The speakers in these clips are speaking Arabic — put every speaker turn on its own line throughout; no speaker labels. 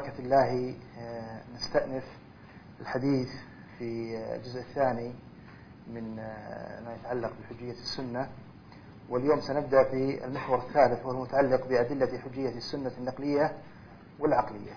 بركة الله نستأنف الحديث في الجزء الثاني من ما يتعلق بحجية السنة، واليوم سنبدأ في المحور الثالث وهو المتعلق بأدلة حجية السنة النقلية والعقلية.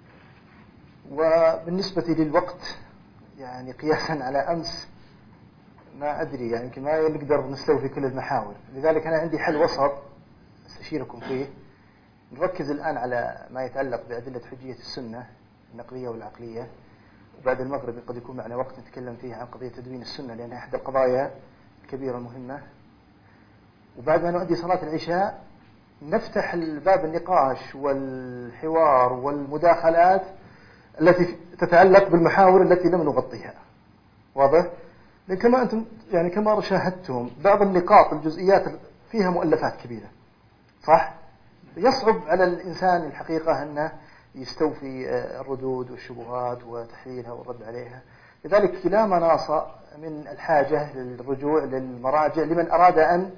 وبالنسبة للوقت يعني قياسا على أمس ما أدري يعني يمكن ما نقدر نستوفي كل المحاور، لذلك أنا عندي حل وسط أستشيركم فيه. نركز الآن على ما يتعلق بأدلة حجية السنة النقلية والعقلية، وبعد المغرب قد يكون معنا وقت نتكلم فيه عن قضية تدوين السنة لأنها إحدى القضايا الكبيرة المهمة. وبعد ما نؤدي صلاة العشاء نفتح باب النقاش والحوار والمداخلات التي تتعلق بالمحاور التي لم نغطيها. واضح؟ لأن كما أنتم يعني كما شاهدتم بعض النقاط الجزئيات فيها مؤلفات كبيرة، صح؟ يصعب على الإنسان الحقيقة أنه يستوفي الردود والشبهات وتحليلها والرد عليها. لذلك لا مناص من الحاجة للرجوع للمراجع لمن أراد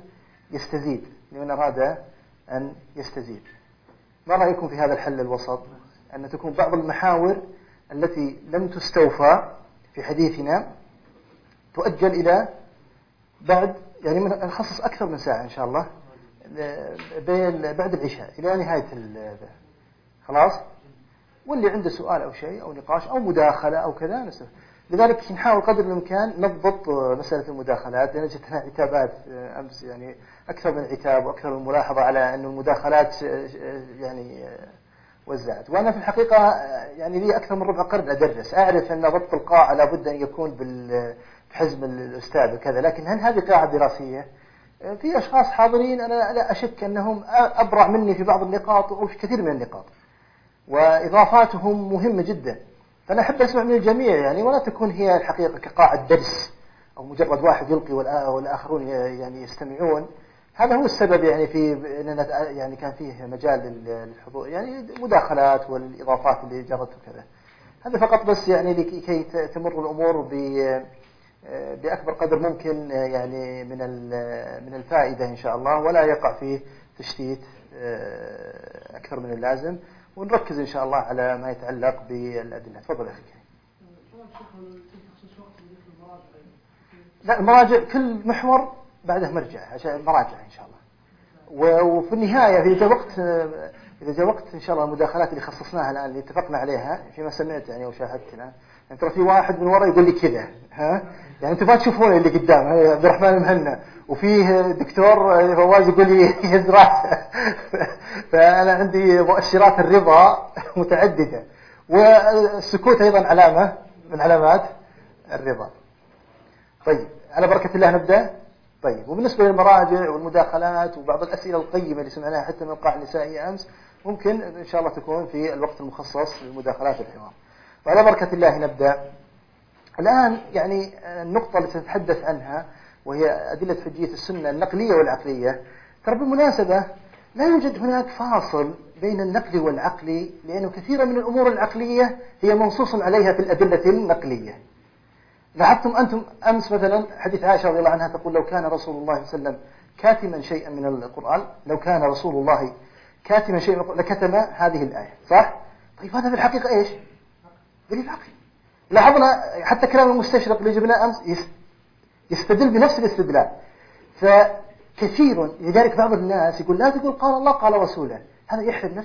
أن يستزيد. ما رأيكم في هذا الحل الوسط؟ أن تكون بعض المحاور التي لم تستوفى في حديثنا تؤجل إلى بعد، يعني نخصص أكثر من ساعة إن شاء الله بعد العشاء إلى نهاية خلاص. واللي عنده سؤال أو شيء أو نقاش أو مداخلة أو كذا نسأل. لذلك نحاول قدر الإمكان نضبط مسألة المداخلات، لأن جتنا عتابات أمس يعني أكثر من عتاب وأكثر من ملاحظة على أن المداخلات يعني وزعت. وأنا في الحقيقة يعني لي أكثر من ربع قرن أدرس، أعرف أن ضبط القاعة لابد أن يكون بحزم الأستاذ وكذا، لكن هل هذه قاعة دراسية؟ في أشخاص حاضرين أنا لا أشك أنهم أبرع مني في بعض النقاط أو في كثير من النقاط، وإضافاتهم مهمة جدا. فأنا أحب أسمع من الجميع يعني، ولا تكون هي الحقيقة كقاعة درس أو مجرد واحد يلقي والآخرون يعني يستمعون. هذا هو السبب يعني في أننا يعني كان فيه مجال للحضور يعني مداخلات والإضافات اللي جرت وكذا. هذا فقط بس يعني لكي تمر الأمور بأكبر قدر ممكن يعني من الفائدة إن شاء الله، ولا يقع فيه تشتيت أكثر من اللازم، ونركز إن شاء الله على ما يتعلق بالأدلة. تفضل أخي. لا، المراجع كل محور بعده مرجع عشان مراجع إن شاء الله. وفي النهاية إذا جاء وقت إن شاء الله المداخلات اللي خصصناها الآن اللي اتفقنا عليها فيما سمعت يعني وشاهدت الآن، يعني ترى في واحد من وراء يقول لي كذا يعني أنتم ما تشوفون اللي قدام عبد الرحمن المهنا، وفيه دكتور فواز يقول لي يزرع فأنا عندي مؤشرات الرضا متعددة، والسكوت أيضا علامة من علامات الرضا. طيب على بركة الله نبدأ. طيب، وبالنسبة للمراجع والمداخلات وبعض الأسئلة القيمة اللي سمعناها حتى من القاعة النسائية أمس ممكن إن شاء الله تكون في الوقت المخصص للمداخلات والحوار. وعلى بركة الله نبدأ الآن. يعني النقطة التي سنتحدث عنها وهي أدلة حجية السنة النقلية والعقلية. ترى بالمناسبة لا يوجد هناك فاصل بين النقل والعقل، لأنه كثيرا من الأمور العقلية هي منصوص عليها في الأدلة النقلية. لاحظتم أنتم أمس مثلا حديث عائشة رضي الله عنها تقول لو كان رسول الله صلى الله عليه وسلم كاتما شيئا من القرآن، لو كان رسول الله كاتما شيئا من القرآن لكتم هذه الآية، صح؟ طيب هذا في الحقيقة إيش؟ دليل عقلي. لاحظنا حتى كلام المستشرق اللي جبناه أمس يستدل بنفس الاستدلال. فكثير لذلك بعض الناس يقول لا تقول قال الله قال رسوله، هذا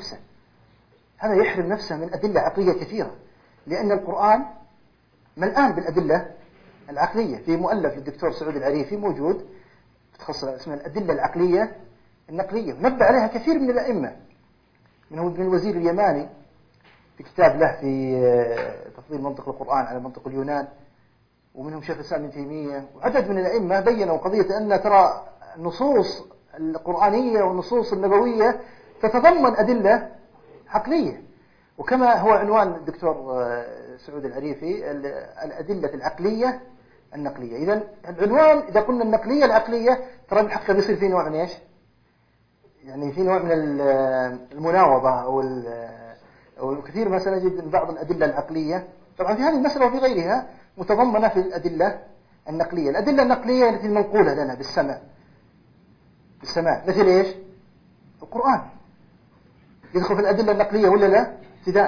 يحرم نفسه من أدلة عقلية كثيرة، لأن القرآن ملآن بالأدلة العقلية. في مؤلف للدكتور سعود العريفي موجود تخصص اسمه الأدلة العقلية النقلية، نبه عليها كثير من الأئمة، منهم ابن الوزير اليماني في كتاب له في تفضيل منطق القرآن على منطق اليونان، ومنهم شيخ الإسلام ابن تيمية وعدد من الأئمة بينوا قضية أن ترى النصوص القرآنية والنصوص النبوية تتضمن أدلة عقلية. وكما هو عنوان الدكتور سعود العريفي الأدلة العقلية النقلية. إذن العنوان إذا قلنا النقلية العقلية ترى بالحقيقة بيصير فيه نوع من إيش؟ يعني في نوع من المناوضة أو كثير ما سنجد من بعض الأدلة العقلية طبعا في هذه المسألة وفي غيرها متضمنة في الأدلة النقلية. الأدلة النقلية التي المنقولة لنا بالسماع مثل إيش؟ القرآن يدخل في الأدلة النقلية ولا لا؟ ابتداء.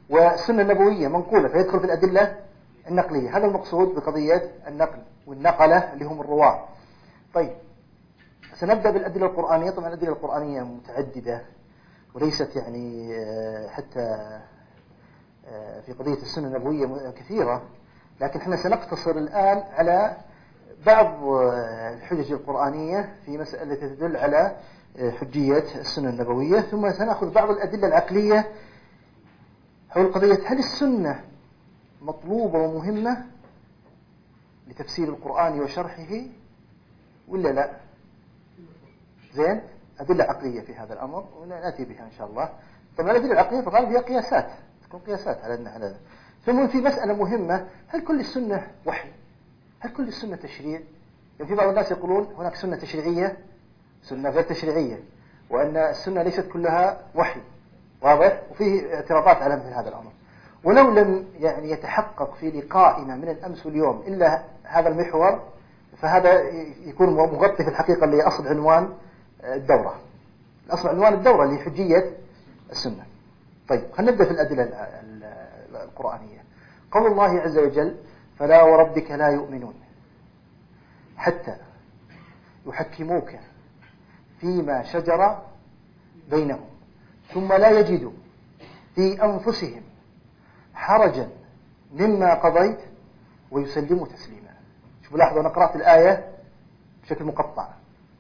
والسنة النبوية منقولة فيدخل في الأدلة النقلية. هذا المقصود بقضية النقل والنقلة اللي هم الرواة. طيب سنبدأ بالأدلة القرآنية. طبعا الأدلة القرآنية متعددة وليست يعني حتى في قضية السنة النبوية كثيرة، لكن احنا سنقتصر الآن على بعض الحجج القرآنية في مسألة تدل على حجية السنة النبوية، ثم سنأخذ بعض الأدلة العقلية حول قضية هل السنة مطلوبة ومهمة لتفسير القرآن وشرحه ولا لا. زين، أدلة عقلية في هذا الأمر ونأتي بها إن شاء الله. طبعا الأدلة العقلية في الغالب هي قياسات، تكون قياسات على هذا. ثم في مسألة مهمة، هل كل السنة وحي؟ هل كل السنة تشريع؟ يعني في بعض الناس يقولون هناك سنة تشريعية سنة غير تشريعية، وأن السنة ليست كلها وحي، واضح؟ وفيه اعتراضات على مثل هذا الأمر. ولو لم يعني يتحقق في لقائنا من الأمس واليوم إلا هذا المحور، فهذا يكون مغطي في الحقيقة اللي أصل عنوان الدورة. أصل عنوان الدورة اللي حجية السنة. طيب خلينا نبدأ في الأدلة القرآنية. قول الله عز وجل: فلا وربك لا يؤمنون حتى يحكموك فيما شجر بينهم ثم لا يجدوا في أنفسهم حرجا مما قضيت ويسلموا تسليما. شوفوا لاحظوا، أنا قرأت الآية بشكل مقطع،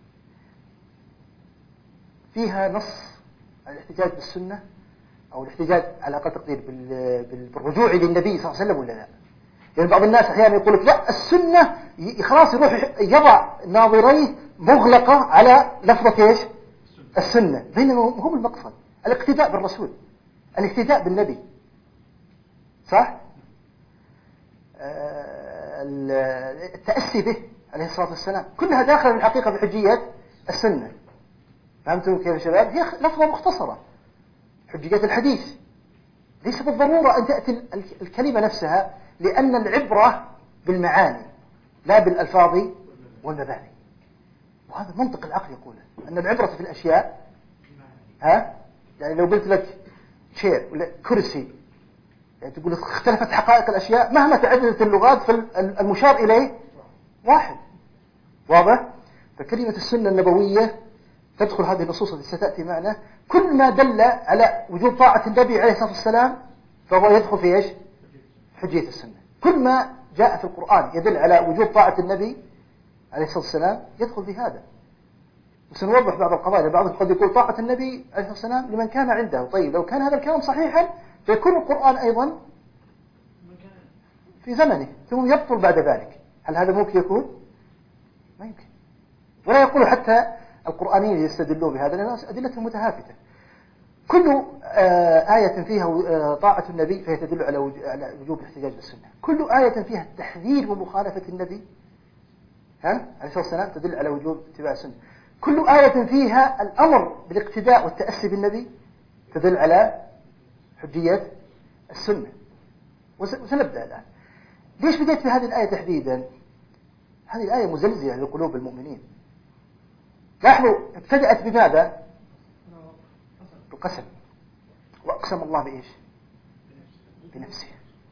فيها نص على الاحتجاج بالسنة أو الاحتجاج على أقل تقدير بالرجوع للنبي صلى الله عليه وسلم ولا لا. يعني بعض الناس أحيانا يقول لك لا، السنة خلاص يروح يضع ناظريه مغلقة على لفظة إيش؟ السنة، بينما هم المقصد الاقتداء بالرسول، الاقتداء بالنبي، صح؟ التأسي به عليه الصلاة والسلام، كلها داخل الحقيقة في حجية السنة. فهمتم كيف يا شباب؟ هي لفظة مختصرة، حجية الحديث. ليس بالضرورة أن تأتي الكلمة نفسها، لأن العبرة بالمعاني لا بالألفاظ والمباني. وهذا منطق العقل يقوله، أن العبرة في الأشياء. يعني لو قلت لك شيء ولا كرسي، يعني تقول اختلفت حقائق الأشياء مهما تعددت اللغات، فالمشار إليه واحد، واضح؟ فكلمة السنة النبوية تدخل هذه النصوص التي ستأتي معنا. كل ما دل على وجوب طاعة النبي عليه الصلاة والسلام فهو يدخل في إيش؟ حجية السنة. كل ما جاء في القرآن يدل على وجوب طاعة النبي عليه الصلاة والسلام يدخل في هذا. وسنوضح بعض القضايا. بعضهم قد يقول طاعة النبي عليه الصلاة والسلام لمن كان عنده. طيب لو كان هذا الكلام صحيحا فيكون القرآن أيضا في زمنه ثم يبطل بعد ذلك. هل هذا ممكن يكون؟ ما يمكن. ولا يقول حتى القرآنيين يستدلون بهذا لأن أدلتهم متهافتة. كل آية فيها طاعة النبي فهي تدل على وجوب الاحتجاج بالسنة. كل آية فيها التحذير ومخالفة النبي عليه الصلاة والسلام تدل على وجوب اتباع السنة. كل آية فيها الأمر بالاقتداء والتأسي بالنبي تدل على حجية السنة. وسنبدأ الآن. ليش بديت بهذه الآية تحديدا؟ هذه الآية مزلزلة لقلوب المؤمنين. لاحظوا ابتدأت بماذا؟ القسم. وأقسم الله بإيش؟ بنفسه.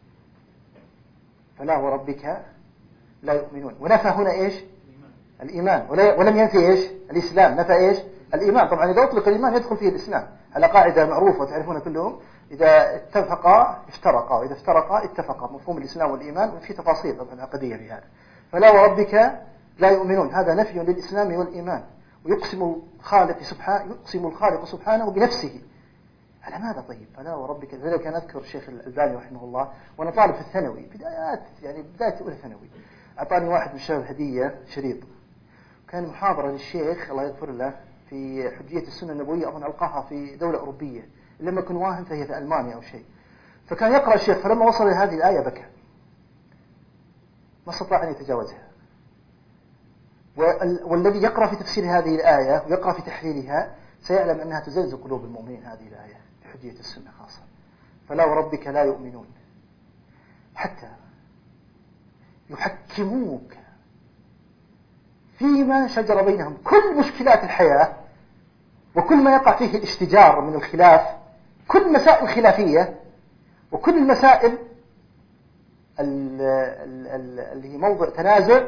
فلا وربك لا يؤمنون. ونفى هنا إيش؟ الإيمان. ولم ينفي إيش؟ الإسلام. نفى إيش؟ الإيمان. طبعا إذا أطلق الإيمان يدخل فيه الإسلام على قاعدة معروفة تعرفون كلهم: إذا اتفقا افترقا، وإذا افترقا اتفقا. مفهوم الإسلام والإيمان وفي تفاصيل طبعا عقدية في هذا. فلا وربك لا يؤمنون، هذا نفي للإسلام والإيمان. ويقسم الخالق سبحانه بنفسه. على ماذا طيب؟ فلا وربك. لذلك كان أذكر الشيخ الألباني رحمه الله وأنا طالب في الثانوي، بداية أولى ثانوي، أعطاني واحد من الشباب هدية شريط، كان محاضرة للشيخ الله يغفر له في حجية السنة النبوية. أظن ألقاها في دولة أوروبية، لما كن واهم فهي في ألمانيا أو شيء. فكان يقرأ الشيخ، فلما وصل إلى هذه الآية بكى، ما استطاع أن يتجاوزها. والذي يقرأ في تفسير هذه الآية ويقرأ في تحليلها سيعلم أنها تزلزل قلوب المؤمنين. هذه الآية في حجية السنة خاصة. فلا وربك لا يؤمنون حتى يحكموك فيما شجر بينهم. كل مشكلات الحياة وكل ما يقع فيه الاشتجار من الخلاف، كل مسائل خلافية وكل المسائل اللي هي موضع تنازع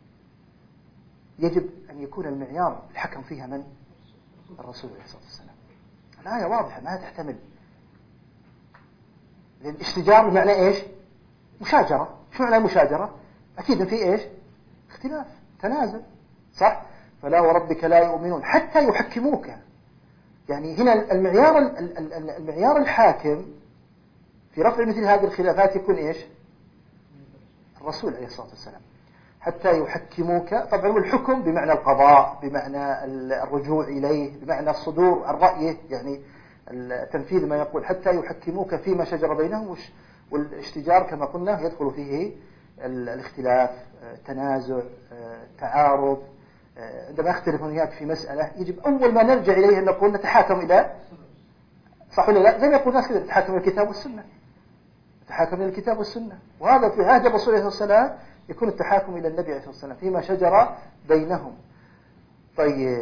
يجب أن يكون المعيار الحكم فيها من؟ الرسول عليه الصلاة والسلام. الآية واضحة ما تحتمل. لأن الاشتجار بمعنى إيش؟ مشاجرة. شو معنى المشاجرة؟ أكيد في إيش؟ اختلاف، تنازع، صح؟ فلا وربك لا يؤمنون حتى يحكموك. يعني هنا المعيار الحاكم في رفع مثل هذه الخلافات يكون إيش؟ الرسول عليه الصلاة والسلام. حتى يحكموك، طبعا الحكم بمعنى القضاء، بمعنى الرجوع إليه، بمعنى الصدور عن رأيه، يعني التنفيذ ما يقول حتى يحكموك فيما شجر بينهم. والاشتجار كما قلنا يدخل فيه الاختلاف، تنازع، تعارض. عندما يختلف وياك في مسألة يجب أول ما نرجع إليه أن نقول نتحاكم إلى، صح ولا لا؟ زي ما يقول الناس كذا نتحاكم إلى الكتاب والسنة، نتحاكم إلى الكتاب والسنة. وهذا في عهد الرسول عليه الصلاة والسلام يكون التحاكم إلى النبي عليه الصلاة والسلام فيما شجر بينهم. طيب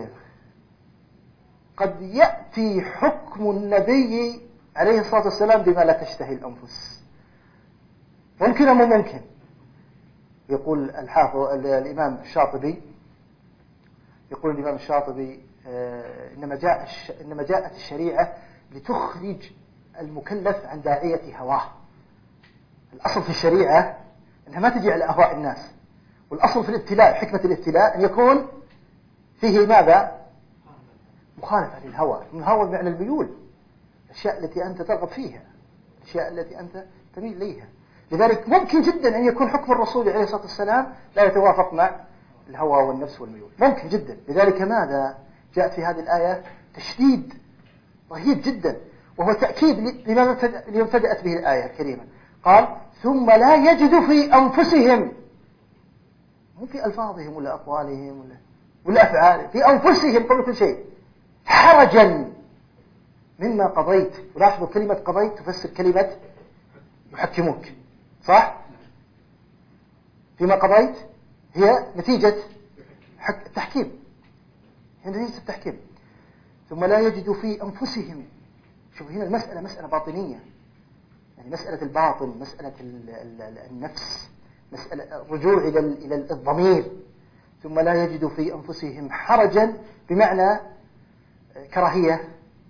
قد يأتي حكم النبي عليه الصلاة والسلام بما لا تشتهي الأنفس. ممكن أو مو ممكن؟ يقول الحافظ الإمام الشاطبي، يقول الإمام الشاطبي إنما جاءت الشريعة لتخرج المكلف عن داعية هواه. الأصل في الشريعة أنها ما تجي على أهواء الناس، والأصل في الابتلاء، حكمة الابتلاء أن يكون فيه ماذا؟ مخالفة للهوى. الهوى بمعنى الميول، الأشياء التي أنت ترغب فيها، الأشياء التي أنت تميل إليها. لذلك ممكن جدا أن يكون حكم الرسول عليه الصلاة والسلام لا يتوافق مع الهوى والنفس والميول، ممكن جدا. لذلك ماذا جاءت في هذه الآية؟ تشديد رهيب جدا، وهو تأكيد لما ابتدأت به الآية الكريمة. قال ثم لا يجد في أنفسهم، مو في ألفاظهم ولا أقوالهم ولا أفعالهم، في أنفسهم قبل كل شيء، حرجا مما قضيت. ولاحظوا كلمة قضيت تفسر كلمة يحكموك، صح؟ فيما قضيت هي نتيجة التحكيم، هي نتيجة التحكيم. ثم لا يجد في أنفسهم. شوف هنا المسألة مسألة باطنية، يعني مسألة الباطن، مسألة النفس، مسألة الرجوع إلى الضمير. ثم لا يجد في أنفسهم حرجا بمعنى كراهية،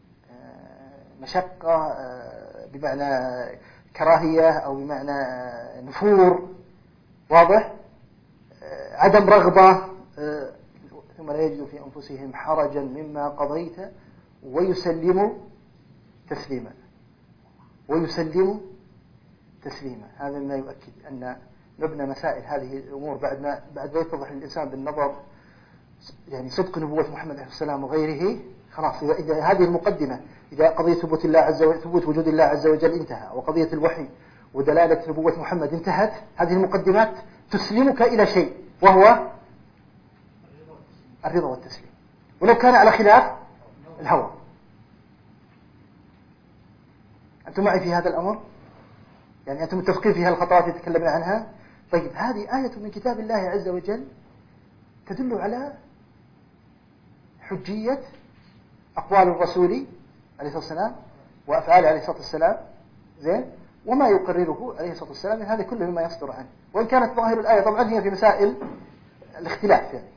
مشقة، بمعنى كراهية، أو بمعنى نفور، واضح؟ عدم رغبة. ثم لا يجد في أنفسهم حرجا مما قضيت ويسلموا تسليما، ويسلموا تسليما. هذا ما يؤكد أن مبنى مسائل هذه الأمور بعد ما يتضح للإنسان بالنظر يعني صدق نبوة محمد عليه السلام وغيره. خلاص إذا هذه المقدمة، إذا قضية ثبوت الله عز وجل، ثبوت وجود الله عز وجل انتهى، وقضية الوحي ودلالة نبوة محمد انتهت، هذه المقدمات تسلمك إلى شيء، وهو الرضا والتسليم، ولو كان على خلاف الهوى. أنتم معي في هذا الأمر؟ يعني أنتم متفقين في هالخطوات التي تكلمنا عنها؟ طيب هذه آية من كتاب الله عز وجل تدل على حجية أقوال الرسول عليه الصلاة والسلام وأفعاله عليه الصلاة والسلام، زين، وما يقرره عليه الصلاة والسلام من هذا كله مما يصدر عنه. وإن كانت ظاهر الآية طبعا هي في مسائل الاختلاف يعني.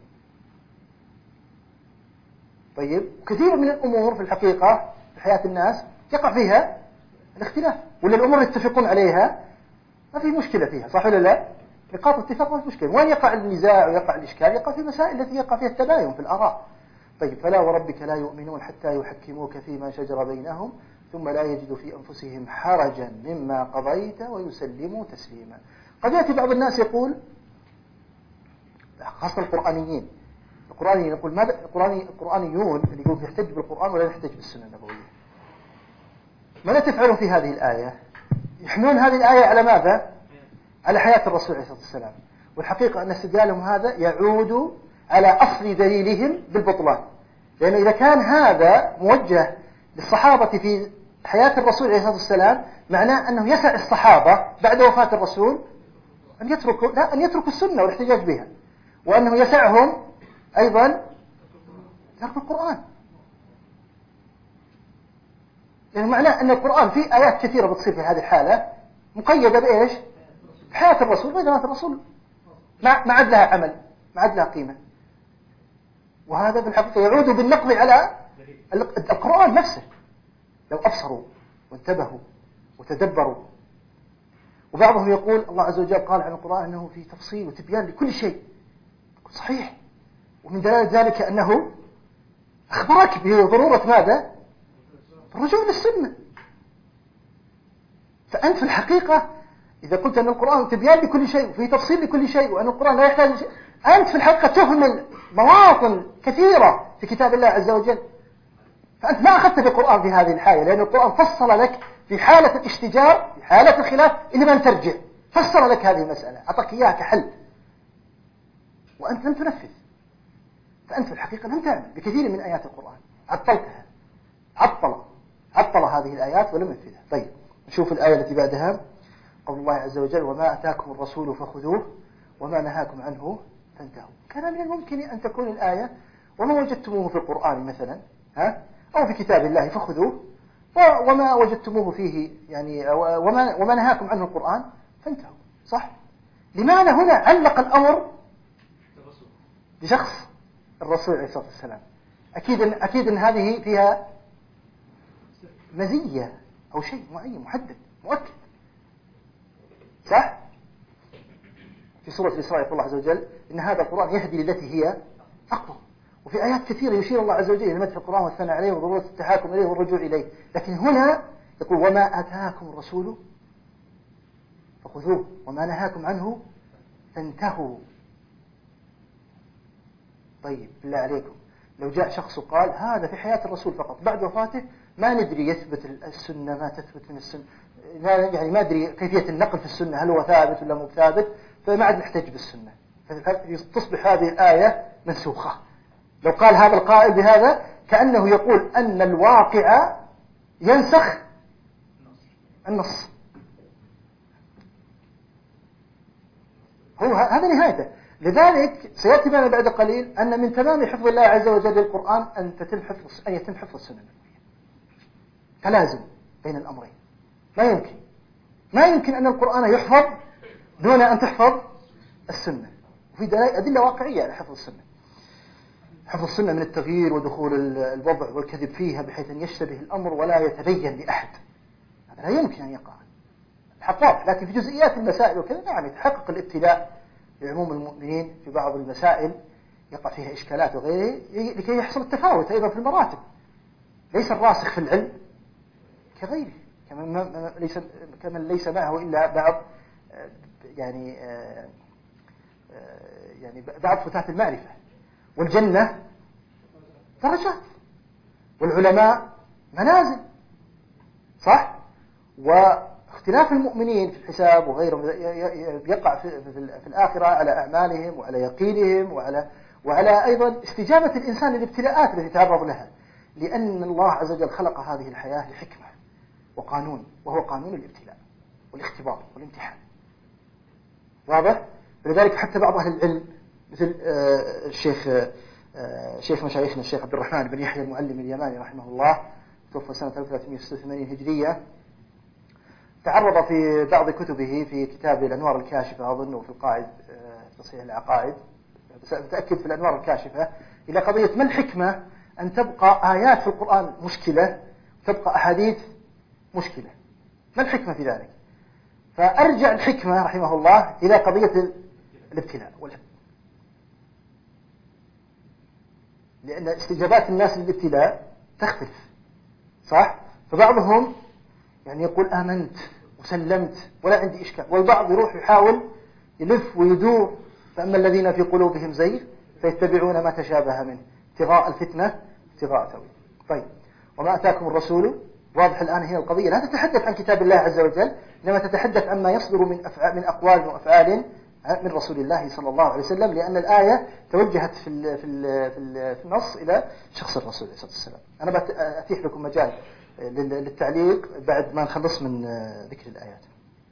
طيب كثير من الأمور في الحقيقة في حياة الناس يقع فيها الاختلاف، ولا الأمور يتفقون عليها ما في مشكلة فيها، صح ولا لا؟ نقاط اتفاق ما في مشكلة. وين يقع النزاع ويقع الإشكال؟ يقع في مسائل التي يقع فيها التباين في الآراء. طيب فلا وربك لا يؤمنون حتى يحكموك فيما شجر بينهم ثم لا يجدوا في أنفسهم حرجا مما قضيت ويسلموا تسليما. قد يأتي بعض الناس يقول، خاصة القرآنيين يقول ماذا القرآنيون اللي يقول يحتج بالقرآن ولا يحتج بالسنة النبوية، ماذا تفعلون في هذه الآية؟ يحملون هذه الآية على ماذا؟ على حياة الرسول عليه الصلاة والسلام. والحقيقة أن استدلالهم هذا يعود على أصل دليلهم بالبطلان، لأنه إذا كان هذا موجه للصحابة في حياة الرسول عليه الصلاة والسلام معناه أنه يسع الصحابة بعد وفاة الرسول أن يتركوا السنة والاحتجاج بها، وأنه يسعهم أيضا ترك القرآن. يعني معناه أن القرآن فيه آيات كثيرة بتصير في هذه الحالة مقيدة بإيش؟ بحياة الرسول، وإذا مات الرسول ما عاد لها عمل، ما عاد لها قيمة. وهذا بالحقيقة يعود بالنقض على القرآن نفسه. لو أبصروا وانتبهوا وتدبروا. وبعضهم يقول الله عز وجل قال عن القرآن أنه فيه تفصيل وتبيان لكل شيء. صحيح. ومن دلالة ذلك أنه أخبرك بضرورة ماذا؟ الرجوع للسنة. فأنت في الحقيقة إذا قلت أن القرآن تبيان لكل شيء وفيه تفصيل لكل شيء وأن القرآن لا يحتاج لشيء، أنت في الحقيقة تهمل مواطن كثيرة في كتاب الله عز وجل. فأنت ما أخذت بالقرآن في هذه الحالة، لأن القرآن فصل لك في حالة الاشتجار، في حالة الخلاف، إلى من ترجع فصل لك هذه المسألة، أعطاك إياها كحل، وأنت لم تنفذ. فأنت في الحقيقة لم تعمل بكثير من آيات القرآن، عطلتها، عطل هذه الآيات ولم ينفذها. طيب نشوف الآية التي بعدها، قول الله عز وجل وما أتاكم الرسول فخذوه وما نهاكم عنه فانتهوا. كان من الممكن أن تكون الآية وما وجدتموه في القرآن مثلا أو في كتاب الله فخذوه، وما وجدتموه فيه يعني وما نهاكم عنه القرآن فانتهوا. صح؟ لماذا هنا علق الأمر بشخص الرسول عليه الصلاة والسلام؟ أكيد أن هذه فيها مزية أو شيء معين محدد مؤكد. صح؟ في سورة الإسراء يقول الله عز وجل إن هذا القرآن يهدي للتي هي أقوم. وفي آيات كثيرة يشير الله عز وجل إلى مدح القرآن والثناء عليه وضرورة التحاكم إليه والرجوع إليه، لكن هنا يقول وما أتاكم الرسول فخذوه وما نهاكم عنه فانتهوا. طيب بالله عليكم لو جاء شخص وقال هذا في حياة الرسول فقط، بعد وفاته ما ندري يثبت السنة ما تثبت من السنة، يعني ما أدري كيفية النقل في السنة هل هو ثابت ولا مو ثابت، فما عاد نحتاج بالسنة، تصبح هذه الآية منسوخة. لو قال هذا القائل بهذا كأنه يقول أن الواقع ينسخ النص. هو هذا نهايته. لذلك سيأتي معنا بعد قليل أن من تمام حفظ الله عز وجل للقرآن أن يتم حفظ السنة النبوية. تلازم بين الأمرين. ما يمكن أن القرآن يحفظ دون أن تحفظ السنة. وفي أدلة واقعية على حفظ السنة. حفظ السنة من التغيير ودخول الوضع والكذب فيها بحيث أن يشتبه الأمر ولا يتبين لأحد. هذا لا يمكن أن يقع الحقائق، لكن في جزئيات المسائل وكذا نعم يتحقق الابتلاء لعموم المؤمنين في بعض المسائل يقع فيها إشكالات وغيره لكي يحصل التفاوت أيضا في المراتب. ليس الراسخ في العلم كغيره، كمن ليس معه إلا بعض يعني بعض فتات المعرفة. والجنة درجات والعلماء منازل. صح؟ واختلاف المؤمنين في الحساب وغيرهم يقع في الآخرة على أعمالهم وعلى يقينهم وعلى أيضا استجابة الإنسان للابتلاءات التي يتعرض لها، لأن الله عز وجل خلق هذه الحياة لحكمة وقانون، وهو قانون الابتلاء والاختبار والامتحان. واضح؟ لذلك حتى بعض أهل العلم مثل شيخ مشايخنا الشيخ عبد الرحمن بن يحيى المعلم اليماني رحمه الله توفى سنة 1386 هجرية، تعرض في بعض كتبه في كتاب الأنوار الكاشفة أظن في القاعد تصحيح العقائد، سأتأكد في الأنوار الكاشفة، إلى قضية ما الحكمة أن تبقى آيات في القرآن مشكلة تبقى أحاديث مشكلة، ما الحكمة في ذلك؟ فأرجع الحكمة رحمه الله إلى قضية الابتلاء لأن استجابات الناس للابتلاء تختلف. صح؟ فبعضهم يعني يقول آمنت وسلمت ولا عندي إشكال، والبعض يروح يحاول يلف ويدور، فأما الذين في قلوبهم زيغ فيتبعون ما تشابه منه ابتغاء الفتنة ابتغاء تأويله. طيب وما أتاكم الرسول، واضح الآن هنا القضية لا تتحدث عن كتاب الله عز وجل، إنما تتحدث عما يصدر من أقوال وأفعال من رسول الله صلى الله عليه وسلم، لأن الآية توجهت في النص إلى شخص الرسول عليه الصلاة والسلام. أنا بأتيح لكم مجال للتعليق بعد ما نخلص من ذكر الآيات.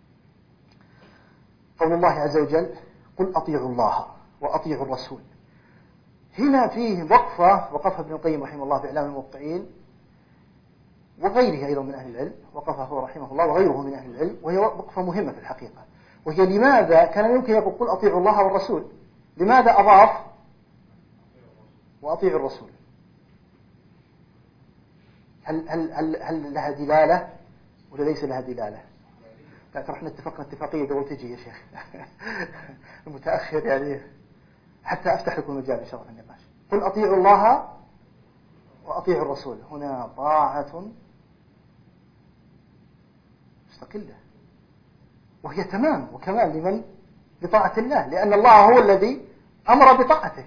قول الله عز وجل قل أطيعوا الله وأطيعوا الرسول. هنا فيه وقفها ابن القيم رحمه الله في إعلام الموقعين وغيره أيضا من أهل العلم، وقفه هو رحمه الله وغيره من أهل العلم، وهي وقفة مهمة في الحقيقة، وهي لماذا كان يمكن يقول قل أطيعوا الله والرسول، لماذا أضاف وأطيعوا الرسول؟ هل لها دلالة ولا ليس لها دلالة؟ لا ترى احنا اتفقنا اتفاقية قبل تجي يا شيخ المتأخر يعني، حتى أفتح لكم المجال إن شاء الله في النقاش. قل أطيعوا الله وأطيعوا الرسول، هنا طاعة مستقلة، وهي تمام وكمال لمن؟ لطاعة الله، لأن الله هو الذي أمر بطاعته.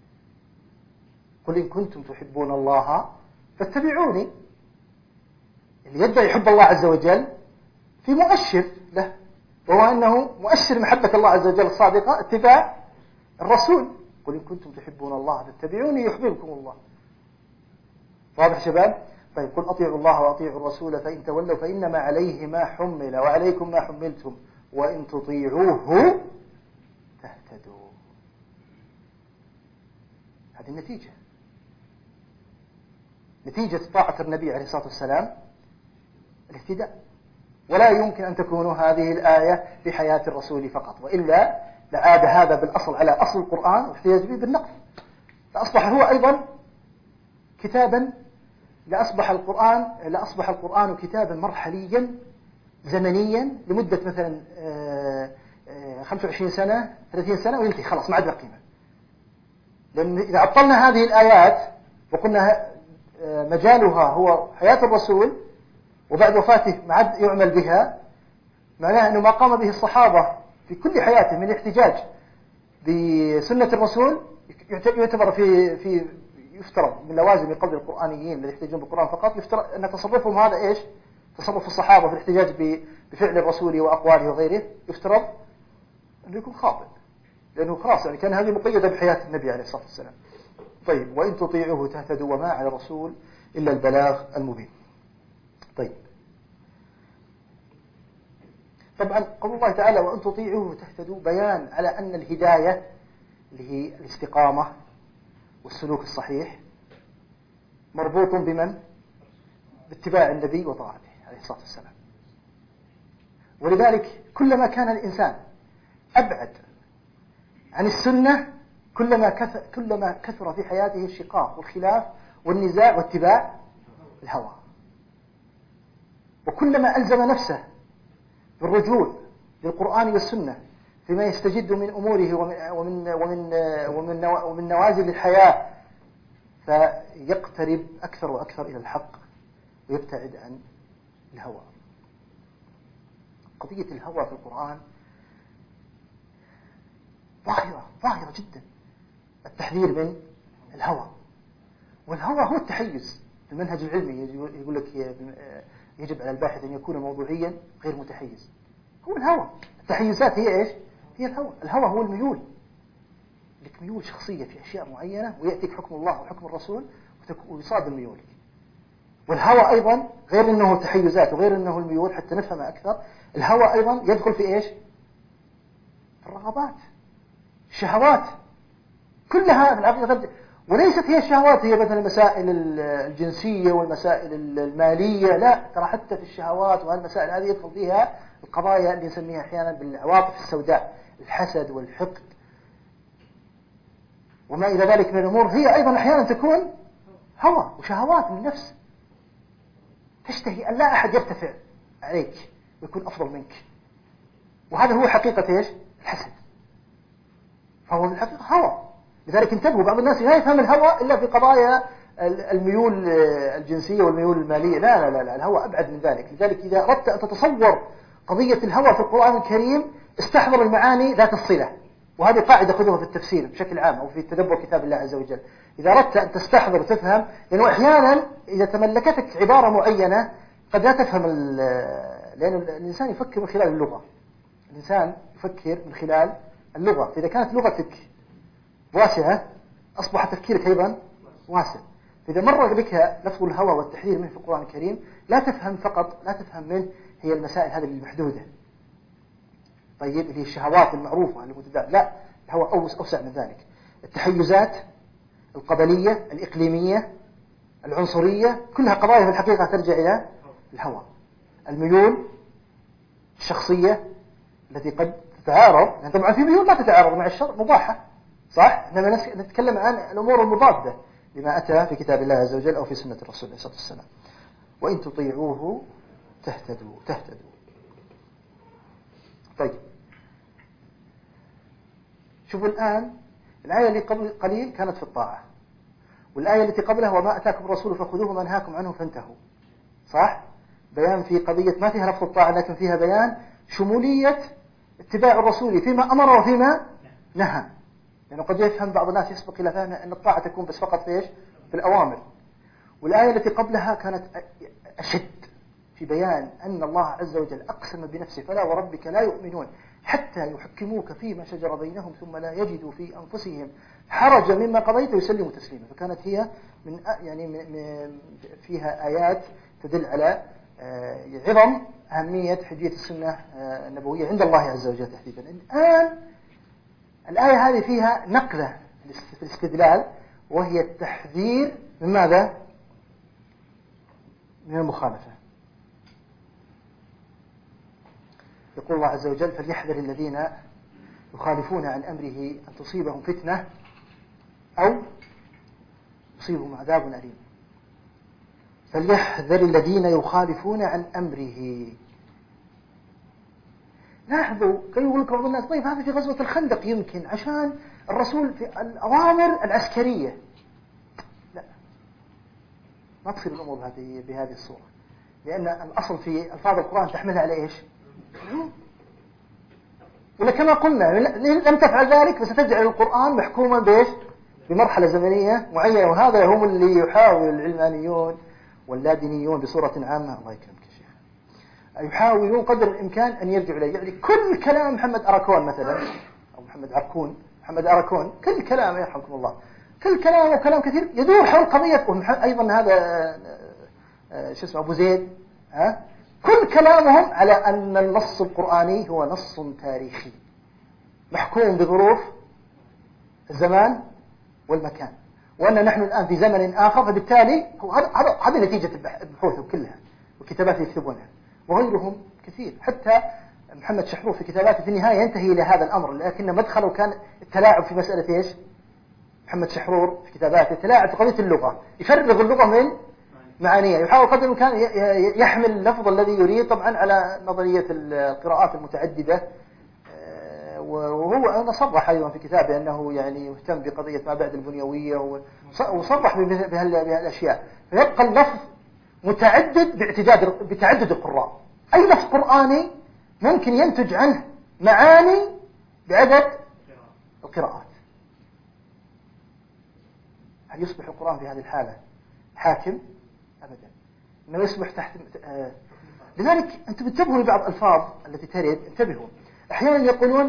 قل إن كنتم تحبون الله فاتبعوني. اللي يدعي يحب الله عز وجل في مؤشر له، وهو أنه مؤشر محبة الله عز وجل الصادقة اتباع الرسول. قل إن كنتم تحبون الله فاتبعوني يحببكم الله. واضح شباب؟ طيب قل أطيعوا الله وأطيعوا الرسول فإن تولوا فإنما عليه ما حمل وعليكم ما حملتم وإن تطيعوه تهتدوا. هذه النتيجة، نتيجة طاعة النبي عليه الصلاة والسلام الاهتداء. ولا يمكن أن تكون هذه الآية في حياة الرسول فقط، وإلا لعاد هذا بالأصل على أصل القرآن واحتياج به بالنقل، فأصبح هو أيضا كتابا، لأصبح القرآن كتابا مرحليا زمنيا لمدة مثلا 25 سنة 30 سنة وينتهي خلاص ما عاد له قيمة. لأن إذا عطلنا هذه الآيات وقلنا مجالها هو حياة الرسول وبعد وفاته ما عاد يعمل بها، معناه أنه ما قام به الصحابة في كل حياتهم من الاحتجاج بسنة الرسول يعتبر في يفترض من لوازم قول القرآنيين الذين يحتجون بالقرآن فقط، يفترض أن تصرفهم هذا إيش؟ تصرف الصحابة في الاحتجاج بفعل الرسول وأقواله وغيره، يفترض أنه يكون خاطئ، لأنه خلاص يعني كان هذه مقيدة بحياة النبي عليه الصلاة والسلام. طيب وإن تطيعوه تهتدوا وما على الرسول إلا البلاغ المبين. طيب طبعا قول الله تعالى وإن تطيعوه تهتدوا بيان على أن الهداية اللي هي الاستقامة والسلوك الصحيح مربوط بمن؟ باتباع النبي وطاعته عليه الصلاة والسلام. ولذلك كلما كان الإنسان أبعد عن السنة كلما كثر في حياته الشقاق والخلاف والنزاع واتباع الهوى، وكلما ألزم نفسه بالرجوع للقرآن والسنة فيما يستجد من أموره ومن نوازل الحياة، فيقترب أكثر وأكثر إلى الحق ويبتعد عن الهوى. قضية الهوى في القرآن ظاهرة جدا، التحذير من الهوى. والهوى هو التحيز. المنهج العلمي يقول لك يجب على الباحث أن يكون موضوعيا غير متحيز. هو الهوى، التحيزات هي إيش؟ هي الهوى هو الميول، لك ميول شخصية في أشياء معينة ويأتيك حكم الله وحكم الرسول ويصادم ميولك. والهوى أيضا غير أنه تحيزات وغير أنه الميول، حتى نفهمها أكثر، الهوى أيضا يدخل في إيش؟ الرغبات، الشهوات كلها في الحقيقة. وليست هي الشهوات هي مثلا المسائل الجنسية والمسائل المالية، لا، ترى حتى في الشهوات وهالمسائل هذه يدخل فيها القضايا اللي نسميها أحيانا بالعواطف السوداء، الحسد والحقد وما إلى ذلك من الأمور، هي أيضا أحيانا تكون هوى وشهوات من النفس، تشتهي أن لا أحد يرتفع عليك ويكون أفضل منك، وهذا هو حقيقة إيش؟ الحسد. فهو في الحقيقة هوى. لذلك انتبهوا، بعض الناس لا يفهم الهوى إلا في قضايا الميول الجنسية والميول المالية. لا لا لا، الهوى أبعد من ذلك. لذلك إذا أردت أن تتصور قضية الهوى في القرآن الكريم استحضر المعاني ذات الصلة، وهذه قاعدة خذوها في التفسير بشكل عام أو في تدبر كتاب الله عز وجل. إذا أردت أن تستحضر وتفهم، لأنه أحيانا إذا تملكتك عبارة معينة قد لا تفهم، لأن الإنسان يفكر من خلال اللغة. الإنسان يفكر من خلال اللغة، فإذا كانت لغتك واسعة أصبح تفكيرك أيضا واسع. فإذا مر بك لفظ الهوى والتحذير منه في القرآن الكريم لا تفهم منه هي المسائل هذه المحدودة، طيب اللي هي الشهوات المعروفة المتداولة، لا، الهوى أوسع من ذلك. التحيزات القبلية الإقليمية العنصرية، كلها قضايا في الحقيقة ترجع إلى الهوى. الميول الشخصية التي قد تتعارض، يعني طبعا في ميول ما تتعارض مع الشرع، مباحة صح؟ إنما نتكلم عن الأمور المضادة لما أتى في كتاب الله عز وجل أو في سنة الرسول عليه الصلاة والسلام. وإن تطيعوه تهتدوا. طيب شوفوا الآن الآية اللي قبل قليل كانت في الطاعة، والآية التي قبلها وما أتاكم الرسول فخذوه وما نهاكم عنه فانتهوا، صح؟ بيان في قضية ما فيها لفظ الطاعة لكن فيها بيان شمولية اتباع الرسول فيما أمر وفيما نهى. يعني قد يفهم بعض الناس يسبق إلى فهم أن الطاعة تكون بس فقط في إيش؟ في الأوامر. والآية التي قبلها كانت أشد في بيان أن الله عز وجل أقسم بنفسه فلا وربك لا يؤمنون حتى يحكموك فيما شجر بينهم ثم لا يجدوا في أنفسهم حرجا مما قضيت ويسلموا تسليما. فكانت هي من فيها آيات تدل على عظم أهمية حجية السنة النبوية عند الله عز وجل تحديدا. الآن الآية هذه فيها نقلة في الاستدلال، وهي التحذير من ماذا؟ من المخالفة. يقول الله عز وجل فليحذر الذين يخالفون عن أمره أن تصيبهم فتنة أو يصيبهم عذاب أليم. فليحذر الذين يخالفون عن أمره. لاحظوا كي يقول لكم بعض الناس طيب هذا في غزوة الخندق يمكن عشان الرسول في الأوامر العسكرية. لا، ما تصير الأمور بهذه الصورة، لأن الأصل في ألفاظ القرآن تحملها على إيش؟ ولا كما قلنا لم تفعل ذلك فستجعل القرآن محكوما بإيش؟ بمرحلة زمنية معينة. وهذا هم اللي يحاول العلمانيون واللادينيون بصورة عامة، الله يكرمك يا شيخ، يحاولون قدر الإمكان أن يرجعوا إليه. يعني كل كلام محمد أراكون مثلا أو محمد أراكون كل كلام يرحمكم الله، كل كلام وكلام كثير يدور حول قضية. أيضا هذا شو اسمه أبو زيد، كل كلامهم على أن النص القرآني هو نص تاريخي محكوم بظروف الزمان والمكان، وأن نحن الآن في زمن آخر، فبالتالي هذه نتيجة بحوثهم كلها والكتابات اللي يكتبونها. وغيرهم كثير، حتى محمد شحرور في كتاباته في النهاية ينتهي إلى هذا الأمر، لكن مدخله كان التلاعب في مسألة إيش؟ محمد شحرور في كتاباته التلاعب في قضية اللغة، يفرغ اللغة من معانية، يحاول قدر الإمكان يحمل اللفظ الذي يريد طبعا على نظرية القراءات المتعددة. وهو أنا صرح أيضا في كتابه أنه يعني يهتم بقضية ما بعد البنيوية، وصرح بهالأشياء. فيبقى اللفظ متعدد بتعدد القراء، أي لفظ قرآني ممكن ينتج عنه معاني بعدد القراءات. هل يصبح القرآن في هذه الحالة حاكم؟ أبدا، إنه يصبح تحت لذلك أنتم انتبهوا لبعض الألفاظ التي ترد. انتبهوا، أحيانا يقولون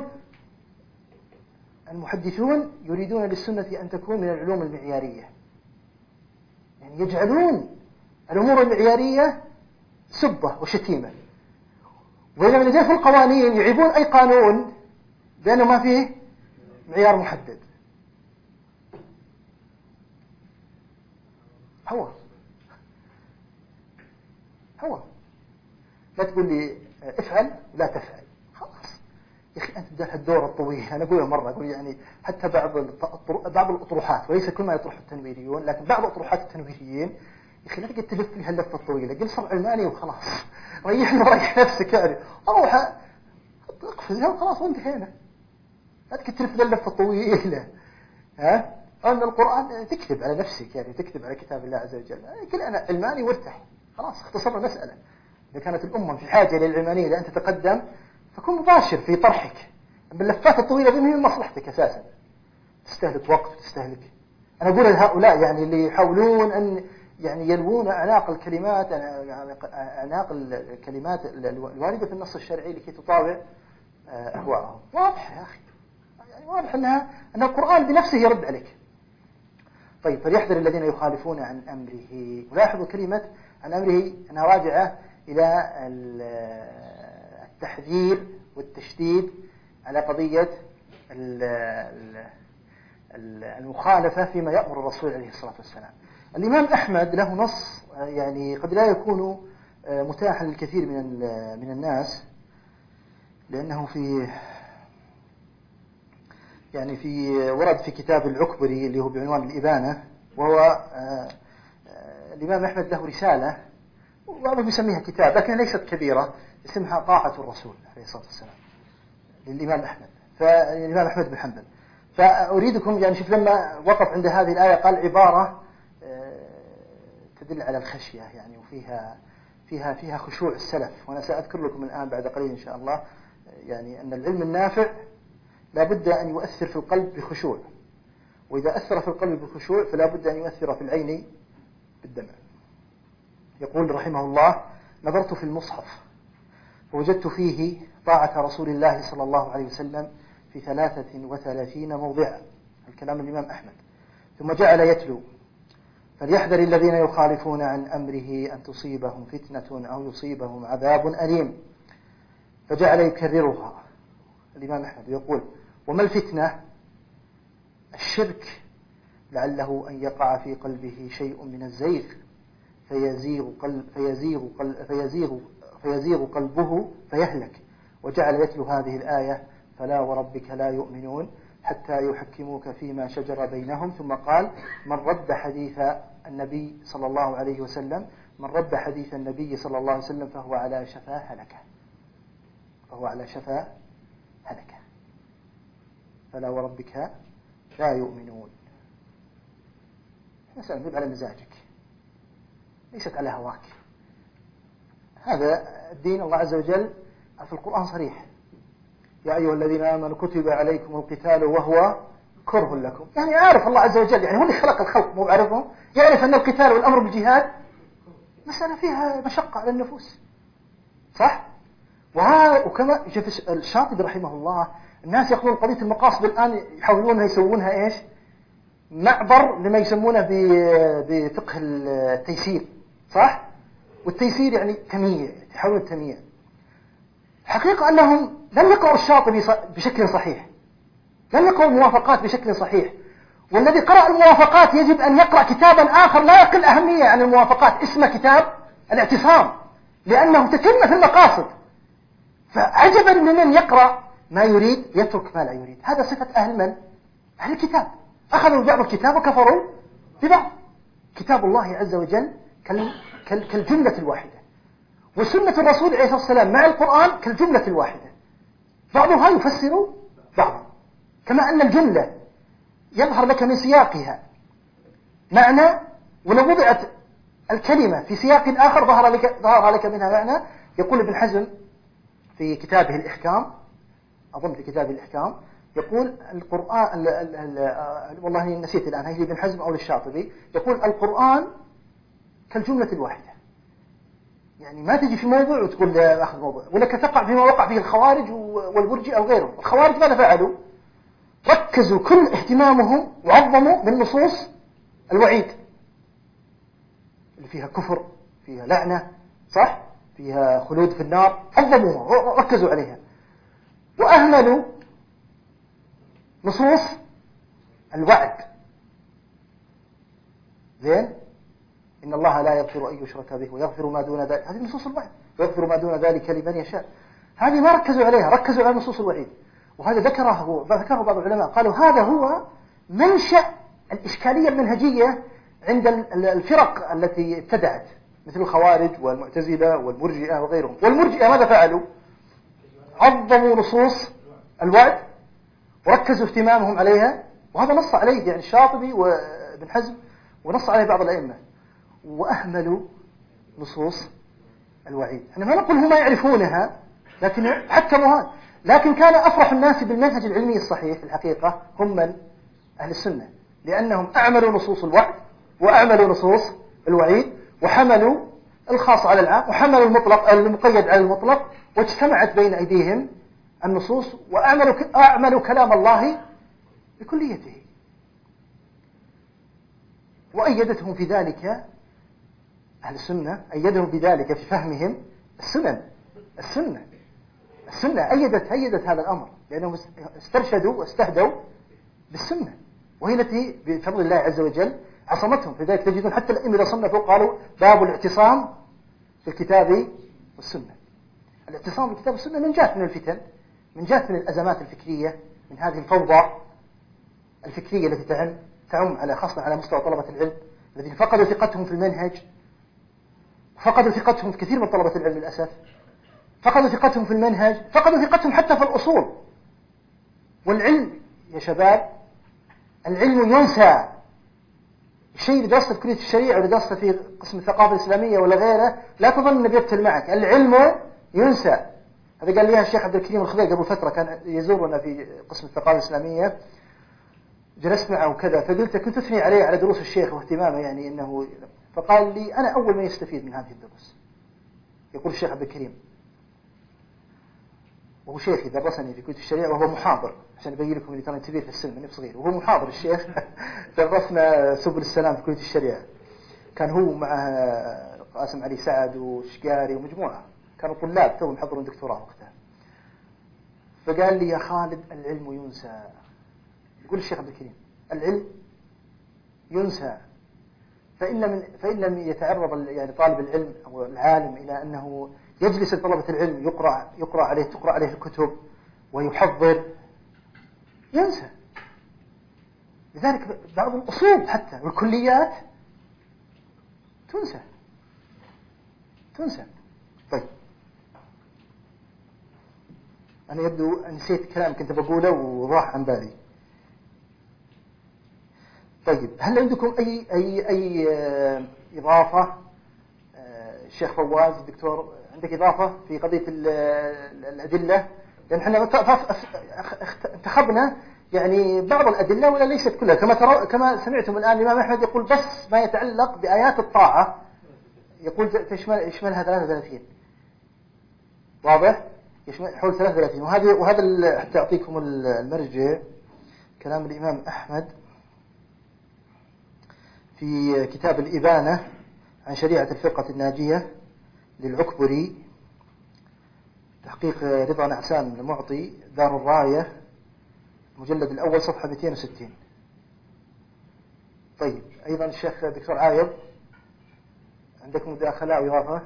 المحدثون يريدون للسنة أن تكون من العلوم المعيارية، يعني يجعلون الأمور المعيارية سبة وشتيمة، وإذا من جاء في القوانين يعيبون أي قانون بأنه ما فيه معيار محدد. هو لا تقول لي افعل لا تفعل، خلاص يا أخي أنت بدأت الدور الطويل. أنا أقولها مرة، أقول يعني حتى بعض الأطروحات، وليس كل ما يطرح التنويريون، لكن بعض أطروحات التنويريين يا أخي لا تقعد تلف لي هاللفة الطويلة، قل صر علماني وخلاص، ريحني وريح نفسك يعني، أروح أقفز خلاص وانتهينا. لا تقعد تلف اللفة الطويلة. أن القرآن تكتب على نفسك، يعني تكتب على كتاب الله عز وجل، قل أنا علماني وارتاح، خلاص اختصرنا المسألة. إذا كانت الأمة في حاجة للعلمانية لأن تتقدم فكن مباشر في طرحك، باللفات الطويلة دي من مصلحتك أساسا، تستهلك وقت وتستهلك. أنا أقول لهؤلاء يعني اللي يحاولون أن يعني يلوون أعناق الكلمات، أعناق الكلمات الواردة في النص الشرعي لكي تطاوع أهواءهم. واضح يا أخي، يعني واضح أن القرآن بنفسه يرد عليك. طيب فليحذر الذين يخالفون عن أمره. ولاحظوا كلمة عن أمره أنها راجعة إلى التحذير والتشديد على قضية المخالفة فيما يأمر الرسول عليه الصلاة والسلام. الإمام أحمد له نص يعني قد لا يكون متاحا للكثير من الناس، لأنه ورد في كتاب العكبري اللي هو بعنوان الإبانة، وهو الإمام أحمد له رسالة وبعضهم يسميها كتاب لكن ليست كبيرة، اسمها طاعة الرسول عليه الصلاة والسلام للإمام أحمد، فالإمام أحمد بن حنبل. فأريدكم يعني شوف لما وقف عند هذه الآية قال عبارة تدل على الخشية يعني، وفيها خشوع السلف، وأنا سأذكر لكم الآن بعد قليل إن شاء الله يعني أن العلم النافع لا بد أن يؤثر في القلب بخشوع، وإذا أثر في القلب بخشوع فلا بد أن يؤثر في العين بالدمع. يقول رحمه الله: نظرت في المصحف فوجدت فيه طاعة رسول الله صلى الله عليه وسلم في 33 موضعا. الكلام الإمام أحمد. ثم جعل يتلو: فليحذر الذين يخالفون عن أمره أن تصيبهم فتنة أو يصيبهم عذاب أليم. فجعل يكررها الإمام أحمد ويقول: وما الفتنة؟ الشرك، لعله أن يقع في قلبه شيء من الزيغ فيزيغ قلبه فيهلك. وجعل يتلو هذه الآية: فلا وربك لا يؤمنون حتى يحكموك فيما شجر بينهم. ثم قال: من رد حديث النبي صلى الله عليه وسلم فهو على شفا هلكة. فلا وربك لا يؤمنون. مسألة يجب على مزاجك، ليست على هواك. هذا الدين الله عز وجل في القرآن صريح: يا أيها الذين آمنوا كتب عليكم القتال وهو كره لكم. يعني عارف الله عز وجل، يعني هو اللي خلق الخلق مو بعرفهم، يعرف أن القتال والأمر بالجهاد مسألة فيها مشقة على النفوس، صح؟ وكما الشاطبي رحمه الله، الناس يأخذون قضية المقاصد الآن يحاولونها يسوونها إيش؟ معبر لما يسمونه بفقه التيسير، صح؟ والتيسير يعني تمييع، يحاولون التمييع. حقيقة أنهم لم يقرأوا الشاطبي بشكل صحيح، لم يقرأوا الموافقات بشكل صحيح. والذي قرأ الموافقات يجب أن يقرأ كتابا آخر لا يقل أهمية عن الموافقات، اسمه كتاب الاعتصام، لأنه تتم في المقاصد. فعجبا لمن يقرأ ما يريد يترك ما لا يريد. هذا صفة أهل الكتاب، أخذوا بعض الكتاب وكفروا ببعض. كتاب الله عز وجل كالجملة الواحدة، وسنة الرسول عليه الصلاة والسلام مع القرآن كالجملة الواحدة، بعضها يفسر بعضا. كما أن الجملة يظهر لك من سياقها معنى، ولو وضعت الكلمة في سياق آخر ظهر لك منها معنى. يقول ابن حزم في كتابه الإحكام، أظن في كتابه الإحكام، يقول القرآن والله نسيت الآن، هي ابن حزم أو الشاطبي، يقول القرآن كالجملة الواحدة. يعني ما تجي في موضوع وتقول أخذ موضوع، ولك تقع فيما وقع فيه الخوارج والمرجئة وغيرهم. الخوارج ماذا فعلوا؟ ركزوا كل اهتمامهم وعظموا من نصوص الوعيد اللي فيها كفر، فيها لعنة، صح؟ فيها خلود في النار، عظموها وركزوا عليها، وأهملوا نصوص الوعد. زين؟ إن الله لا يغفر أن يشرك به ويغفر ما دون ذلك، هذه نصوص الوعد، ويغفر ما دون ذلك لمن يشاء. هذه ما ركزوا عليها، ركزوا على نصوص الوعيد. وهذا ذكره بعض العلماء، قالوا هذا هو منشأ الإشكالية المنهجية عند الفرق التي ابتدعت، مثل الخوارج والمعتزلة والمرجئة وغيرهم. والمرجئة ماذا فعلوا؟ عظموا نصوص الوعد وركزوا اهتمامهم عليها، وهذا نص عليه يعني الشاطبي وابن حزم، ونص عليه بعض الأئمة. وأهملوا نصوص الوعيد. احنا ما نقول هم يعرفونها، لكن حكموها. لكن كان أفرح الناس بالمنهج العلمي الصحيح في الحقيقة هم من أهل السنة، لأنهم أعملوا نصوص الوعد وأعملوا نصوص الوعيد، وحملوا الخاص على العام، وحملوا المقيد على المطلق، واجتمعت بين أيديهم النصوص، وأعملوا كلام الله بكليته. وأيدتهم في ذلك أهل السنة، أيدهم بذلك في فهمهم السنة أيدت هذا الأمر، لأنهم استرشدوا واستهدوا بالسنة، وهي التي بفضل الله عز وجل عصمتهم. لذلك تجدون حتى الأئمة إذا صنفوا قالوا باب الاعتصام في الكتاب والسنة. الاعتصام بالكتاب والسنة منجاة من الفتن، منجاة من الأزمات الفكرية، من هذه الفوضى الفكرية التي تعم على خاصة على مستوى طلبة العلم الذين فقدوا ثقتهم في المنهج، فقدوا ثقتهم في كثير من طلبة العلم للأسف، فقدوا ثقتهم في المنهج، فقدوا ثقتهم حتى في الأصول. والعلم يا شباب، العلم ينسى. الشيء اللي درسته في كلية الشريعة ولا درسته في قسم الثقافة الإسلامية ولا غيره لا تظن أنه بيقتل معك. العلم ينسى. هذا قال لي الشيخ عبد الكريم الخضير قبل فترة، كان يزورنا في قسم الثقافة الإسلامية، جلست معه وكذا، فقلت كنت أثني عليه على دروس الشيخ واهتمامه يعني إنه، فقال لي أنا أول ما يستفيد من هذه الدروس. يقول الشيخ عبد الكريم وهو شيخي درسني في كلية الشريعة وهو محاضر، عشان أبين لكم اللي ترى كبير في السن من صغير، وهو محاضر الشيخ درسنا سبل السلام في كلية الشريعة. كان هو مع قاسم علي سعد وشقاري ومجموعة كانوا طلاب توهم يحضرون دكتوراه وقتها. فقال لي يا خالد العلم ينسى. يقول الشيخ عبد الكريم العلم ينسى، فإن لم يتعرض يعني طالب العلم أو العالم إلى أنه يجلس طلبة العلم تقرأ عليه الكتب ويحضر، ينسى. لذلك بعض الأصول حتى والكليات تنسى. طيب أنا يبدو نسيت كلام كنت بقوله وراح عن بالي. طيب هل عندكم أي إضافة؟ الشيخ فواز الدكتور عندك إضافة في قضية الأدلة؟ لأن احنا انتخبنا يعني بعض الأدلة ولا ليست كلها، كما سمعتم الآن الإمام أحمد يقول بس ما يتعلق بآيات الطاعة يقول يشملها 33. واضح؟ يشمل حول 33. وهذا حتى أعطيكم المرجع كلام الإمام أحمد في كتاب الإبانة عن شريعة الفرقة الناجية للعكبري، تحقيق رضا نعسان المعطي، دار الراية، المجلد الأول صفحة 260. طيب أيضا الشيخ دكتور عايض عندكم مداخلة أو إضافة؟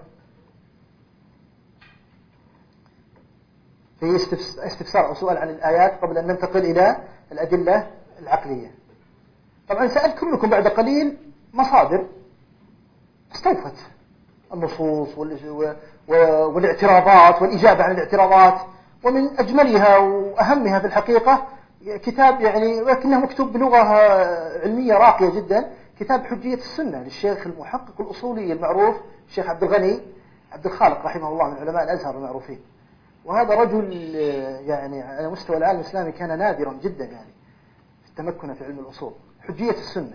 في استفسار أو سؤال عن الآيات قبل أن ننتقل إلى الأدلة العقلية. طبعا سألت كلكم بعد قليل مصادر استوفت النصوص والاعتراضات والإجابة عن الاعتراضات، ومن أجملها وأهمها في الحقيقة كتاب يعني ولكنه مكتوب بلغة علمية راقية جدا، كتاب حجية السنة للشيخ المحقق الأصولي المعروف الشيخ عبد الغني عبد الخالق رحمه الله، من علماء الأزهر المعروفين. وهذا رجل يعني على مستوى العالم الإسلامي كان نادرا جدا يعني في التمكن في علم الأصول. حجية السنة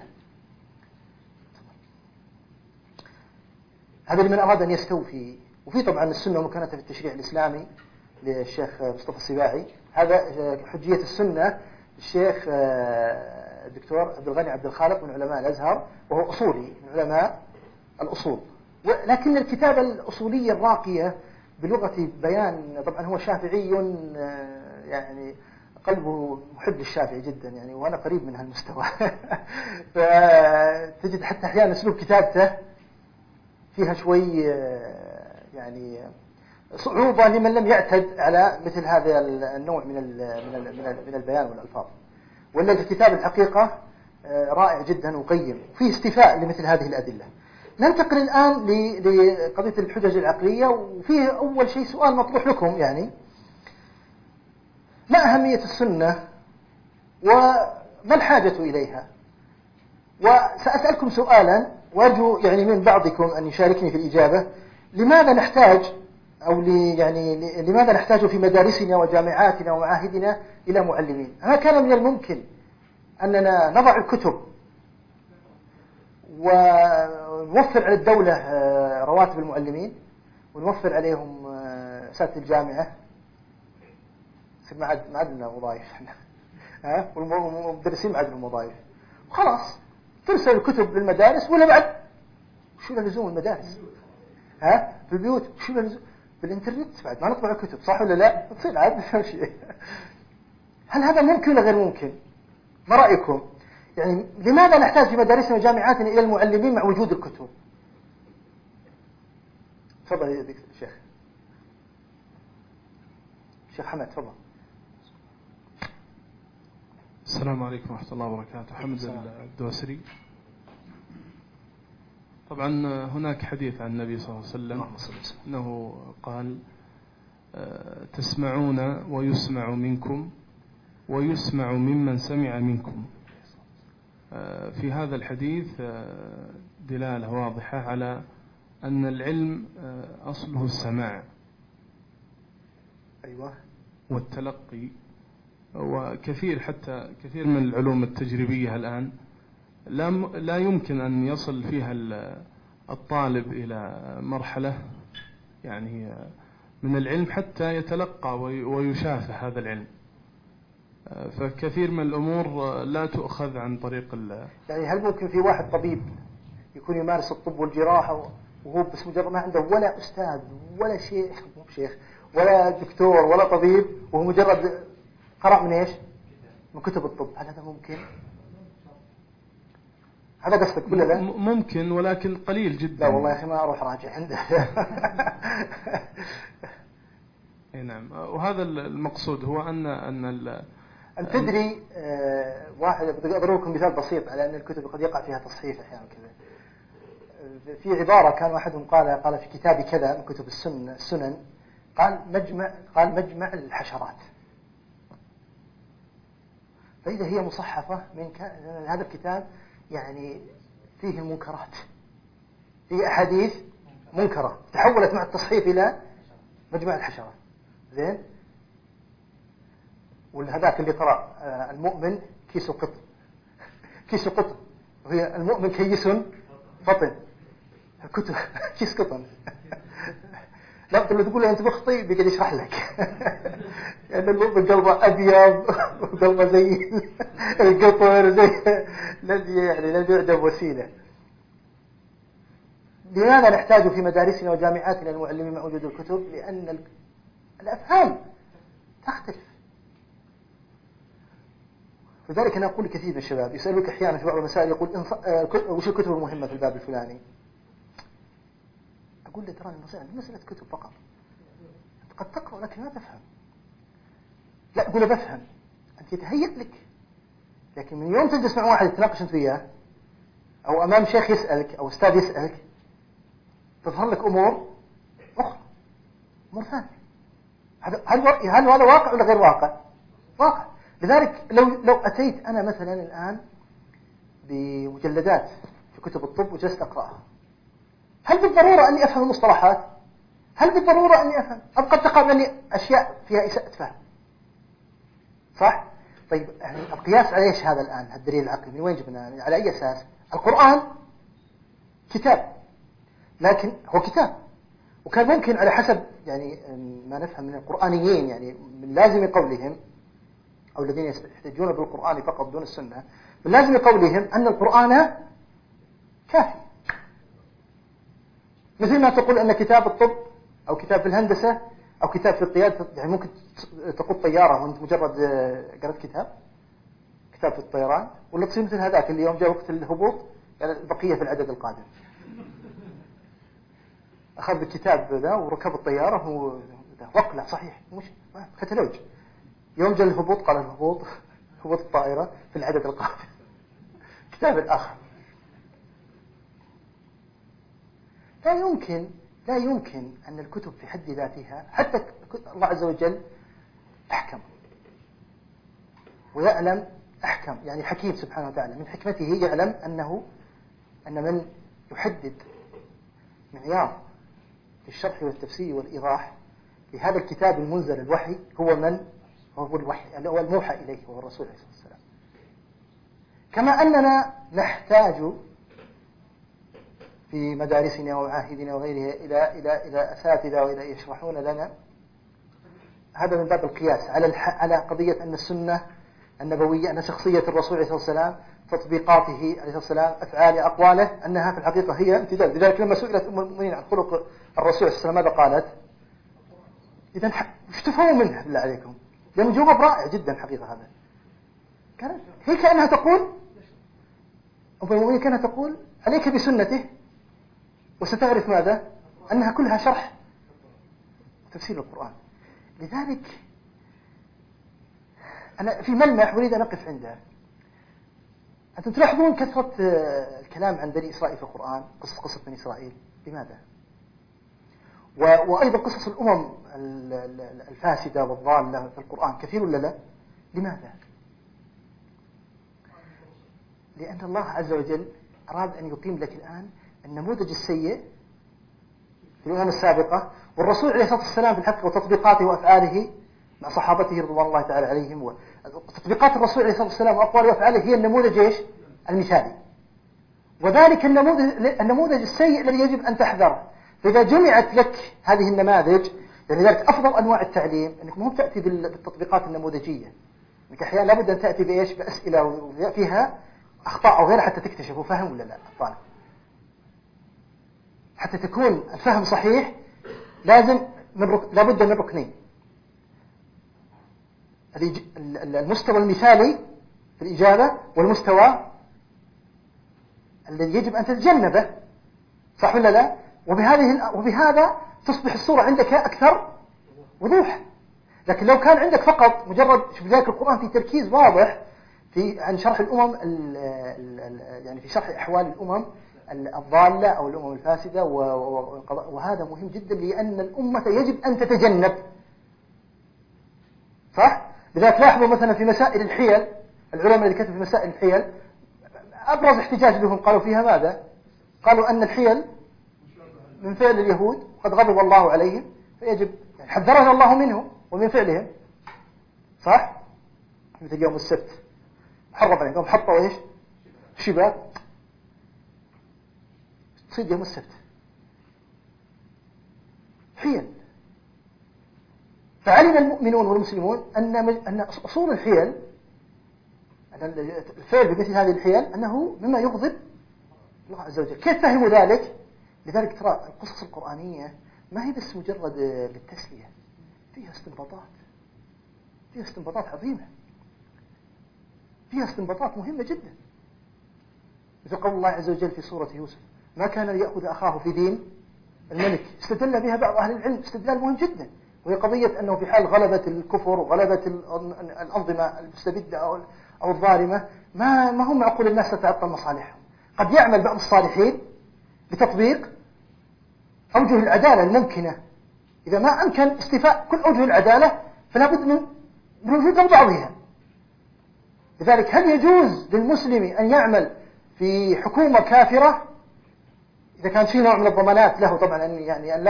هذا لمن أراد أن يستوفي. وفي طبعا السنة ومكانتها في التشريع الإسلامي للشيخ مصطفى السباعي. هذا حجية السنة للشيخ الدكتور عبد الغني عبد الخالق من علماء الأزهر، وهو أصولي من علماء الأصول. لكن الكتابة الأصولية الراقية بلغة بيان، طبعا هو شافعي يعني قلبه محب للشافعي جدا يعني، وأنا قريب من هالمستوى فتجد حتى أحيانا أسلوب كتابته فيها شوي يعني صعوبة لمن لم يعتد على مثل هذا النوع من البيان والألفاظ. ولا الكتاب الحقيقة رائع جدا وقيم، فيه استيفاء لمثل هذه الأدلة. ننتقل الآن لقضية الحجج العقلية، وفيه أول شيء سؤال مطروح لكم يعني ما أهمية السنة وما الحاجة إليها؟ وسأسألكم سؤالا وأرجو يعني من بعضكم أن يشاركني في الإجابة. لماذا نحتاج لماذا نحتاج في مدارسنا وجامعاتنا ومعاهدنا إلى معلمين؟ هل كان من الممكن أننا نضع الكتب ونوفر على الدولة رواتب المعلمين ونوفر عليهم أساتذة الجامعة؟ ما عندنا وظائف والمدرسين ما عندهم وظائف، وخلاص ترسل الكتب للمدارس. ولا بعد شو لزوم المدارس في البيوت؟ شو لزوم بالإنترنت بعد ما نطبع الكتب؟ صح ولا لا؟ تصير عاد شيء. هل هذا ممكن ولا غير ممكن؟ ما رأيكم؟ يعني لماذا نحتاج في مدارسنا وجامعاتنا إلى المعلمين مع وجود الكتب؟ تفضل يا شيخ. شيخ حمد تفضل.
السلام عليكم ورحمة الله وبركاته. حمد الدوسري. طبعا هناك حديث عن النبي صلى الله عليه وسلم أنه قال تسمعون ويسمع منكم ويسمع ممن سمع منكم. في هذا الحديث دلالة واضحة على أن العلم أصله السماع
أيوة
والتلقي. وكثير حتى كثير من العلوم التجريبية الآن لا يمكن أن يصل فيها الطالب إلى مرحلة يعني من العلم حتى يتلقى ويشافه هذا العلم. فكثير من الأمور لا تؤخذ عن طريق
يعني هل ممكن في واحد طبيب يكون يمارس الطب والجراحة وهو بس مجرد ما عنده ولا أستاذ ولا شيخ ولا دكتور ولا طبيب وهو مجرد قرأ من إيش؟ من كتب الطب؟ هل هذا ممكن؟ هذا قصدك ولا لا؟
ممكن ولكن قليل جدا.
لا والله يا أخي ما أروح راجع عنده.
نعم. وهذا المقصود هو أن
تدري واحد أضرب لكم مثال بسيط على أن الكتب قد يقع فيها تصحيف أحيانا كذا. في عبارة كان واحدهم قال في كتاب كذا من كتب السنن قال مجمع الحشرات، فإذا هي مصحفة من هذا الكتاب يعني فيه المنكرات، فيه أحاديث منكرة تحولت مع التصحيف إلى مجمع الحشرات. زين. والهذاك اللي قرأ المؤمن كيس قطن وهي المؤمن كيس فطن، كتب كيس قطن. لا تقول له أنت مخطئ بيقعد يشرح لك. يعني المؤمن قلبه أبيض وقلبه زي القطر زي يعني لا يعدم وسيلة. لماذا نحتاج في مدارسنا وجامعاتنا المعلمين مع وجود الكتب؟ لأن الأفهام تختلف. لذلك أنا أقول كثير من الشباب يسألوك أحيانا في بعض المسائل يقول وش الكتب المهمة في الباب الفلاني؟ أقول له ترى مسألة كتب فقط، قد تقرأ لكن ما تفهم. لا أقول له بفهم، أنت يتهيأ لك، لكن من يوم تجلس مع واحد تناقش أنت وياه أو أمام شيخ يسألك أو أستاذ يسألك تظهر لك أمور أخرى، أمور ثانية. هل هذا واقع ولا غير واقع؟ واقع. لذلك لو أتيت أنا مثلا الآن بمجلدات في كتب الطب وجلست أقرأها، هل بالضرورة أني أفهم المصطلحات؟ هل بالضرورة أني أفهم؟ أم قد تقع مني أشياء فيها إساءة فهم؟ صح؟ طيب يعني القياس على إيش هذا الآن؟ الدليل العقلي من وين جبناه؟ على أي أساس؟ القرآن كتاب، لكن هو كتاب، وكان ممكن على حسب يعني ما نفهم من القرآنيين يعني من لازم قولهم أو الذين يحتجون بالقرآن فقط دون السنة، من لازم قولهم أن القرآن كافي. مثل ما تقول أن كتاب الطب أو كتاب في الهندسة أو كتاب في القيادة، يعني ممكن تقود طيارة وأنت مجرد قرأت كتاب في الطيران، ولا تصير مثل هذاك اللي يوم جاء وقت الهبوط يعني البقية في العدد القادم أخذ الكتاب ذا وركب الطيارة وقلع صحيح مش كتالوج، يوم جاء الهبوط قال هبوط الطائرة في العدد القادم. كتاب الآخر. لا يمكن أن الكتب في حد ذاتها، حتى الله عز وجل أحكم ويعلم أحكم، يعني حكيم سبحانه وتعالى من حكمته يعلم أن من يحدد معيار في الشرح والتفسير والإيضاح لهذا الكتاب المنزل الوحي هو الوحي اللي هو الموحى إليه وهو الرسول عليه الصلاة والسلام. كما أننا نحتاج في مدارسنا ومعاهدنا وغيرها إلى أساتذة وإلى يشرحون لنا، هذا من باب القياس على قضية أن السنة النبوية، أن شخصية الرسول عليه الصلاة والسلام تطبيقاته عليه الصلاة والسلام أفعاله أقواله أنها في الحقيقة هي امتداد. لذلك لما سئلت أم المؤمنين عن خلق الرسول عليه الصلاة والسلام ماذا قالت؟ إذن ايش تفهموا منها بالله عليكم؟ لأن جواب رائع جدا حقيقة هذا. هي كأنها تقول أم المؤمنين كانت تقول عليك بسنته، وستعرف ماذا؟ أنها كلها شرح وتفسير القرآن. لذلك أنا في ملمح أريد أن أقف عنده. أنتم تلاحظون كثرة الكلام عن بني إسرائيل في القرآن، قصة بني إسرائيل، لماذا؟ وأيضا قصص الأمم الفاسدة والضالة في القرآن كثير ولا لا؟ لماذا؟ لأن الله عز وجل أراد أن يقيم لك الآن النموذج السيء في الأمم السابقة، والرسول عليه الصلاة والسلام في الحق وتطبيقاته وأفعاله مع صحابته رضوان الله تعالى عليهم، وتطبيقات الرسول عليه الصلاة والسلام وأقواله وأفعاله هي النموذج إيش؟ المثالي. وذلك النموذج السيء الذي يجب أن تحذره. فإذا جمعت لك هذه النماذج، يعني ذلك أفضل أنواع التعليم أنك مو تأتي بالتطبيقات النموذجية، أنك أحيانا لابد أن تأتي بإيش؟ بأسئلة فيها أخطاء أو غيرها حتى تكتشف فهم ولا لا الطالب. حتى تكون الفهم صحيح لابد من ركنين: المستوى المثالي في الإجابة، والمستوى الذي يجب أن تتجنبه، صح ولا لا؟ وبهذا تصبح الصورة عندك أكثر وضوح. لكن لو كان عندك فقط مجرد شوف ذلك القرآن في تركيز واضح عن شرح الأمم، يعني في شرح أحوال الأمم الضالة أو الأمم الفاسدة، وهذا مهم جدا لأن الأمة يجب أن تتجنب، صح؟ لذلك لاحظوا مثلا في مسائل الحيل، العلماء اللي كتبوا في مسائل الحيل أبرز احتجاج لهم قالوا فيها ماذا؟ قالوا أن الحيل من فعل اليهود قد غضب الله عليهم، فيجب يعني حذرنا الله منهم ومن فعلهم، صح؟ مثل يوم السبت حرم عليهم، يوم حطوا إيش؟ شباك تصيد يوم السبت، حيل. فعلم المؤمنون والمسلمون أن أصول الحيل، الفعل بمثل هذه الحيل أنه مما يغضب الله عز وجل. كيف فهموا ذلك؟ لذلك ترى القصص القرآنية ما هي بس مجرد للتسلية، فيها استنباطات عظيمة، فيها استنباطات مهمة جدا. مثل قول الله عز وجل في سورة يوسف: ما كان ليأخذ أخاه في دين الملك. استدل بها بعض أهل العلم استدلال مهم جدا، وهي قضية أنه في حال غلبة الكفر وغلبة الأنظمة المستبدة أو الظالمة، ما هم معقول الناس تتعطل مصالحهم. قد يعمل بعض الصالحين بتطبيق أوجه العدالة الممكنة. إذا ما أمكن استيفاء كل أوجه العدالة فلا بد من وجود بعضها. لذلك هل يجوز للمسلم أن يعمل في حكومة كافرة إذا كان في نوع من الضمانات له طبعا، يعني أن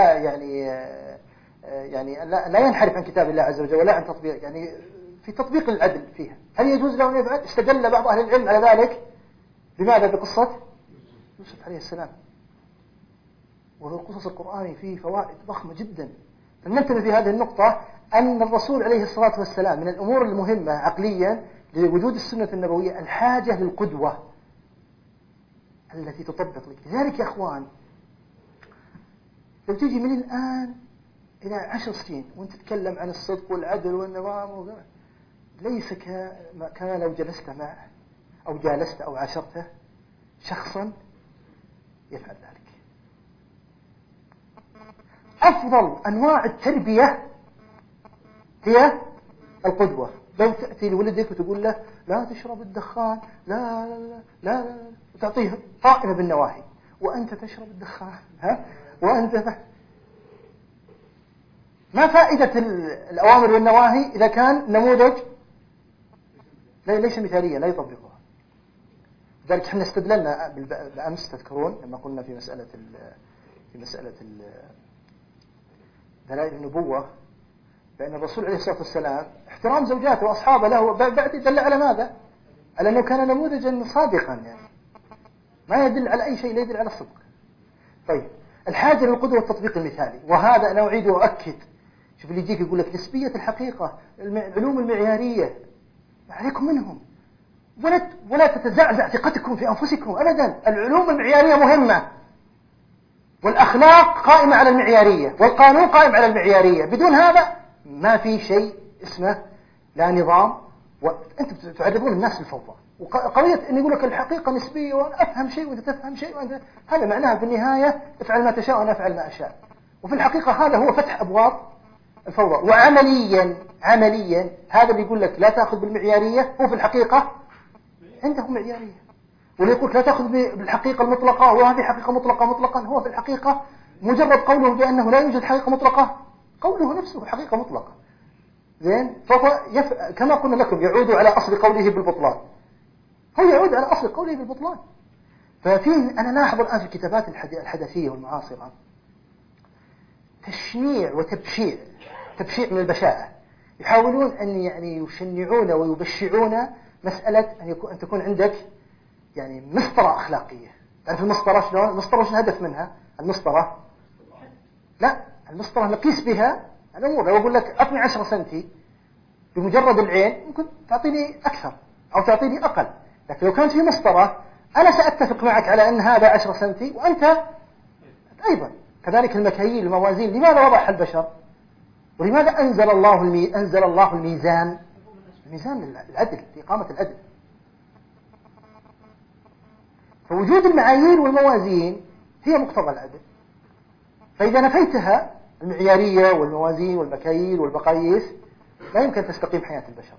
لا ينحرف عن كتاب الله عز وجل ولا عن تطبيق، يعني في تطبيق العدل فيها، هل يجوز له أن يفعل؟ استدل بعض أهل العلم على ذلك بماذا؟ بقصة يوسف عليه السلام. وفي القصص القرآني فيه فوائد ضخمة جدا. فننتبه في هذه النقطة أن الرسول عليه الصلاة والسلام من الأمور المهمة عقليا لوجود السنة النبوية الحاجة للقدوة التي تطبق لك. لذلك يا أخوان لو تيجي من الآن إلى 10 سنين وأنت تتكلم عن الصدق والعدل والنظام ليس كما لو جلست معه أو جالست أو عاشرته شخصا يفعل ذلك. أفضل أنواع التربية هي القدوة. لو تأتي لولدك وتقول له لا تشرب الدخان، لا لا لا لا, لا. وتعطيه قائمة بالنواهي وأنت تشرب الدخان، وأنت ما فائدة الأوامر والنواهي إذا كان نموذج ليس مثاليا لا يطبقها. لذلك احنا استدللنا بالأمس تذكرون لما قلنا في مسألة دلائل النبوة بأن الرسول عليه الصلاة والسلام احترام زوجاته وأصحابه له بعد يدل على ماذا؟ على أنه كان نموذجا صادقا، يعني ما يدل على أي شيء، لا يدل على الصدق. طيب الحاجة للقدوة والتطبيق المثالي، وهذا أنا أعيد وأؤكد. شوف اللي يجيك يقول لك نسبية الحقيقة، العلوم المعيارية، عليكم منهم ولا تتزعزع ثقتكم في أنفسكم أبدا. العلوم المعيارية مهمة، والأخلاق قائمة على المعيارية، والقانون قائم على المعيارية. بدون هذا ما في شيء اسمه لا نظام، وأنتم تعرضون الناس للفوضى. وقضية أن يقول لك الحقيقة نسبية وأنا أفهم شيء وأنت تفهم شيء وأنت، هذا معناها في النهاية افعل ما تشاء وأنا أفعل ما أشاء. وفي الحقيقة هذا هو فتح أبواب الفوضى. عمليا هذا اللي يقول لك لا تأخذ بالمعيارية هو في الحقيقة عنده معيارية، واللي يقول لا تأخذ بالحقيقة المطلقة وهذه حقيقة مطلقة مطلقا، هو في الحقيقة مجرد قوله بأنه لا يوجد حقيقة مطلقة، قوله نفسه حقيقة مطلقة. زين، فهو كما قلنا لكم يعود على أصل قوله بالبطلان، هو يعود على أصل قوله بالبطلان. أنا لاحظ الآن في الكتابات الحدثية والمعاصرة تشنيع وتبشيع، تبشيع من البشاعة، يحاولون أن يعني يشنعون ويبشعون مسألة أن تكون عندك يعني مسطرة أخلاقية. تعرف المسطرة شلون؟ المسطرة وش الهدف منها؟ المسطرة لا، المسطرة نقيس بها الأمور. لو أقول لك أعطني 10 سنتي بمجرد العين ممكن تعطيني أكثر أو تعطيني أقل، لكن لو كانت في مسطرة أنا سأتفق معك على أن هذا 10 سنتي وأنت أيضا كذلك. المكاييل الموازين لماذا وضعها البشر؟ ولماذا أنزل الله الميزان؟ الميزان العدل، لإقامة العدل. فوجود المعايير والموازين هي مقتضى العدل، فإذا نفيتها المعيارية والموازين والمكاييل والمقاييس لا يمكن تستقيم حياة البشر.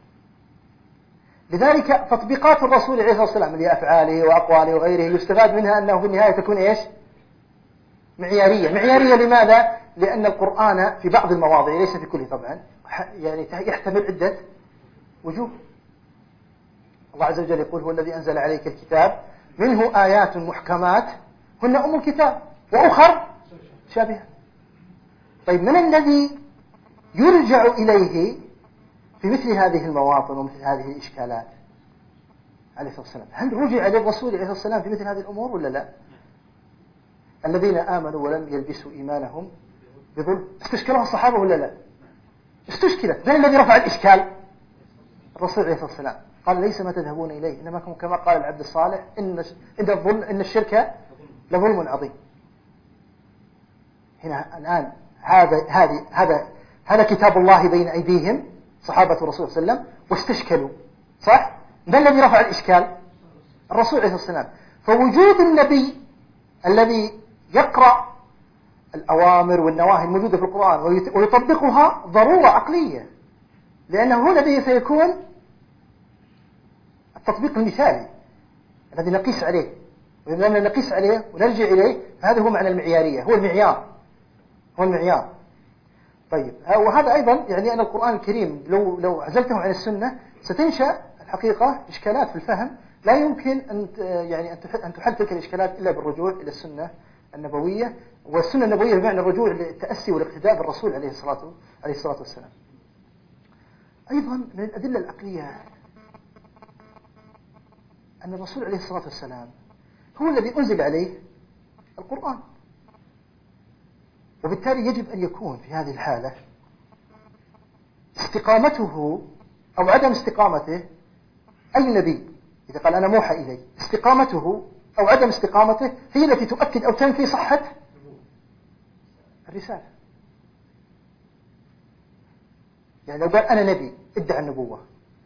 لذلك تطبيقات الرسول عليه الصلاة والسلام لأفعاله وأقواله وغيره يستفاد منها أنه في النهاية تكون إيش؟ معيارية. معيارية لماذا؟ لأن القرآن في بعض المواضع ليس في كله طبعا يعني يحتمل عدة وجوه. الله عز وجل يقول هو الذي أنزل عليك الكتاب منه آيات محكمات هن أم الكتاب وأخر شابهة. طيب من الذي يرجع إليه في مثل هذه المواطن ومثل هذه الإشكالات؟ عليه الصلاة والسلام. هل رجع للرسول عليه الصلاة والسلام في مثل هذه الأمور ولا لا؟ الذين آمنوا ولم يلبسوا إيمانهم بظلم، استشكلها الصحابة ولا لا؟ استشكلت. من الذي رفع الإشكال؟ الرسول عليه الصلاة والسلام. قال ليس ما تذهبون إليه إنما كما قال العبد الصالح إن الشرك لظلم عظيم. هنا الآن هذا كتاب الله بين أيديهم صحابة الرسول صلى الله عليه وسلم واستشكلوا، صح؟ من الذي رفع الإشكال؟ الرسول عليه الصلاة والسلام. فوجود النبي الذي يقرأ الأوامر والنواهي الموجودة في القرآن ويطبقها ضرورة عقلية، لأنه هو الذي سيكون التطبيق المثالي الذي نقيس عليه، ولما نقيس عليه ونرجع إليه فهذا هو معنى المعيارية، هو المعيار. طيب، وهذا أيضا يعني أن القرآن الكريم لو عزلته عن السنة ستنشأ الحقيقة إشكالات في الفهم لا يمكن أن تحل تلك الإشكالات إلا بالرجوع إلى السنة النبوية، والسنة النبوية بمعنى الرجوع للتأسي والاقتداء بالرسول عليه الصلاة والسلام. أيضا من الأدلة العقلية أن الرسول عليه الصلاة والسلام هو الذي أنزل عليه القرآن، وبالتالي يجب أن يكون في هذه الحالة استقامته أو عدم استقامته أي نبي إذا قال أنا موحى إلي، استقامته أو عدم استقامته هي التي تؤكد أو تنفي صحة الرسالة. يعني لو قال أنا نبي ادعى النبوة،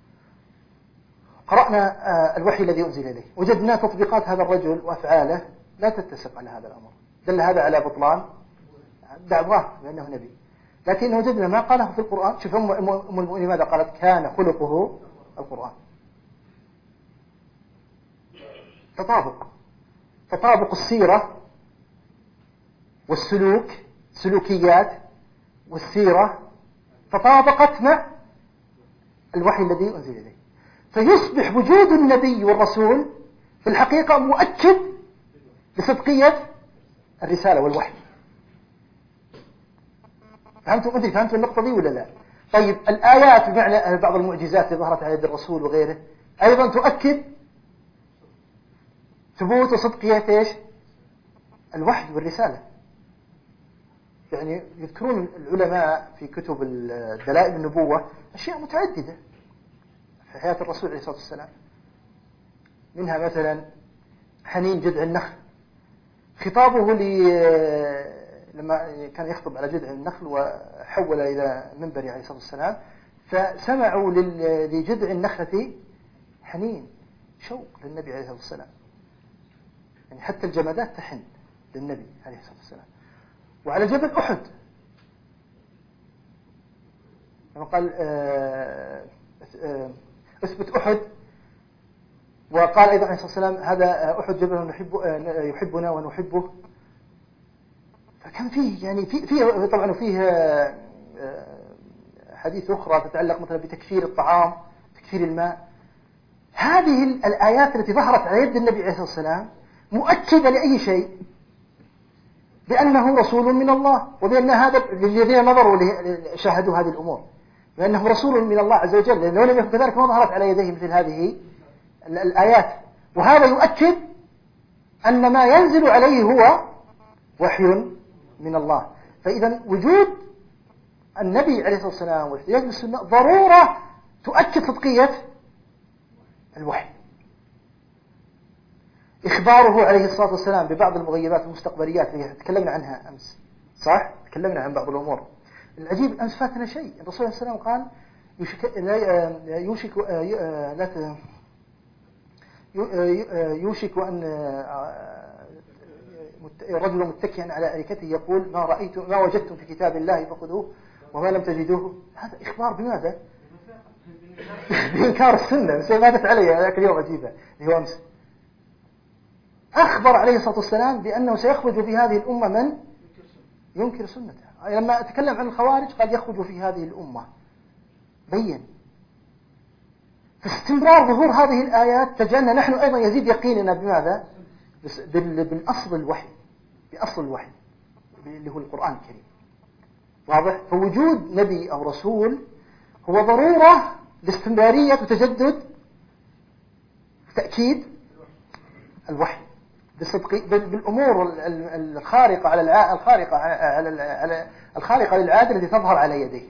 قرأنا الوحي الذي أنزل إليه وجدنا تطبيقات هذا الرجل وأفعاله لا تتسق على هذا الأمر، دل هذا على بطلان دعواه بأنه نبي. لكن وجدنا ما قاله في القرآن. شوف أم المؤمنين ماذا قالت؟ كان خلقه القرآن. تطابق السيرة والسلوك، سلوكيات والسيرة تطابقت مع الوحي الذي أنزل إليه، فيصبح وجود النبي والرسول في الحقيقة مؤكد لصدقية الرسالة والوحي. فهمتوا النقطة دي ولا لا؟ طيب، الآيات بمعنى بعض المعجزات اللي ظهرت على يد الرسول وغيره أيضا تؤكد ثبوت وصدقية إيش؟ الوحي والرسالة. يعني يذكرون العلماء في كتب دلائل النبوة أشياء متعددة في حياة الرسول عليه الصلاة والسلام، منها مثلا حنين جذع النخل، خطابه لما كان يخطب على جذع النخل وحول إلى منبر عليه الصلاة والسلام، فسمعوا لجذع النخلة حنين شوق للنبي عليه الصلاة والسلام، يعني حتى الجمادات تحن للنبي عليه الصلاة والسلام. وعلى جبل أحد لما قال اثبت أحد، وقال أيضا عليه الصلاة والسلام هذا أحد جبل يحبنا ونحبه. فكان فيه يعني فيه طبعا فيه حديث أخرى تتعلق مثلا بتكثير الطعام، تكثير الماء. هذه الآيات التي ظهرت على يد النبي عليه الصلاة والسلام مؤكدة لأي شيء، بأنه رسول من الله، وبأن هذا الذين نظروا شاهدوا هذه الأمور، بأنه رسول من الله عز وجل، لأنه لم يكن كذلك ما ظهرت على يديه مثل هذه الآيات. وهذا يؤكد أن ما ينزل عليه هو وحي من الله. فإذا وجود النبي عليه الصلاة والسلام والاحتجاج بالسنة ضرورة تؤكد صدقية الوحي. إخباره عليه الصلاة والسلام ببعض المغيبات المستقبليات اللي تكلمنا عنها أمس، صح؟ تكلمنا عن بعض الأمور. العجيب أمس فاتنا شيء، الرسول عليه السلام قال يوشك أن رجل متكئا على أريكته يقول ما وجدتم في كتاب الله فخذوه وما لم تجدوه. هذا إخبار بماذا؟ بإنكار السنة. بس ماتت علي ذاك اليوم عجيبة اللي هو أمس. أخبر عليه الصلاة والسلام بأنه سيخرج في هذه الأمة من ينكر سنته. لما أتكلم عن الخوارج قد يخرج في هذه الأمة، بين. فاستمرار ظهور هذه الآيات تجعلنا نحن أيضا يزيد يقيننا بماذا؟ بالأصل الوحي، بأصل الوحي اللي هو القرآن الكريم. واضح؟ فوجود نبي أو رسول هو ضرورة لاستمرارية وتجدد تأكيد الوحي بالأمور الخارقة على الخارقة للعادة التي تظهر على يديه.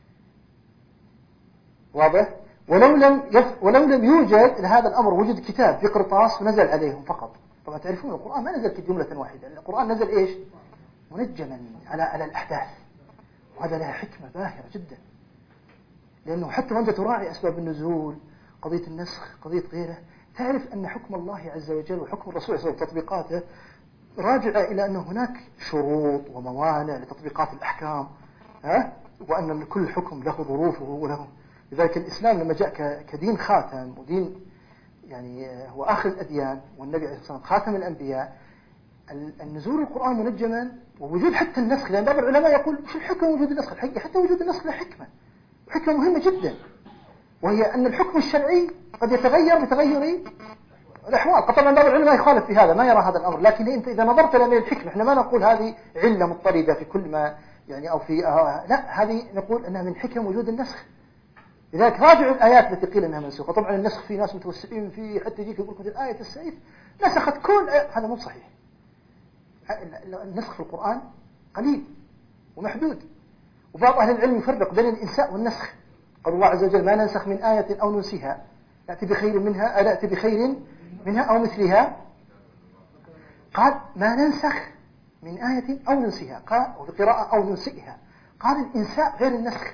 واضح؟ ولو لم يوجد لهذا الأمر وجد كتاب في قرطاس ونزل عليهم فقط. طبعا تعرفون القرآن ما نزل كجملة واحدة، القرآن نزل إيش؟ منجما على الأحداث، وهذا لها حكمة باهرة جدا، لأنه حتى وأنت تراعي أسباب النزول، قضية النسخ، قضية غيره، تعرف أن حكم الله عز وجل وحكم الرسول صلى الله عليه وسلم وتطبيقاته راجع إلى أن هناك شروط وموانع لتطبيقات الأحكام، وأن كل حكم له ظروفه وله. لذلك الإسلام لما جاء كدين خاتم ودين يعني هو آخر الأديان، والنبي عليه الصلاة والسلام خاتم الأنبياء، النزول القرآن منجما ووجود حتى النسخ، لأن بعض العلماء يقول شو الحكمة وجود النسخ؟ الحقيقة حتى وجود النسخ له حكمة، وحكمة مهمة جدا، وهي أن الحكم الشرعي قد يتغير بتغير الأحوال. طبعا بعض العلماء يخالف في هذا، ما يرى هذا الأمر، لكن أنت إذا نظرت إلى الحكمة، إحنا ما نقول هذه علة مضطردة في كل ما يعني أو في لا، هذه نقول أنها من حكم وجود النسخ. لذلك راجعوا الآيات التي قيل أنها منسوخة. طبعا النسخ في ناس متوسعين فيه، حتى يجيك يقول مثل آية السيف نسخت كل هذا مو صحيح. النسخ في القرآن قليل ومحدود، وبعض أهل العلم يفرق بين الإنساء والنسخ. قال الله عز وجل ما ننسخ من آية أو ننسها نأتي بخير منها، نأتي بخير منها أو مثلها. قال ما ننسخ من آية أو ننسها، قال وفي قراءة أو ننسئها. قال الإنساء غير النسخ.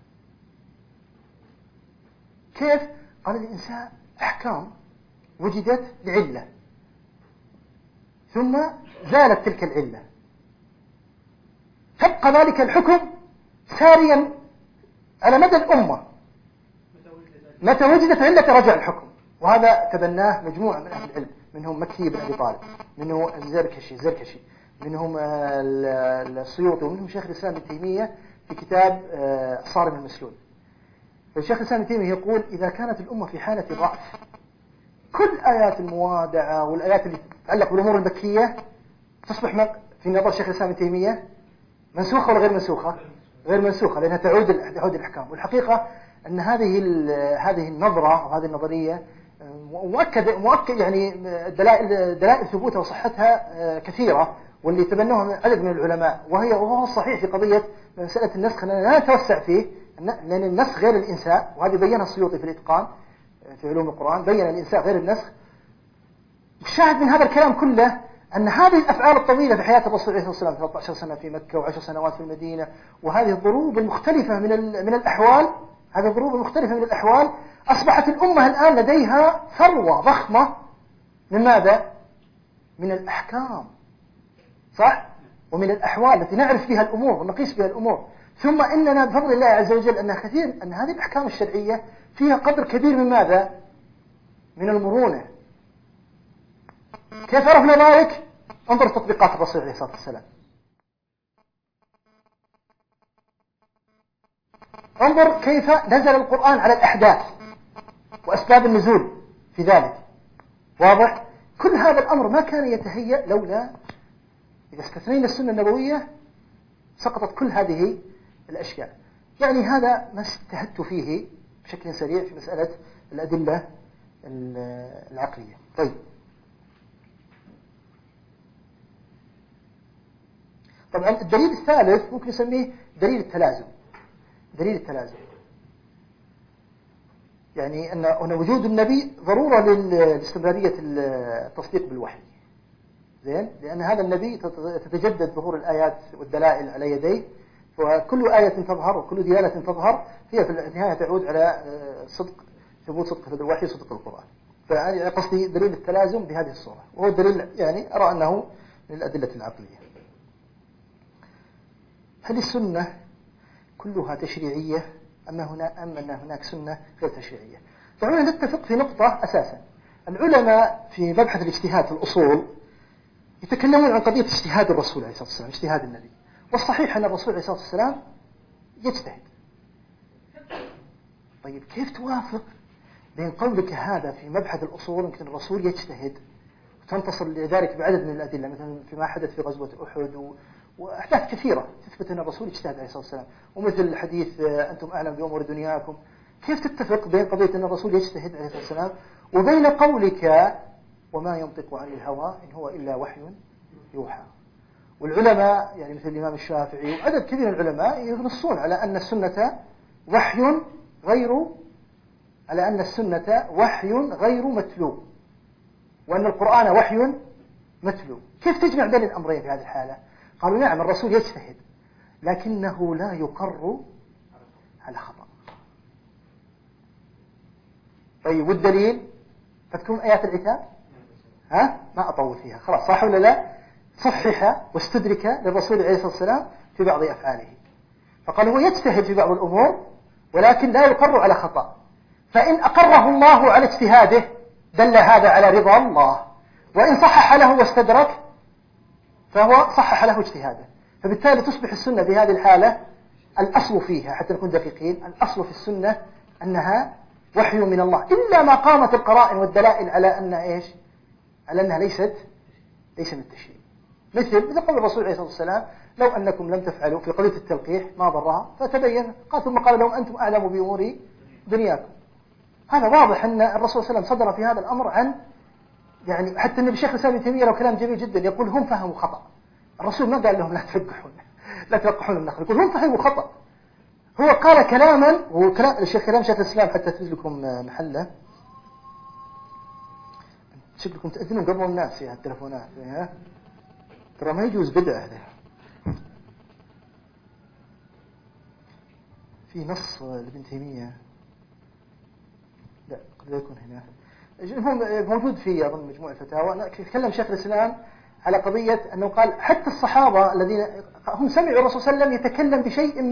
كيف؟ قال الإنساء أحكام وجدت لعلة ثم زالت تلك العلة، تبقى ذلك الحكم ساريا على مدى الأمة، متى وجدت علة رجع الحكم. وهذا تبناه مجموعة من أهل العلم، منهم مكي بن أبي طالب، منهم الزركشي، منهم السيوطي، ومنهم شيخ الإسلام ابن تيمية في كتاب الصارم المسلول. فالشيخ الإسلام ابن تيمية يقول إذا كانت الأمة في حالة ضعف، كل آيات الموادعة والآيات اللي تتعلق بالأمور المكية تصبح في نظر الشيخ الإسلام ابن تيمية منسوخة ولا غير منسوخة؟ غير منسوخة، لأنها تعود الأحكام. والحقيقة أن هذه النظرة وهذه النظرية مؤكد يعني دلائل ثبوتها وصحتها كثيرة، واللي تبنوها عدد من العلماء، وهو الصحيح في قضية مسألة النسخ لا نتوسع فيه، لأن النسخ غير الإنساء، وهذه بينها السيوطي في الإتقان في علوم القرآن، بين الإنساء غير النسخ. الشاهد من هذا الكلام كله أن هذه الأفعال الطويلة في حياة الرسول عليه الصلاة والسلام 13 سنة في مكة و10 سنوات في المدينة، وهذه الضروب المختلفة من الأحوال هذه ضروب مختلفة من الأحوال. أصبحت الأمة الآن لديها ثروة ضخمة من ماذا؟ من الأحكام، صح؟ ومن الأحوال التي نعرف بها الأمور ونقيس بها الأمور. ثم إننا بفضل الله عز وجل أن هذه الأحكام الشرعية فيها قدر كبير من ماذا؟ من المرونة. كيف عرفنا ذلك؟ انظر تطبيقات الرسول عليه الصلاة والسلام. انظر كيف نزل القرآن على الأحداث وأسباب النزول في ذلك. واضح؟ كل هذا الأمر ما كان يتهيأ لولا إذا استثنينا السنة النبوية سقطت كل هذه الأشياء. يعني هذا ما استهدت فيه بشكل سريع في مسألة الأدلة العقلية. طيب، طبعا الدليل الثالث ممكن نسميه دليل التلازم. دليل التلازم يعني أن وجود النبي ضرورة لاستمرارية التصديق بالوحي. زين، لأن هذا النبي تتجدد ظهور الآيات والدلائل على يديه، وكل آية تظهر وكل دلالة تظهر هي في النهاية تعود على ثبوت صدق هذا الوحي وصدق القرآن. فأنا قصدي دليل التلازم بهذه الصورة، وهو الدليل يعني أرى أنه من الأدلة العقلية. هل السنة كلها تشريعية أم أن هناك سنة غير تشريعية؟ دعونا نتفق في نقطة أساسا. العلماء في مبحث الاجتهاد في الأصول يتكلمون عن قضية اجتهاد الرسول عليه الصلاة والسلام، اجتهاد النبي. والصحيح أن الرسول عليه الصلاة والسلام يجتهد. طيب، كيف توافق بين قولك هذا في مبحث الأصول يمكن الرسول يجتهد وتنتصر لذلك بعدد من الأدلة، مثلا فيما حدث في غزوة أحد وأحداث كثيرة تثبت أن الرسول اجتهد عليه الصلاة والسلام، ومثل الحديث أنتم أعلم بأمور دنياكم. كيف تتفق بين قضية أن الرسول يجتهد عليه الصلاة والسلام وبين قولك وما ينطق عن الهوى إن هو إلا وحي يوحى؟ والعلماء يعني مثل الإمام الشافعي وعدد كبير من العلماء ينصون على أن السنة وحي غير متلو، وأن القرآن وحي متلو. كيف تجمع بين الأمرين في هذه الحالة؟ قالوا نعم، الرسول يجتهد لكنه لا يقر على خطأ. طيب، والدليل تذكرون آيات العتاب؟ ما أطول فيها خلاص، صح ولا لا؟ صحح واستدرك للرسول عليه الصلاة والسلام في بعض أفعاله، فقال هو يجتهد في بعض الأمور ولكن لا يقر على خطأ. فإن أقره الله على اجتهاده دل هذا على رضا الله، وإن صحح له واستدرك فهو صحح له اجتهاده. فبالتالي تصبح السنة في هذه الحالة الأصل فيها، حتى نكون دقيقين، الأصل في السنة أنها وحي من الله، إلا ما قامت القرائن والدلائل على أنها إيش؟ على أنها ليس من التشريع. مثل قول الرسول عليه الصلاة والسلام لو أنكم لم تفعلوا في قضية التلقيح ما ضرها فتبين، ثم قال لهم أنتم أعلم بأمور دنياكم. هذا واضح أن الرسول صلى الله عليه وسلم صدر في هذا الأمر عن يعني حتى النبي الشيخ الإسلام ابن تيمية له كلام جميل جدا، يقول هم فهموا خطأ. الرسول ما قال لهم لا تلقحون النخل، يقول هم فهموا خطأ. هو قال كلاما، وكلام الشيخ كلام شيخ الإسلام حتى تفز لكم محله، شكلكم تأذنون قبل الناس في التلفونات، ترى ما يجوز بدعة هذا. في نص لابن تيمية، لا قد لا يكون هنا، هو موجود في أظن مجموع الفتاوى. تكلم شيخ الإسلام على قضية أنه قال حتى الصحابة الذين هم سمعوا الرسول صلى الله عليه وسلم يتكلم بشيء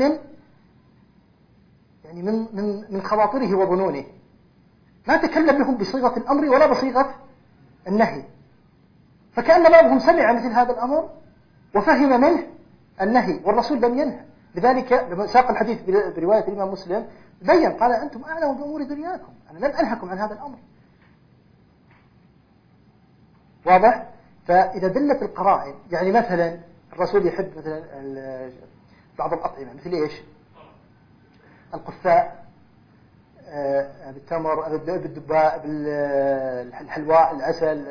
من خواطره وظنونه، ما تكلم لهم بصيغة الأمر ولا بصيغة النهي، فكأن بعضهم سمع مثل هذا الأمر وفهم منه النهي والرسول لم ينهى. لذلك لما ساق الحديث برواية الإمام مسلم بين قال أنتم أعلم بأمور دنياكم، أنا لم أنهكم عن هذا الأمر. واضح؟ فإذا دلت القرائن، يعني مثلا الرسول يحب مثلا بعض الأطعمة مثل إيش؟ القثاء بالتمر بالدباء بالحلواء العسل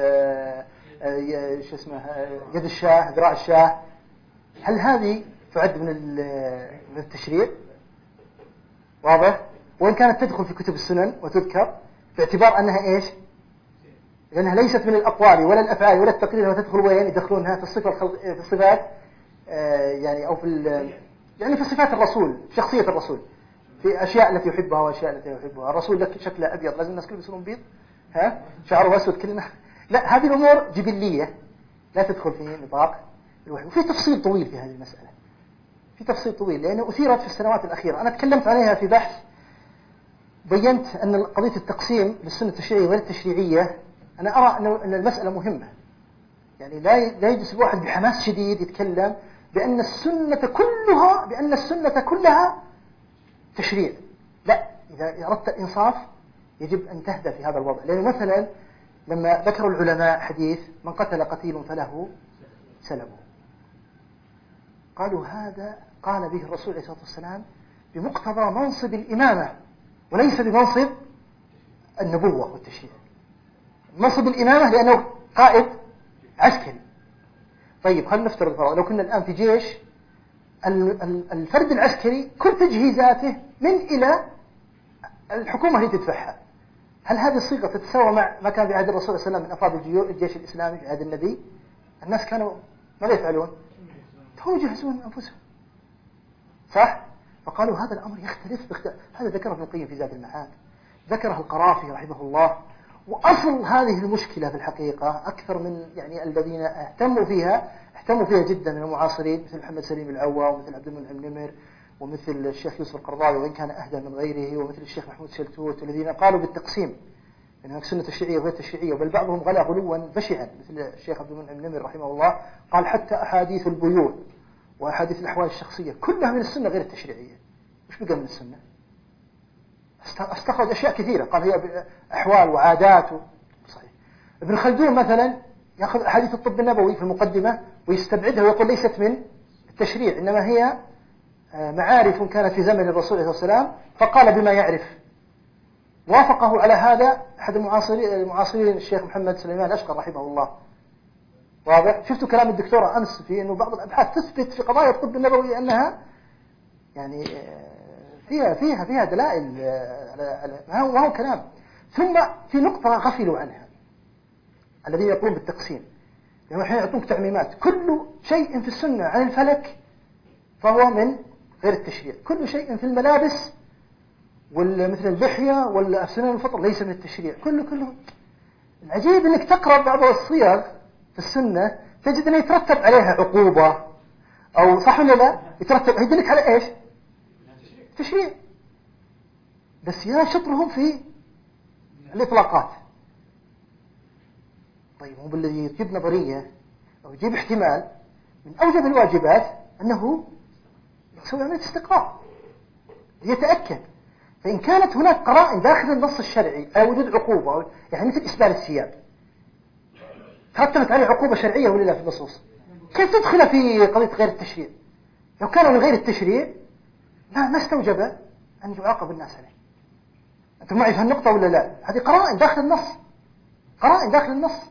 شو اسمه يد الشاه ذراع الشاه، هل هذه تعد من التشريع؟ واضح؟ وإن كانت تدخل في كتب السنن وتذكر باعتبار أنها إيش؟ لأنها ليست من الأقوال ولا الأفعال ولا التقرير، وتدخل وين يدخلونها في الصفات يعني أو في يعني في صفات الرسول، في شخصية الرسول. في أشياء التي يحبها وأشياء التي يحبها. الرسول لك شكله أبيض لازم الناس كلهم يصيرون بيض، شعره أسود كلنا، لا، هذه الأمور جبلية لا تدخل في نطاق الوحي. وفي تفصيل طويل في هذه المسألة، في تفصيل طويل لأنه أثيرت في السنوات الأخيرة. أنا تكلمت عليها في بحث، بينت أن قضية التقسيم للسنة التشريعية غير التشريعية، أنا أرى أن المسألة مهمة. يعني لا يجلس الواحد بحماس شديد يتكلم بأن السنة كلها تشريع. لا، إذا أردت الإنصاف يجب أن تهدى في هذا الوضع. لأن مثلا لما ذكروا العلماء حديث من قتل قتيل فله سلبه، قالوا هذا قال به الرسول عليه الصلاة والسلام بمقتضى منصب الإمامة وليس بمنصب النبوة والتشريع. منصب الإمامة لأنه قائد عسكري. طيب خلينا نفترض لو كنا الآن في جيش، الفرد العسكري كل تجهيزاته من إلى الحكومة هي تدفعها. هل هذه الصيغة تتساوى مع ما كان في عهد الرسول صلى الله عليه وسلم من أفراد الجيش الإسلامي في عهد النبي؟ الناس كانوا ماذا يفعلون؟ هم يجهزون أنفسهم، صح؟ فقالوا هذا الأمر يختلف. هذا ذكره ابن القيم في زاد المعاد، ذكره القرافي رحمه الله. وأصل هذه المشكلة في الحقيقة أكثر من يعني الذين اهتموا فيها جدا من المعاصرين، مثل محمد سليم العوا ومثل عبد المنعم نمر ومثل الشيخ يوسف القرضاوي وإن كان أهدى من غيره، ومثل الشيخ محمود شلتوت، الذين قالوا بالتقسيم أن هناك سنة تشريعية وغير تشريعية، بل بعضهم غلا غلوا بشعا، مثل الشيخ عبد المنعم نمر رحمه الله قال حتى أحاديث البيوع وأحاديث الأحوال الشخصية كلها من السنة غير التشريعية. وش بقى من السنة؟ استخرج أشياء كثيرة، قال هي أحوال وعادات صحيح. ابن خلدون مثلا يأخذ أحاديث الطب النبوي في المقدمة ويستبعدها ويقول ليست من التشريع، إنما هي معارف كانت في زمن الرسول عليه الصلاة والسلام فقال بما يعرف. وافقه على هذا أحد المعاصرين الشيخ محمد سليمان الأشقر رحمه الله. واضح؟ شفتوا كلام الدكتورة أمس في أنه بعض الأبحاث تثبت في قضايا الطب النبوي أنها يعني فيها دلائل وهو كلام. ثم في نقطة غفلوا عنها الذين يقولون بالتقسيم، لأنهم الحين يعطونك تعميمات. كل شيء في السنة عن الفلك فهو من غير التشريع، كل شيء في الملابس مثل اللحية والأسنان الفطر ليس من التشريع، كله. العجيب أنك تقرأ بعض الصيغ في السنة تجد أنه يترتب عليها عقوبة، أو صح ولا لا؟ يترتب يدلك على إيش؟ تشريع. بس يا شطرهم في الإطلاقات. طيب هو بالذي يجيب نظرية أو يجيب احتمال من أوجب الواجبات أنه يسوي عملية استقراء يتأكد. فإن كانت هناك قرائن داخل النص الشرعي على وجود عقوبة، يعني مثل إسبال الثياب ترتبت عليه عقوبة شرعية ولا لا في النصوص، كيف تدخل في قضية غير التشريع؟ لو كان من غير التشريع ما استوجب أن يعاقب الناس عليه. أنتم معي في هالنقطة ولا لا؟ هذه قرائن داخل النص، قرائن داخل النص.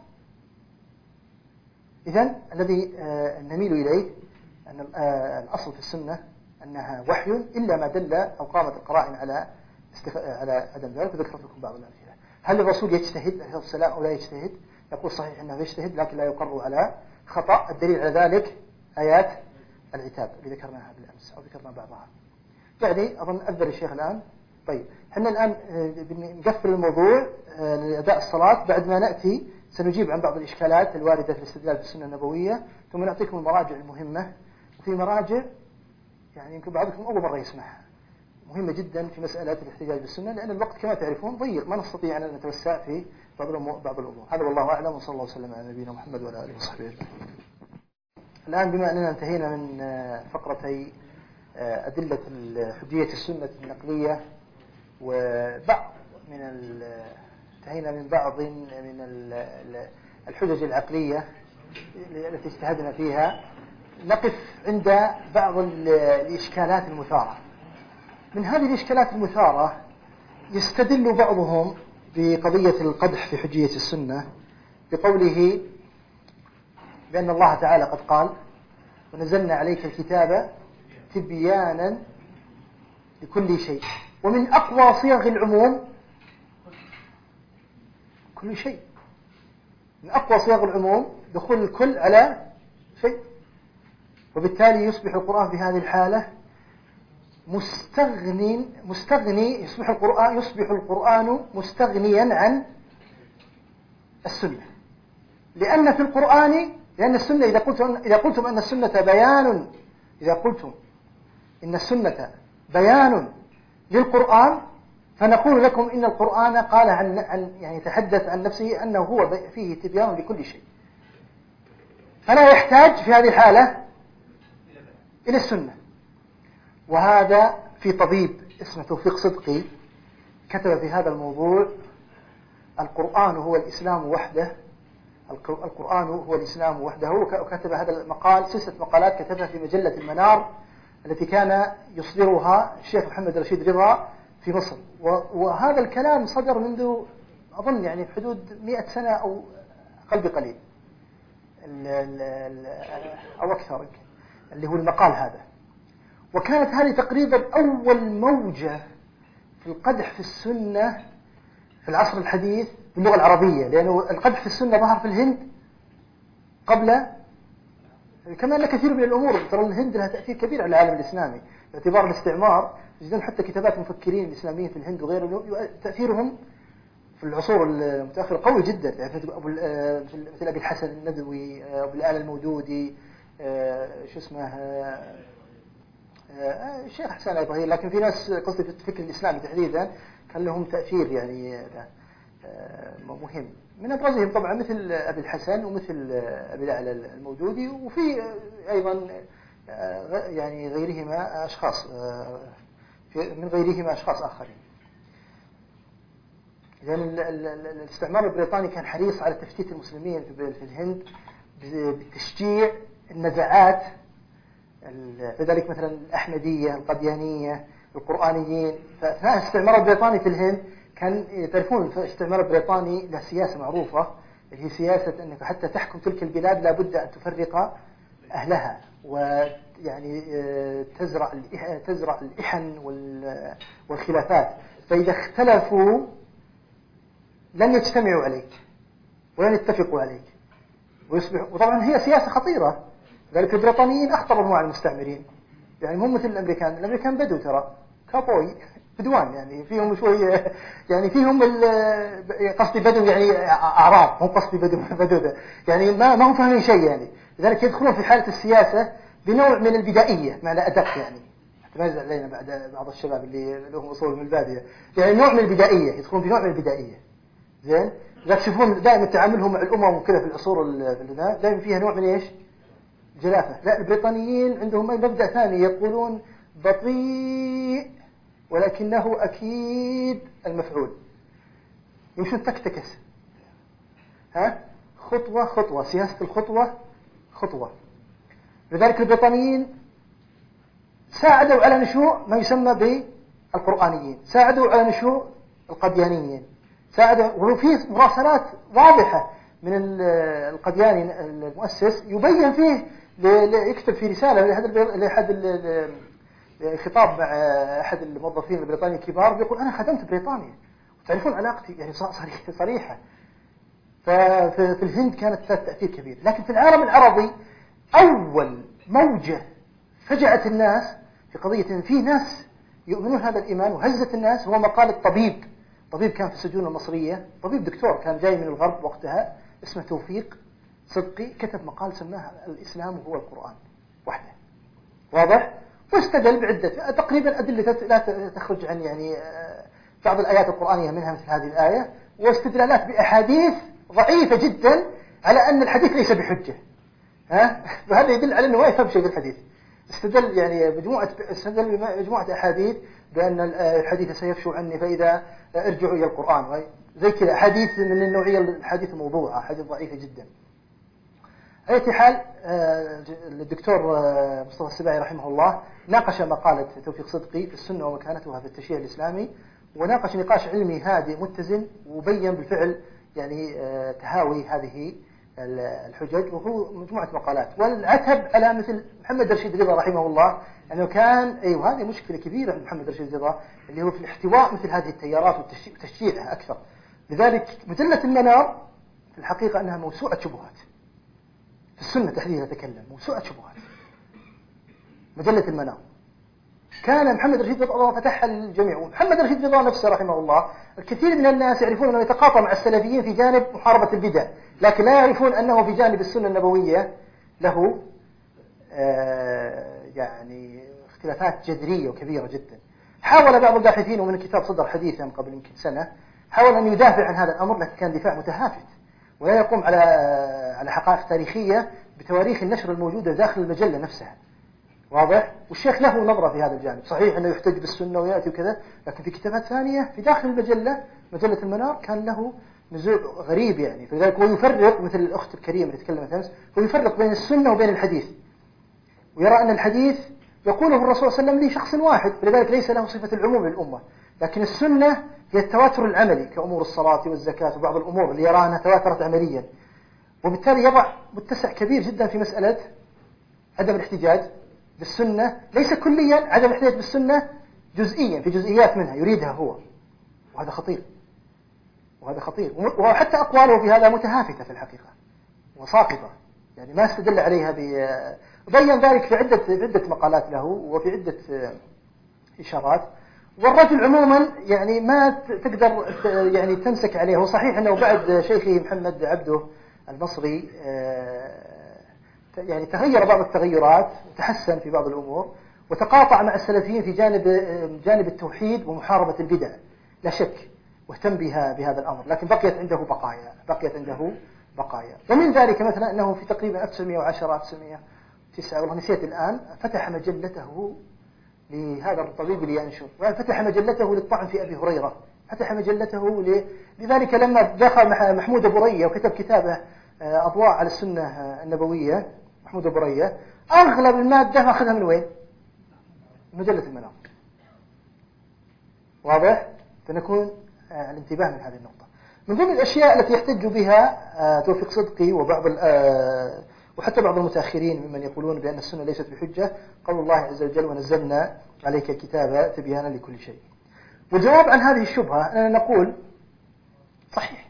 إذن الذي نميل إليه أن الأصل في السنة أنها وحي إلا ما دل أو قامت القرائن على عدم ذلك. وذكرت لكم بعض الأمثلة. هل الرسول يجتهد عليه الصلاة والسلام أو لا يجتهد؟ يقول صحيح أنه يجتهد لكن لا يقر على خطأ. الدليل على ذلك آيات العتاب اللي ذكرناها بالأمس أو ذكرنا بعضها. يعني أظن أذر الشيخ الآن. طيب احنا الآن نقفل الموضوع لأداء الصلاة. بعد ما نأتي سنجيب عن بعض الإشكالات الواردة في الاستدلال في السنة النبوية، ثم نعطيكم المراجع المهمة. وفي مراجع يعني يمكن بعضكم أول مرة يسمعها، مهمة جدا في مسألة الاحتجاج بالسنة، لأن الوقت كما تعرفون ضيق، ما نستطيع أن نتوسع في بعض الأمور. هذا والله أعلم، وصلى الله وسلم على نبينا محمد وعلى آله وصحبه أجمعين. الآن بما أننا انتهينا من فقرتي أدلة حجية السنة النقلية وبعض انتهينا من بعض من الحجج العقلية التي اجتهدنا فيها، نقف عند بعض الإشكالات المثارة. من هذه الإشكالات المثارة يستدل بعضهم بقضية القدح في حجية السنة بقوله بأن الله تعالى قد قال ونزلنا عليك الكتاب تبيانا لكل شيء. ومن أقوى صيغ العموم كل شيء، من أقوى صيغ العموم دخول الكل على شيء، وبالتالي يصبح القرآن في هذه الحالة مستغني، يصبح القرآن مستغنيا عن السنة، لأن في القرآن، لأن السنة إذا قلتم أن السنة بيان، إذا قلتم إن السنة بيان للقرآن، فنقول لكم إن القرآن قال عن يعني تحدث عن نفسه أنه هو فيه تبيان لكل شيء، فلا يحتاج في هذه الحالة إلى السنة. وهذا في طبيب اسمه توفيق صدقي كتب في هذا الموضوع: القرآن هو الإسلام وحده، القرآن هو الإسلام وحده. وكتب هذا المقال، سلسلة مقالات كتبها في مجلة المنار التي كان يصدرها الشيخ محمد رشيد رضا في مصر. وهذا الكلام صدر منذ أظن يعني في حدود 100 سنة أو أقل بقليل أو أكثر، اللي هو المقال هذا. وكانت هذه تقريبا أول موجة في القدح في السنة في العصر الحديث باللغة العربية، لأنه القدح في السنة ظهر في الهند قبل، كما أن كثير من الأمور، ترى الهند لها تأثير كبير على العالم الإسلامي باعتبار الاستعمار. تجدون حتى كتابات المفكرين الإسلاميين في الهند وغيره تأثيرهم في العصور المتأخرة قوي جدا، يعني مثل أبي الحسن الندوي، أبو الآل المودودي، شو اسمه، الشيخ حسين إبراهيم. لكن في ناس قصدي في الفكر الإسلامي تحديدا كان لهم تأثير يعني مهم، من أبرزهم طبعا مثل أبي الحسن ومثل أبي الأعلى المودودي، وفي أيضا يعني غيرهما أشخاص، من غيرهما أشخاص آخرين. لأن الاستعمار البريطاني كان حريص على تفتيت المسلمين في الهند بتشجيع النزاعات، لذلك مثلا الأحمدية، القديانية، القرآنيين. فأثناء الاستعمار البريطاني في الهند كان تعرفون الاستعمار البريطاني له سياسة معروفة، اللي هي سياسة أنك حتى تحكم تلك البلاد لابد أن تفرق أهلها، ويعني تزرع الإحن والخلافات، فإذا اختلفوا لن يجتمعوا عليك ولن يتفقوا عليك وطبعا هي سياسة خطيرة. ذلك البريطانيين أخطر أنواع المستعمرين، يعني هم مثل الأمريكان بدو، ترى كابوي بدوان، يعني فيهم شوية، يعني فيهم قصدي بدو يعني أعراب، مو قصدي بدو ده يعني ما هم فاهمين شيء يعني. لذلك يدخلون في حالة السياسة بنوع من البدائية معنى أدق، يعني حتى ما يزعل علينا بعض الشباب اللي لهم أصول من البادية، يعني نوع من البدائية، يدخلون في نوع من البدائية. زين، لا تشوفون دائما تعاملهم مع الأمم وكذا في العصور دائما فيها نوع من إيش؟ جلافة. لا، البريطانيين عندهم مبدأ ثاني، يقولون بطيء ولكنه أكيد المفعول، يمشون تكتكس، خطوة خطوة، سياسة الخطوة خطوة. لذلك البريطانيين ساعدوا على نشوء ما يسمى بالقرآنيين، ساعدوا على نشوء القديانيين، ساعدوا، وفي مراسلات واضحة من القدياني المؤسس يبين فيه، يكتب في رسالة لأحد خطاب مع أحد الموظفين البريطانيين الكبار، بيقول أنا خدمت بريطانيا وتعرفون علاقتي يعني صريحة. ففي الهند كانت تأثير كبير. لكن في العالم العربي أول موجة فجأت الناس في قضية إن في ناس يؤمنون هذا الإيمان وهزت الناس، هو مقال الطبيب كان في السجون المصرية، طبيب دكتور كان جاي من الغرب وقتها، اسمه توفيق صدقي، كتب مقال سماه الإسلام هو القرآن وحده، واضح؟ واستدل بعدة تقريبا أدلة لا تخرج عن يعني بعض الآيات القرآنية، منها مثل هذه الآية، واستدلالات بأحاديث ضعيفة جدا على أن الحديث ليس بحجة. فهذا يدل على أنه ما يفهم شيء في الحديث. استدل يعني بمجموعة أحاديث بأن الحديث سيفشو عني فإذا ارجعوا إلى القرآن، زي كذا أحاديث من النوعية الحديث الموضوعة، أحاديث ضعيفة جدا. على أي حال، الدكتور مصطفى السباعي رحمه الله ناقش مقالة توفيق صدقي في السنة ومكانتها في التشريع الإسلامي، وناقش نقاش علمي هادئ متزن، وبين بالفعل يعني تهاوي هذه الحجج، وهو مجموعة مقالات. والعتب على مثل محمد رشيد رضا رحمه الله أنه كان وهذه مشكلة كبيرة عند محمد رشيد رضا، اللي هو في الاحتواء مثل هذه التيارات وتشجيعها أكثر. لذلك مجلة المنار في الحقيقة أنها موسوعة شبهات في السنة تحديدا، تكلم موسوعة شبهات مجلة المنار. كان محمد رشيد رضا الله فتحها للجميع. ومحمد رشيد رضا نفسه رحمه الله الكثير من الناس يعرفون أنه يتقاطع مع السلفيين في جانب محاربة البدع، لكن لا يعرفون أنه في جانب السنة النبوية له يعني اختلافات جذرية وكبيرة جدا. حاول بعض الباحثين، ومن الكتاب صدر حديثا قبل يمكن سنة، حاول أن يدافع عن هذا الأمر، لكن كان دفاع متهافت ولا يقوم على حقائق تاريخية بتواريخ النشر الموجودة داخل المجلة نفسها. واضح؟ والشيخ له نظرة في هذا الجانب، صحيح أنه يحتج بالسنة ويأتي وكذا، لكن في كتابات ثانية في داخل المجلة، مجلة المنار، كان له نزوع غريب يعني. فلذلك هو يفرق، مثل الأخت الكريمة اللي تكلمت أمس، هو يفرق بين السنة وبين الحديث، ويرى أن الحديث يقوله الرسول صلى الله عليه وسلم لشخص واحد، فلذلك ليس له صفة العموم للأمة. لكن السنة هي التواتر العملي كأمور الصلاة والزكاة وبعض الأمور اللي يراها أنها تواترت عمليا، وبالتالي يضع متسع كبير جدا في مسألة عدم الاحتجاج بالسنة، ليس كليا عدم الاحتجاج بالسنة، جزئيا في جزئيات منها يريدها هو، وهذا خطير، وهذا خطير. وحتى أقواله في هذا متهافتة في الحقيقة وساقطة، يعني ما استدل عليها بين ذلك في عدة مقالات له وفي عدة إشارات. والرجل عموما يعني ما تقدر يعني تمسك عليه. هو صحيح أنه بعد شيخه محمد عبده المصري يعني تغير بعض التغيرات وتحسن في بعض الأمور، وتقاطع مع السلفيين في جانب التوحيد ومحاربة البدع لا شك، واهتم بهذا الأمر، لكن بقيت عنده بقايا. ومن ذلك مثلا أنه في تقريبا 1910 1909 والله نسيت الآن، فتح مجلته لهذا الطبيب اللي ينشر، فتح مجلته للطعن في أبي هريرة، فتح مجلته لذلك لما دخل محمود أبو رية وكتب كتابه أضواء على السنة النبوية، محمود أبو رية أغلب المادة أخذها من وين؟ مجلة المنار. واضح؟ فنكون الانتباه من هذه النقطة. من ضمن الأشياء التي يحتج بها توفيق صدقي وحتى بعض المتأخرين ممن يقولون بأن السنة ليست بحجة، قول الله عز وجل: ونزلنا عليك الكتاب تبيانا لكل شيء. والجواب عن هذه الشبهة أننا نقول صحيح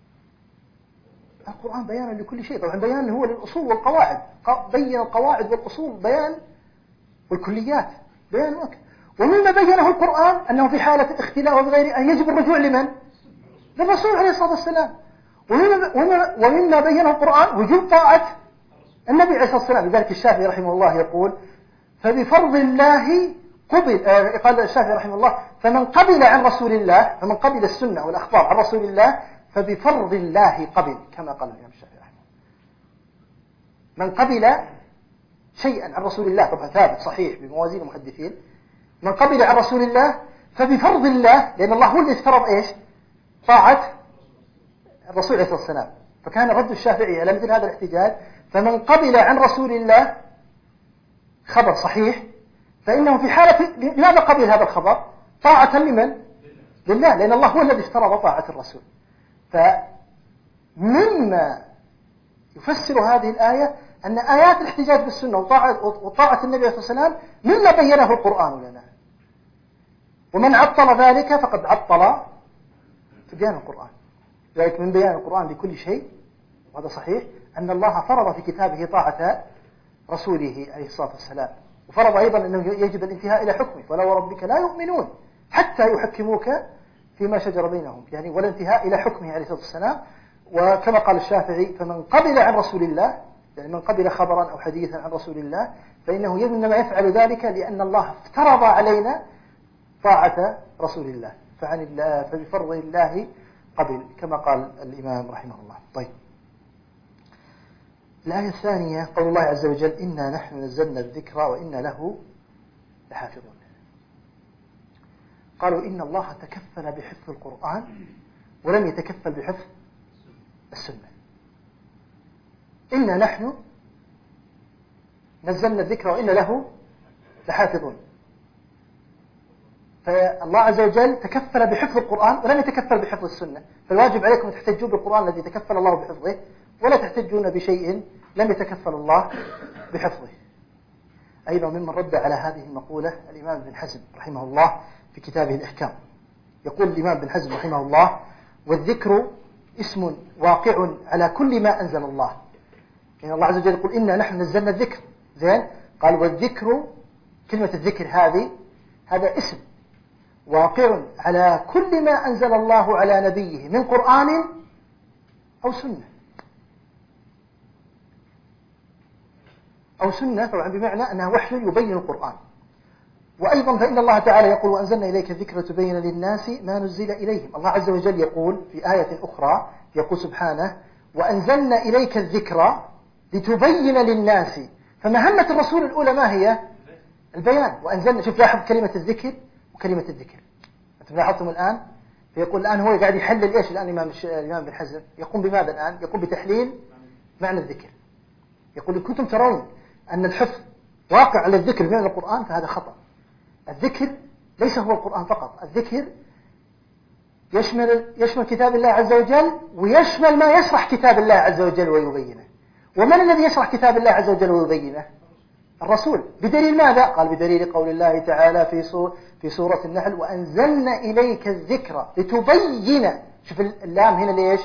القرآن بيانا لكل شيء، طبعا بيان هو للأصول والقواعد، بين القواعد والأصول بيان، والكليات بيان وقت. ومما بينه القرآن أنه في حالة اختلاف وغيره أن يجب الرجوع لمن؟ للرسول عليه الصلاة والسلام. ومما بينه القرآن وجوب طاعة النبي عليه الصلاة والسلام. لذلك الشافعي رحمه الله يقول: فبفرض الله قبل، قال الشافعي رحمه الله: فمن قبل عن رسول الله، فمن قبل السنة والأخبار عن رسول الله فبفرض الله قبل، كما قال الإمام الشافعي رحمه الله. من قبل شيئا عن رسول الله، طبعا ثابت صحيح بموازين المحدثين، من قبل عن رسول الله فبفرض الله، لأن الله هو اللي افترض إيش؟ طاعة الرسول عليه الصلاة والسلام. فكان رد الشافعي على مثل هذا الاحتجاج: فمن قبل عن رسول الله خبر صحيح، فإنه في حالة لماذا قبل هذا الخبر؟ طاعة لمن؟ لله، لأن الله هو الذي افترض طاعة الرسول. فمما يفسر هذه الآية أن آيات الاحتجاج بالسنة وطاعة النبي عليه الصلاة والسلام مما بينه القرآن لنا، ومن عطل ذلك فقد عطل تبيان القرآن. ذلك من بيان القرآن لكل شيء، وهذا صحيح، أن الله فرض في كتابه طاعة رسوله عليه الصلاة والسلام، وفرض أيضا أنه يجب الانتهاء إلى حكمه: فلا وربك لا يؤمنون حتى يحكموك فيما شجر بينهم، يعني والانتهاء إلى حكمه عليه الصلاة والسلام. وكما قال الشافعي: فمن قبل عن رسول الله، يعني من قبل خبرا أو حديثا عن رسول الله، فإنه إنما يفعل ذلك لأن الله افترض علينا طاعة رسول الله، فبفرض الله قبل، كما قال الإمام رحمه الله. طيب، الآية الثانية قول الله عز وجل: إنا نحن نزلنا الذكر وإنا له لحافظون. قالوا إن الله تكفل بحفظ القرآن ولم يتكفل بحفظ السنة. إنا نحن نزلنا الذكر وإنا له لحافظون. فالله عز وجل تكفل بحفظ القرآن ولم يتكفل بحفظ السنة، فالواجب عليكم أن تحتجوا بالقرآن الذي تكفل الله بحفظه، ولا تحتجون بشيء لم يتكفل الله بحفظه. أيضا ممن رد على هذه المقولة الإمام ابن حزم رحمه الله في كتابه الإحكام. يقول الإمام ابن حزم رحمه الله: والذكر اسم واقع على كل ما أنزل الله. يعني الله عز وجل يقول: إنا نحن نزلنا الذكر، زين، قال والذكر، كلمة الذكر هذه هذا اسم واقع على كل ما أنزل الله على نبيه من قرآن أو سنة. أو سنة طبعا بمعنى أنها وحي يبين القرآن. وأيضا فإن الله تعالى يقول وأنزلنا إليك الذكر تبين للناس ما نزل إليهم. الله عز وجل يقول في آية أخرى يقول سبحانه وأنزلنا إليك الذكر لتبين للناس. فمهمة الرسول الأولى ما هي؟ البيان. وأنزلنا، شوف لاحظ كلمة الذكر وكلمة الذكر، أنتم لاحظتم الآن؟ فيقول الآن هو قاعد يحلل إيش الآن الإمام بن حزم يقوم بماذا الآن؟ يقوم بتحليل معنى الذكر. يقول إن كنتم ترون أن الحفظ واقع على الذكر بمعنى القرآن فهذا خطأ. الذكر ليس هو القرآن فقط، الذكر يشمل كتاب الله عز وجل ويشمل ما يشرح كتاب الله عز وجل ويبينه. ومن الذي يشرح كتاب الله عز وجل ويبينه؟ الرسول. بدليل ماذا؟ قال بدليل قول الله تعالى في سورة النحل وأنزلنا إليك الذكر لتبين. شوف اللام هنا ليش؟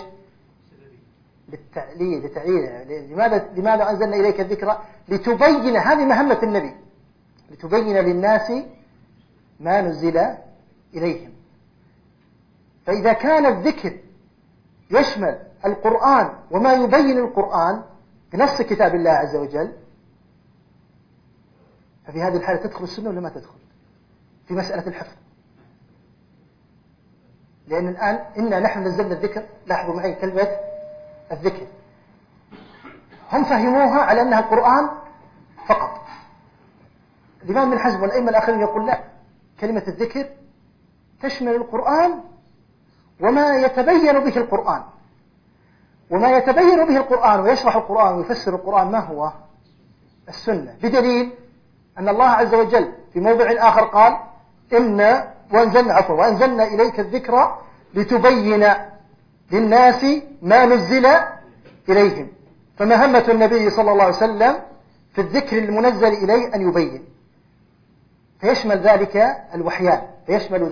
للتعليل. لماذا أنزلنا إليك الذكر؟ لتبين. هذه مهمة النبي، لتبين للناس ما نزل إليهم. فإذا كان الذكر يشمل القرآن وما يبين القرآن بنص كتاب الله عز وجل ففي هذه الحالة تدخل السنة ولا ما تدخل في مسألة الحفظ؟ لأن الآن إنا نحن نزلنا الذكر. لاحظوا معي كلمة الذكر، هم فهموها على أنها القرآن فقط. الإمام بن حزم والأئمة الآخرين يقول لا، كلمة الذكر تشمل القرآن وما يتبين به القرآن. وما يتبين به القرآن ويشرح القرآن ويفسر القرآن ما هو؟ السنة. بدليل أن الله عز وجل في موضع آخر قال وأنزلنا إليك الذكر لتبين للناس ما نزل إليهم. فمهمة النبي صلى الله عليه وسلم في الذكر المنزل إليه أن يبين. فيشمل ذلك الوحيان، فيشمل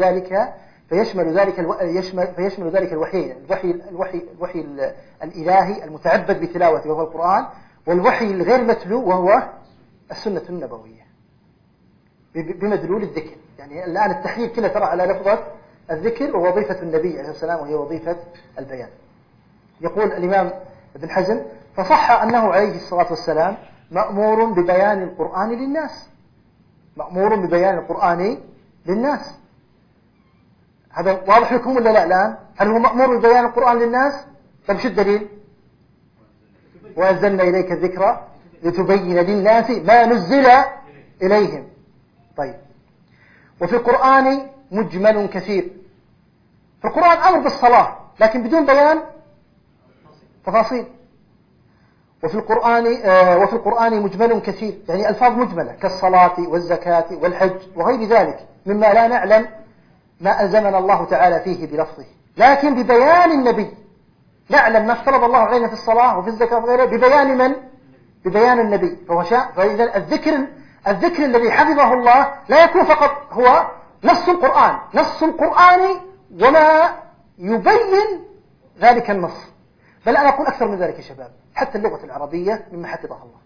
ذلك الوحيين، الوحي الإلهي المتعبد بتلاوته وهو القرآن، والوحي الغير متلو وهو السنة النبوية بمدلول الذكر. يعني الآن التحليل كله ترى على لفظة الذكر ووظيفة النبي عليه السلام وهي وظيفة البيان. يقول الإمام ابن حزم فصح أنه عليه الصلاة والسلام مأمور ببيان القرآن للناس. مأمور ببيان القرآن للناس. هذا واضح لكم ولا لا الآن؟ هل هو مأمور ببيان القرآن للناس؟ طيب شو الدليل؟ وأنزلنا إليك الذكر لتبين للناس ما نزل إليهم. طيب وفي القرآن مجمل كثير. في القرآن أمر بالصلاة لكن بدون بيان تفاصيل. وفي القرآن مجمل كثير، يعني ألفاظ مجملة كالصلاة والزكاة والحج وغير ذلك مما لا نعلم ما ألزمنا الله تعالى فيه بلفظه، لكن ببيان النبي نعلم ما افترض الله علينا في الصلاة وفي الزكاة وغيرها ببيان من؟ ببيان النبي. فإذا الذكر الذي حفظه الله لا يكون فقط هو نص القرآن وما يبين ذلك النص، بل أنا أقول أكثر من ذلك يا شباب، حتى اللغة العربية مما حفظها الله.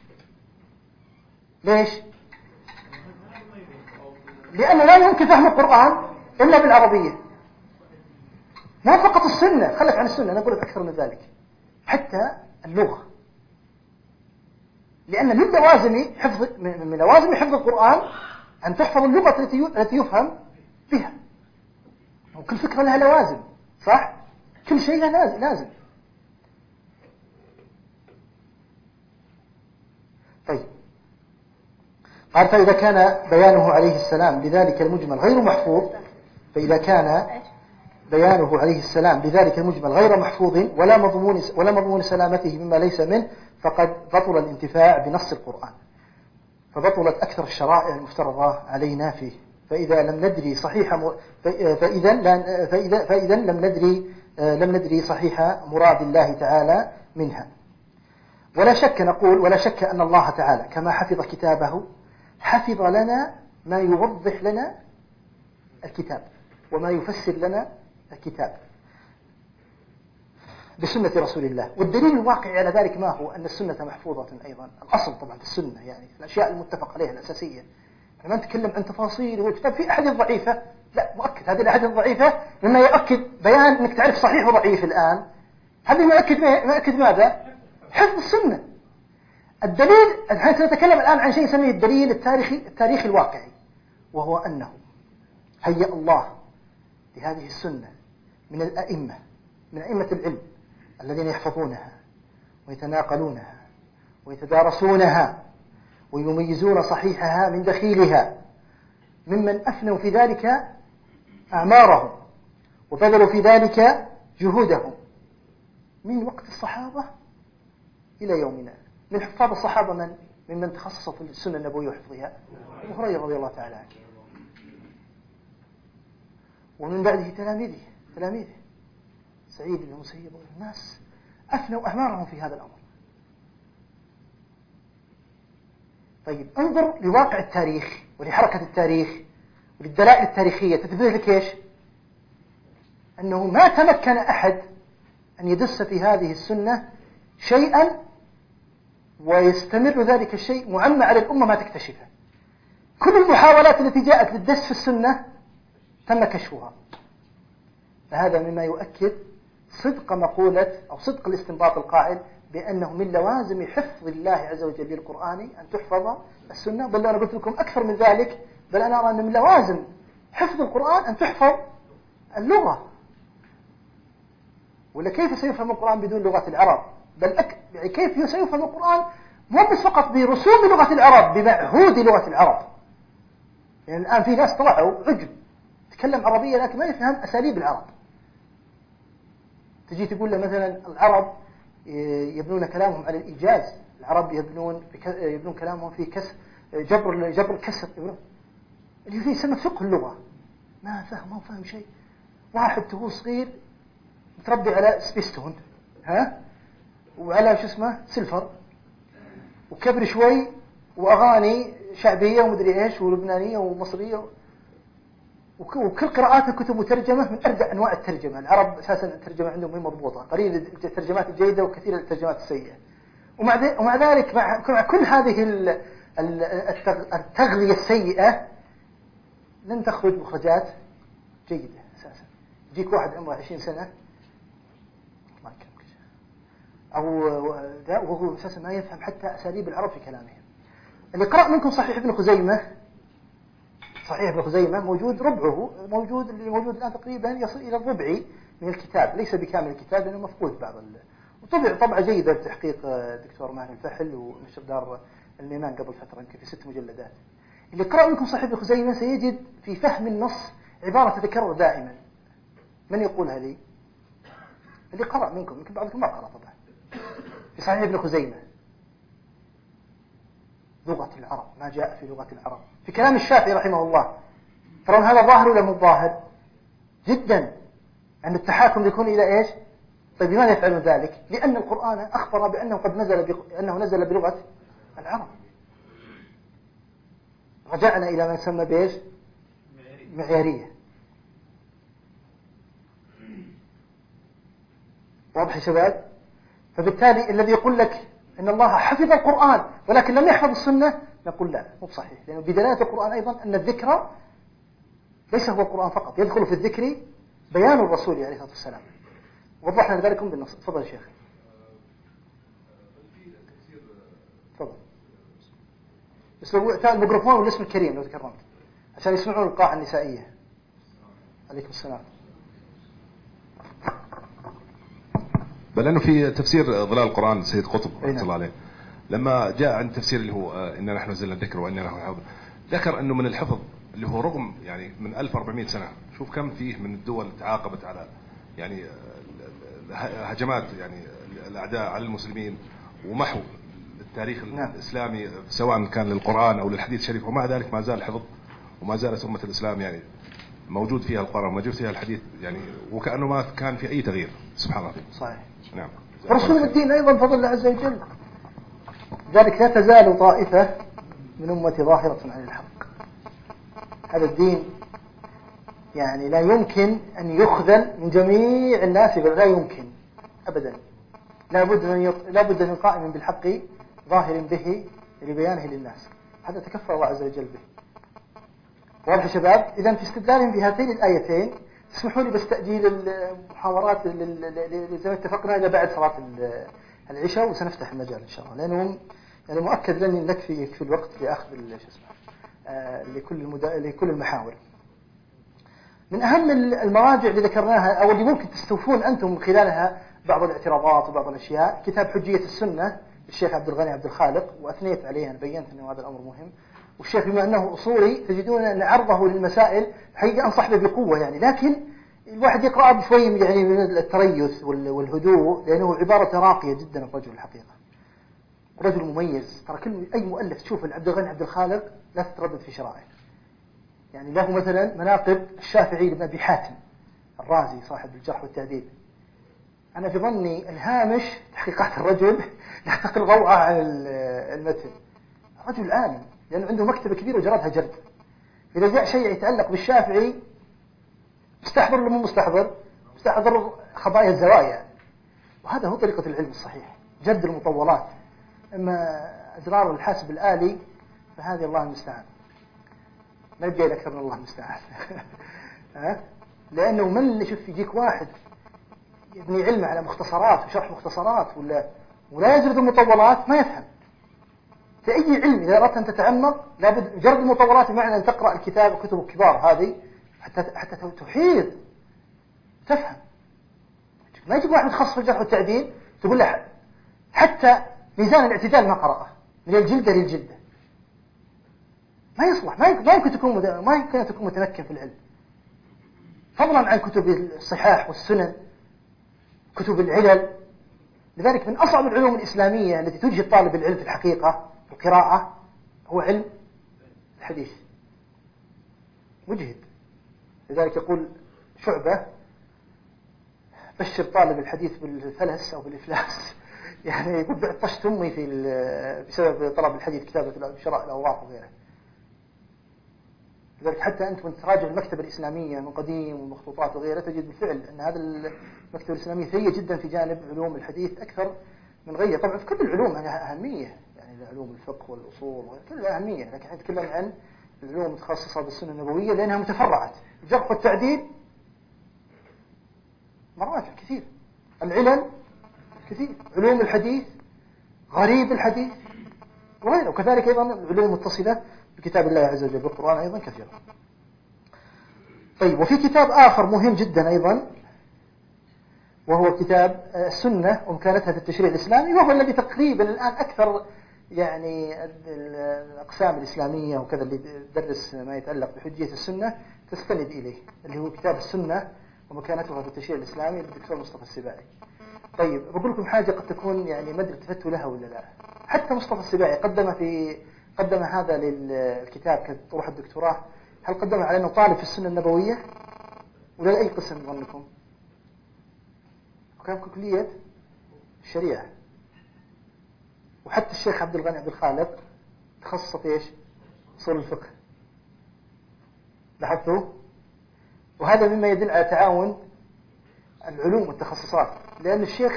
ليش؟ لأنه لا يمكن فهم القرآن إلا بالعربية، ما فقط السنة. خلك عن السنة، أنا أقول لك أكثر من ذلك، حتى اللغة. لأن من لوازم حفظ القرآن أن تحفظ اللغة التي يفهم بها. وكل فكرة لها لوازم، صح؟ كل شيء له لازم. طيب قال فإذا كان بيانه عليه السلام لذلك المجمل غير محفوظ، ولا مضمون سلامته مما ليس منه فقد بطل الانتفاع بنص القرآن، فبطلت أكثر الشرائع المفترضة علينا فيه. فإذا لم ندري لم ندري صحيح مراد الله تعالى منها. ولا شك أن الله تعالى كما حفظ كتابه حفظ لنا ما يوضح لنا الكتاب وما يفسر لنا الكتاب بسنة رسول الله. والدليل الواقعي على ذلك ما هو؟ أن السنة محفوظة أيضا. الأصل طبعا في السنة يعني الأشياء المتفق عليها الأساسية ما نتكلم عن تفاصيل والكتاب فيه أحاديث ضعيفة، لا مؤكد هذه الأحاديث الضعيفة مما يؤكد بيان أنك تعرف صحيح وضعيف الآن. هذه مؤكد ماذا؟ حفظ السنة. الدليل، نحن سنتكلم الآن عن شيء يسميه الدليل التاريخي الواقعي، وهو أنه هيأ الله لهذه السنة من الأئمة، من أئمة العلم الذين يحفظونها ويتناقلونها ويتدارسونها ويميزون صحيحها من دخيلها، ممن أفنوا في ذلك أعمارهم وبذلوا في ذلك جهودهم من وقت الصحابة إلى يومنا. من حفاظ الصحابة ممن تخصصوا في السنة النبوية وحفظها أبو هريرة رضي الله تعالى عنه، ومن بعده تلاميذه سعيد بن المسيب والناس أفنوا أعمارهم في هذا الأمر. طيب انظر لواقع التاريخ ولحركة التاريخ وللدلائل التاريخية تثبت لك إيش؟ أنه ما تمكن أحد أن يدس في هذه السنة شيئا ويستمر ذلك الشيء معمى على الأمة ما تكتشفه. كل المحاولات التي جاءت للدس في السنة تم كشفها. فهذا مما يؤكد صدق مقولة أو صدق الاستنباط القائل بأنه من لوازم حفظ الله عز وجل للقرآن أن تحفظ السنة. بل أنا قلت لكم أكثر من ذلك، بل أنا أرى أن من لوازم حفظ القرآن أن تحفظ اللغة. ولا كيف سيفهم القرآن بدون لغة العرب؟ بل يعني كيف سيفهم القرآن مو بس فقط برسوم لغة العرب، بمعهود لغة العرب. يعني الآن في ناس طلعوا عجب تكلم عربية لكن ما يفهم أساليب العرب. تجي تقول له مثلا العرب يبنون كلامهم على الإيجاز، العرب يبنون كلامهم في كسر جبر الكسر، اللي فيه يسمى فقه اللغة. ما فهم شيء. واحد وهو صغير متربي على سبيستون وعلى شو اسمه سيلفر، وكبر شوي وأغاني شعبية ومدري إيش ولبنانية ومصرية، وكل قراءات الكتب مترجمة من أردع أنواع الترجمة. العرب أساسا الترجمة عندهم هي مضبوطة، قليل الترجمات الجيدة وكثير الترجمات السيئة. ومع ذلك مع كل هذه التغذية السيئة لن تخرج مخرجات جيدة أساسا. يجيك واحد عمره 20 سنة وهو أساسا ما يفهم حتى أساليب العرب في كلامهم. اللي قرأ منكم صحيح ابن خزيمة موجود ربعه، اللي موجود الآن تقريبا يصل إلى الربع من الكتاب، ليس بكامل الكتاب لأنه مفقود بعض وطبع طبعة جيدة بتحقيق الدكتور ماهر الفحل ونشر دار الميمان قبل فترة يمكن في 6 مجلدات. اللي قرأ منكم صحيح ابن خزيمة سيجد في فهم النص عبارة تتكرر دائما. من يقولها لي؟ اللي قرأ منكم، يمكن بعضكم ما قرأ طبعا. في صحيح ابن خزيمة لغة العرب، ما جاء في لغة العرب في كلام الشافعي رحمه الله. ترون هذا ظاهر ولا مو ظاهر؟ جدا أن التحاكم يكون إلى إيش؟ طيب لماذا يفعلون ذلك؟ لأن القرآن أخبر بأنه قد نزل بلغة العرب. رجعنا إلى ما يسمى بإيش؟ معيارية. واضح يا شباب؟ فبالتالي الذي يقول لك إن الله حفظ القرآن ولكن لم يحفظ السنة، نقول لا، مو صحيح. لأنه بدلالة القرآن أيضا أن الذكر ليس هو القرآن فقط، يدخل في الذكر بيان الرسول عليه الصلاة والسلام. وضحنا ذلك بالنص. تفضل يا شيخ. تفضل. بس لو اعطى الميكروفون والاسم الكريم لو تكرمت عشان يسمعون القاعة النسائية. عليكم السلام.
بل أنه في تفسير ظلال القرآن سيد قطب رحمه الله عليه لما جاء عن تفسير اللي هو إننا نحن نزلنا الذكر وإننا نحن نحفظ، ذكر أنه من الحفظ اللي هو رغم يعني من 1400 سنة، شوف كم فيه من الدول تعاقبت على يعني هجمات يعني الأعداء على المسلمين ومحو التاريخ الإسلامي سواء كان للقرآن أو للحديث الشريف، ومع ذلك ما زال الحفظ وما زالت أمة الإسلام يعني موجود فيها القرآن وموجود فيها الحديث، يعني وكأنه ما كان في أي تغيير. سبحان الله.
صحيح.
نعم.
رسول الدين أيضا فضل الله عز وجل. ذلك لا تزال طائفة من أمتي ظاهرة عن الحق. هذا الدين يعني لا يمكن أن يخذل من جميع الناس، بل لا يمكن أبدا. لا بد من قائم بالحق ظاهر به لبيانه للناس. هذا تكفى الله عز وجل به. واضح يا شباب؟ إذا في استدلالهم بهاتين الآيتين اسمحوا لي بس تأجيل المحاورات زي ما اتفقنا إلى بعد صلاة العشاء، وسنفتح المجال إن شاء الله، لأنه يعني مؤكد لن يكفي الوقت لأخذ لكل المحاور. من أهم المراجع اللي ذكرناها أو اللي ممكن تستوفون أنتم من خلالها بعض الاعتراضات وبعض الأشياء، كتاب حجية السنة للشيخ عبد الغني عبد الخالق، وأثنيت عليه أنا بينت أنه هذا الأمر مهم. والشيخ بما أنه أصولي تجدون أن عرضه للمسائل حقيقة أنصح به بقوة يعني، لكن الواحد يقرأ بشوي يعني من التريث والهدوء، لأنه عبارة راقية جدا الرجل الحقيقة، رجل مميز. ترى كل أي مؤلف تشوف عبد الغني عبد الخالق لا تتردد في شرائه. يعني له مثلا مناقب الشافعي لابن أبي حاتم الرازي صاحب الجرح والتعديل. أنا في ظني الهامش تحقيقات الرجل لا تقل روعة عن المتن. رجل عالم لأنه عنده مكتبة كبيرة وجردها جرد. إذا جاء شيء يتعلق بالشافعي مستحضر ولا مو مستحضر؟ مستحضر خبايا الزوايا. وهذا هو طريقة العلم الصحيح، جرد المطولات. أما أزرار الحاسب الآلي فهذه الله المستعان، لا يبقى أكثر من الله المستعان. لأنه من اللي شوف يجيك واحد يبني علمه على مختصرات وشرح مختصرات ولا يجرد المطولات ما يفهم. في أي علم إذا أردت أن تتعمق لابد جرد المطولات، بمعنى أن تقرأ الكتاب الكتب الكبار هذه حتى تحيط تفهم. ما يجيب واحد متخصص في الجرح والتعديل تقول له حتى ميزان الاعتدال ما قرأه من الجلدة للجلدة، ما يصلح، ما يمكن تكون متمكن في العلم، فضلا عن كتب الصحاح والسنن كتب العلل. لذلك من أصعب العلوم الإسلامية التي تجهد طالب العلم في الحقيقة القراءة هو علم الحديث، مجهد. لذلك يقول شعبة بشر طالب الحديث بالفلس أو بالإفلاس. يعني يقول طشت أمي بسبب طلب الحديث، كتابة شراء الأوراق وغيره. لذلك حتى أنت من تراجع المكتبة الإسلامية من قديم ومخطوطات وغيره تجد بالفعل أن هذا المكتبة الإسلامية ثرية جدا في جانب علوم الحديث أكثر من غيره. طبعا في كل العلوم لها أهمية، يعني علوم الفقه والأصول كلها أهمية، لكن نتكلم عن العلوم المتخصصة بالسنة النبوية لأنها متفرعت. الجرح والتعديل مراجع كثير، العلل كثير، علوم الحديث، غريب الحديث وغيره، وكذلك أيضا العلوم المتصلة بكتاب الله عز وجل بالقرآن أيضا كثيرا. طيب، وفي كتاب آخر مهم جدا أيضا وهو كتاب السنة ومكانتها في التشريع الإسلامي، وهو الذي تقريبا الآن أكثر يعني الأقسام الإسلامية وكذا اللي تدرس ما يتعلق بحجية السنة تستند إليه، اللي هو كتاب السنة ومكانتها في التشريع الإسلامي للدكتور مصطفى السباعي. طيب، بقول لكم حاجة قد تكون يعني ما أدري التفتوا لها ولا لا. حتى مصطفى السباعي قدم هذا للكتاب كطروح الدكتوراه، هل قدم على أنه طالب في السنة النبوية ولا أي قسم ظنكم؟ وكان كلية الشريعة. وحتى الشيخ عبد الغني عبد الخالق تخصص في إيش؟ أصول الفقه. لاحظتوا؟ وهذا مما يدل على تعاون العلوم والتخصصات، لأن الشيخ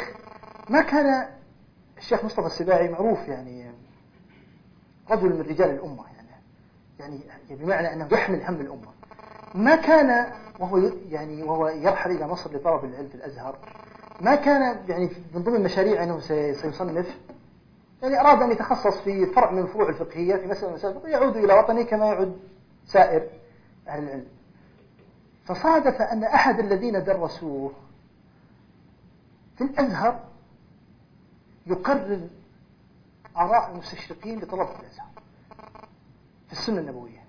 الشيخ مصطفى السباعي معروف يعني رجل من رجال الأمة، يعني بمعنى أنه يحمل هم الأمة. ما كان وهو يرحل إلى مصر لطلب العلم في الأزهر، ما كان يعني من ضمن مشاريع أنه سيصنف، يعني أراد أن يتخصص في فرع من الفروع الفقهية في مسألة من المسائل الفقهية يعود إلى وطنه كما يعود سائر أهل العلم. فصادف أن أحد الذين درسوه في الأزهر يقرر آراء المستشرقين لطلبة الأزهر في السنة النبوية،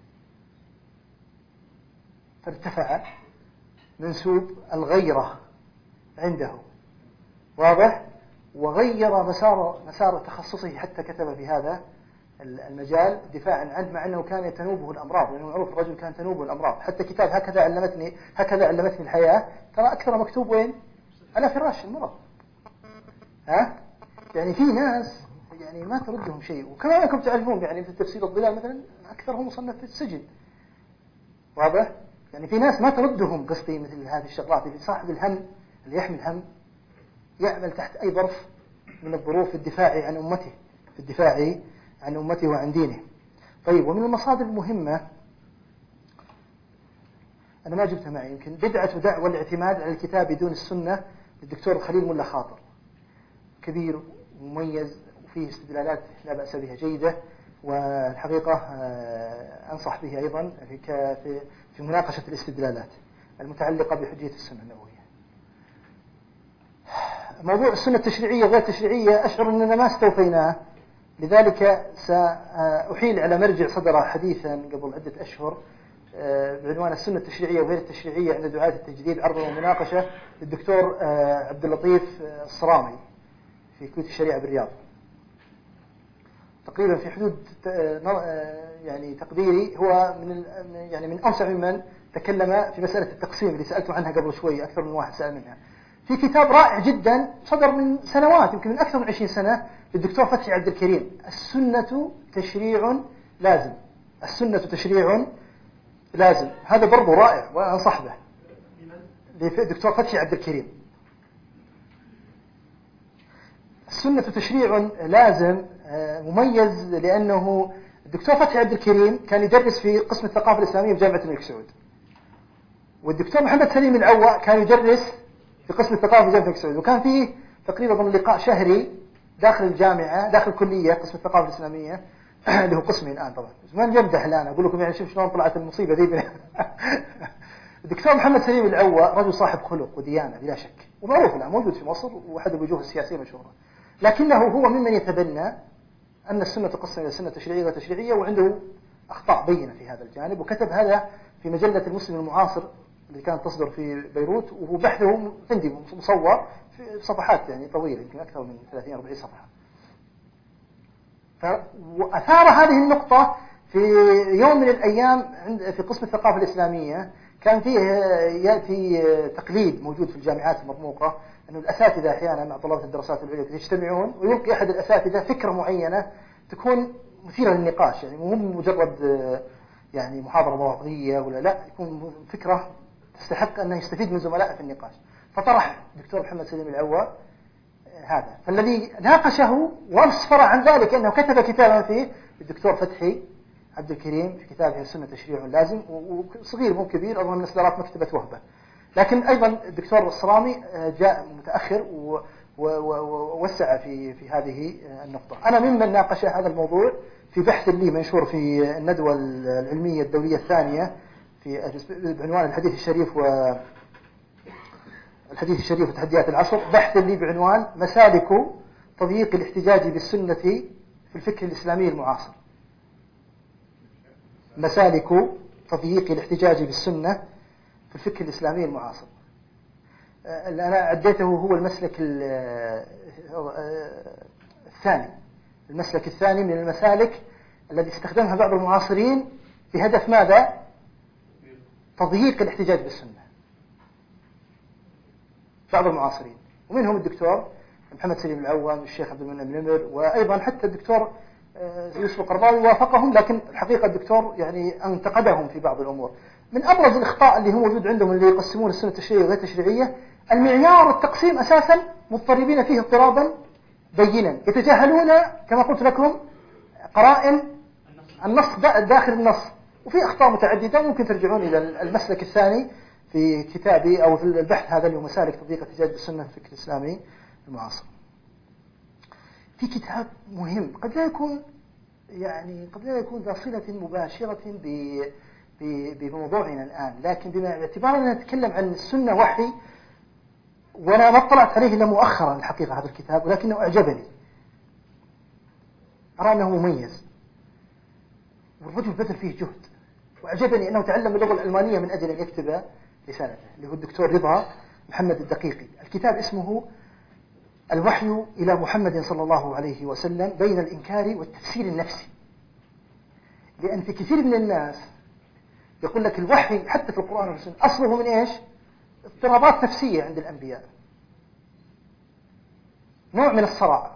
فارتفع منسوب الغيرة عنده، واضح، وغير مسار تخصصه حتى كتب في هذا المجال دفاعا عنه، مع أنه كان تنوبه الأمراض، لأنه معروف الرجل كان تنوبه الأمراض. حتى كتاب هكذا علمتني الحياة ترى أكثر مكتوب وين؟ على فراش المرض. يعني في ناس يعني ما تردهم شيء، وكما أنكم تعرفون يعني في تفسير الظلال مثلا أكثرهم مصنف في السجن، واضح؟ يعني في ناس ما تردهم قصدي مثل هذه الشغلات. اللي صاحب الهم اللي يحمل هم يعمل تحت أي ظرف من الظروف في الدفاع عن أمته وعن دينه. طيب، ومن المصادر المهمة أنا ما جبتها معي، يمكن بدعة ودعوة الاعتماد على الكتاب بدون السنة للدكتور خليل ملا خاطر، كبير ومميز وفيه استدلالات لا بأس بها جيدة، والحقيقة أنصح به أيضا في مناقشة الاستدلالات المتعلقة بحجية السنة النبوية. موضوع السنة التشريعية وغير التشريعية أشعر أننا ما استوفيناه، لذلك سأحيل على مرجع صدر حديثا قبل عدة أشهر بعنوان السنة التشريعية وغير التشريعية عند دعاة التجديد، عرضا ومناقشة للدكتور عبد اللطيف الصرامي في كلية الشريعة بالرياض، تقريبا في حدود يعني تقديري هو من أوسع ممن تكلم في مسألة التقسيم اللي سألته عنها قبل شوي، أكثر من واحد سأل منها، في كتاب رائع جدا صدر من سنوات يمكن من أكثر من 20 سنة للدكتور فتحي عبد الكريم، السنة تشريع لازم. السنة تشريع لازم، هذا برضو رائع وأنصح به، للدكتور فتحي عبد الكريم. السنة تشريع لازم مميز لأنه الدكتور فتحي عبد الكريم كان يدرس في قسم الثقافة الإسلامية بجامعة الملك سعود، والدكتور محمد سليم العوا كان يدرس في قسم الثقافة بجامعة الملك سعود، وكان فيه تقريبا لقاء شهري داخل الجامعة داخل الكلية قسم الثقافة الإسلامية اللي هو قسمي الآن طبعا، ما نمدح الآن أقول لكم يعني شوف شلون طلعت المصيبة ذي. الدكتور محمد سليم العوا رجل صاحب خلق وديانة بلا شك، ومعروف الآن موجود في مصر وأحد الوجوه السياسية مشهورة، لكنه هو ممن يتبنى أن السنة تقسم إلى سنة تشريعية وتشريعية، وعنده أخطاء بينة في هذا الجانب، وكتب هذا في مجلة المسلم المعاصر اللي كانت تصدر في بيروت، وهو بحثه عندي مصور في صفحات يعني طويلة يمكن أكثر من 30-40 صفحة. وأثار هذه النقطة في يوم من الأيام في قسم الثقافة الإسلامية، كان فيه يأتي تقليد موجود في الجامعات المرموقة أن الأساتذة أحيانا مع طلبة الدراسات العليا يجتمعون ويلقي أحد الأساتذة فكرة معينة تكون مثيرة للنقاش، يعني مو مجرد يعني محاضرة مواضيعية ولا لا، يكون فكرة تستحق أن يستفيد من زملائه في النقاش، فطرح الدكتور محمد سليم العوا هذا، فالذي ناقشه وأسفر عن ذلك أنه كتب كتابا فيه الدكتور فتحي عبد الكريم في كتابه السنة تشريع لازم، وصغير مو كبير، أظن من إصدارات مكتبة وهبة. لكن أيضا الدكتور الصرامي جاء متأخر ووسع في هذه النقطة. أنا ممن ناقش هذا الموضوع في بحث لي منشور في الندوة العلمية الدولية الثانية بعنوان الحديث الشريف وتحديات العصر، بحث لي بعنوان مسالك تضييق الاحتجاج بالسنة في الفكر الإسلامي المعاصر. مسالك تضييق الاحتجاج بالسنة في الفكر الإسلامي المعاصر. اللي أنا عديته هو المسلك الثاني، المسلك الثاني من المسالك الذي استخدمها بعض المعاصرين في هدف ماذا؟ تضييق الاحتجاج بالسنة. بعض المعاصرين ومنهم الدكتور محمد سليم العوام، الشيخ عبد المنعم النمر، وأيضا حتى الدكتور يوسف القرضاوي وافقهم، لكن الحقيقة الدكتور يعني انتقدهم في بعض الأمور. من أبرز الأخطاء اللي هو موجود عندهم اللي يقسمون السنة التشريعية وغير التشريعية، المعيار والتقسيم أساسا مضطربين فيه اضطرابا بينا، يتجاهلون كما قلت لكم قرائن النص داخل النص، وفي أخطاء متعددة. ممكن ترجعون إلى المسلك الثاني في كتابي أو في البحث هذا اللي هو مسالك تطبيق الاحتجاج بالسنة في الفكر الإسلامي المعاصر. في كتاب مهم قد لا يكون ذا صلة مباشرة بموضوعنا الآن، لكن باعتبارنا نتكلم عن السنة وحي، وأنا ما اطلعت عليه إلا مؤخرا الحقيقة هذا الكتاب، ولكنه أعجبني، أرى أنه مميز، والرجل بذل فيه جهد، وأعجبني أنه تعلم اللغة الألمانية من أجل أن يكتب رسالته، اللي هو الدكتور رضا محمد الدقيقي. الكتاب اسمه الوحي إلى محمد صلى الله عليه وسلم بين الإنكار والتفسير النفسي. لأن في كثير من الناس يقول لك الوحي حتى في القرآن والسنة أصله من إيش؟ اضطرابات نفسية عند الأنبياء، نوع من الصراع.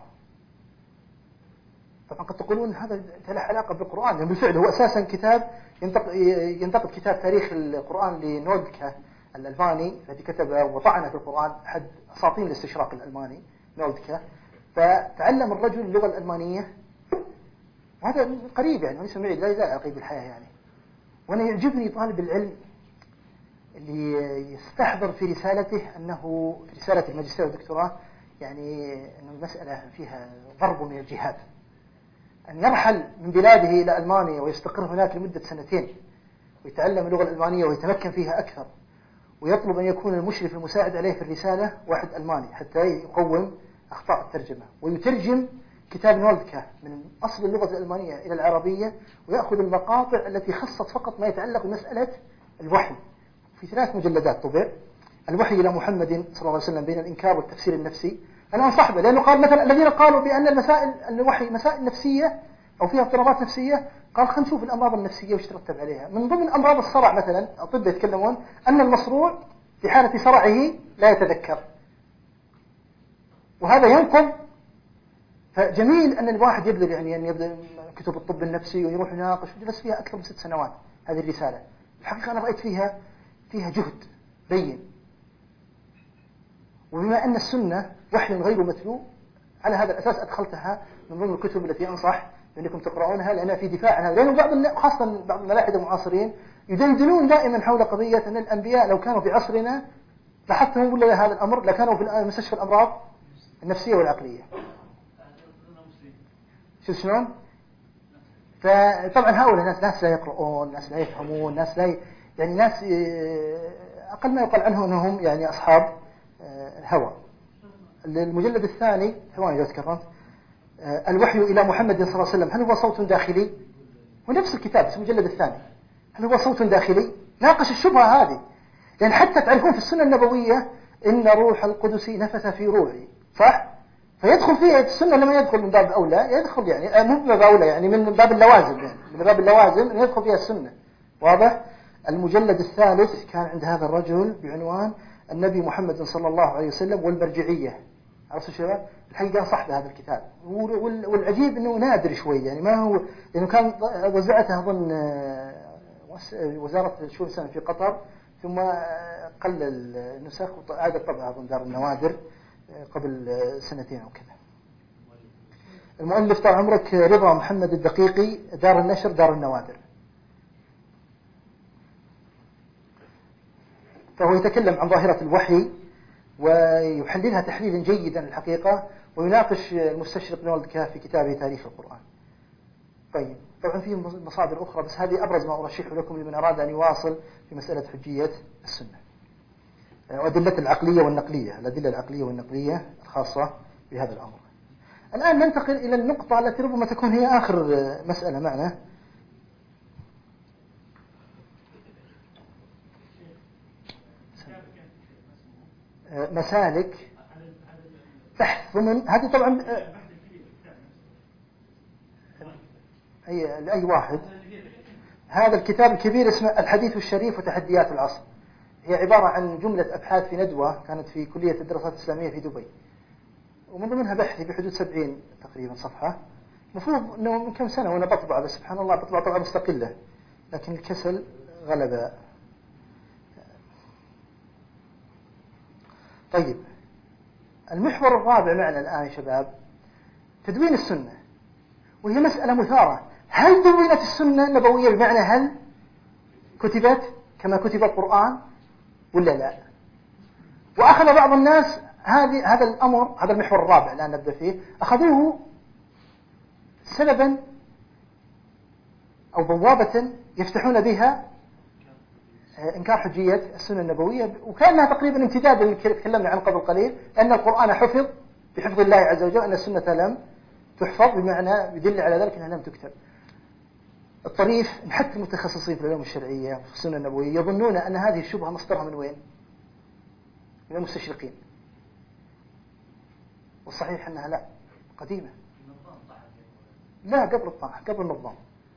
طبعا قد تقولون هذا له علاقة بالقرآن، يعني بالفعل هو أساسا كتاب ينتقد كتاب تاريخ القرآن لنولدكا الألماني الذي كتب وطعن في القرآن، أحد أساطين الاستشراق الألماني نولدكا. فتعلم الرجل اللغة الألمانية، وهذا قريب يعني ليس معي لا يزال على قيد الحياة يعني. وأنا يعجبني طالب العلم اللي يستحضر في رسالته أنه في رسالة الماجستير والدكتوراه يعني أن المسألة فيها ضرب من الجهاد، أن يرحل من بلاده إلى ألمانيا ويستقر هناك لمدة 2 ويتعلم اللغة الألمانية ويتمكن فيها أكثر، ويطلب أن يكون المشرف المساعد عليه في الرسالة واحد ألماني حتى يقوم أخطاء الترجمة، ويترجم كتاب نولدكا من أصل اللغة الألمانية إلى العربية، ويأخذ المقاطع التي خصت فقط ما يتعلق بمسألة الوحي في 3 مجلدات طبع. الوحي إلى محمد صلى الله عليه وسلم بين الإنكار والتفسير النفسي. أنا أنصح به، لأنه قال مثلا الذين قالوا بأن المسائل الوحي مسائل نفسية أو فيها اضطرابات نفسية، قال خلينا نشوف الأمراض النفسية وش ترتب عليها. من ضمن أمراض الصرع مثلا الأطباء يتكلمون أن المصروع في حالة صرعه لا يتذكر، وهذا ينقض. فجميل أن الواحد يبذل يعني أن يبذل كتب الطب النفسي ويروح يناقش ويجلس فيها أكثر من 6 سنوات. هذه الرسالة الحقيقة أنا رأيت فيها جهد بين، وبما أن السنة وحي غير متلو على هذا الأساس أدخلتها من ضمن الكتب التي أنصح بأنكم تقرؤونها، لأنها في دفاع عن هذا. لأنه خاصة بعض الملاحدة المعاصرين يدندنون دائما حول قضية أن الأنبياء لو كانوا في عصرنا لاحظتهم ولا هذا الأمر لكانوا في مستشفى الأمراض النفسية والعقلية. شوف شلون؟ فطبعا هؤلاء ناس لا يقرؤون، ناس لا يفهمون، ناس لا يعني ناس أقل ما يقال عنهم أنهم يعني أصحاب هوى. المجلد الثاني ثواني لو تكرمت، الوحي إلى محمد صلى الله عليه وسلم هل هو صوت داخلي؟ ونفس الكتاب اسمه المجلد الثاني، هل هو صوت داخلي؟ ناقش الشبهة هذه، لأن حتى تعرفون في السنة النبوية إن روح القدس نفث في روحي، صح؟ فيدخل فيها السنة لما يدخل من باب أولى، يدخل يعني مو من باب أولى يعني من باب اللوازم، يعني من باب اللوازم أن يدخل فيها السنة. واضح؟ المجلد الثالث كان عند هذا الرجل بعنوان النبي محمد صلى الله عليه وسلم والمرجعية. عرفتوا شباب؟ الحقيقة صح هذا الكتاب، والعجيب أنه نادر شوي، يعني ما هو لأنه كان وزعته أظن وزارة الشؤون الإسلامية في قطر، ثم قل النسخ وعادت طبعها أظن دار النوادر قبل 2 أو كذا. المؤلف طال عمرك رضا محمد الدقيقي، دار النشر دار النوادر. فهو يتكلم عن ظاهرة الوحي ويحللها تحليلا جيدا الحقيقة، ويناقش المستشرق نولدكا في كتابه تاريخ القرآن. طيب طبعا في مصادر أخرى، بس هذه أبرز ما أرشحه لكم لمن أراد أن يواصل في مسألة حجية السنة وأدلة العقلية والنقلية، الأدلة العقلية والنقلية الخاصة بهذا الأمر. الآن ننتقل إلى النقطة التي ربما تكون هي آخر مسألة معنا، مسالك بحث ضمن هذه طبعا أي واحد. هذا الكتاب الكبير اسمه الحديث الشريف وتحديات العصر، هي عبارة عن جملة أبحاث في ندوة كانت في كلية الدراسات الإسلامية في دبي، ومن ضمنها بحثي بحدود 70 تقريبا صفحة. مفروض أنه من كم سنة وأنا بطبع، بس سبحان الله بطبع طبعة مستقلة، لكن الكسل غلب. طيب المحور الرابع معنا الآن يا شباب تدوين السنة، وهي مسألة مثارة. هل دونت السنة النبوية بمعنى هل كتبت كما كتب القرآن ولا لا؟ وأخذ بعض الناس هذا الأمر، هذا المحور الرابع الآن نبدأ فيه، أخذوه سببا أو بوابة يفتحون بها إنكار حجية السنة النبوية، وكانها تقريبا امتداد اللي تكلمنا عنه قبل قليل، أن القرآن حفظ بحفظ الله عز وجل، أن السنة لم تحفظ، بمعنى يدل على ذلك أنها لم تكتب. الطريف أن حتى المتخصصين في العلوم الشرعية في السنة النبوية يظنون أن هذه الشبهة مصدرها من وين؟ من المستشرقين، والصحيح أنها لا، قديمة. لا قبل الطرح، قبل النظام.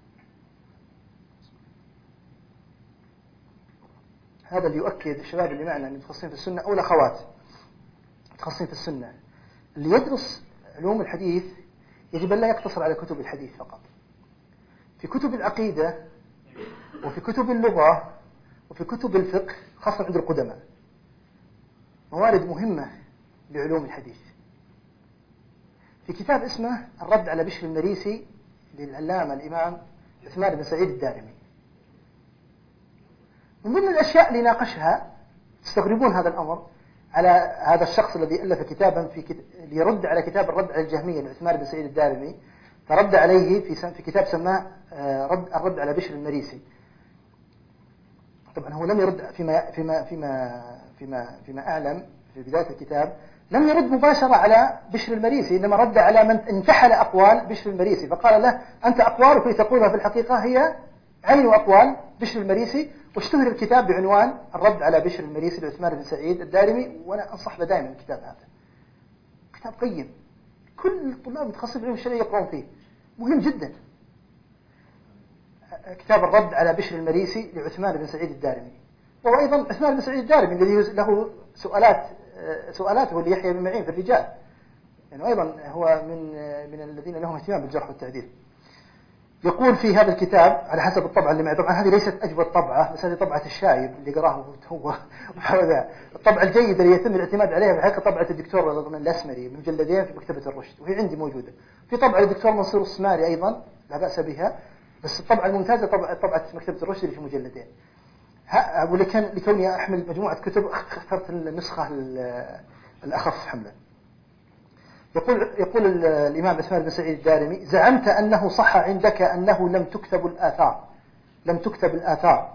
هذا اللي يؤكد الشباب اللي معنا المتخصصين في السنة أو الأخوات متخصصين في السنة، اللي يدرس علوم الحديث يجب أن لا يقتصر على كتب الحديث فقط. في كتب العقيدة وفي كتب اللغة وفي كتب الفقه خاصة عند القدماء موارد مهمة لعلوم الحديث. في كتاب اسمه الرد على بشر المريسي للعلامة الإمام عثمان بن سعيد الدارمي، من ضمن الأشياء اللي ناقشها، تستغربون هذا الأمر، على هذا الشخص الذي ألف كتابا ليرد على كتاب الرد على الجهمية لعثمان بن سعيد الدارمي، فرد عليه في كتاب سماه الرد على بشر المريسي. طبعا هو لم يرد فيما أعلم في بداية الكتاب، لم يرد مباشرة على بشر المريسي، إنما رد على من انتحل أقوال بشر المريسي، فقال له أنت أقوالك التي تقولها في الحقيقة هي عين أقوال بشر المريسي. واشتهر الكتاب بعنوان الرد على بشر المريسي لعثمان بن سعيد الدارمي، وأنا أنصح له دائما الكتاب هذا، كتاب قيم، كل الطلاب متخصصين في العلوم الشرعية يقرؤون فيه، مهم جدا. كتاب الرد على بشر المريسي لعثمان بن سعيد الدارمي. وهو أيضا عثمان بن سعيد الدارمي الذي له سؤالاته ليحيى بن معين في الرجال، يعني أيضا هو من الذين لهم اهتمام بالجرح والتعديل. يقول في هذا الكتاب على حسب الطبعة اللي معي، طبعا هذه ليست أجود طبعة، بس هذه طبعة الشايب اللي قراه هو الطبعة الجيدة اللي يتم الاعتماد عليها بحقيقة طبعة الدكتور الأسمري بمجلدين في مكتبة الرشد، وهي عندي موجودة. في طبعة الدكتور منصور السماري أيضا لا بأس بها، بس الطبعة الممتازة طبعة مكتبة الرشد اللي في مجلدين. لكوني أحمل مجموعة كتب اخترت النسخة الأخف حملا. يقول الإمام عثمان بن سعيد الدارمي: زعمت أنه صح عندك أنه لم تكتب الآثار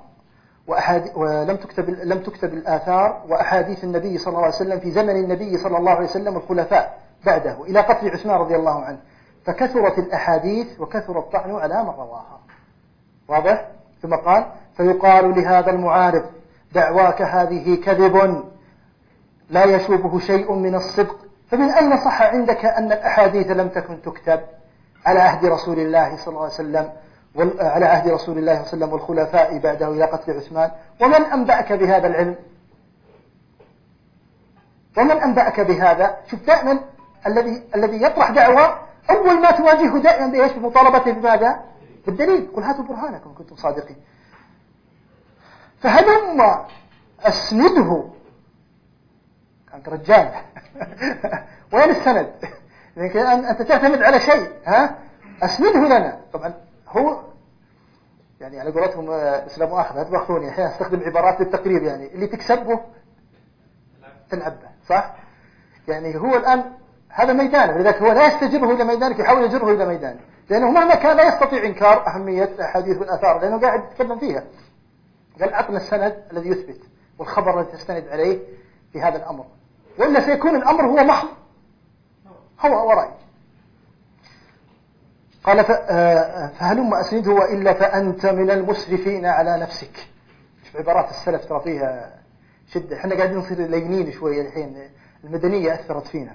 ولم تكتب الآثار وأحاديث النبي صلى الله عليه وسلم في زمن النبي صلى الله عليه وسلم والخلفاء بعده إلى قتل عثمان رضي الله عنه، فكثرت الأحاديث وكثر الطعن على من رواها. واضح؟ ثم قال: فيقال لهذا المعارض: دعواك هذه كذب لا يشوبه شيء من الصدق، فمن أين صح عندك أن الأحاديث لم تكن تكتب على عهد رسول الله صلى الله عليه وسلم والخلفاء بعده إلى قتل عثمان؟ ومن أنبأك بهذا العلم؟ ومن أنبأك بهذا؟ شوف دائما الذي يطرح دعوة أول ما تواجهه دائما بإيش؟ بمطالبته بماذا؟ بالدليل. قل هاتوا برهانكم كنتم صادقين. فهلم أسنده. أنت رجال وين السند؟ أنت تعتمد على شيء، أسنده لنا. طبعا هو يعني على قولتهم إسلام مؤاخذة، تبخلوني أحيانا استخدم عبارات للتقريب، يعني اللي تكسبه تلعبه، صح؟ يعني هو الآن هذا ميدانه، لذلك هو لا يستجره إلى ميدانك، يحاول يجره إلى ميدانه، لأنه مهما كان لا يستطيع إنكار أهمية الأحاديث والآثار، لأنه قاعد يتكلم فيها. قال: أعطنا السند الذي يثبت والخبر الذي تستند عليه في هذا الأمر، وإلا سيكون الأمر هو محض هو ورأي. قال: فهلم أسنده وإلا فأنت من المسرفين على نفسك. شوف عبارات السلف ترى فيها شدة، احنا قاعدين نصير لينين شوية الحين، المدنية أثرت فينا.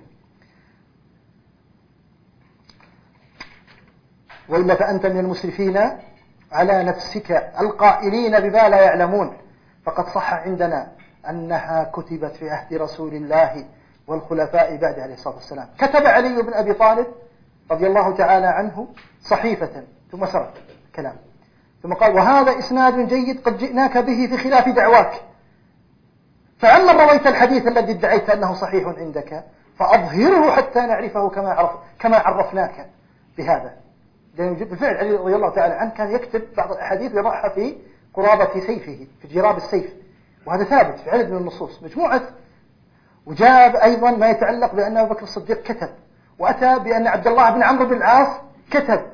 وإلا فأنت من المسرفين على نفسك القائلين بما لا يعلمون، فقد صح عندنا أنها كتبت في عهد رسول الله والخلفاء بعد عليه الصلاة والسلام. كتب علي بن أبي طالب رضي الله تعالى عنه صحيفة، ثم سرد كلام، ثم قال: وهذا إسناد جيد قد جئناك به في خلاف دعواك، فعمن رويت الحديث الذي ادعيت أنه صحيح عندك فأظهره حتى نعرفه كما عرفناك بهذا. بالفعل علي رضي الله تعالى عنه كان يكتب بعض الأحاديث ويضعها في قرابة سيفه، في جراب السيف، وهذا ثابت في عدد من النصوص مجموعة. وجاب أيضا ما يتعلق بأن أبو بكر الصديق كتب، وأتى بأن عبد الله بن عمرو بن العاص كتب.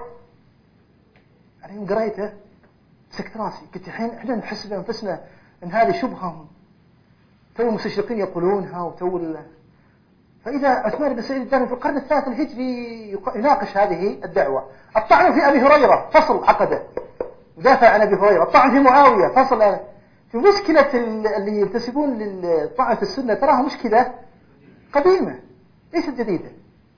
أنا يوم قريته سكت راسي، قلت الحين احنا نحس بأنفسنا أن هذه شبهة، تو المستشرقين يقولونها، فإذا عثمان بن سعيد الدارمي في القرن الثالث الهجري يناقش هذه الدعوة. الطعن في أبي هريرة فصل عقده ودافع عن أبي هريرة. الطعن في معاوية فصل. في مشكلة اللي ينتسبون للطعن في السنة تراها مشكلة قديمة ليست جديدة.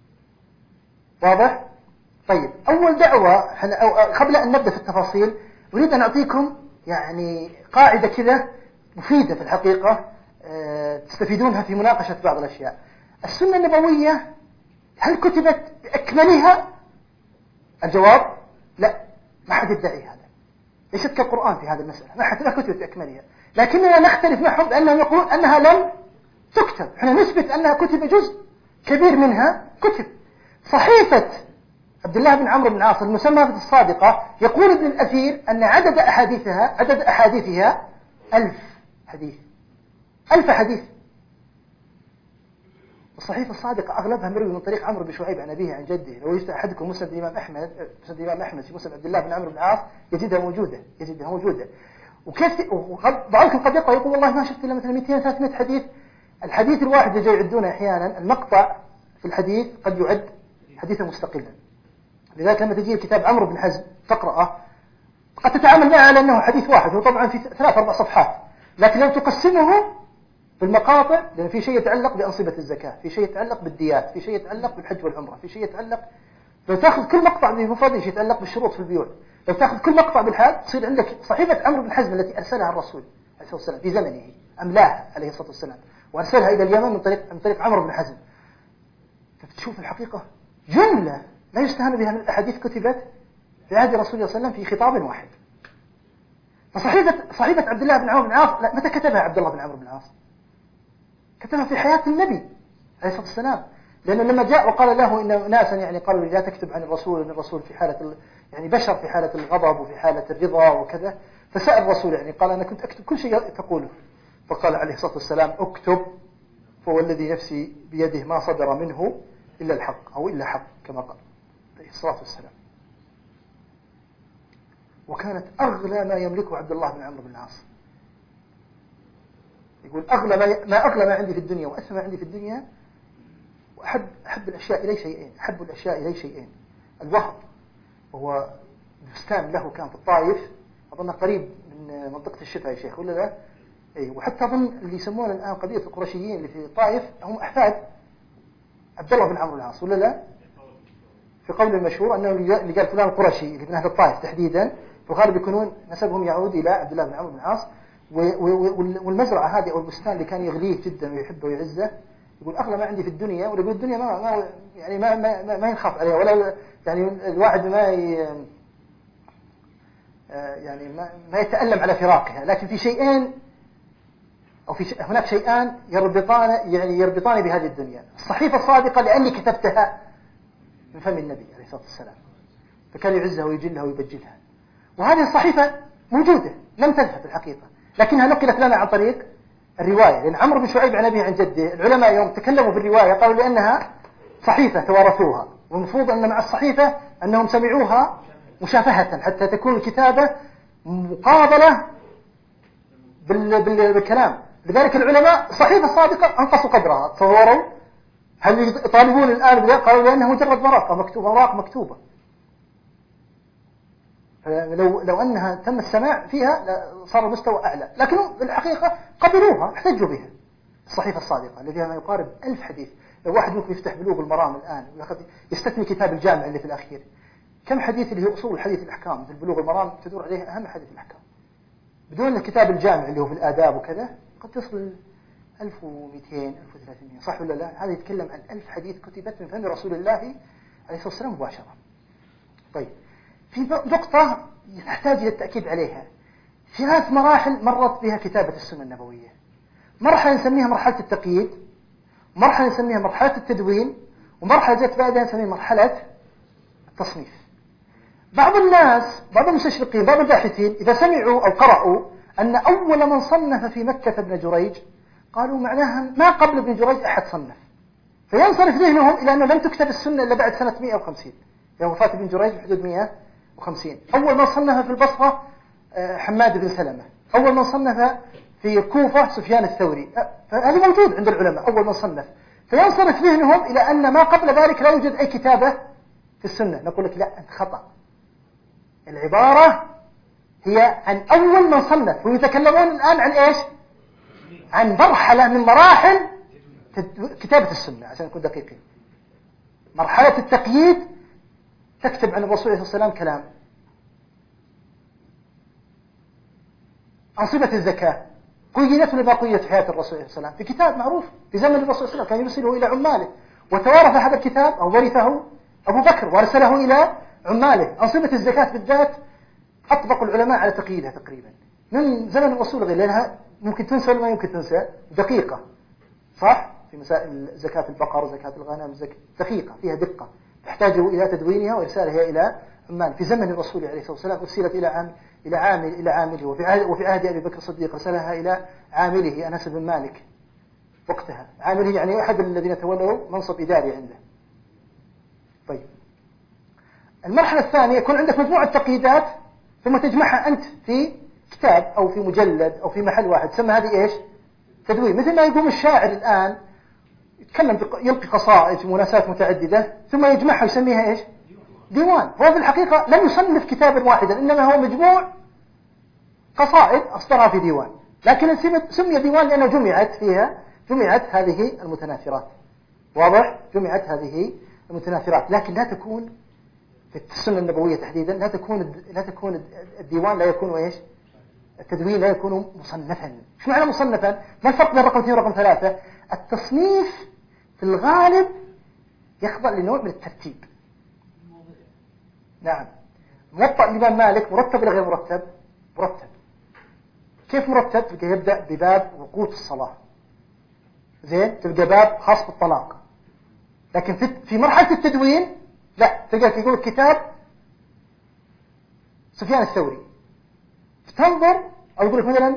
واضح؟ طيب، أول دعوة قبل أن نبدأ في التفاصيل أريد أن أعطيكم يعني قاعدة كذا مفيدة في الحقيقة تستفيدونها في مناقشة بعض الأشياء. السنة النبوية هل كتبت بأكملها؟ الجواب لا، ما حد يدعي هذا، ليست كالقرآن في هذه المسألة، ما حد كتبت بأكملها، لكننا نختلف معهم بأنهم يقولون أنها لم تكتب، احنا نثبت أنها كتب جزء كبير منها كتب. صحيفة عبد الله بن عمرو بن العاص المسمى بالصادقة، يقول ابن الأثير أن عدد أحاديثها 1000 حديث، 1000 حديث. الصحيفة الصادقة أغلبها مروي من طريق عمرو بن شعيب عن أبيه عن جده. لو يفتح أحدكم مسند الإمام أحمد في مسند عبد الله بن عمرو بن العاص يجدها موجودة. وبعضكم قد يقول والله ما شفت إلا مثلا 200-300 حديث. الحديث الواحد يجي يعدونه أحيانا، المقطع في الحديث قد يعد حديثا مستقلا. لذلك لما تجي كتاب عمرو بن حزم تقرأه قد تتعامل معه على أنه حديث واحد، وطبعا في 3-4 صفحات، لكن لو تقسمه بالمقاطع، لأن في شيء يتعلق بأنصبة الزكاة، في شيء يتعلق بالديات، في شيء يتعلق بالحج والعمرة، في شيء يتعلق، لو تأخذ كل مقطع بمفرده، شيء يتعلق بالشروط في البيوع، لو تأخذ كل مقطع بالحال تصير عندك صحيفة عمرو بن حزم التي أرسلها الرسول عليه الصلاة والسلام في زمنه، أملاها عليه الصلاة والسلام وأرسلها إلى اليمن من طريق عمرو بن حزم. فتشوف الحقيقة جملة لا يستهان بها من الأحاديث كتبت في عهد رسول الله صلى الله عليه وسلم في خطاب واحد. فصحيفة عبد الله بن عمرو بن العاص متى كتبها عبد الله بن عمرو بن العاص؟ كتبها في حياة النبي عليه الصلاة والسلام، لأنه لما جاء وقال له إن ناسا يعني قالوا لا تكتب عن الرسول، إن الرسول في حالة يعني بشر في حالة الغضب وفي حالة الرضا وكذا، فسأل الرسول يعني قال أنا كنت أكتب كل شيء تقوله، فقال عليه الصلاة والسلام اكتب فوالذي نفسي بيده ما صدر منه إلا الحق أو إلا حق كما قال عليه الصلاة والسلام. وكانت أغلى ما يملكه عبد الله بن عمرو بن العاص، يقول أغلى ما أغلى ما عندي في الدنيا وأسمى ما عندي في الدنيا أحب الأشياء إلي شيئين. الوهب وهو بستان له كان في الطائف، أظن قريب من منطقة الشفا يا شيخ ولا لا؟ أي، وحتى أظن اللي يسمونه الآن قضية القرشيين اللي في الطائف هم أحفاد عبد الله بن عمرو بن العاص ولا لا؟ في قول المشهور أنه اللي قال فلان القرشي اللي من أهل الطائف تحديدا في الغالب يكونون نسبهم يعود إلى عبد الله بن عمرو بن العاص. والمزرعة هذه أو البستان اللي كان يغليه جدا ويحبه ويعزه، يقول أغلى ما عندي في الدنيا، ويقول الدنيا ما ينخاف عليها ولا يعني الواحد ما يتألم على فراقها، لكن في شيئين أو هناك شيئان يربطان بهذه الدنيا. الصحيفة الصادقة لأني كتبتها من فم النبي عليه الصلاة والسلام، فكان يعزها ويجلها ويبجلها. وهذه الصحيفة موجودة لم تذهب الحقيقة، لكنها نقلت لنا عن طريق الرواية، لأن عمرو بن شعيب عن أبيه عن جده العلماء يوم تكلموا بالرواية قالوا لأنها صحيفة توارثوها، والمفروض أن مع الصحيفة أنهم سمعوها مشافهة حتى تكون الكتابة مقابلة بالكلام. لذلك العلماء صحيفة صادقة أنقصوا قدرها، تصوروا هل يطالبون الآن قالوا لأنها مجرد أوراق مكتوبة. لو أنها تم السماع فيها صار المستوى أعلى، لكن بالحقيقة قبلوها احتجوا بها. الصحيفة الصادقة اللي فيها ما يقارب 1000 حديث. لو واحد ممكن يفتح بلوغ المرام الآن يستثني كتاب الجامع اللي في الأخير، كم حديث اللي هي أصول الحديث الأحكام في بلوغ المرام تدور عليه أهم حديث الأحكام، بدون الكتاب الجامع اللي هو في الآداب وكذا قد تصل 1200 1300 صح ولا لا؟ هذا يتكلم عن 1000 حديث كتبت من فم رسول الله عليه الصلاة والسلام مباشرة. طيب في نقطة يحتاج إلى التأكيد عليها. 3 مراحل مرت بها كتابة السنة النبوية. مرحلة نسميها مرحلة التقييد، مرحلة نسميها مرحلة التدوين، ومرحلة جت بعدها نسميها مرحلة التصنيف. بعض الناس، بعض المستشرقين، بعض الباحثين إذا سمعوا أو قرأوا أن أول من صنف في مكة ابن جريج قالوا معناها ما قبل ابن جريج أحد صنف، فينصرف ذهنهم إلى أنه لم تكتب السنة إلا بعد سنة 150 يوم وفاة ابن جريج بحدود 150. أول من صنف في البصرة حماد بن سلمة، أول من صنف في الكوفة سفيان الثوري، فهذا موجود عند العلماء أول من صنف، فينصرف ذهنهم إلى أن ما قبل ذلك لا يوجد أي كتابة في السنة. نقول لك لا، أنت خطأ، العبارة هي عن أول من صنف، ويتكلمون الآن عن إيش؟ عن مرحلة من مراحل كتابة السنة عشان نكون دقيقين. مرحلة التقييد تكتب عن الرسول عليه الصلاة والسلام كلام. أنصبة الزكاة قيدت ولا بقيت حياة الرسول عليه الصلاة والسلام في كتاب معروف في زمن الرسول صلى الله عليه وسلم، كان يرسله إلى عماله، وتوارث هذا الكتاب أو ورثه أبو بكر وأرسله إلى عماله. أنصبة الزكاة بالذات أطبق العلماء على تقييدها تقريبا من زمن الرسول، غير لأنها ممكن تنسى ولا ما يمكن تنسى، دقيقة صح في مسائل زكاة البقر وزكاة الغنم، دقيقة فيها دقة، تحتاج إلى تدوينها وإرسالها إلى عمان في زمن الرسول عليه الصلاة والسلام أرسلت إلى عامله، وفي عهد أبي بكر الصديق رسلها إلى عامله أنس بن مالك وقتها. عامله يعني أحد الذين تولوا منصب إداري عنده. طيب المرحلة الثانية يكون عندك مجموعة تقييدات ثم تجمعها أنت في كتاب أو في مجلد أو في محل واحد، تسمى هذه إيش؟ تدوين. مثل ما يقوم الشاعر الآن يتكلم يلقي قصائد في مناسبات متعددة ثم يجمعها ويسميها إيش؟ ديوان. هو في الحقيقة لم يصنف كتابا واحدا، إنما هو مجموع قصائد أصدرها في ديوان، لكن سمي ديوان لأنه جمعت هذه المتناثرات. واضح؟ جمعت هذه المتناثرات، لكن لا تكون في السنة النبوية تحديدا لا تكون الديوان لا يكون إيش؟ التدوين لا يكون مصنفا. ايش معنى مصنفا؟ ما الفرق بين رقم 2 ورقم 3؟ التصنيف في الغالب يخضع لنوع من الترتيب. نعم، موطأ الإمام مالك مرتب ولا غير مرتب؟ مرتب. كيف مرتب؟ تلقى يبدأ بباب وقوت الصلاة، زين، تلقى باب خاص بالطلاق. لكن في مرحلة التدوين لا، تلقى يقول كتاب سفيان الثوري، تنظر أو يقول لك مثلا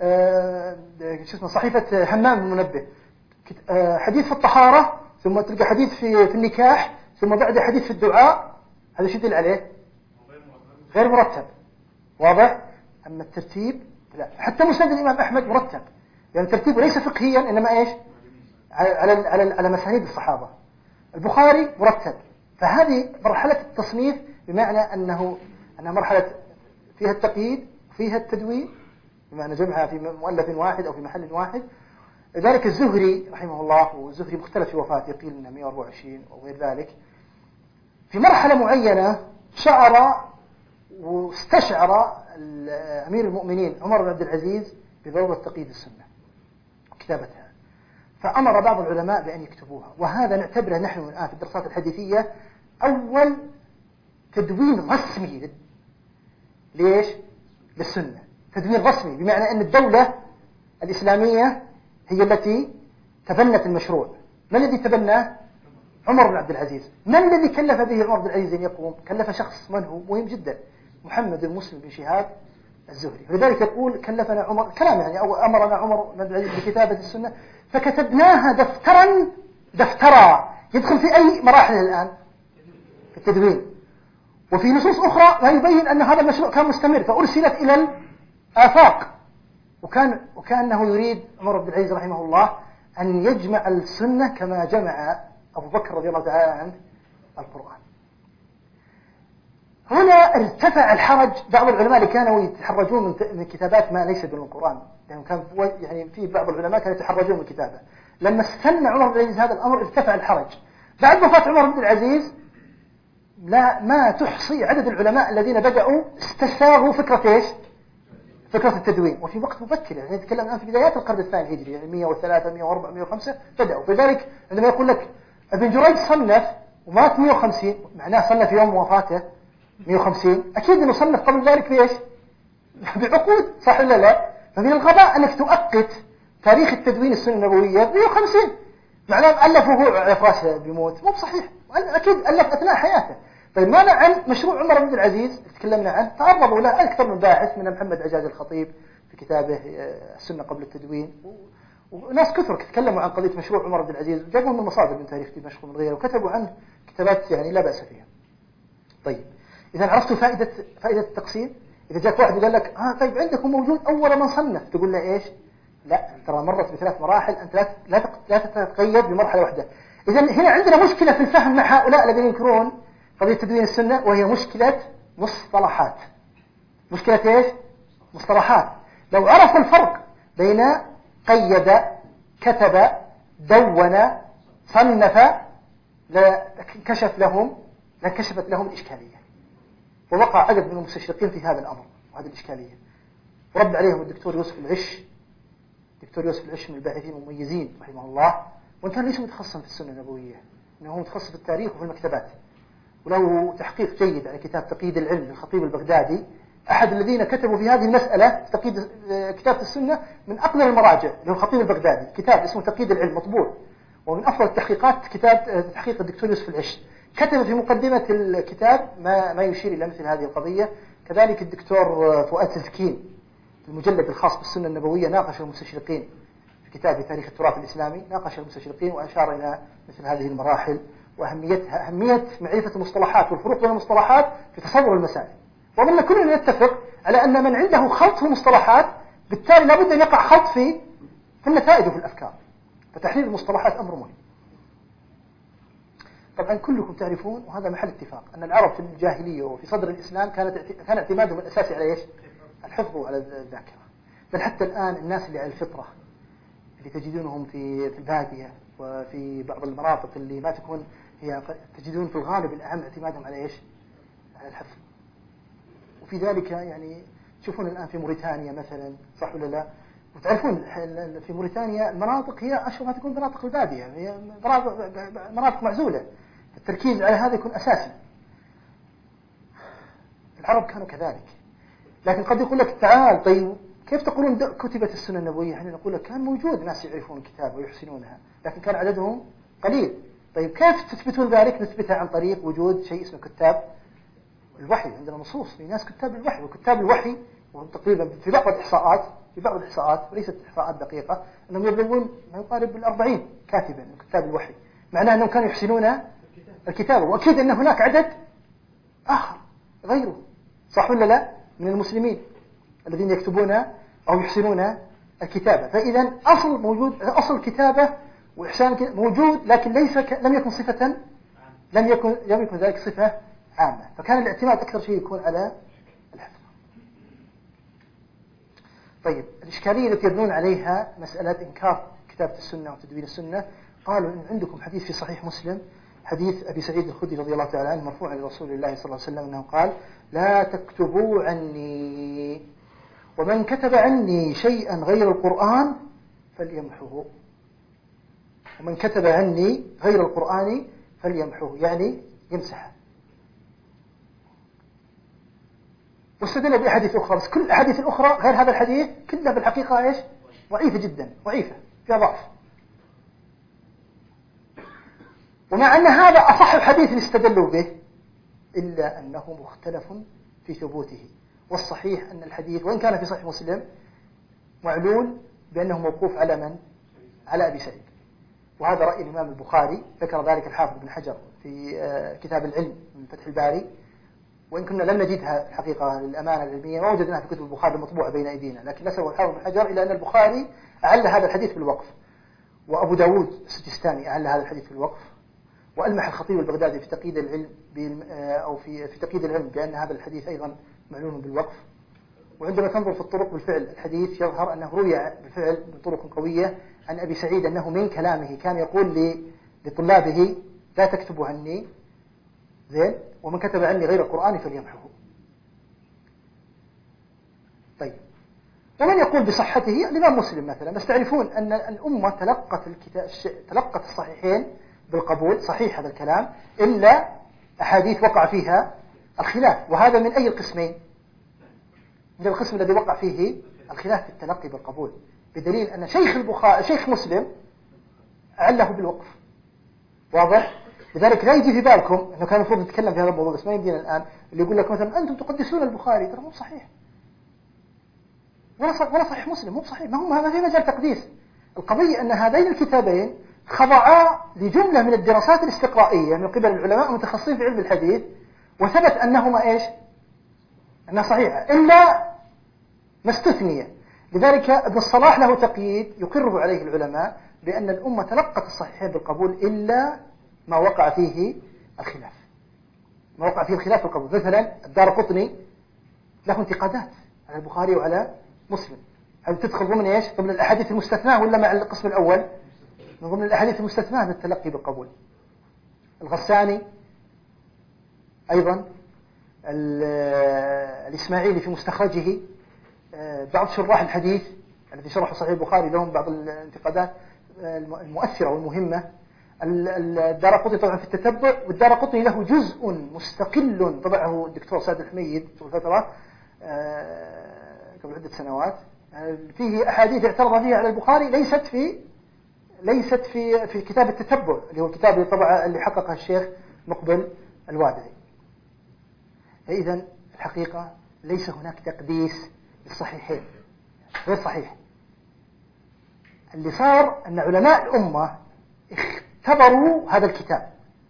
صحيفة حمام المنبه، حديث في الطهارة، ثم تلقى حديث في النكاح، ثم بعد حديث في الدعاء. هذا شو يدل عليه؟ غير مرتب. واضح؟ أما الترتيب لا. حتى مسند الإمام أحمد مرتب، يعني ترتيبه ليس فقهيا إنما إيش؟ على مسانيد الصحابة. البخاري مرتب. فهذه مرحلة التصنيف، بمعنى أنها مرحلة فيها التقييد فيها التدوين، بمعنى جمعها في مؤلف واحد أو في محل واحد. لذلك الزهري رحمه الله، والزهري مختلف في وفاته، قيل انه 124 أو غير ذلك، في مرحلة معينة شعر واستشعر أمير المؤمنين عمر بن عبد العزيز بضرورة تقييد السنة وكتابتها، فأمر بعض العلماء بأن يكتبوها. وهذا نعتبره نحن الآن في الدراسات الحديثية أول تدوين رسمي. ليش؟ للسنة. تدوين رسمي بمعنى أن الدولة الإسلامية هي التي تبنت المشروع. من الذي تبناه؟ عمر بن عبد العزيز. من الذي كلف به عمر بن العزيز أن يقوم؟ كلف شخص من هو مهم جدا، محمد المسلم بن شهاب الزهري. ولذلك يقول كلفنا عمر، كلام يعني، أو أمرنا عمر بن عبد العزيز بكتابة السنة فكتبناها دفترا يدخل في أي مراحل الآن؟ في التدوين. وفي نصوص أخرى ما يبين أن هذا المشروع كان مستمر فأرسلت إلى الآفاق. وكأنه يريد عمر بن العزيز رحمه الله أن يجمع السنة كما جمع أبو بكر رضي الله تعالى عنه القرآن. هنا ارتفع الحرج. بعض العلماء اللي كانوا يتحرجون من كتابات ما ليس من القرآن، يعني كان يعني في بعض العلماء كانوا يتحرجون من كتابه. لما استنى عمر بن العزيز هذا الأمر ارتفع الحرج. بعد وفاة عمر بن العزيز ما تحصي عدد العلماء الذين بدأوا استساغوا فكرة إيش؟ فكرة التدوين، وفي وقت مبكر. يعني نتكلم الآن في بدايات القرن الثاني الهجري، يعني 103 104 105 بدأوا. فلذلك عندما يقول لك ابن جريج صنف ومات 150، معناه صنف يوم وفاته 150، أكيد أنه صنف قبل ذلك بإيش؟ بعقود، صح ولا لا؟ فمن الغباء أنك تؤقت تاريخ التدوين السنة النبوية 150، معناه ألف وهو على فراشه بيموت، مو بصحيح. أكيد ألف أثناء حياته. طيب ماذا عن مشروع عمر بن العزيز تكلمنا عنه؟ تعرضوا له أكثر من باحث، من محمد عجاج الخطيب في كتابه السنة قبل التدوين، وناس كثر تكلموا عن قضية مشروع عمر بن العزيز، وجابوا من مصادر من تاريخ دمشق ومن غيره، وكتبوا عنه كتابات يعني لا بأس فيها. طيب إذا عرفتوا فائدة التقسيم. إذا جاك واحد وقال لك طيب عندكم موجود أول من صنف، تقول له إيش؟ لا، ترى مرت بثلاث مراحل، أنت لا تتقيد بمرحلة واحدة. إذا هنا عندنا مشكلة في الفهم مع هؤلاء الذين ينكرون قضية تدوين السنة، وهي مشكلة مصطلحات. مشكلة إيش؟ مصطلحات. لو عرفوا الفرق بين قيد، كتب، دون، صنف، لكشفت لهم الإشكالية. ووقع عدد من المستشرقين في هذا الأمر وهذه الإشكالية، ورد عليهم الدكتور يوسف العش. دكتور يوسف العش من الباحثين المميزين رحمه الله، وإن كان ليس متخصصا في السنة النبوية، إنه متخصص في التاريخ وفي المكتبات، وله تحقيق جيد على كتاب تقييد العلم للخطيب البغدادي، أحد الذين كتبوا في هذه المسألة تقييد كتابة السنة من أقدم المراجع للخطيب البغدادي. كتاب اسمه تقييد العلم مطبوع، ومن أفضل التحقيقات كتاب تحقيق الدكتور يوسف العش. كتب في مقدمة الكتاب ما يشير إلى مثل هذه القضية. كذلك الدكتور فؤاد سلسكين في المجلد الخاص بالسنة النبوية ناقش المستشرقين في كتابه تاريخ التراث الإسلامي، ناقش المستشرقين وأشار إلى مثل هذه المراحل وأهميتها، أهمية معرفة المصطلحات والفروق بين المصطلحات في تصور المسائل. ومن كلنا نتفق على أن من عنده خلط في المصطلحات بالتالي لابد أن يقع خلط في النتائج وفي الأفكار، فتحليل المصطلحات أمر مهم. طبعا كلكم تعرفون وهذا محل اتفاق أن العرب في الجاهلية وفي صدر الإسلام كان اعتمادهم الأساسي على إيش؟ الحفظ وعلى الذاكرة. بل حتى الآن الناس اللي على الفطرة اللي تجدونهم في البادية وفي بعض المناطق اللي ما تكون هي، تجدون في الغالب الأهم اعتمادهم على إيش؟ على الحفظ. وفي ذلك يعني تشوفون الآن في موريتانيا مثلا، صح ولا لا؟ وتعرفون في موريتانيا المناطق هي أشبه ما تكون مناطق البادية، هي مناطق معزولة، التركيز على هذا يكون أساسي. العرب كانوا كذلك. لكن قد يقول لك تعال طيب كيف تقولون كتبت السنة النبوية؟ يعني نقول لك كان موجود ناس يعرفون الكتاب ويحسنونها لكن كان عددهم قليل. طيب كيف تثبتون ذلك؟ نثبتها عن طريق وجود شيء اسمه كتاب الوحي. عندنا نصوص في ناس كتاب الوحي، وكتاب الوحي وهم تقريبا في بعض الإحصاءات وليست إحصاءات دقيقة أنهم يبلغون ما يقارب 40 كاتبا من كتاب الوحي، معناه أنهم كانوا يحسنون الكتابة. وأكيد أن هناك عدد آخر غيره، صح ولا لا، من المسلمين الذين يكتبون أو يحسنون الكتابة. فإذا أصل الكتابة وإحسان موجود، لكن لم يكن صفة، لم يكن ذلك صفة عامة. فكان الاعتماد أكثر شيء يكون على الحفظ. طيب الإشكالية التي يبنون عليها مسألة إنكار كتابة السنة وتدوين السنة، قالوا إن عندكم حديث في صحيح مسلم، حديث أبي سعيد الخدري رضي الله تعالى عنه مرفوعا لرسول الله صلى الله عليه وسلم أنه قال: لا تكتبوا عني، ومن كتب عني شيئا غير القرآن فليمحه. ومن كتب عني غير القرآن فليمحه، يعني يمسحه. واستدل بأحاديث أخرى، بس كل الأحاديث الأخرى غير هذا الحديث كلها بالحقيقة إيش؟ ضعيفة جدا، ضعيفة فيها ضعف. ومع أن هذا أصح الحديث اللي استدلوا به، إلا أنه مختلف في ثبوته. والصحيح أن الحديث وإن كان في صحيح مسلم معلول بأنه موقوف على من؟ على أبي سعيد. وهذا رأي الإمام البخاري، ذكر ذلك الحافظ بن حجر في كتاب العلم من فتح الباري، وإن كنا لم نجدها الحقيقة للأمانة العلمية، ما وجدناها في كتب البخاري المطبوعة بين أيدينا، لكن نسبه الحافظ بن حجر إلى أن البخاري أعل هذا الحديث بالوقف، وأبو داود السجستاني أعل هذا الحديث بالوقف، وألمح الخطيب البغدادي في تقييد العلم أو في تقييد العلم بأن هذا الحديث أيضا معلول بالوقف. وعندما تنظر في الطرق بالفعل الحديث يظهر أنه روي بالفعل بطرق قوية عن أبي سعيد أنه من كلامه كان يقول لطلابه: لا تكتبوا عني، زين، ومن كتب عني غير القرآن فليمحه. طيب، ومن يقول بصحته الإمام مسلم مثلا. بس تعرفون أن الأمة تلقت الصحيحين بالقبول، صحيح هذا الكلام، إلا أحاديث وقع فيها الخلاف. وهذا من أي القسمين؟ من القسم الذي وقع فيه الخلاف في التلقي بالقبول، بدليل أن شيخ مسلم أعله بالوقف. واضح؟ لذلك لا يجي في بالكم أنه كان المفروض نتكلم في هذا الموضوع، بس ما يمدينا الآن، اللي يقول لك مثلا أنتم تقدسون البخاري، ترى مو صحيح، ولا صحيح مسلم، مو صحيح، ما في مجال تقديس. القضية أن هذين الكتابين خضعا لجملة من الدراسات الاستقرائية من قبل العلماء المتخصصين في علم الحديث، وثبت أنهما إيش؟ أنها صحيحة، إلا ما استثني. لذلك ابن الصلاح له تقييد يقره عليه العلماء بأن الأمة تلقت الصحيحين بالقبول إلا ما وقع فيه الخلاف. ما وقع فيه الخلاف بالقبول. مثلا الدارقطني له انتقادات على البخاري وعلى مسلم. هل تدخل ضمن إيش؟ ضمن الأحاديث المستثناة ولا مع القسم الأول؟ من ضمن الأحاديث المستثناة من التلقي بالقبول. الغساني أيضا، الإسماعيلي في مستخرجه، بعض شراح الحديث الذي شرحوا صحيح البخاري لهم بعض الانتقادات المؤثرة والمهمة. الدارقطني طبعا في التتبع، والدارقطني له جزء مستقل طبعه الدكتور سعد الحميد طول فترة قبل عدة سنوات، فيه أحاديث اعترض فيها على البخاري ليست في كتاب التتبع اللي هو الكتاب اللي حققه الشيخ مقبل الوادعي. فإذا الحقيقة ليس هناك تقديس للصحيحين، غير صحيح. اللي صار أن علماء الأمة اختبروا هذا الكتاب.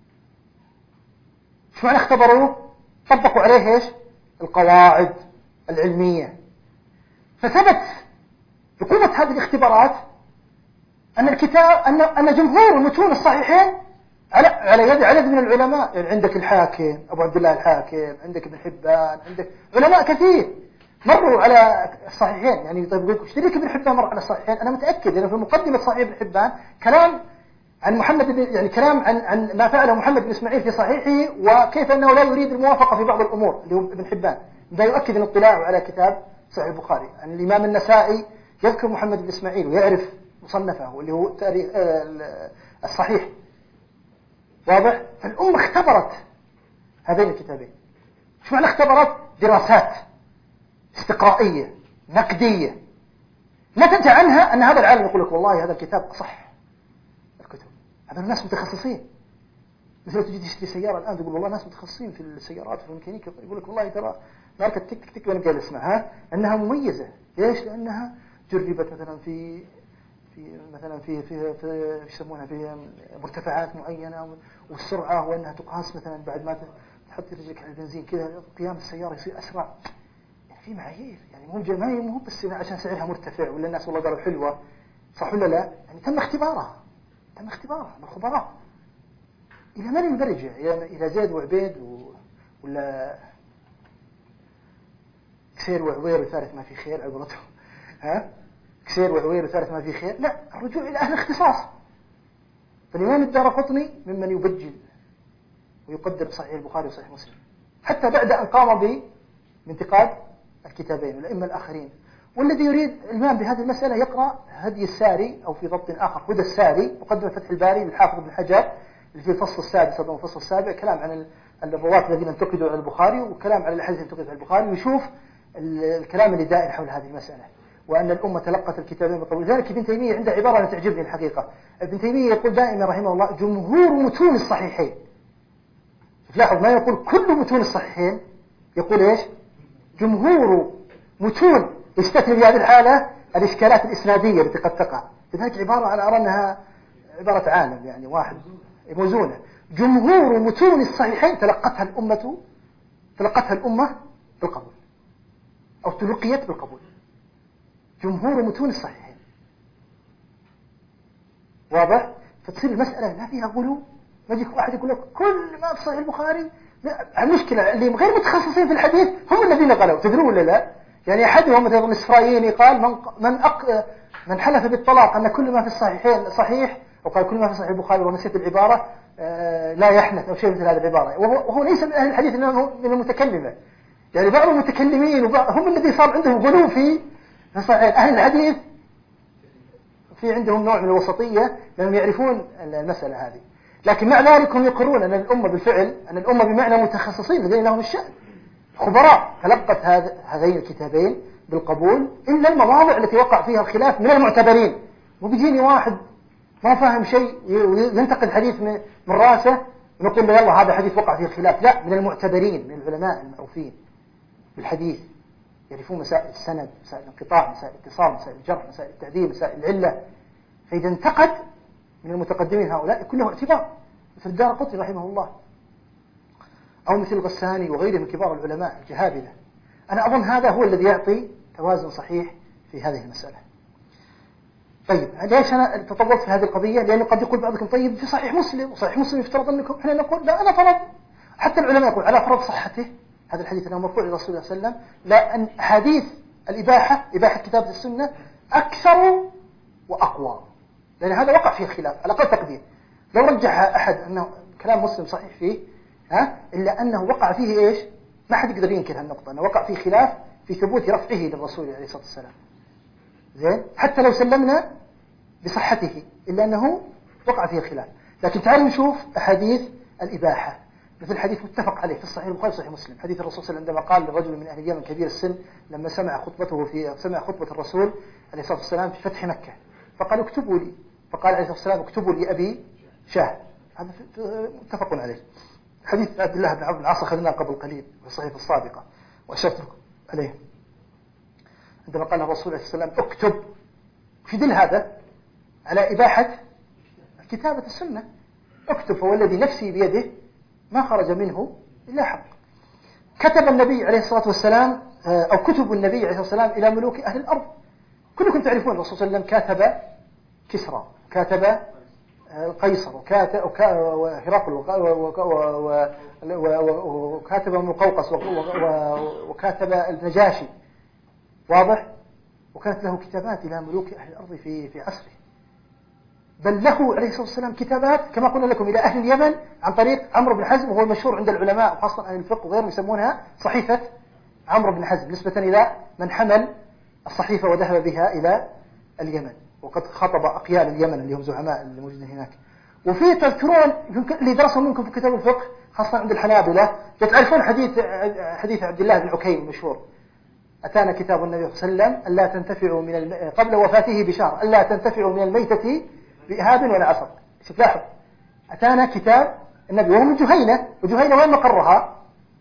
شو معنى اختبروه؟ طبقوا عليه ايش؟ القواعد العلمية. فثبت بقوة هذه الاختبارات أن الكتاب أن جمهور متون الصحيحين على يد من العلماء. يعني عندك الحاكم أبو عبد الله الحاكم، عندك ابن حبان، عندك علماء كثير مروا على الصحيحين. يعني طيب يقول ايش ابن حبان مر على الصحيحين؟ أنا متأكد لأنه في مقدمة صحيح ابن حبان كلام عن محمد، يعني كلام عن ما فعله محمد بن إسماعيل في صحيحه، وكيف أنه لا يريد الموافقة في بعض الأمور اللي هو ابن حبان. ده يؤكد أن اطلاعه على كتاب صحيح البخاري. يعني الإمام النسائي يذكر محمد بن إسماعيل ويعرف مصنفه اللي هو تاريخ الصحيح. واضح؟ فالأمة اختبرت هذين الكتابين. شو معنى اختبرت؟ دراسات استقرائية نقدية نتج عنها أن هذا العالم يقول لك والله هذا الكتاب أصح الكتب. هذا الناس متخصصين. مثل تجي تشتري سيارة الآن تقول والله ناس متخصصين في السيارات وفي الميكانيكا، يقول لك والله ترى ماركة تك تك وأنا قاعد أسمعها أنها مميزة. ليش؟ لأنها جربت مثلا في يسمونها في مرتفعات معينة، والسرعة، وأنها تقاس مثلا بعد ما تحط رجلك على البنزين كذا قيام السيارة يصير أسرع. يعني في معايير، يعني مو بس عشان سعرها مرتفع ولا الناس والله قالوا حلوة، صح ولا لا؟ يعني تم اختبارها من الخبراء. إلى من نرجع؟ إلى زيد وعبيد ولا كسير وعوير وثالث ما في خير عقلتهم؟ ها؟ كسير وعوير وثالث ما في خير؟ لا، الرجوع إلى أهل الاختصاص. فالإمام الدارقطني ممن يبجل ويقدر صحيح البخاري وصحيح مسلم، حتى بعد أن قام بانتقاد الكتابين والأئمة الآخرين. والذي يريد الإمام بهذه المسألة يقرأ هدي الساري، أو في ضبط آخر هدى الساري، مقدمة فتح الباري للحافظ ابن حجر، اللي في الفصل السادس أو الفصل السابع، كلام عن الرواة الذين انتقدوا على البخاري، وكلام عن الأحاديث التي انتقدت على البخاري، ويشوف الكلام اللي دائر حول هذه المسألة، وأن الأمة تلقت الكتابين بقبول. لذلك ابن تيمية عنده عبارة تعجبني الحقيقة. ابن تيمية يقول دائما رحمه الله جمهور متون الصحيحين. لاحظ ما يقول كل متون الصحيحين، يقول ايش؟ جمهور متون، يستثني في هذه الحالة الإشكالات الإسنادية التي قد تقع. لذلك عبارة أنا أرى أنها عبارة عالم، يعني واحد موزونة. جمهور متون الصحيحين تلقتها الأمة بالقبول، أو تلقيت بالقبول. جمهور متون الصحيحين. واضح؟ فتصير المسألة لا فيها غلو. ما يجيك واحد يقول لك كل ما في صحيح البخاري. المشكلة اللي غير متخصصين في الحديث هم الذين قالوا. تدرون ولا لا؟ يعني أحدهم مثل ابن الإسفرايني قال من حلف بالطلاق أن كل ما في الصحيحين صحيح، وقال كل ما في صحيح البخاري، ونسيت العبارة لا يحنث أو شيء مثل هذه العبارة. وهو ليس من أهل الحديث، إنه من المتكلمة. يعني بعض المتكلمين هم الذين صار عندهم غلو في صحيح. أهل الحديث في عندهم نوع من الوسطية لأنهم يعرفون المسألة هذه. لكن مع ذلك هم يقرون أن الأمة بالفعل، أن الأمة بمعنى متخصصين الذين لهم الشأن، خبراء، تلقت هذين الكتابين بالقبول، إلا المواضع التي وقع فيها الخلاف من المعتبرين. وبيجيني واحد ما فاهم شيء ينتقد حديث من راسه ونقول له يلا هذا حديث وقع فيه الخلاف. لا، من المعتبرين، من العلماء المعروفين بالحديث، يعرفون مسائل السند، مسائل الانقطاع، مسائل الاتصال، مسائل الجرح، مسائل التعديل، مسائل العلة. فإذا انتقد من المتقدمين هؤلاء كله اعتبار، مثل الدارقطني رحمه الله، أو مثل الغساني وغيره من كبار العلماء الجهابذة. أنا أظن هذا هو الذي يعطي توازن صحيح في هذه المسألة. طيب ليش أنا تطورت في هذه القضية؟ لأنه قد يقول بعضكم طيب في صحيح مسلم، وصحيح مسلم يفترض أنكم، إحنا نقول لا، أنا فرض، حتى العلماء يقول على فرض صحته هذا الحديث أنه مرفوع إلى رسول الله صلى الله عليه وسلم، لا، أن حديث الإباحة، إباحة كتابة السنة أكثر وأقوى، لأن هذا وقع فيه خلاف على أقل تقدير. لو رجح أحد أنه كلام مسلم صحيح فيه، إلا أنه وقع فيه إيش؟ ما حد يقدر ينكر هالنقطة، أنه وقع فيه خلاف في ثبوت رفعه للرسول عليه الصلاة والسلام. زين؟ حتى لو سلمنا بصحته، إلا أنه وقع فيه خلاف. لكن تعالوا نشوف أحاديث الإباحة، مثل حديث متفق عليه في الصحيح البخاري وصحيح مسلم، حديث الرسول صلى الله عليه وسلم عندما قال لرجل من أهل اليمن كبير السن لما سمع خطبة الرسول عليه الصلاة والسلام في فتح مكة، فقال اكتبوا لي، فقال عليه الصلاة والسلام اكتبوا لي أبي شاه. هذا متفق عليه. حديث عبد الله بن عمرو بن العاص أخذناه قبل قليل في الصحيفة السابقة وأشرت عليه، عندما قال الرسول عليه الصلاة والسلام اكتب، في دل هذا على إباحة كتابة السنة. اكتب فوالذي نفسي بيده ما خرج منه إلا حق. كتب النبي عليه الصلاة والسلام أو كتب النبي عليه الصلاة والسلام إلى ملوك أهل الأرض. كلكم تعرفون الرسول صلى الله عليه وسلم كاتب كسرى، كاتب قيصر، وهرقل، وكاتب مقوقس، وكاتب النجاشي، واضح؟ وكانت له كتابات إلى ملوك أهل الأرض في عصره. بل له عليه الصلاة والسلام كتابات كما قلنا لكم إلى أهل اليمن عن طريق عمرو بن حزم، وهو المشهور عند العلماء وخاصة أهل الفقه وغيرهم يسمونها صحيفة عمرو بن حزم، نسبة إلى من حمل الصحيفة وذهب بها إلى اليمن، وقد خطب أقيال اليمن اللي هم زعماء اللي موجودين هناك. وفي تذكرون اللي درسوا منكم في كتاب الفقه خاصة عند الحنابلة تعرفون حديث عبد الله بن عكيم المشهور: أتانا كتاب النبي صلى الله عليه وسلم ألا تنتفعوا قبل وفاته بشهر ألا تنتفعوا من الميتة بإهاب ولا عصر. شوف لاحظ، أتانا كتاب النبي وهو من جهينة، وجهينة وين مقرها؟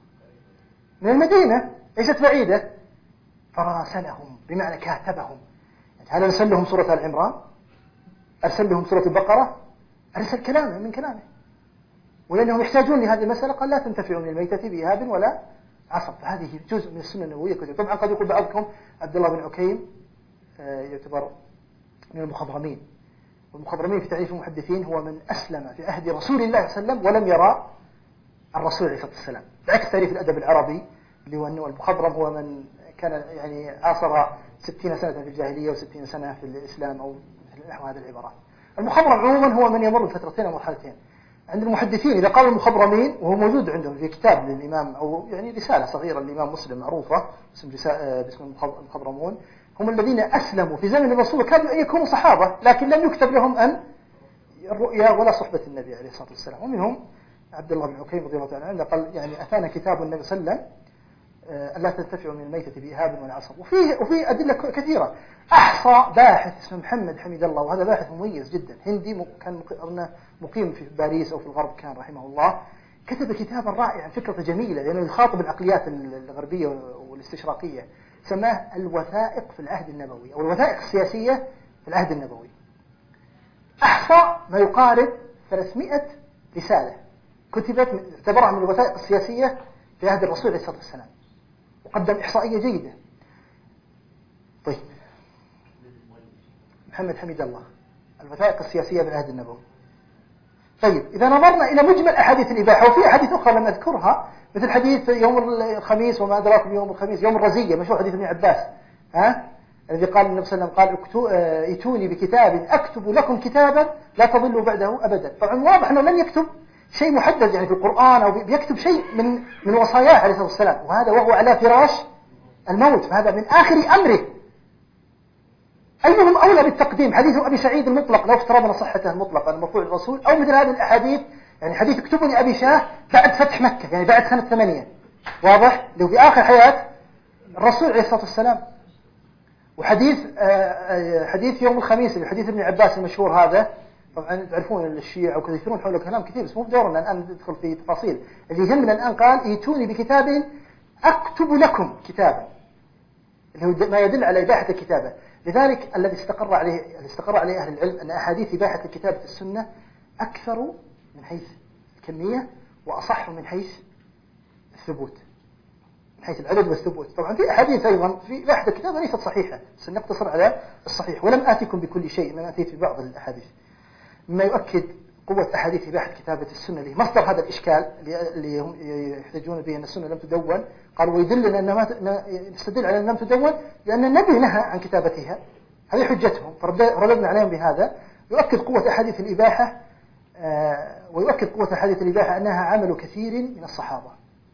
من المدينة، ليست بعيدة. فراسلهم بمعنى كاتبهم. هل أرسل لهم سورة آل عمران؟ أرسل لهم سورة البقرة؟ أرسل كلامه من كلامه، ولأنهم يحتاجون لهذه المسألة قال لا تنتفعوا من الميتة بإهاب ولا عصر. فهذه جزء من السنة النبوية. طبعا قد يقول بعضكم عبد الله بن عكيم يعتبر من المخضرمين، والمخضرمين في تعريف المحدثين هو من أسلم في عهد رسول الله صلى الله عليه وسلم ولم يرى الرسول عليه الصلاة والسلام، بعكس تعريف الأدب العربي اللي هو أنه المخضرم هو من كان يعني عاصر 60 سنة في الجاهلية و60 سنة في الإسلام أو نحو هذه العبارات. المخضرم عموما هو من يمر بفترتين أو مرحلتين. عند المحدثين إذا قالوا المخضرمين، وهو موجود عندهم في كتاب للإمام أو يعني رسالة صغيرة للإمام مسلم معروفة باسم المخضرمون، هم الذين أسلموا في زمن الرسول كانوا أن يكونوا صحابة لكن لم يكتب لهم أن الرؤيا ولا صحبة النبي عليه الصلاة والسلام. ومنهم عبد الله بن عكيم رضي الله تعالى عنه قال يعني أتانا كتاب النبي صلى الله عليه وسلم ألا تنتفعوا من الميتة بإهاب ولا عصر. وفي أدلة كثيرة. أحصى باحث اسمه محمد حميد الله، وهذا باحث مميز جدا هندي، كان مقيم في باريس أو في الغرب كان رحمه الله، كتب كتابا رائعا، فكرة جميلة لأنه يخاطب العقليات الغربية والاستشراقية، سماه الوثائق في العهد النبوي أو الوثائق السياسية في العهد النبوي. أحصى ما يقارب 300 رسالة كتبت اعتبرها من الوثائق السياسية في عهد الرسول عليه الصلاة والسلام، وقدم إحصائية جيدة. طيب، محمد حميد الله، الوثائق السياسية في العهد النبوي. طيب، إذا نظرنا إلى مجمل أحاديث الإباحة، وفي أحاديث أخرى لم أذكرها مثل حديث يوم الخميس وما أدراكم يوم الخميس، يوم الرزية مشهور حديث ابن عباس الذي قال النبي صلى الله عليه وسلم قال ائتوني بكتاب أكتب لكم كتابا لا تضلوا بعده أبدا. طبعا واضح أنه لن يكتب شيء محدد يعني في القرآن أو بيكتب شيء من وصاياه عليه الصلاة والسلام، وهذا وهو على فراش الموت، فهذا من آخر أمره. أيهم أولى بالتقديم، حديث أبي سعيد المطلق لو افترضنا صحته المطلقة المرفوع للرسول، أو مثل هذه الأحاديث يعني حديث اكتبني أبي شاه بعد فتح مكة يعني بعد سنة 8، واضح لو في آخر حياة الرسول عليه الصلاة والسلام. وحديث حديث يوم الخميس حديث ابن عباس المشهور هذا، طبعا تعرفون الشيعة وكثيرون حوله كلام كثير، بس مو بدورنا الآن ندخل في تفاصيل. اللي يهمنا الآن قال ائتوني بكتاب أكتب لكم كتابا، اللي هو ما يدل على إباحة الكتابة. لذلك الذي استقر عليه أهل العلم أن أحاديث إباحة الكتابة في السنة أكثر من حيث الكمية وأصح من حيث الثبوت، من حيث العدد والثبوت. طبعا في أحاديث أيضا في إباحة الكتابة ليست صحيحة، بس نقتصر على الصحيح. ولم آتيكم بكل شيء، إنما آتيت في بعض الأحاديث مما يؤكد قوة أحاديث إباحة كتابة السنة. اللي مصدر هذا الإشكال اللي هم يحتجون به أن السنة لم تدون، قالوا ويدلنا أن نستدل على أن لم تدون لأن النبي نهى عن كتابتها، هذه حجتهم، فرددنا عليهم بهذا. يؤكد قوة أحاديث الإباحة ويؤكد قوة أحاديث الإباحة أنها عمل كثير من الصحابة.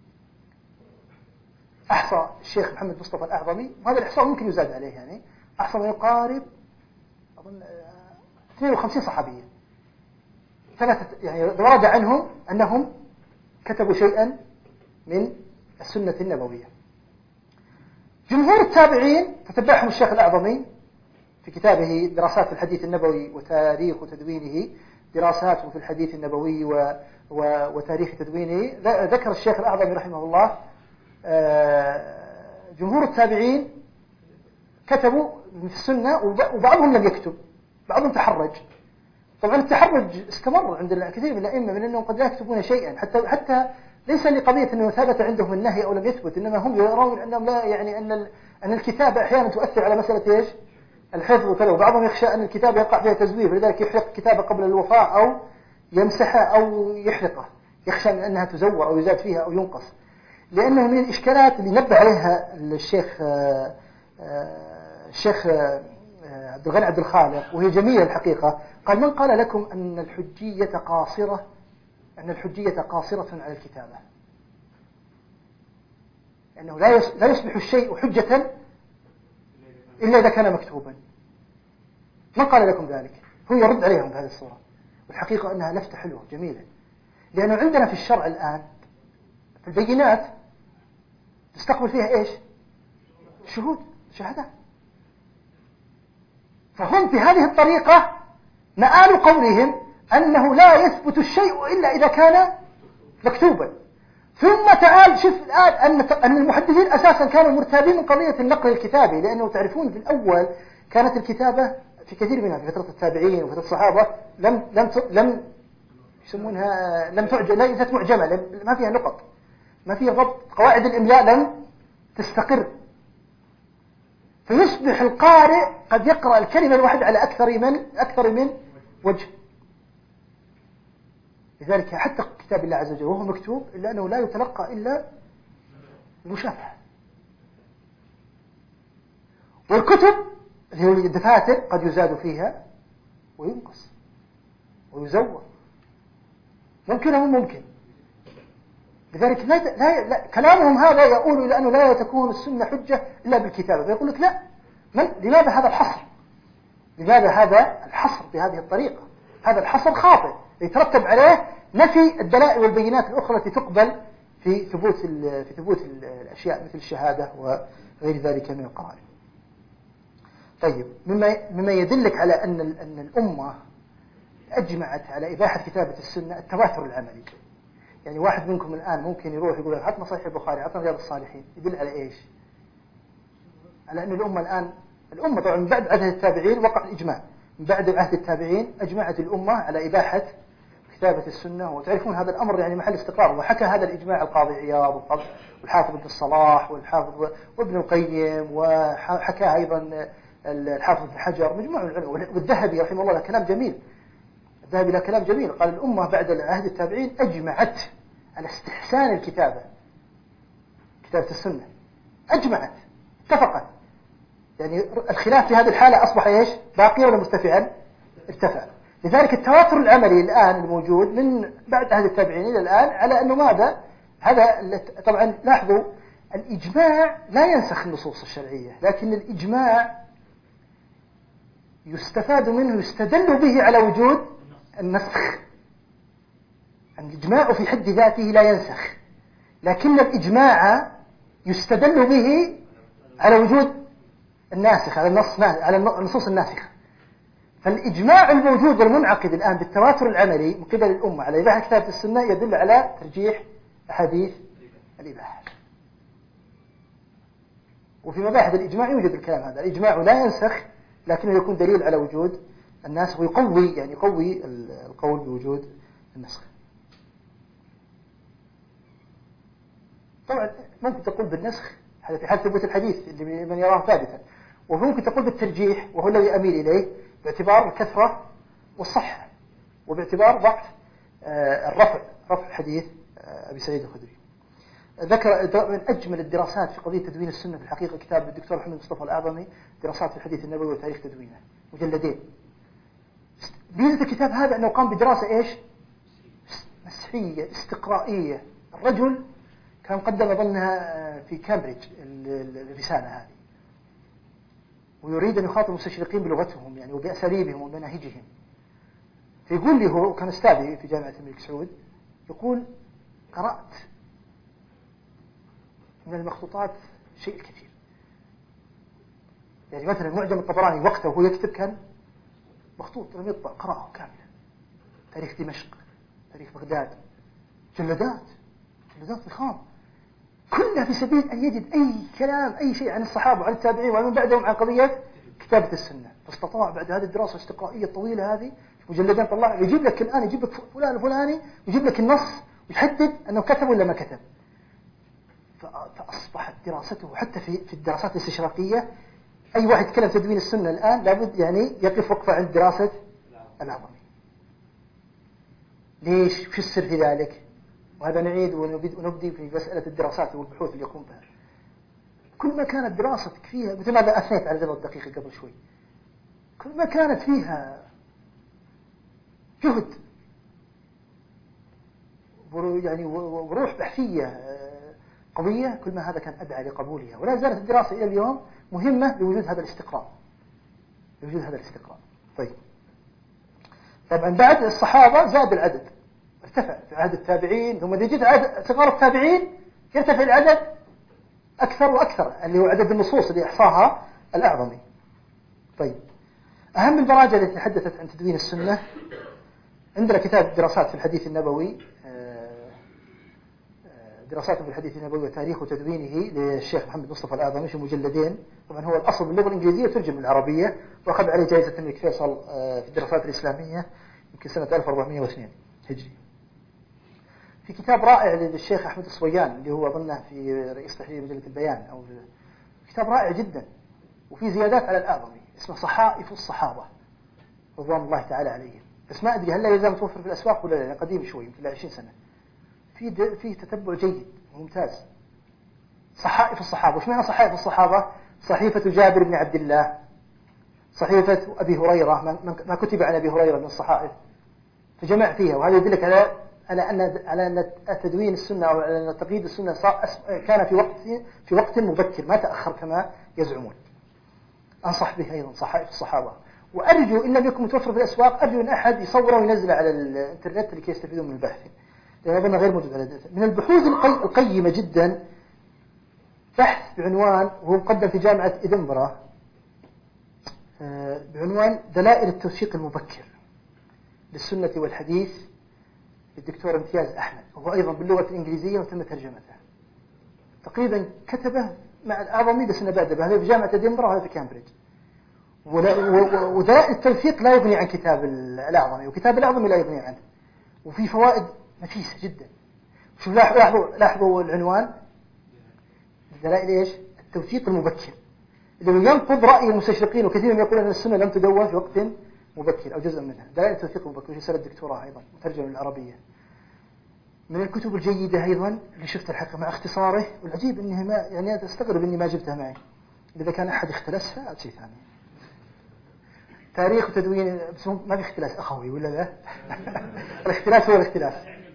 أحصى الشيخ محمد مصطفى الأعظمي، وهذا الإحصاء ممكن يزاد عليه، يعني أحصى ما يقارب أظن 52 صحابية، ثلاثة يعني ورد عنهم أنهم كتبوا شيئا من السنة النبوية. جمهور التابعين تتبعهم الشيخ الأعظمي في كتابه دراسات الحديث النبوي وتاريخ تدوينه دراساته في الحديث النبوي وتاريخ تدوينه، ذكر الشيخ الأعظمي رحمه الله جمهور التابعين كتبوا في السنة وبعضهم لم يكتب، بعضهم تحرج. طبعا التحرج استمر عند كثير من الأئمة من أنهم قد لا يكتبون شيئا، حتى ليس لقضية أنه ثبت عندهم النهي أو لم يثبت، إنما هم يرون أنهم لا يعني أن الكتابة أحيانا تؤثر على مسألة إيش؟ الحفظ وكذا، وبعضهم يخشى أن الكتاب يقع فيها تزوير، فلذلك يحرق الكتابة قبل الوفاة أو يمسحها أو يحرقه، يخشى من أنها تزور أو يزاد فيها أو ينقص. لأنه من الإشكالات اللي نبه عليها الشيخ عبد الغني عبد الخالق، وهي جميلة الحقيقة، قال: من قال لكم أن الحجية قاصرة على الكتابة؟ لأنه لا يصبح الشيء حجة إلا إذا كان مكتوبا. من قال لكم ذلك؟ هو يرد عليهم بهذه الصورة، والحقيقة أنها لفتة حلوة جميلة، لأنه عندنا في الشرع الآن في البينات تستقبل فيها إيش؟ شهود، شهادات. فهم بهذه الطريقة مآل قولهم أنه لا يثبت الشيء إلا إذا كان مكتوبا. ثم تعال شوف الآن أن المحدثين أساسا كانوا مرتابين من قضية النقل الكتابي، لأنه تعرفون في الأول كانت الكتابة في كثير منها في فترة التابعين وفترة الصحابة لم يسمونها لم تعجم، ليست معجمة، ما فيها نقط، ما فيها ضبط، قواعد الإملاء لم تستقر، فيصبح القارئ قد يقرأ الكلمة الواحدة على أكثر من وجه. لذلك حتى كتاب الله عز وجل وهو مكتوب إلا أنه لا يتلقى إلا المشافهة. والكتب اللي هو الدفاتر قد يزاد فيها وينقص ويزور، ممكن أو ممكن. لذلك لا كلامهم هذا يقول إلى أنه لا تكون السنة حجة إلا بالكتابة، فيقول لك لا، لماذا هذا الحصر؟ لماذا هذا الحصر بهذه الطريقة؟ هذا الحصر خاطئ يترتب عليه نفي الدلائل والبينات الأخرى التي تقبل في ثبوت الأشياء مثل الشهادة وغير ذلك من القرائن. طيب، مما يدلك على أن الأمة أجمعت على إباحة كتابة السنة التواتر العملي. يعني واحد منكم الآن ممكن يروح يقول: عطنا صحيح البخاري، عطنا رياض الصالحين، يدل على إيش؟ على أن الأمة طبعا من بعد عهد التابعين وقع الإجماع، من بعد عهد التابعين أجمعت الأمة على إباحة كتابة السنة، وتعرفون هذا الأمر يعني محل استقرار. وحكى هذا الإجماع القاضي عياض والحافظ بن الصلاح والحافظ وابن القيم، وحكى أيضا الحافظ بن حجر، مجموعة من العلماء، والذهبي رحمه الله له كلام جميل. الذهبي له كلام جميل، قال: الأمة بعد عهد التابعين أجمعت على استحسان كتابة السنة، أجمعت، اتفقت. يعني الخلاف في هذه الحالة أصبح إيش؟ باقي ولا مرتفعا؟ ارتفع. لذلك التواتر العملي الآن الموجود من بعد عهد التابعين إلى الآن على أنه ماذا؟ هذا طبعا لاحظوا الإجماع لا ينسخ النصوص الشرعية، لكن الإجماع يستفاد منه، يستدل به على وجود النسخ. الإجماع في حد ذاته لا ينسخ، لكن الإجماع يستدل به على وجود الناسخ، على النصوص الناسخة. فالإجماع الموجود المنعقد الآن بالتواتر العملي من قبل الأمة على إباحة كتابة السنة يدل على ترجيح أحاديث الإباحة. وفي مباحث الإجماع يوجد الكلام هذا، الإجماع لا ينسخ لكنه يكون دليل على وجود الناسخ، ويقوي القول بوجود النسخ. طبعا ممكن تقول بالنسخ هذا في حال ثبوت الحديث اللي من يراه ثابتا، وممكن تقول بالترجيح وهو الذي أميل إليه باعتبار الكثرة والصحة، وباعتبار ضعف رفع حديث أبي سعيد الخدري. ذكر من أجمل الدراسات في قضية تدوين السنة في الحقيقة كتاب الدكتور محمد مصطفى الأعظمي، دراسات في الحديث النبوي وتاريخ تدوينه، مجلدين. ميزة الكتاب هذا أنه قام بدراسة إيش؟ مسحية استقرائية. الرجل كان قدم ظنها في كامبريدج الرسالة هذه، ويريد أن يخاطب المستشرقين بلغتهم يعني وبأساليبهم ومناهجهم. فيقول لي هو كان أستاذي في جامعة الملك سعود، يقول: قرأت من المخطوطات شيء كثير. يعني مثلا معجم الطبراني وقته وهو يكتب كان مخطوط لم يطبع، قرأه كاملا. تاريخ دمشق، تاريخ بغداد، جلدات ضخام، كلها في سبيل أن يجد أي كلام أي شيء عن الصحابة وعن التابعين ومن بعدهم عن قضية كتابة السنة. فاستطاع بعد هذه الدراسة الاستقرائية الطويلة هذه مجلدين طلع يجيب لك الآن، يجيب لك فلان الفلاني، يجيب لك النص ويحدد أنه كتب ولا ما كتب. فأصبحت دراسته حتى في الدراسات الاستشراقية، أي واحد يتكلم تدوين السنة الآن لابد يعني يقف وقفة عند دراسة الأعظمي. ليش؟ وش السر في ذلك؟ وهذا نعيد ونبدي في مسألة الدراسات والبحوث اللي يقوم بها. كل ما كانت دراستك فيها، مثل ما أثنيت على ذلك الدقيقة قبل شوي، كل ما كانت فيها جهد يعني وروح بحثية قوية، كل ما هذا كان أدعى لقبولها. ولا زالت الدراسة إلى اليوم مهمة لوجود هذا الاستقرار. طيب، طبعا بعد الصحابة زاد العدد، ارتفع في عدد التابعين، ثم يجد عدد صغار التابعين يرتفع العدد أكثر وأكثر، اللي هو عدد النصوص اللي أحصاها الأعظمي. طيب، أهم المراجع التي تحدثت عن تدوين السنة عندنا كتاب دراسات في الحديث النبوي، دراسات في الحديث النبوي وتاريخ تدوينه للشيخ محمد مصطفى الأعظمي في مجلدين. طبعا هو الأصل باللغة الإنجليزية وترجم للعربية، وأخذ عليه جائزة الملك فيصل في الدراسات الإسلامية يمكن سنة 1402 هجري. في كتاب رائع للشيخ أحمد الصويان اللي هو أظنه في رئيس تحرير مجلة البيان، أو كتاب رائع جدا وفي زيادات على الأعظمي، اسمه صحائف الصحابة رضوان الله تعالى عليهم. بس ما أدري هل لا يزال متوفر في الأسواق ولا لا، قديم شوي يمكن 20 سنة. في تتبع جيد ممتاز. صحائف الصحابة. وش معنى صحائف الصحابة؟ صحيفة جابر بن عبد الله، صحيفة أبي هريرة، ما كتب عن أبي هريرة من الصحائف، فجمع فيها. وهذا يدلك على أن تدوين السنة أو على أن تقييد السنة كان في وقت مبكر، ما تأخر كما يزعمون. أنصح به أيضا صحائف الصحابة. وأرجو إن لم يكن متوفر في الأسواق، أرجو أن أحد يصوره وينزله على الإنترنت لكي يستفيدون من البحث، لأن أظن غير موجود على الإنترنت. من البحوث القيمة جدا بحث بعنوان، وهو مقدم في جامعة إدنبرا، بعنوان دلائل التوثيق المبكر للسنة والحديث للدكتور امتياز أحمد، وهو أيضا باللغة الإنجليزية وتم ترجمته. تقريبا كتبه مع الأعظمي بسنة بعد، هذا في جامعة إدنبرا وهذا في كامبريدج. ودلائل التوثيق لا يغني عن كتاب الأعظمي، وكتاب الأعظمي لا يغني عنه، وفي فوائد نفيسة جدا. شوف، لاحظوا العنوان، دلائل ايش؟ التوثيق المبكر، اللي ينقض رأي المستشرقين، وكثير من يقولون أن السنة لم تدون في وقت مبكر أو جزء منها. دلائل التوثيق المبكر في سنة الدكتوراه أيضا مترجم للعربية. من الكتب الجيدة أيضا اللي شفت الحقيقة مع اختصاره، والعجيب إني ما يعني أستغرب إني ما جبتها معي، إذا كان أحد اختلسها شيء ثاني. تاريخ تدوين، بس ما في اختلاس أخوي ولا لا؟ الاختلاس هو الاختلاس.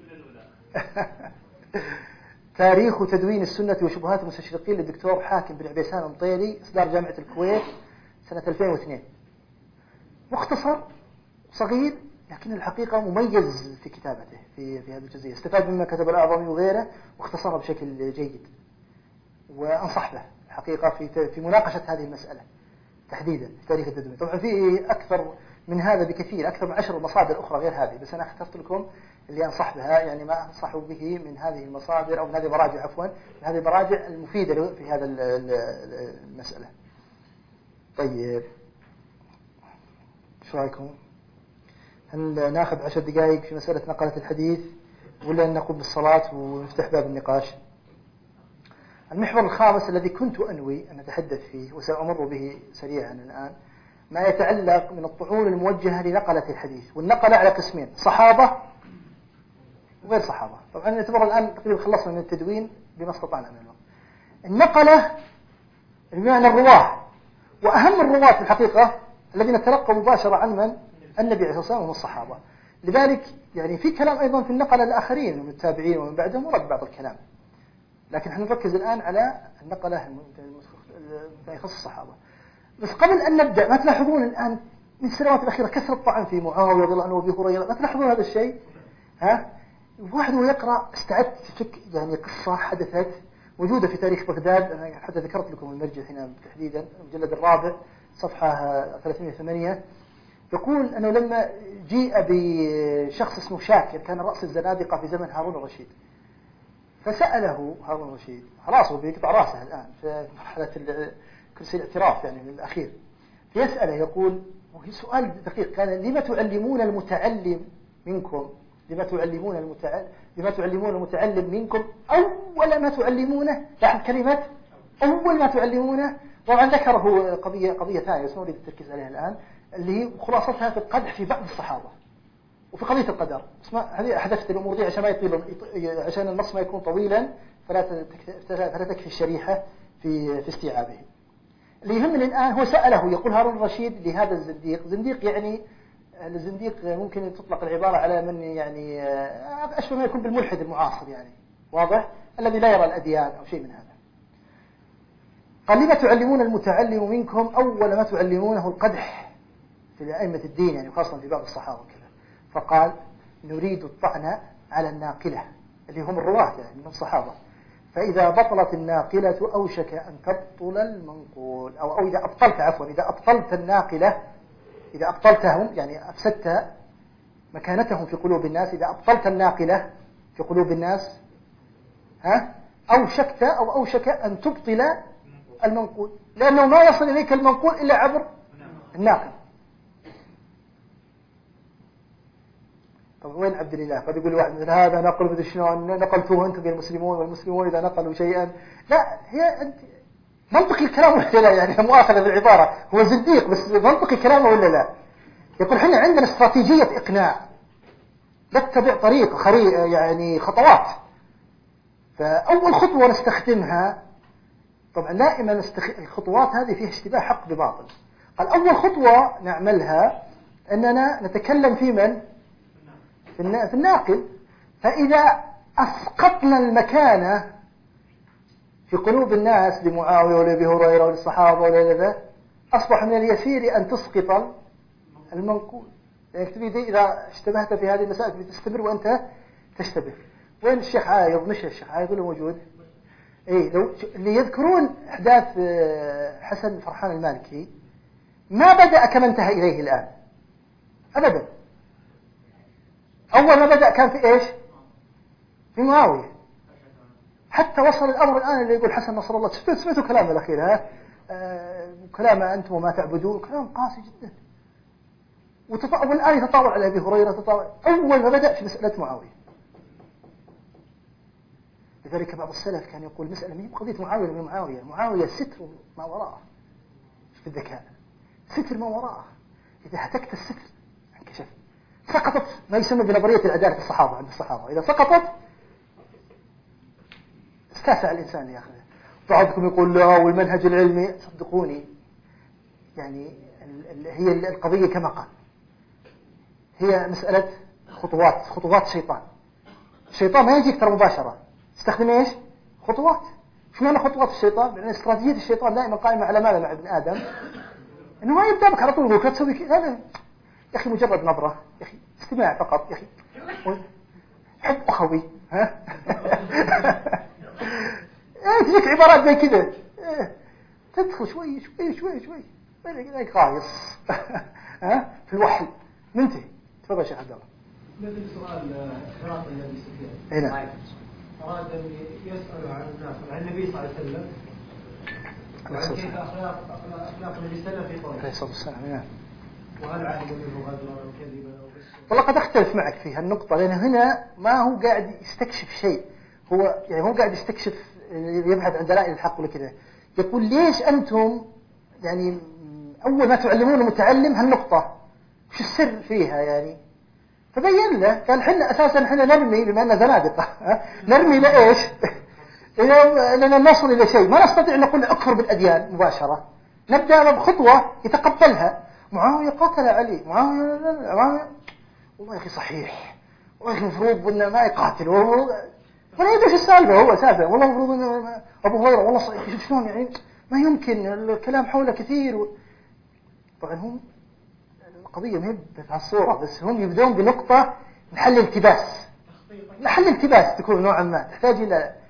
تاريخ تدوين السنة وشبهات المستشرقين للدكتور حاكم بن عبيسان المطيري، إصدار جامعة الكويت سنة 2002. مختصر صغير، لكن الحقيقة مميز في كتابته في هذه الجزئية. استفاد مما كتب الأعظمي وغيره واختصرها بشكل جيد، وأنصح به الحقيقة في مناقشة هذه المسألة تحديدا في تاريخ التدوين. طبعا في أكثر من هذا بكثير، أكثر من 10 مصادر أخرى غير هذه، بس أنا اخترت لكم اللي أنصح بها، يعني ما أنصح به من هذه المصادر أو من هذه المراجع، عفوا، من هذه المراجع المفيدة في هذا المسألة. طيب، شو رأيكم؟ هل ناخذ 10 دقائق في مسألة نقلة الحديث، ولا نقوم بالصلاة ونفتح باب النقاش؟ المحور الخامس الذي كنت أنوي أن أتحدث فيه وسأمر به سريعا الآن، ما يتعلق من الطعون الموجهة لنقلة الحديث. والنقلة على قسمين: صحابة وغير صحابة. طبعا نعتبر الآن تقريبا خلصنا من التدوين بما استطعنا من الوقت. النقلة بمعنى الرواة، وأهم الرواة في الحقيقة الذين تلقوا مباشرة عن من؟ النبي عليه الصلاة والسلام ومن الصحابة. لذلك يعني في كلام أيضا في النقلة الآخرين من التابعين ومن بعدهم، ورد بعض الكلام، لكن احنا نركز الآن على النقلة يخص الصحابة. بس قبل أن نبدأ، ما تلاحظون الآن من السنوات الأخيرة كثرة الطعن في معاوية رضي الله عنه وأبي هريرة؟ ما تلاحظون هذا الشيء؟ واحد ويقرأ استعدت يعني قصة حدثت موجودة في تاريخ بغداد. أنا حتى ذكرت لكم المرجع هنا تحديدا، المجلد الرابع صفحة 308، يقول أنه لما جيء بشخص اسمه شاكر كان رأس الزنادقة في زمن هارون الرشيد، فسأله هارون الرشيد، خلاص هو بيقطع رأسه الآن في مرحلة كرسي الاعتراف يعني من الأخير، فيسأله يقول، وهي سؤال دقيق كان: لما تعلمون المتعلم منكم، لما تعلمون المتعلم منكم أول ما تعلمونه. لاحظ كلمة أول ما تعلمونه. طبعا ذكره قضية ثانية بس ما أريد التركيز عليها الآن، اللي هي خلاصتها في القدح في بعض الصحابة وفي قضية القدر. هذه حذفت الأمور دي عشان ما يطيل، عشان النص ما يكون طويلا، فلا تكفي الشريحة في استيعابه. اللي يهمني الآن هو سأله، يقول هارون الرشيد لهذا الزنديق، زنديق يعني الزنديق ممكن تطلق العبارة على من يعني أشبه ما يكون بالملحد المعاصر، يعني واضح، الذي لا يرى الأديان أو شيء من هذا. قال: لما تعلمون المتعلم منكم أول ما تعلمونه القدح في أئمة الدين، يعني خاصة في بعض الصحابة كذا. فقال: نريد الطعن على الناقلة، اللي هم الرواة يعني من الصحابة، فإذا بطلت الناقلة أوشك أن تبطل المنقول، أو إذا أبطلت، عفوا، إذا أبطلت الناقلة، إذا أبطلتهم يعني أفسدت مكانتهم في قلوب الناس، إذا أبطلت الناقلة في قلوب الناس أوشك أن تبطل المنقول، لأنه ما يصل إليك المنقول إلا عبر الناقل. طب وين عبد الله؟ قد يقول واحد مثل هذا نقل بدي شلون نقلتوه أنتم المسلمون، والمسلمون إذا نقلوا شيئا، لا، هي أنت منطقي الكلام ولا لا؟ يعني مؤاخذة بالعبارة، هو زنديق بس منطقي كلامه ولا لا؟ يقول: حنا عندنا استراتيجية إقناع، نتبع طريق يعني خطوات، فأول خطوة نستخدمها، طبعا دائما الخطوات هذه فيها اشتباه حق بباطل. قال: أول خطوة نعملها أننا نتكلم في من؟ في الناقل، فإذا أسقطنا المكانة في قلوب الناس لمعاوية ولأبي هريرة وللصحابة ولذا، أصبح من اليسير أن تسقط المنقول. يعني تريد إذا اشتبهت في هذه المسائل تستمر وأنت تشتبه. وين الشيخ عايض؟ مش الشيخ عايض ولا موجود؟ إيه، لو اللي يذكرون أحداث حسن فرحان المالكي، ما بدأ كما انتهى إليه الآن أبدا. أول ما بدأ كان في إيش؟ في معاوية، حتى وصل الأمر الآن اللي يقول حسن نصر الله، سمعتوا كلامه الأخير، كلام أنتم وما تعبدون، كلام قاسي جدا، والآن يتطاول على أبي هريرة، تطاول أول ما بدأ في مسألة معاوية. لذلك بعض السلف كان يقول مسألة مين قضية معاوية من معاوية ستر ما وراءه في الذكاء، ستر ما وراءه، إذا هتكت الستر انكشف. سقطت ما يسمى بنظرية العدالة الصحابة عند الصحابة، إذا سقطت استاسع الإنسان يا أخي. بعضكم يقول لا والمنهج العلمي، صدقوني يعني هي القضية كما قال، هي مسألة خطوات الشيطان ما يجيك ترى مباشرة، استخدم ايش؟ خطوات. شو معنى خطوات الشيطان؟ لأن استراتيجية الشيطان دائما قائمة على ماذا مع ابن آدم؟ إنه ما يبدأ بك على طول يقول لا تسوي كذا، هذا يا أخي مجرد نظرة، يا أخي استماع فقط، يا أخي حب أخوي، تجيك عبارات زي كذا، تدخل شوي قايص في الوحل منتهي. تفضل يا شيخ عبد الله.
مثل سؤال خراط النبي سفيان،
هنا
أراد أن يسأل عن الناس عن النبي صلى الله عليه وسلم، وعن كيف أخلاق النبي صلى الله عليه وسلم
عليه الصلاة والسلام،
وهل عهد منه غدرا أو كذبا أو
والله قد أختلف معك في هالنقطة، لأن هنا ما هو قاعد يستكشف شيء، هو قاعد يستكشف، يبحث عن دلائل الحق ولا كذا. يقول ليش أنتم يعني أول ما تعلمون المتعلم هالنقطة، وش السر فيها يعني؟ فبين له، قال حنا أساسا حنا نرمي، بما أننا زنادقة نرمي لإيش؟ لأننا نصل إلى شيء ما نستطيع نقول أكفر بالأديان مباشرة، نبدأ بخطوة يتقبلها. معاوية قتل علي، معاوية والله يا أخي صحيح، والله المفروض أنه ما يقاتل، ولا يدري شو السالفة هو أساسا، والله المفروض أنه أبو هريرة والله صحيح، شوف شلون يعني ما يمكن، الكلام حوله كثير طبعا هم القضية ما هي بهالصورة، بس هم يبدون بنقطة محل التباس تكون نوعا ما تحتاج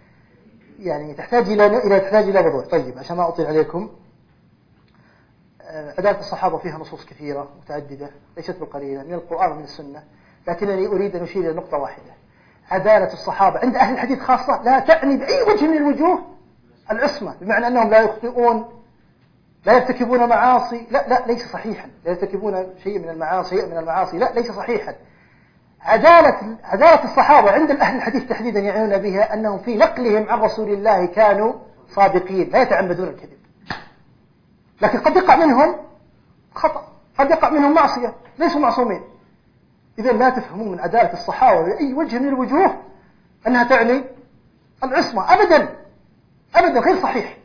إلى وضوح. طيب عشان ما أطيل عليكم، عدالة الصحابة فيها نصوص كثيرة متعددة ليست بالقليلة من القرآن ومن السنة، لكنني أريد أن أشير إلى نقطة واحدة. عدالة الصحابة عند أهل الحديث خاصة لا تعني بأي وجه من الوجوه العصمة، بمعنى أنهم لا يخطئون، لا يرتكبون معاصي، لا ليس صحيحا، لا يرتكبون شيء من المعاصي، لا ليس صحيحا. عدالة الصحابة عند أهل الحديث تحديدا يعنون بها أنهم في نقلهم عن رسول الله كانوا صادقين لا يتعمدون الكذب، لكن قد يقع منهم خطأ، قد يقع منهم معصية، ليسوا معصومين. إذا لا تفهمون من عدالة الصحابة بأي وجه من الوجوه أنها تعني العصمة، أبدا أبدا، غير صحيح.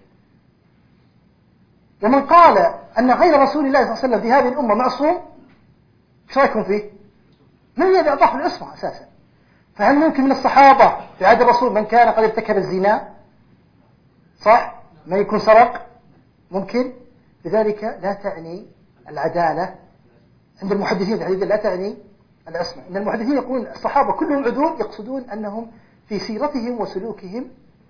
ومن قال أن غير رسول الله صلى الله عليه وسلم في هذه الأمة معصوم، ايش رأيكم فيه؟ من الذي أضاف العصمة أساسا؟ فهل ممكن من الصحابة في عهد الرسول من كان قد ارتكب الزنا؟ صح؟ من يكون سرق؟ ممكن. لذلك لا تعني العدالة عند المحدثين تحديدا، لا تعني العصمة. إن المحدثين يقولون الصحابة كلهم عدول، يقصدون أنهم في سيرتهم وسلوكهم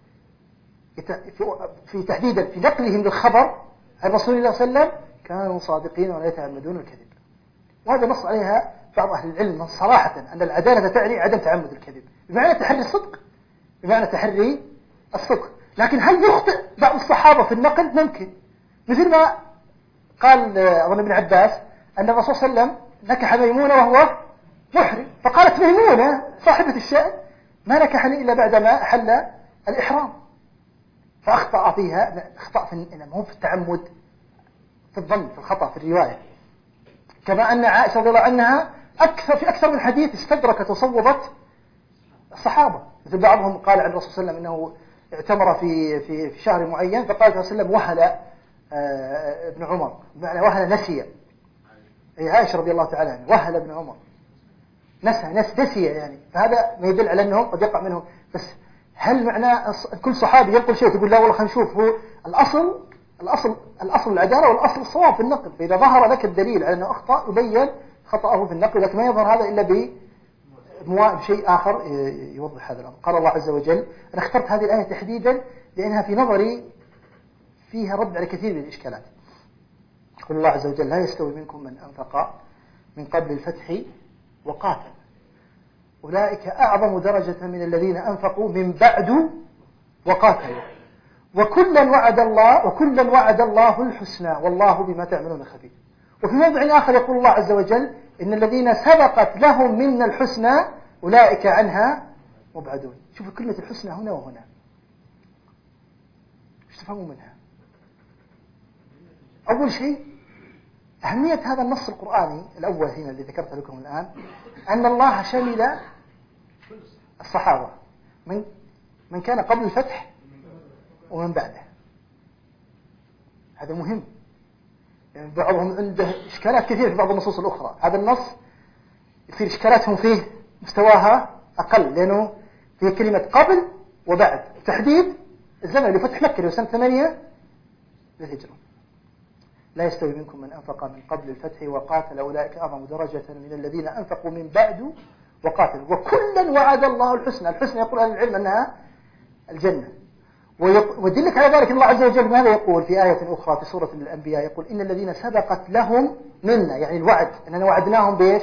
في تحديدا في نقلهم للخبر عن رسول الله صلى الله عليه وسلم كانوا صادقين ولا يتعمدون الكذب. وهذا نص عليها بعض أهل العلم صراحة، أن العدالة تعني عدم تعمد الكذب، بمعنى تحري الصدق، بمعنى تحري الصدق. لكن هل يخطئ بعض الصحابة في النقل؟ ممكن، مثل ما قال أظن ابن عباس أن الرسول صلى الله عليه وسلم نكح ميمونة وهو محرم، فقالت ميمونة صاحبة الشأن ما نكحني إلا بعدما أحل الإحرام، فأخطأ فيها، أخطأ مو في التعمد، في الظن، في الخطأ في الرواية. كما أن عائشة رضي الله عنها في أكثر من حديث استدركت وصوبت الصحابة، مثل بعضهم قال عن الرسول صلى الله عليه وسلم أنه اعتمر في شهر معين، فقال صلى الله عليه وسلم وهل ابن عمر، بمعنى وهل نسي. أي عائشة رضي الله تعالى عنها وهل ابن عمر، نسي يعني، فهذا ما يدل على أنهم قد يقع منهم. بس هل معناه كل صحابي ينقل شيء تقول لا والله خلينا نشوف هو الأصل العدالة والأصل الصواب في النقل، فإذا ظهر لك الدليل على أنه أخطأ يبين خطأه في النقل، لكن ما يظهر هذا إلا بشيء آخر يوضح هذا الأمر. قال الله عز وجل، أنا اخترت هذه الآية تحديدا لأنها في نظري فيها رد على كثير من الإشكالات. يقول الله عز وجل لا يستوي منكم من أنفق من قبل الفتح وقاتل أولئك أعظم درجة من الذين أنفقوا من بعد وقاتلوا وكلا وعد الله الحسنى والله بما تعملون خبير. وفي موضع آخر يقول الله عز وجل إن الذين سبقت لهم منا الحسنى أولئك عنها مبعدون. شوفوا كلمة الحسنى هنا وهنا، ايش تفهموا منها؟ أول شيء أهمية هذا النص القرآني الأول هنا الذي ذكرت لكم الآن، أن الله شمل الصحابة من كان قبل الفتح ومن بعده. هذا مهم، يعني بعضهم عنده إشكالات كثيرة في بعض النصوص الأخرى، هذا النص يصير إشكالاتهم فيه مستواها أقل، لأنه فيه كلمة قبل وبعد، تحديد الزمن اللي فتح مكة سنة 8 للهجرة. لا يستوي منكم من أنفق من قبل الفتح وقاتل أولئك أعظم درجة من الذين أنفقوا من بعد وقاتلوا وكلا وعد الله الحسنى. الحسنى يقول أهل العلم أنها الجنة. ويدلك على ذلك الله عز وجل ماذا يقول في آية أخرى في سورة الأنبياء؟ يقول إن الذين سبقت لهم منا، يعني الوعد أننا وعدناهم بإيش؟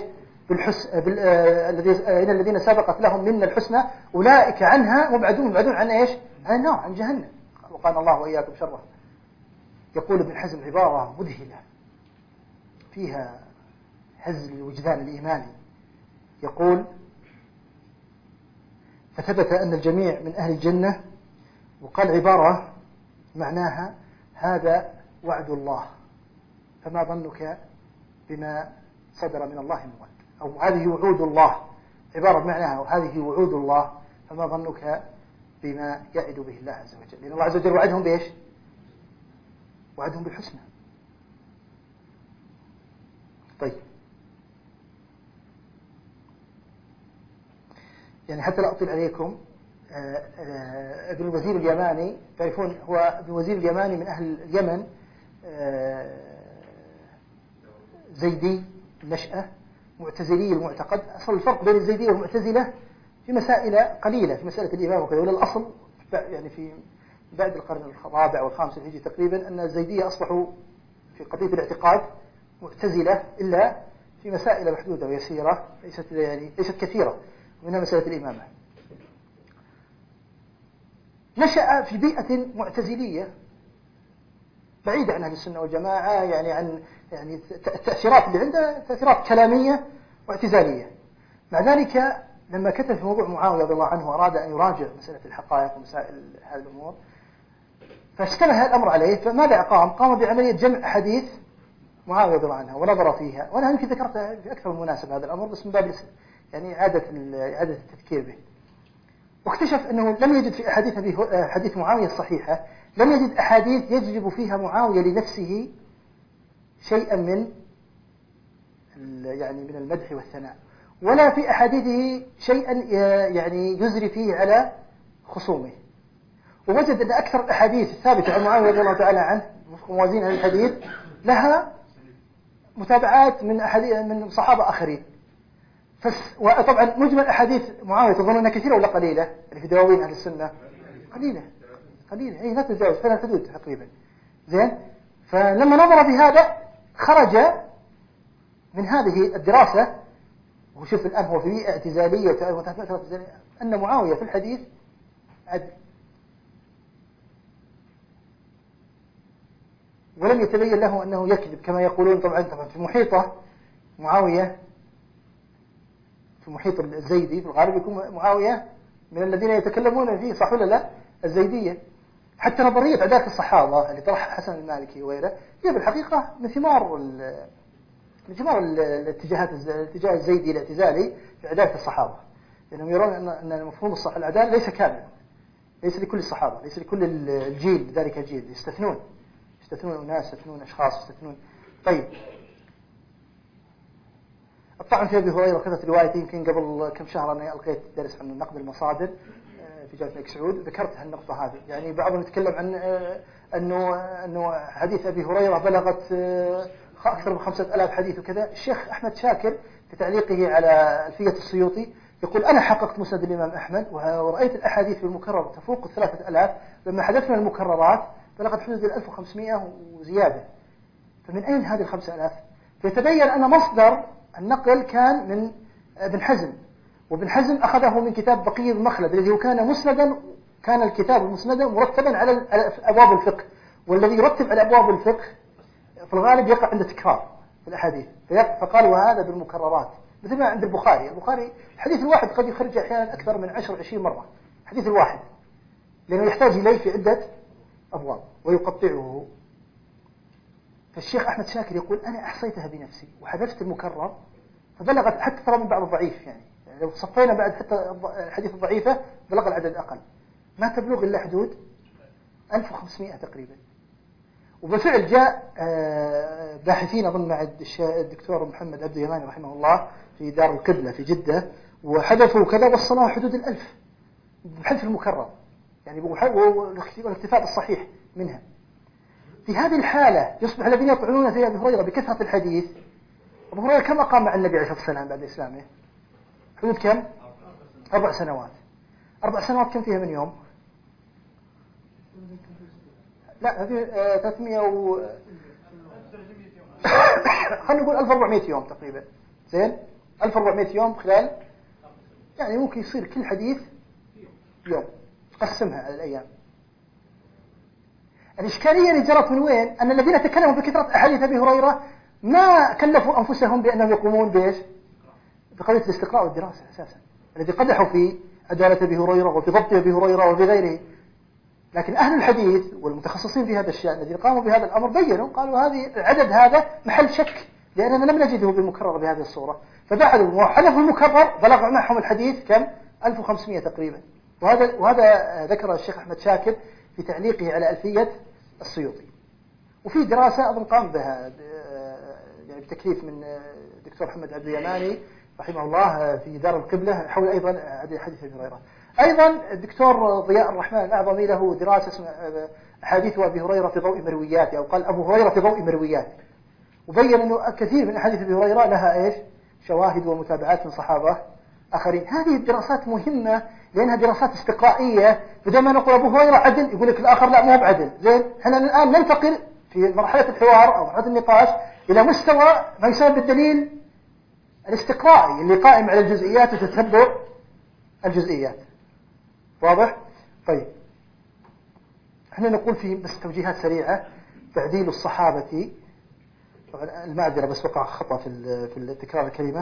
إن الذين سبقت لهم منا الحسنى أولئك عنها مبعدون عن إيش؟ عن النار، عن جهنم، وقال الله وإياكم شرها. يقول ابن حزم عبارة مذهلة فيها هز الوجدان الإيماني، يقول فثبت أن الجميع من أهل الجنة، وقال عبارة معناها هذا وعد الله فما ظنك بما صدر من الله من وعد، أو هذه وعود الله، عبارة معناها هذه وعود الله فما ظنك بما يعد به الله عز وجل، لأن الله عز وجل وعدهم بإيش؟ وعدهم بالحسنى. طيب، يعني حتى لا أطيل عليكم، ابن الوزير اليماني تعرفون هو ابن الوزير اليماني من أهل اليمن، زيدي النشأة، معتزلي المعتقد. أصل الفرق بين الزيدية والمعتزلة في مسائل قليلة، في مسألة الإمام وكذا، ولا الأصل يعني في بعد القرن الرابع والخامس الهجري تقريبا أن الزيدية أصبحوا في قضية الاعتقاد معتزلة إلا في مسائل محدودة ويسيرة ليست كثيرة، منها مسألة الإمامة. نشأ في بيئة معتزلية بعيدة عن أهل السنة والجماعة، عن التأثيرات اللي عنده تأثيرات كلامية واعتزالية. مع ذلك لما كتب في موضوع معاوية رضي الله عنه أراد أن يراجع مسألة الحقائق ومسائل هذه الأمور، فاشتبه الأمر عليه، فماذا قام بعملية جمع أحاديث معاوية رضي الله عنها ونظر فيها. وأنا يمكن ذكرتها في أكثر من مناسبة هذا الأمر، بس من باب إعادة التذكير به. واكتشف أنه لم يجد في حديث معاوية الصحيحة، لم يجد أحاديث يجلب فيها معاوية لنفسه شيئا من من المدح والثناء، ولا في أحاديثه شيئا يزري فيه على خصومه. ووجد أن أكثر الأحاديث الثابتة عن معاوية رضي الله تعالى عنه موازين هذه الحديث لها متابعات من صحابة آخرين. وطبعا مجمل أحاديث معاوية تظنونها كثيرة ولا قليلة؟ اللي في دواوين أهل السنة قليلة، هي لا تتجاوز 3 حدود تقريبا. زين، فلما نظر في هذا خرج من هذه الدراسة، وشوف الآن هو في بيئة اعتزالية أن معاوية في الحديث عدل، ولم يتبين له أنه يكذب كما يقولون. طبعا في محيطه معاوية، في محيط الزيدي في الغالب يكون معاوية من الذين يتكلمون فيه، صح ولا لا؟ الزيدية. حتى نظرية عدالة الصحابة اللي طرحها حسن المالكي وغيره هي بالحقيقة من ثمار الاتجاه الزيدي الاعتزالي في عدالة الصحابة، لأنهم يرون أن مفهوم العدالة ليس كاملا، ليس لكل الصحابة، ليس لكل الجيل، ذلك الجيل يستثنون أناس، يستثنون أشخاص، يستثنون. طيب، الطعن في أبي هريرة كثرة روايته. يمكن قبل كم شهر أنا ألقيت درس عن نقد المصادر في جامعة الملك سعود، ذكرت هالنقطة هذه. بعضهم يتكلم عن أنه حديث أبي هريرة بلغت أكثر من 5000 حديث وكذا. الشيخ أحمد شاكر في تعليقه على ألفية السيوطي يقول: أنا حققت مسند الإمام أحمد ورأيت الأحاديث المكررة تفوق 3000، لما حدثنا المكررات بلغت حدود 1500 وزيادة. فمن أين هذه 5000؟ فيتبين أن مصدر النقل كان من ابن حزم، وابن حزم أخذه من كتاب بقي المخلد الذي كان مسندا، كان الكتاب المسند مرتبا على أبواب الفقه، والذي يرتب على أبواب الفقه في الغالب يقع عند تكرار في الأحاديث، فقالوا هذا بالمكررات، مثل ما عند البخاري الحديث الواحد قد يخرج أحيانا أكثر من 10-20 مرة، الحديث الواحد، لأنه يحتاج إليه في عدة أبواب ويقطعه. فالشيخ أحمد شاكر يقول: أنا أحصيتها بنفسي وحذفت المكرر، فبلغت حتى ترى من بعض الضعيف، لو صفينا بعد حتى الحديث الضعيفة بلغ العدد أقل، ما تبلغ إلا حدود 1500 تقريبا. وبالفعل جاء باحثين أظن مع الدكتور محمد عبد اليماني رحمه الله في دار القبلة في جدة، وحذفوا كذا وصلوا حدود 1000 بحذف المكرر، والاكتفاء بالصحيح منها. في هذه الحالة يصبح الذين يطعنون في أبي هريرة بكثرة الحديث. أبو هريرة كم أقام مع النبي عليه الصلاة والسلام بعد إسلامه؟ حدود كم؟ 4 سنوات. 4 سنوات كم فيها من يوم؟ لا، هذه 300 خلينا نقول 1400 يوم تقريبا. زين، 1400 يوم خلال، ممكن يصير كل حديث يوم، تقسمها على الأيام. الإشكالية اللي جرت من وين؟ أن الذين تكلموا بكثرة أحاديث أبي هريرة ما كلفوا أنفسهم بأنهم يقومون بقضية الاستقراء والدراسة أساسا، الذي قدحوا في عدالة أبي هريرة وفي ضبط أبي هريرة وفي غيره. لكن أهل الحديث والمتخصصين في هذا الشأن الذين قاموا بهذا الأمر بيّنوا، قالوا هذه العدد هذا محل شك، لأننا لم نجده بالمكرر بهذه الصورة، فبعدوا وحذفوا المكرر بلغ معهم الحديث كم؟ 1500 تقريبا. وهذا ذكر الشيخ أحمد شاكر في تعليقه على ألفية السيوطي. وفي دراسة أظن قام بها بتكليف من الدكتور محمد عبد اليماني رحمه الله في دار القبلة حول أيضا حديث أبي هريرة. أيضا الدكتور ضياء الرحمن الأعظمي له دراسة اسمها أحاديث أبي هريرة في ضوء مروياته، أو قال أبو هريرة في ضوء مروياته، وبين أنه كثير من أحاديث أبي هريرة لها شواهد ومتابعات من صحابة آخرين. هذه الدراسات مهمة لأنها دراسات استقرائية. بدل ما نقول أبو هريرة عدل يقول لك الآخر لا مو بعدل. زين، احنا الآن ننتقل في مرحلة الحوار أو مرحلة النقاش إلى مستوى ما يسمى بالدليل الاستقرائي اللي قائم على الجزئيات وتتبع الجزئيات. واضح؟ طيب احنا نقول في بس توجيهات سريعة. تعديل الصحابة، طبعا المعذرة بس وقع خطأ في تكرار الكلمة.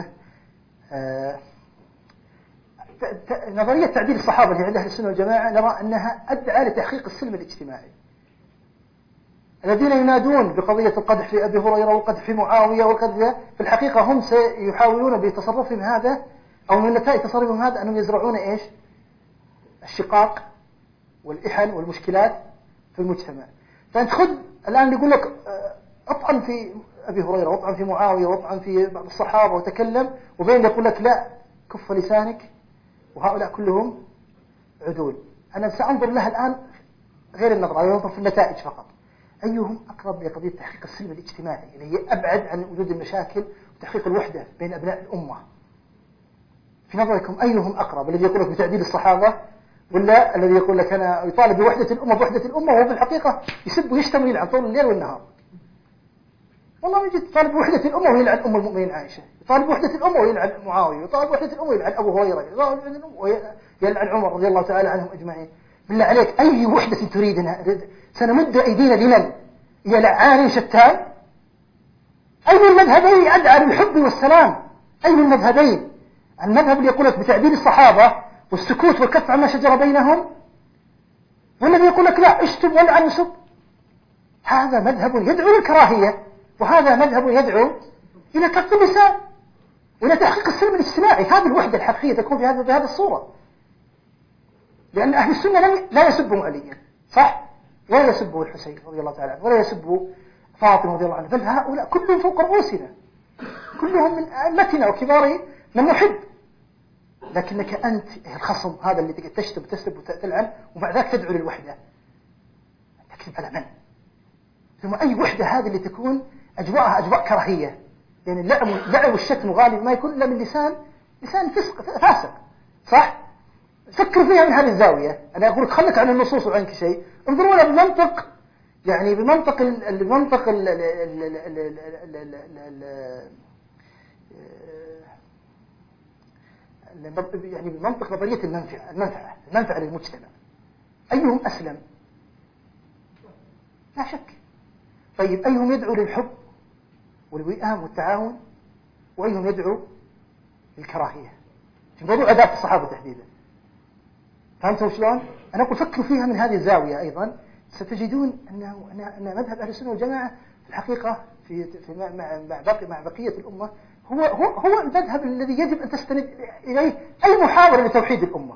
نظرية تعديل الصحابة اللي عند أهل السنة والجماعة نرى أنها أدعى لتحقيق السلم الاجتماعي. الذين ينادون بقضية القدح في أبي هريرة والقدح في معاوية والقدح في الحقيقة هم سيحاولون بتصرفهم هذا أو من نتائج تصرفهم هذا أنهم يزرعون إيش؟ الشقاق والإحن والمشكلات في المجتمع. فأنت خذ الآن يقول لك أطعن في أبي هريرة وأطعن في معاوية وأطعن في بعض الصحابة وتكلم، وبين يقول لك لا كف لسانك وهؤلاء كلهم عدول. أنا سأنظر لها الآن غير النظر، أنا أنظر في النتائج فقط. أيهم أقرب لقضية تحقيق السلم الاجتماعي اللي هي أبعد عن وجود المشاكل وتحقيق الوحدة بين أبناء الأمة؟ في نظركم أيهم أقرب؟ الذي يقول لك بتعديل الصحابة ولا الذي يقول لك أنا يطالب بوحدة الأمة بوحدة الأمة وهو في الحقيقة يسب ويشتم ويلعن طول الليل والنهار؟ والله يجي يطالب بوحدة الأمة ويلعن أم المؤمنين عائشة، يطالب بوحدة الأمة ويلعن معاوية، يطالب بوحدة الأمة ويلعن أبو هريرة، يطالب بوحدة الأمة ويلعن عمر رضي الله تعالى عنهم أجمعين. بالله عليك أي وحدة تريدنا؟ سنمد أيدينا لمن؟ يا لعان شتان؟ أي المذهبين أدعى للحب والسلام؟ أي المذهبين؟ المذهب اللي يقول لك بتعديل الصحابة والسكوت والكف عما شجر بينهم، والذي يقول لك لا اشتم ولعن وسب؟ هذا مذهب يدعو للكراهية، وهذا مذهب يدعو إلى كف اللسان وإلى تحقيق السلم الاجتماعي. هذه الوحدة الحقيقية تكون بهذه الصورة. لأن أهل السنة لا يسبوا عليا، صح؟ ولا يسبوا الحسين رضي الله تعالى عنه، ولا يسبوا فاطمة رضي الله عنها، بل هؤلاء كلهم فوق رؤوسنا، كلهم من أئمتنا وكبار من نحب. لكنك أنت الخصم هذا اللي تشتم وتسب وتلعن ومع ذلك تدعو للوحدة، تكذب على من؟ ثم أي وحدة هذه اللي تكون أجواءها أجواء كراهية؟ يعني اللعب والشتم غالبا ما يكون إلا من لسان فاسق، صح؟ فكر فيها من هذه الزاوية. أنا أقول لك خلك عن النصوص وعنك شيء، انظروا لها بمنطق، يعني بمنطق يعني بمنطق نظرية المنفعة للمجتمع. أيهم أسلم؟ لا شك. طيب أيهم يدعو للحب والوئام والتعاون، وأيهم يدعو للكراهية؟ في موضوع عداء الصحابة تحديدا، فهمتوا شلون؟ أنا أقول فكروا فيها من هذه الزاوية أيضا، ستجدون أن مذهب أهل السنة والجماعة في الحقيقة مع بقية الأمة هو المذهب الذي يجب أن تستند إليه أي محاولة لتوحيد الأمة.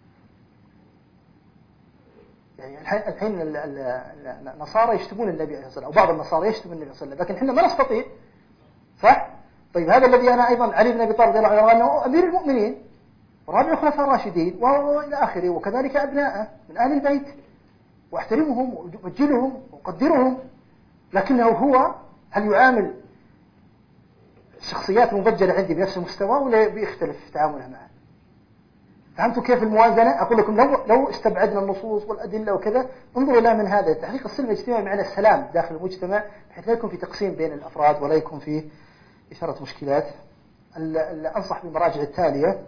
يعني الحين النصارى يشتمون النبي عليه الصلاة والسلام، أو بعض النصارى يشتمون النبي صلى الله عليه وسلم، لكن إحنا ما نستطيع، صح؟ طيب هذا الذي أنا أيضا علي بن أبي طالب رضي الله عنه أنه أمير المؤمنين ورابع الخلفاء الراشدين وإلى آخره، وكذلك أبناءه من آل البيت، وأحترمهم وأجلهم وأقدرهم، لكنه هو هل يعامل الشخصيات المبجلة عندي بنفس المستوى ولا بيختلف في تعامله معه؟ فهمتوا كيف الموازنة؟ أقول لكم لو استبعدنا النصوص والأدلة وكذا، انظروا إلى من هذا تحقيق السلم الاجتماعي معنى السلام داخل المجتمع، بحيث لا يكون في تقسيم بين الأفراد ولا يكون في إثارة مشكلات. أنصح بالمراجع التالية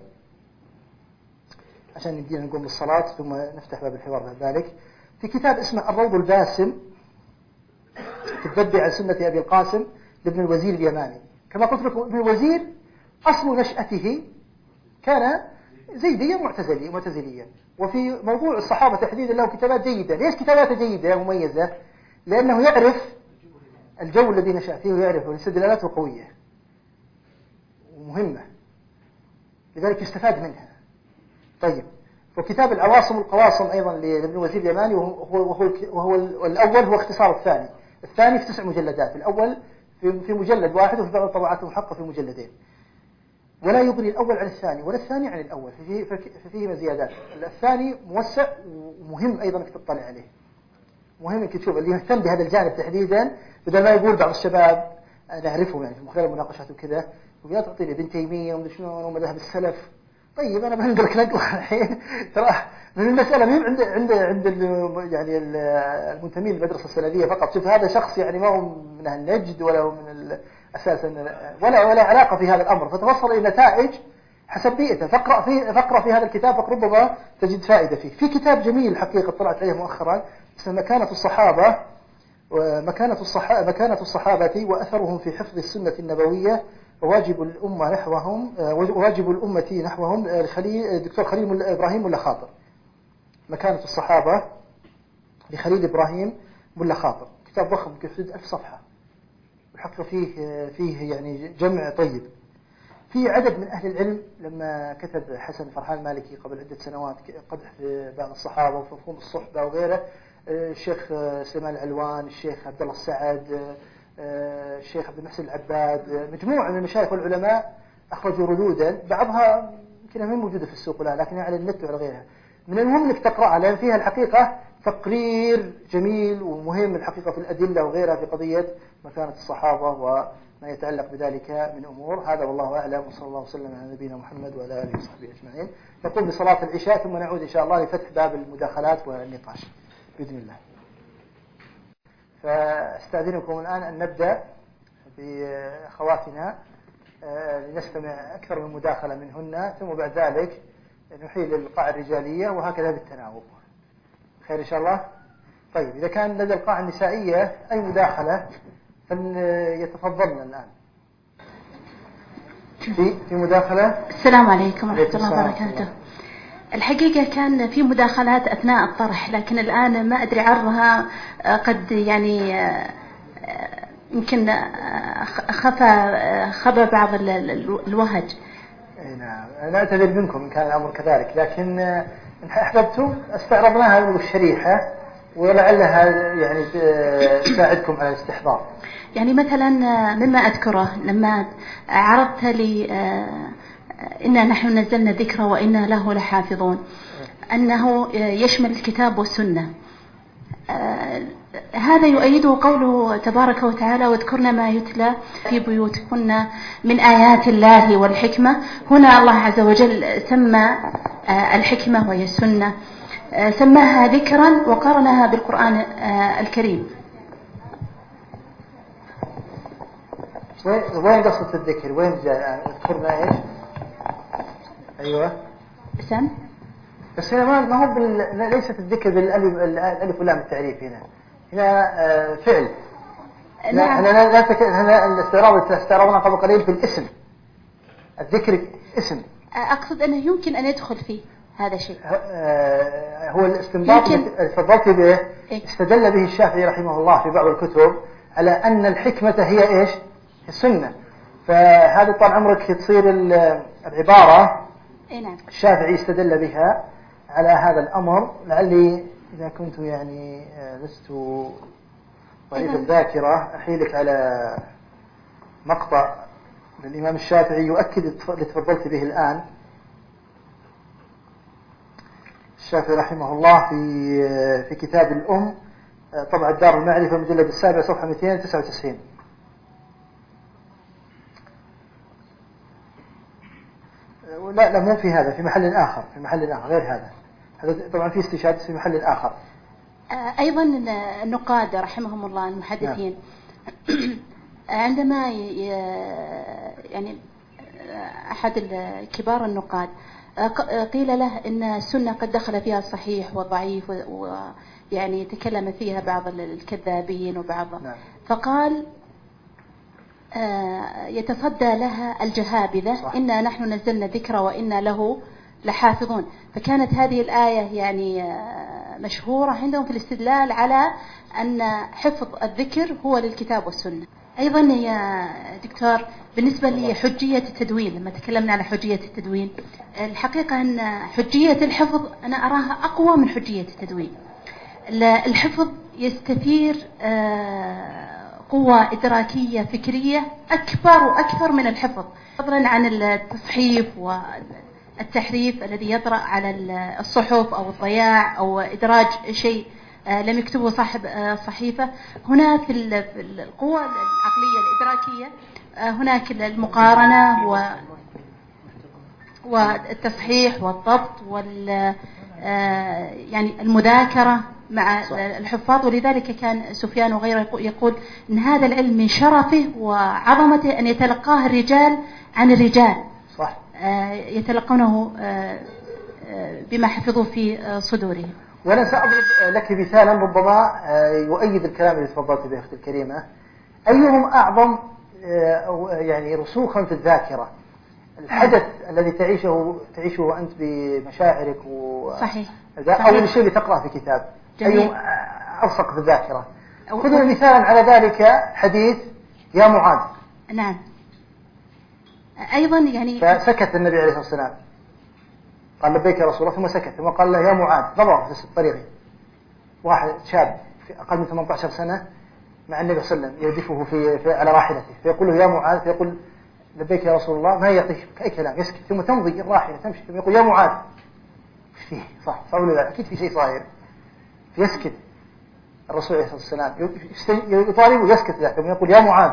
عشان نبدأ نقوم بالصلاة ثم نفتح باب الحوار بعد ذلك. في كتاب اسمه الروض الباسم في الذب عن سنة أبي القاسم لابن الوزير اليماني. كما قلت لكم ابن الوزير أصل نشأته كان زيديا معتزليا، وفي موضوع الصحابة تحديدا له كتابات جيدة. ليش كتاباته جيدة مميزة؟ لأنه يعرف الجو الذي نشأ فيه ويعرف والاستدلالاته قوية ومهمة، لذلك يستفاد منها. طيب، وكتاب العواصم والقواصم أيضا لابن الوزير اليماني، وهو الأول هو اختصار الثاني في 9 مجلدات، الأول في مجلد واحد، وفي بعض الطبعات المحققة في مجلدين، ولا يغني الأول عن الثاني ولا الثاني عن الأول، فيه زيادات. الثاني موسع ومهم أيضا انك تطلع عليه، مهم انك تشوف اللي يهتم بهذا الجانب تحديدا، بدل ما يقول بعض الشباب نعرفهم يعني في خلال المناقشات وكذا، ويا تعطيني ابن تيمية ومدري شلون ومذهب السلف. طيب أنا بنقلك نقلة الحين ترى من المسألة مهم عند يعني المنتمين للمدرسة السلفية فقط. شوف هذا شخص يعني ما هو من أهل نجد ولا هو من أساسا ولا علاقة في هذا الأمر، فتوصل إلى نتائج حسب بيئته. فاقرأ في هذا الكتاب ربما تجد فائدة فيه. في كتاب جميل حقيقة طلعت عليه مؤخرا اسمه مكانة الصحابة وأثرهم في حفظ السنة النبوية وواجب الأمة نحوهم الدكتور خليل إبراهيم ملا خاطر. مكانة الصحابة لخليل إبراهيم ملا خاطر، كتاب ضخم كفيد 1000 صفحة، الحقيقة فيه يعني جمع طيب. في عدد من أهل العلم لما كتب حسن فرحان المالكي قبل عدة سنوات قدح في بعض الصحابة ومفهوم الصحبة وغيره، الشيخ سليمان العلوان، الشيخ عبد الله السعد، الشيخ عبد المحسن العباد، مجموعة من المشايخ والعلماء أخرجوا ردودا بعضها يمكن ما موجودة في السوق الآن لكنها على النت وعلى غيرها. من المهم انك تقرأها لأن فيها الحقيقة تقرير جميل ومهم الحقيقة في الأدلة وغيرها في قضية مكانة الصحابة وما يتعلق بذلك من أمور. هذا والله أعلم، وصلى الله وسلم على نبينا محمد وعلى آله وصحبه أجمعين. نقوم بصلاة العشاء ثم نعود إن شاء الله لفتح باب المداخلات والنقاش بإذن الله. فاستأذنكم الآن أن نبدأ بأخواتنا لنستمع أكثر من مداخلة منهن، ثم بعد ذلك نحيل القاعة الرجالية وهكذا بالتناوب. خير إن شاء الله. طيب إذا كان لدى القاعة النسائية أي مداخلة فليتفضلن الآن. في مداخلة.
السلام عليكم ورحمة الله وبركاته. الحقيقة كان في مداخلات أثناء الطرح لكن الآن ما أدري عرضها قد يعني يمكن خفى بعض الوهج.
نعم أنا أعتذر منكم إن كان الأمر كذلك، لكن إن أحببتم استعرضناها بالشريحة ولعلها يعني تساعدكم على الاستحضار.
يعني مثلا مما أذكره لما عرضت لي إنا نحن نزلنا الذكر وإنا له لحافظون، أنه يشمل الكتاب والسنة. هذا يؤيده قوله تبارك وتعالى واذكرن ما يتلى في بيوتكن من آيات الله والحكمة. هنا الله عز وجل سمى الحكمة وهي السنة سماها ذكرا وقارنها بالقرآن الكريم.
وين قصة الذكر؟ وين جاء اذكرنا ايش؟ ايوه
سم.
بس هنا ما هو ليست الذكر بالالف واللام التعريف. هنا فعل.
نعم.
هنا استعراضنا قبل قليل في الاسم. الذكر اسم.
أقصد أنه يمكن أن يدخل فيه هذا الشيء.
هو الاستنباط اللي تفضلت به استدل به الشافعي رحمه الله في بعض الكتب على أن الحكمة هي إيش؟ السنة. فهذا طال عمرك تصير العبارة
نعم.
الشافعي استدل بها على هذا الأمر. لعلي إذا كنت يعني لست ضعيف الذاكرة أحيلك على مقطع للإمام الشافعي يؤكد اللي تفضلت به الآن. الشافعي رحمه الله في كتاب الأم طبعة دار المعرفة مجلد 7 صفحة 299. لا مو في هذا، في محل آخر غير هذا طبعا في استشهاد في محل آخر.
أيضا النقاد رحمهم الله المحدثين عندما يعني أحد كبار النقاد قيل له إن السنة قد دخل فيها الصحيح والضعيف ويعني تكلم فيها بعض الكذابين وبعض فقال يتصدى لها الجهابذة إنا نحن نزلنا الذكر وإنا له لحافظون. فكانت هذه الآية يعني مشهورة عندهم في الاستدلال على أن حفظ الذكر هو للكتاب والسنة. أيضا يا دكتور بالنسبة لي حجية التدوين، لما تكلمنا على حجية التدوين الحقيقة أن حجية الحفظ أنا أراها أقوى من حجية التدوين. الحفظ يستثير قوة إدراكية فكرية أكبر من الحفظ، فضلا عن التصحيف والتحريف الذي يطرأ على الصحف أو الضياع أو إدراج شيء لم يكتبه صاحب صحيفة. هنا في القوة العقلية الإدراكية هناك المقارنة والتصحيح والضبط يعني المذاكرة مع الحفاظ. ولذلك كان سفيان وغيره يقول إن هذا العلم من شرفه وعظمته أن يتلقاه الرجال عن الرجال،
صح.
يتلقونه بما حفظوا في صدورهم.
وأنا سأضرب لك مثالا ربما يؤيد الكلام اللي تفضلت به أختي الكريمة. أيهم أعظم يعني رسوخا في الذاكرة، الحدث الذي تعيشه أنت بمشاعرك
صحيح.
أو الشيء اللي تقرأ في كتاب، أيهم أرسخ في الذاكرة؟ خذوا مثالا على ذلك حديث يا معاذ.
نعم. أيضا يعني
فسكت النبي عليه الصلاة والسلام، قال لبيك يا رسول الله، ثم سكت، ثم قال له يا معاذ. نظر في الطريق واحد شاب في أقل من 18 سنة مع النبي صلى الله عليه وسلم يردفه في على راحلته، فيقول له يا معاذ، فيقول لبيك يا رسول الله، ما يعطيه أي كلام، يسكت، ثم تمضي الراحلة تمشي، ثم يقول يا معاذ. فيه صح ولا لا؟ أكيد في شيء صاير. يسكت الرسول عليه الصلاة والسلام، يطالب ويسكت له، ثم يقول يا معاذ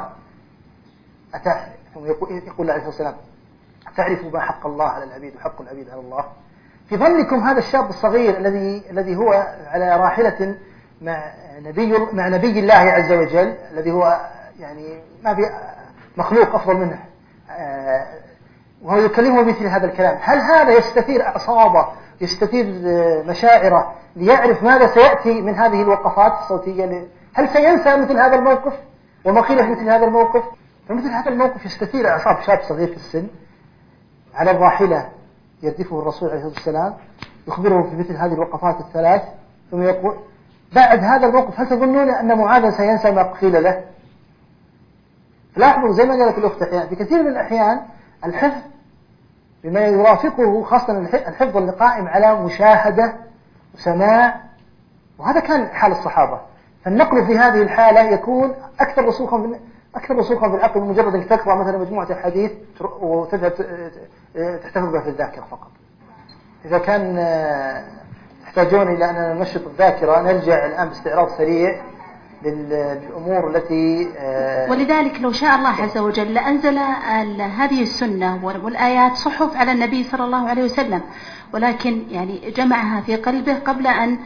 ثم يقول عليه الصلاة والسلام تعرف ما حق الله على العبيد وحق العبيد على الله؟ في ظنكم هذا الشاب الصغير الذي هو على راحلة مع نبي الله عز وجل، الذي هو يعني ما في مخلوق أفضل منه، وهو يكلمه مثل هذا الكلام، هل هذا يستثير أعصابه، يستثير مشاعره ليعرف ماذا سيأتي من هذه الوقفات الصوتية؟ هل سينسى مثل هذا الموقف وما قيل في مثل هذا الموقف؟ فمثل هذا الموقف يستثير أعصاب شاب صغير في السن على الراحلة، يردفه الرسول عليه الصلاة والسلام، يخبره في مثل هذه الوقفات الثلاث، ثم يقول بعد هذا الموقف هل تظنون أن معاذا سينسى ما قيل له؟ لاحظوا زي ما قالت الأخت أحيانا، في كثير من الأحيان الحفظ بما يرافقه، خاصة الحفظ اللي قائم على مشاهدة وسماع، وهذا كان حال الصحابة، فالنقل في هذه الحالة يكون أكثر رسوخا في العقل من مجرد أنك تقرأ مثلا مجموعة الحديث وتذهب تحتفظ بها في الذاكرة فقط. إذا كان تحتاجون إلى أن ننشط الذاكرة، نرجع الآن باستعراض سريع للأمور التي
ولذلك لو شاء الله عز وجل لأنزل هذه السنة والآيات صحف على النبي صلى الله عليه وسلم، ولكن يعني جمعها في قلبه قبل أن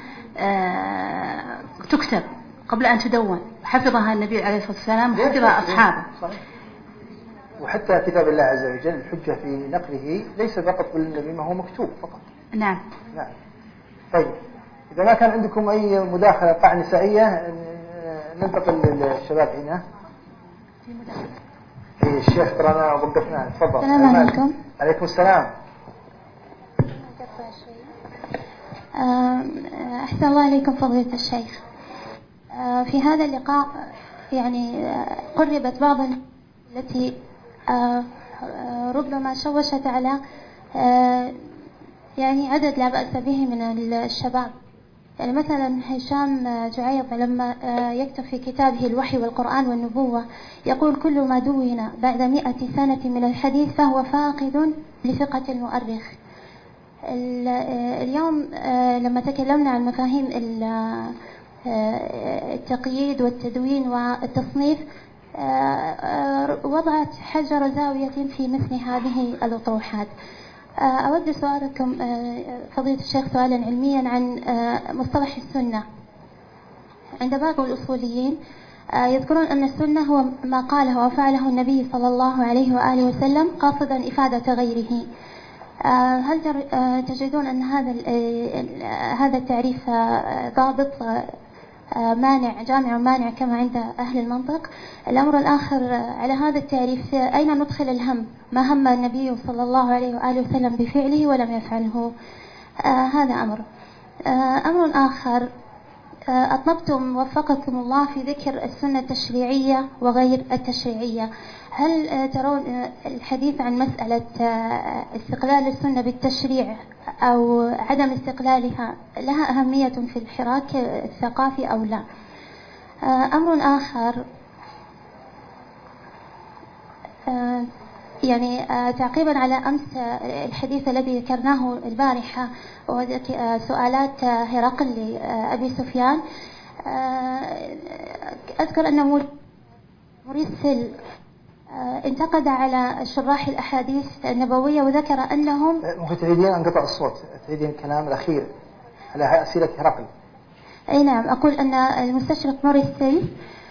تكتب، قبل أن تدون، حفظها النبي عليه الصلاة والسلام وحفظها أصحابه.
وحتى كتاب الله عز وجل الحجة في نقله ليس فقط بالنبي ما هو مكتوب فقط.
نعم.
طيب إذا ما كان عندكم أي مداخلة قاع نسائية ننتقل للشباب هنا.
في مداخلة.
الشيخ ترانا وقفنا، تفضل.
السلام عليكم.
عليكم السلام.
أحسن الله عليكم فضيلة الشيخ. في هذا اللقاء يعني قربت بعض التي ربما شوشت على يعني عدد لا بأس به من الشباب. يعني مثلا هشام جعيض لما يكتب في كتابه الوحي والقرآن والنبوة يقول كل ما دون بعد 100 سنة من الحديث فهو فاقد لثقة المؤرخ. اليوم لما تكلمنا عن مفاهيم التقييد والتدوين والتصنيف وضعت حجر زاوية في مثل هذه الأطروحات. أود سؤالكم فضيلة الشيخ سؤالا علميا عن مصطلح السنة. عند بعض الأصوليين يذكرون أن السنة هو ما قاله وفعله النبي صلى الله عليه وآله وسلم قاصدا إفادة غيره. هل تجدون أن هذا التعريف ضابط مانع جامع مانع كما عند أهل المنطق؟ الأمر الآخر على هذا التعريف أين ندخل الهم؟ ما هم النبي صلى الله عليه وآله وسلم بفعله ولم يفعله؟ هذا أمر. أمر آخر، أطلبتم وفقكم الله في ذكر السنة التشريعية وغير التشريعية. هل ترون الحديث عن مسألة استقلال السنة بالتشريع أو عدم استقلالها لها أهمية في الحراك الثقافي أو لا؟ أمر آخر، يعني تعقيبا على أمس الحديث الذي ذكرناه البارحة سؤالات هرقل لأبي سفيان، أذكر أن مرسل انتقد على شراح الأحاديث النبوية وذكر أنهم
ممكن تعيدين انقطع الصوت، تعيدين الكلام الأخير على أسئلة هرقل.
أي نعم، أقول أن المستشرق موريس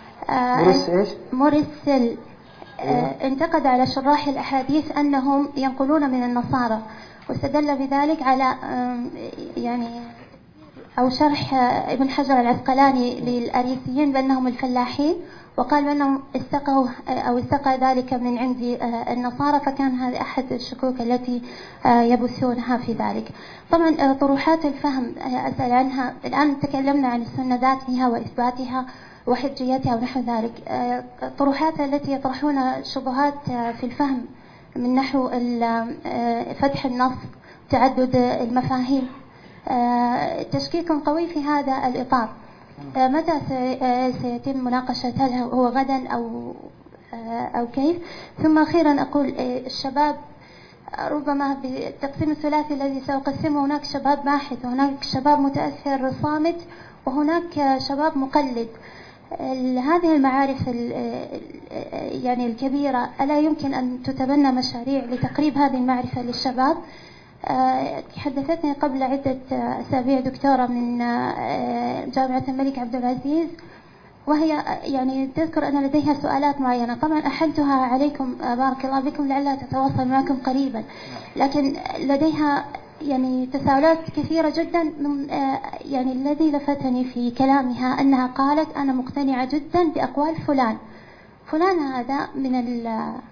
سيل انتقد على شراح الأحاديث أنهم ينقلون من النصارى، واستدل بذلك على يعني أو شرح ابن حجر العسقلاني للأريسيين بأنهم الفلاحين، وقال بأنهم استقى ذلك من عند النصارى، فكان هذا أحد الشكوك التي يبثونها في ذلك. طبعا طروحات الفهم أسأل عنها. الآن تكلمنا عن السنة ذاتها وإثباتها وحجيتها ونحو ذلك. الطروحات التي يطرحون شبهات في الفهم من نحو فتح النص، تعدد المفاهيم، تشكيك قوي في هذا الإطار. متى سيتم مناقشة؟ هل هو غدا أو كيف؟ ثم أخيرا أقول الشباب ربما بالتقسيم الثلاثي الذي سأقسمه، هناك شباب باحث، وهناك شباب متأثر صامت، وهناك شباب مقلد. هذه المعارف يعني الكبيرة ألا يمكن أن تتبنى مشاريع لتقريب هذه المعرفة للشباب؟ حدثتني قبل عدة أسابيع دكتورة من جامعة الملك عبد العزيز، وهي يعني تذكر أن لديها سؤالات معينة، طبعا أحلتها عليكم بارك الله بكم لعلها تتواصل معكم قريبا، لكن لديها يعني تساؤلات كثيرة جدا. من يعني الذي لفتني في كلامها أنها قالت أنا مقتنعة جدا بأقوال فلان هذا من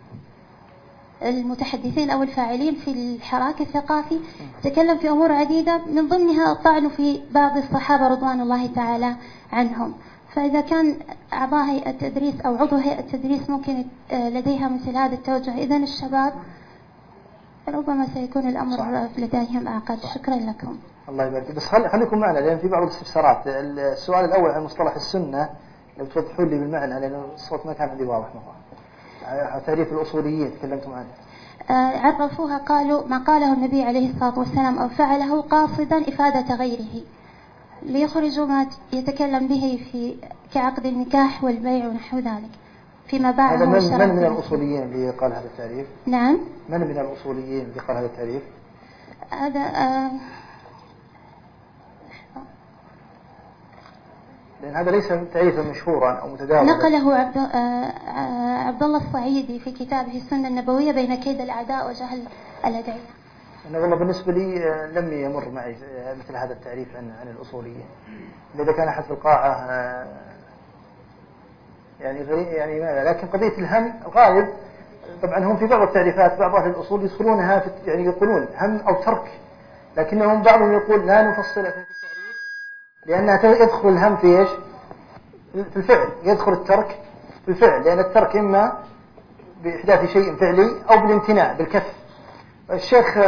المتحدثين أو الفاعلين في الحراك الثقافي، تكلم في أمور عديدة من ضمنها الطعن في بعض الصحابة رضوان الله تعالى عنهم. فإذا كان أعضاء هيئة التدريس أو عضو هيئة التدريس ممكن لديها مثل هذا التوجه، إذن الشباب ربما سيكون الأمر لديهم أعقد. شكرا لكم.
الله يبارك. بس خليكم معنا لأن في بعض الاستفسارات. السؤال الأول عن مصطلح السنة لو توضحوا لي بالمعنى، لأن الصوت ما كان عندي واضح مرة. تعريف الأصوليين تكلمتم عنه.
عرفوها، قالوا ما قاله النبي عليه الصلاة والسلام أو فعله قاصدا إفادة غيره، ليخرجوا ما يتكلم به في كعقد النكاح والبيع ونحو ذلك فيما باعه.
هذا من من الأصوليين اللي قال هذا التعريف؟
نعم،
من الأصوليين اللي قال هذا التعريف؟
هذا
لأن هذا ليس تعريفا مشهورا أو متداولا.
نقله عبد الله الصعيدي في كتابه السنة النبوية بين كيد الأعداء وجهل الأدعياء.
أنا والله بالنسبة لي لم يمر معي مثل هذا التعريف عن الأصوليين. إذا كان أحد في القاعة يعني ما، لكن قضية الهم الغالب طبعا هم في بعض التعريفات بعض أهل الأصول يدخلونها في يعني يقولون هم أو ترك، لكنهم بعضهم يقول لا نفصلها في التعريف لأنها يدخل الهم في إيش؟ في الفعل، يدخل الترك في الفعل، لأن الترك إما بإحداث شيء فعلي أو بالامتناع بالكف. الشيخ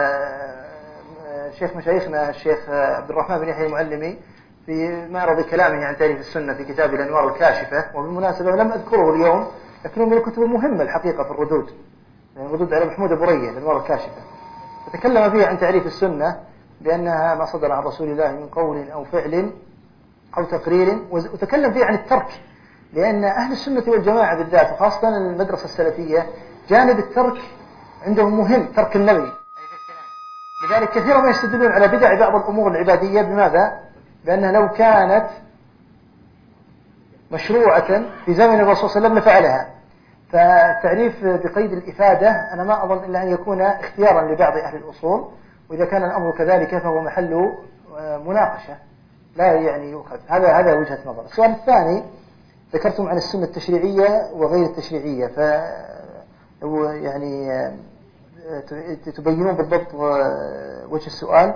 مشايخنا الشيخ عبد الرحمن بن يحيى المعلمي في معرض كلامه عن تعريف السنة في كتاب الأنوار الكاشفة، وبالمناسبة لم أذكره اليوم لكنه من الكتب المهمة الحقيقة في الردود، يعني الردود على محمود أبو رية الأنوار الكاشفة، فتكلم فيه عن تعريف السنة بأنها ما صدر عن رسول الله من قول أو فعل أو تقرير، وتكلم فيه عن الترك، لأن أهل السنة والجماعة بالذات وخاصة المدرسة السلفية جانب الترك عندهم مهم، ترك النبي. لذلك كثيرا ما يستدلون على بدع بعض الأمور العبادية بماذا؟ بأنها لو كانت مشروعة في زمن الرسول صلى الله عليه وسلم لفعلها. فالتعريف بقيد الإفادة أنا ما أظن إلا أن يكون اختيارا لبعض أهل الأصول، وإذا كان الأمر كذلك فهو محل مناقشة لا يعني يؤخذ. هذا وجهة نظر. السؤال الثاني ذكرتم عن السنة التشريعية وغير التشريعية، فلو يعني تبينون بالضبط وجه السؤال.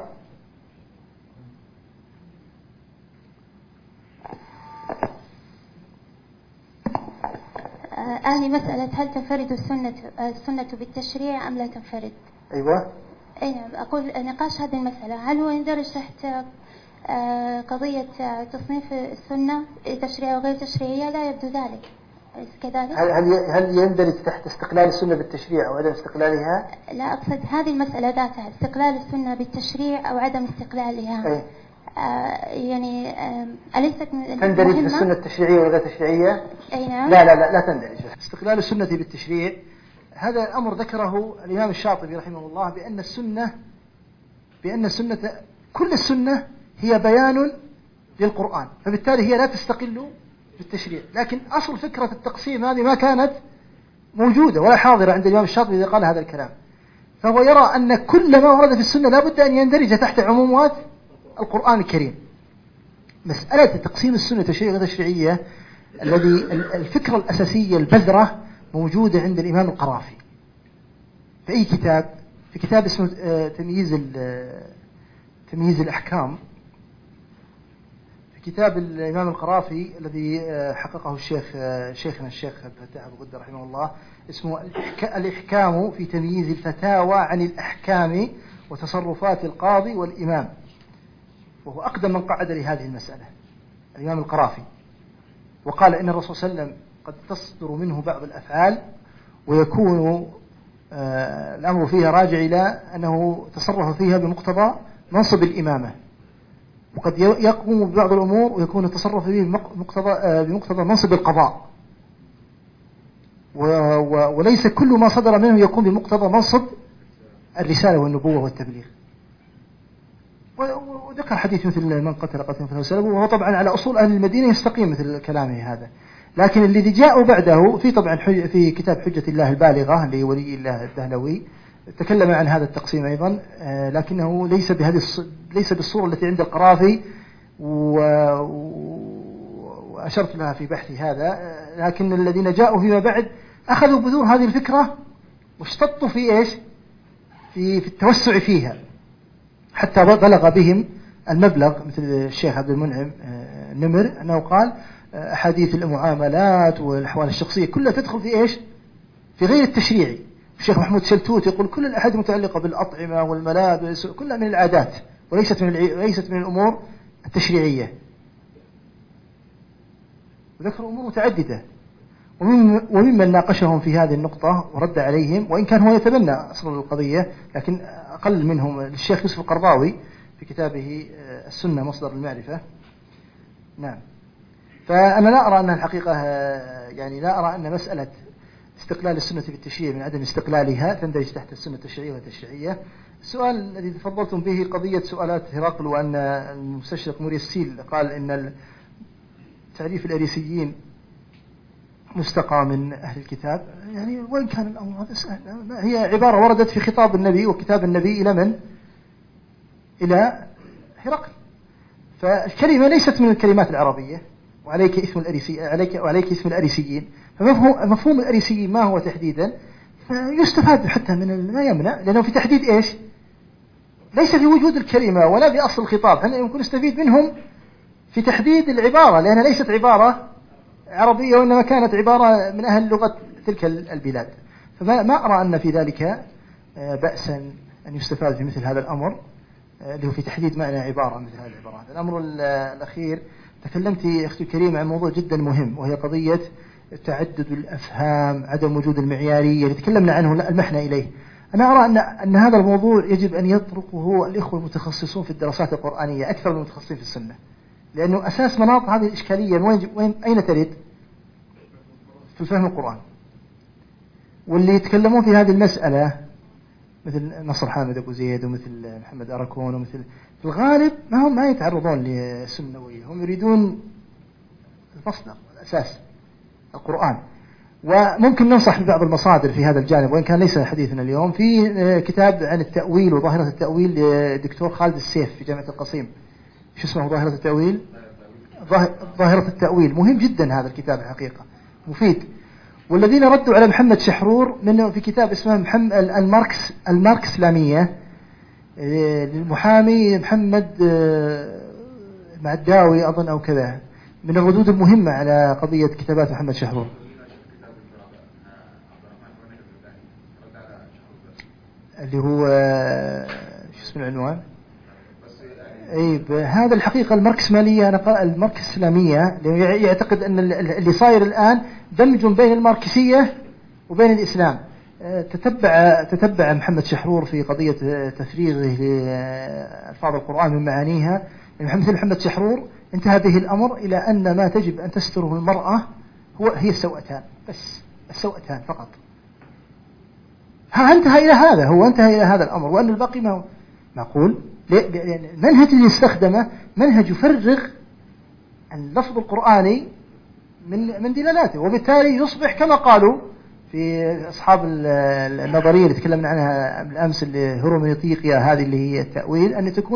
هذه مسألة هل تنفرد السنة بالتشريع أم لا تنفرد؟
أيوة.
أي نعم، أقول نقاش هذه المسألة هل هو يندرج تحت قضية تصنيف السنة تشريعية وغير تشريعية؟ لا يبدو ذلك كذلك.
هل يندرج تحت استقلال السنة بالتشريع أو عدم استقلالها؟
لا، أقصد هذه المسألة ذاتها، استقلال السنة بالتشريع أو عدم استقلالها. يعني أليست
تندرج في السنة التشريعية ولا تشريعية؟
أي نعم.
لا تندرج. استقلال السنة بالتشريع هذا الأمر ذكره الإمام الشاطبي رحمه الله بأن السنة كل السنة هي بيان للقرآن، فبالتالي هي لا تستقل بالتشريع. لكن أصل فكرة التقسيم هذه ما كانت موجودة ولا حاضرة عند الإمام الشاطبي إذا قال هذا الكلام. فهو يرى أن كل ما ورد في السنة لا بد أن يندرج تحت عمومات القرآن الكريم. مسألة تقسيم السنة تشريعية وتشريعية الذي الفكرة الأساسية البذرة موجودة عند الإمام القرافي في أي كتاب، في كتاب اسمه تمييز الأحكام، في كتاب الإمام القرافي الذي حققه شيخنا الشيخ الفتاح أبو غدة رحمه الله، اسمه الإحكام في تمييز الفتاوى عن الأحكام وتصرفات القاضي والإمام، وهو أقدم من قعد لهذه المسألة الإمام القرافي، وقال إن الرسول صلى الله عليه وسلم قد تصدر منه بعض الأفعال ويكون الأمر فيها راجع إلى أنه تصرف فيها بمقتضى منصب الإمامة، وقد يقوم ببعض الأمور ويكون التصرف فيه بمقتضى منصب القضاء، وليس كل ما صدر منه يكون بمقتضى منصب الرسالة والنبوة والتبليغ. وذكر حديث مثل من قتل قتلا فسلبه، وهو طبعا على أصول أهل المدينة يستقيم مثل كلامه هذا. لكن الذي جاءوا بعده في طبعا في كتاب حجة الله البالغة لولي الله الدهلوي تكلم عن هذا التقسيم أيضا، لكنه ليس بالصورة التي عند القرافي، وأشرت لها في بحثي هذا. لكن الذين جاءوا فيما بعد أخذوا بذور هذه الفكرة واشتطوا في إيش؟ في التوسع فيها، حتى بلغ بهم المبلغ مثل الشيخ عبد المنعم نمر أنه قال أحاديث المعاملات والأحوال الشخصية كلها تدخل في إيش؟ في غير التشريعي. الشيخ محمود شلتوت يقول كل الأحاديث المتعلقة بالأطعمة والملابس كلها من العادات وليست من الأمور التشريعية، وذكروا أمور متعددة. وممن ناقشهم في هذه النقطة ورد عليهم، وإن كان هو يتبنى أصل القضية لكن أقل منهم، الشيخ يوسف القرضاوي في كتابه السنة مصدر المعرفة. نعم. فأنا لا أرى أن الحقيقة يعني لا أرى أن مسألة استقلال السنة بالتشريع من عدم استقلالها تندرج تحت السنة التشريعية والتشريعية. السؤال الذي تفضلتم به قضية سؤالات هرقل، وأن المستشرق موريسيل قال إن تعريف الأريسيين مستقى من أهل الكتاب، يعني وين كان الأمر هذا سهل، هي عبارة وردت في خطاب النبي وكتاب النبي إلى من؟ إلى هرقل. فالكلمة ليست من الكلمات العربية، وعليك اسم الأريسيين، فمفهوم الأريسيين ما هو تحديدا؟ فيستفاد حتى من ما يمنع، لأنه في تحديد إيش؟ ليس في وجود الكلمة ولا في أصل الخطاب، احنا يمكن نستفيد منهم في تحديد العبارة، لأنها ليست عبارة عربية وإنما كانت عبارة من أهل لغة تلك البلاد. فما أرى أن في ذلك بأسا أن يستفاد في مثل هذا الأمر اللي هو في تحديد معنى عبارة مثل هذه العبارات. الأمر الأخير، تكلمت أختي الكريمة عن موضوع جدا مهم، وهي قضية تعدد الأفهام، عدم وجود المعيارية اللي تكلمنا عنه المحنة إليه. أنا أرى أن هذا الموضوع يجب أن يطرقه الإخوة المتخصصون في الدراسات القرآنية أكثر من المتخصصين في السنة، لأنه أساس مناط هذه الإشكالية أين ترد؟ في الفهم القرآن. واللي يتكلمون في هذه المسألة مثل نصر حامد أبو زيد ومثل محمد أراكون ومثل، في الغالب ما يتعرضون للسنة النبوية، هم يريدون المصدر الأساس القرآن. وممكن ننصح ببعض المصادر في هذا الجانب، وإن كان ليس حديثنا اليوم، في كتاب عن التأويل وظاهرة التأويل لدكتور خالد السيف في جامعة القصيم. شو اسمه؟ ظاهرة التأويل. ظاهرة التأويل مهم جدا هذا الكتاب الحقيقة، مفيد. والذين ردوا على محمد شحرور منه في كتاب اسمه الماركس إسلامية للمحامي محمد معداوي أظن أو كذا، من الردود المهمة على قضية كتابات محمد شحرور. اللي هو شو اسم العنوان؟ هذا الحقيقة الماركسمالية، الماركس الإسلامية يعتقد أن اللي صاير الآن دمج بين الماركسية وبين الإسلام. تتبع محمد شحرور في قضية تفريغه لألفاظ القرآن من معانيها، يعني مثل محمد شحرور انتهى به الأمر إلى أن ما تجب أن تستره المرأة هي السوأتان بس، السوأتان فقط. انتهى إلى هذا، هو انتهى إلى هذا الأمر، وأن الباقي ما هو معقول. المنهج اللي استخدمه منهج يفرغ اللفظ القرآني من دلالته، وبالتالي يصبح كما قالوا في أصحاب النظرية اللي تكلمنا عنها بالأمس، اللي هيروميطيقيا هذه اللي هي التأويل، أن تكون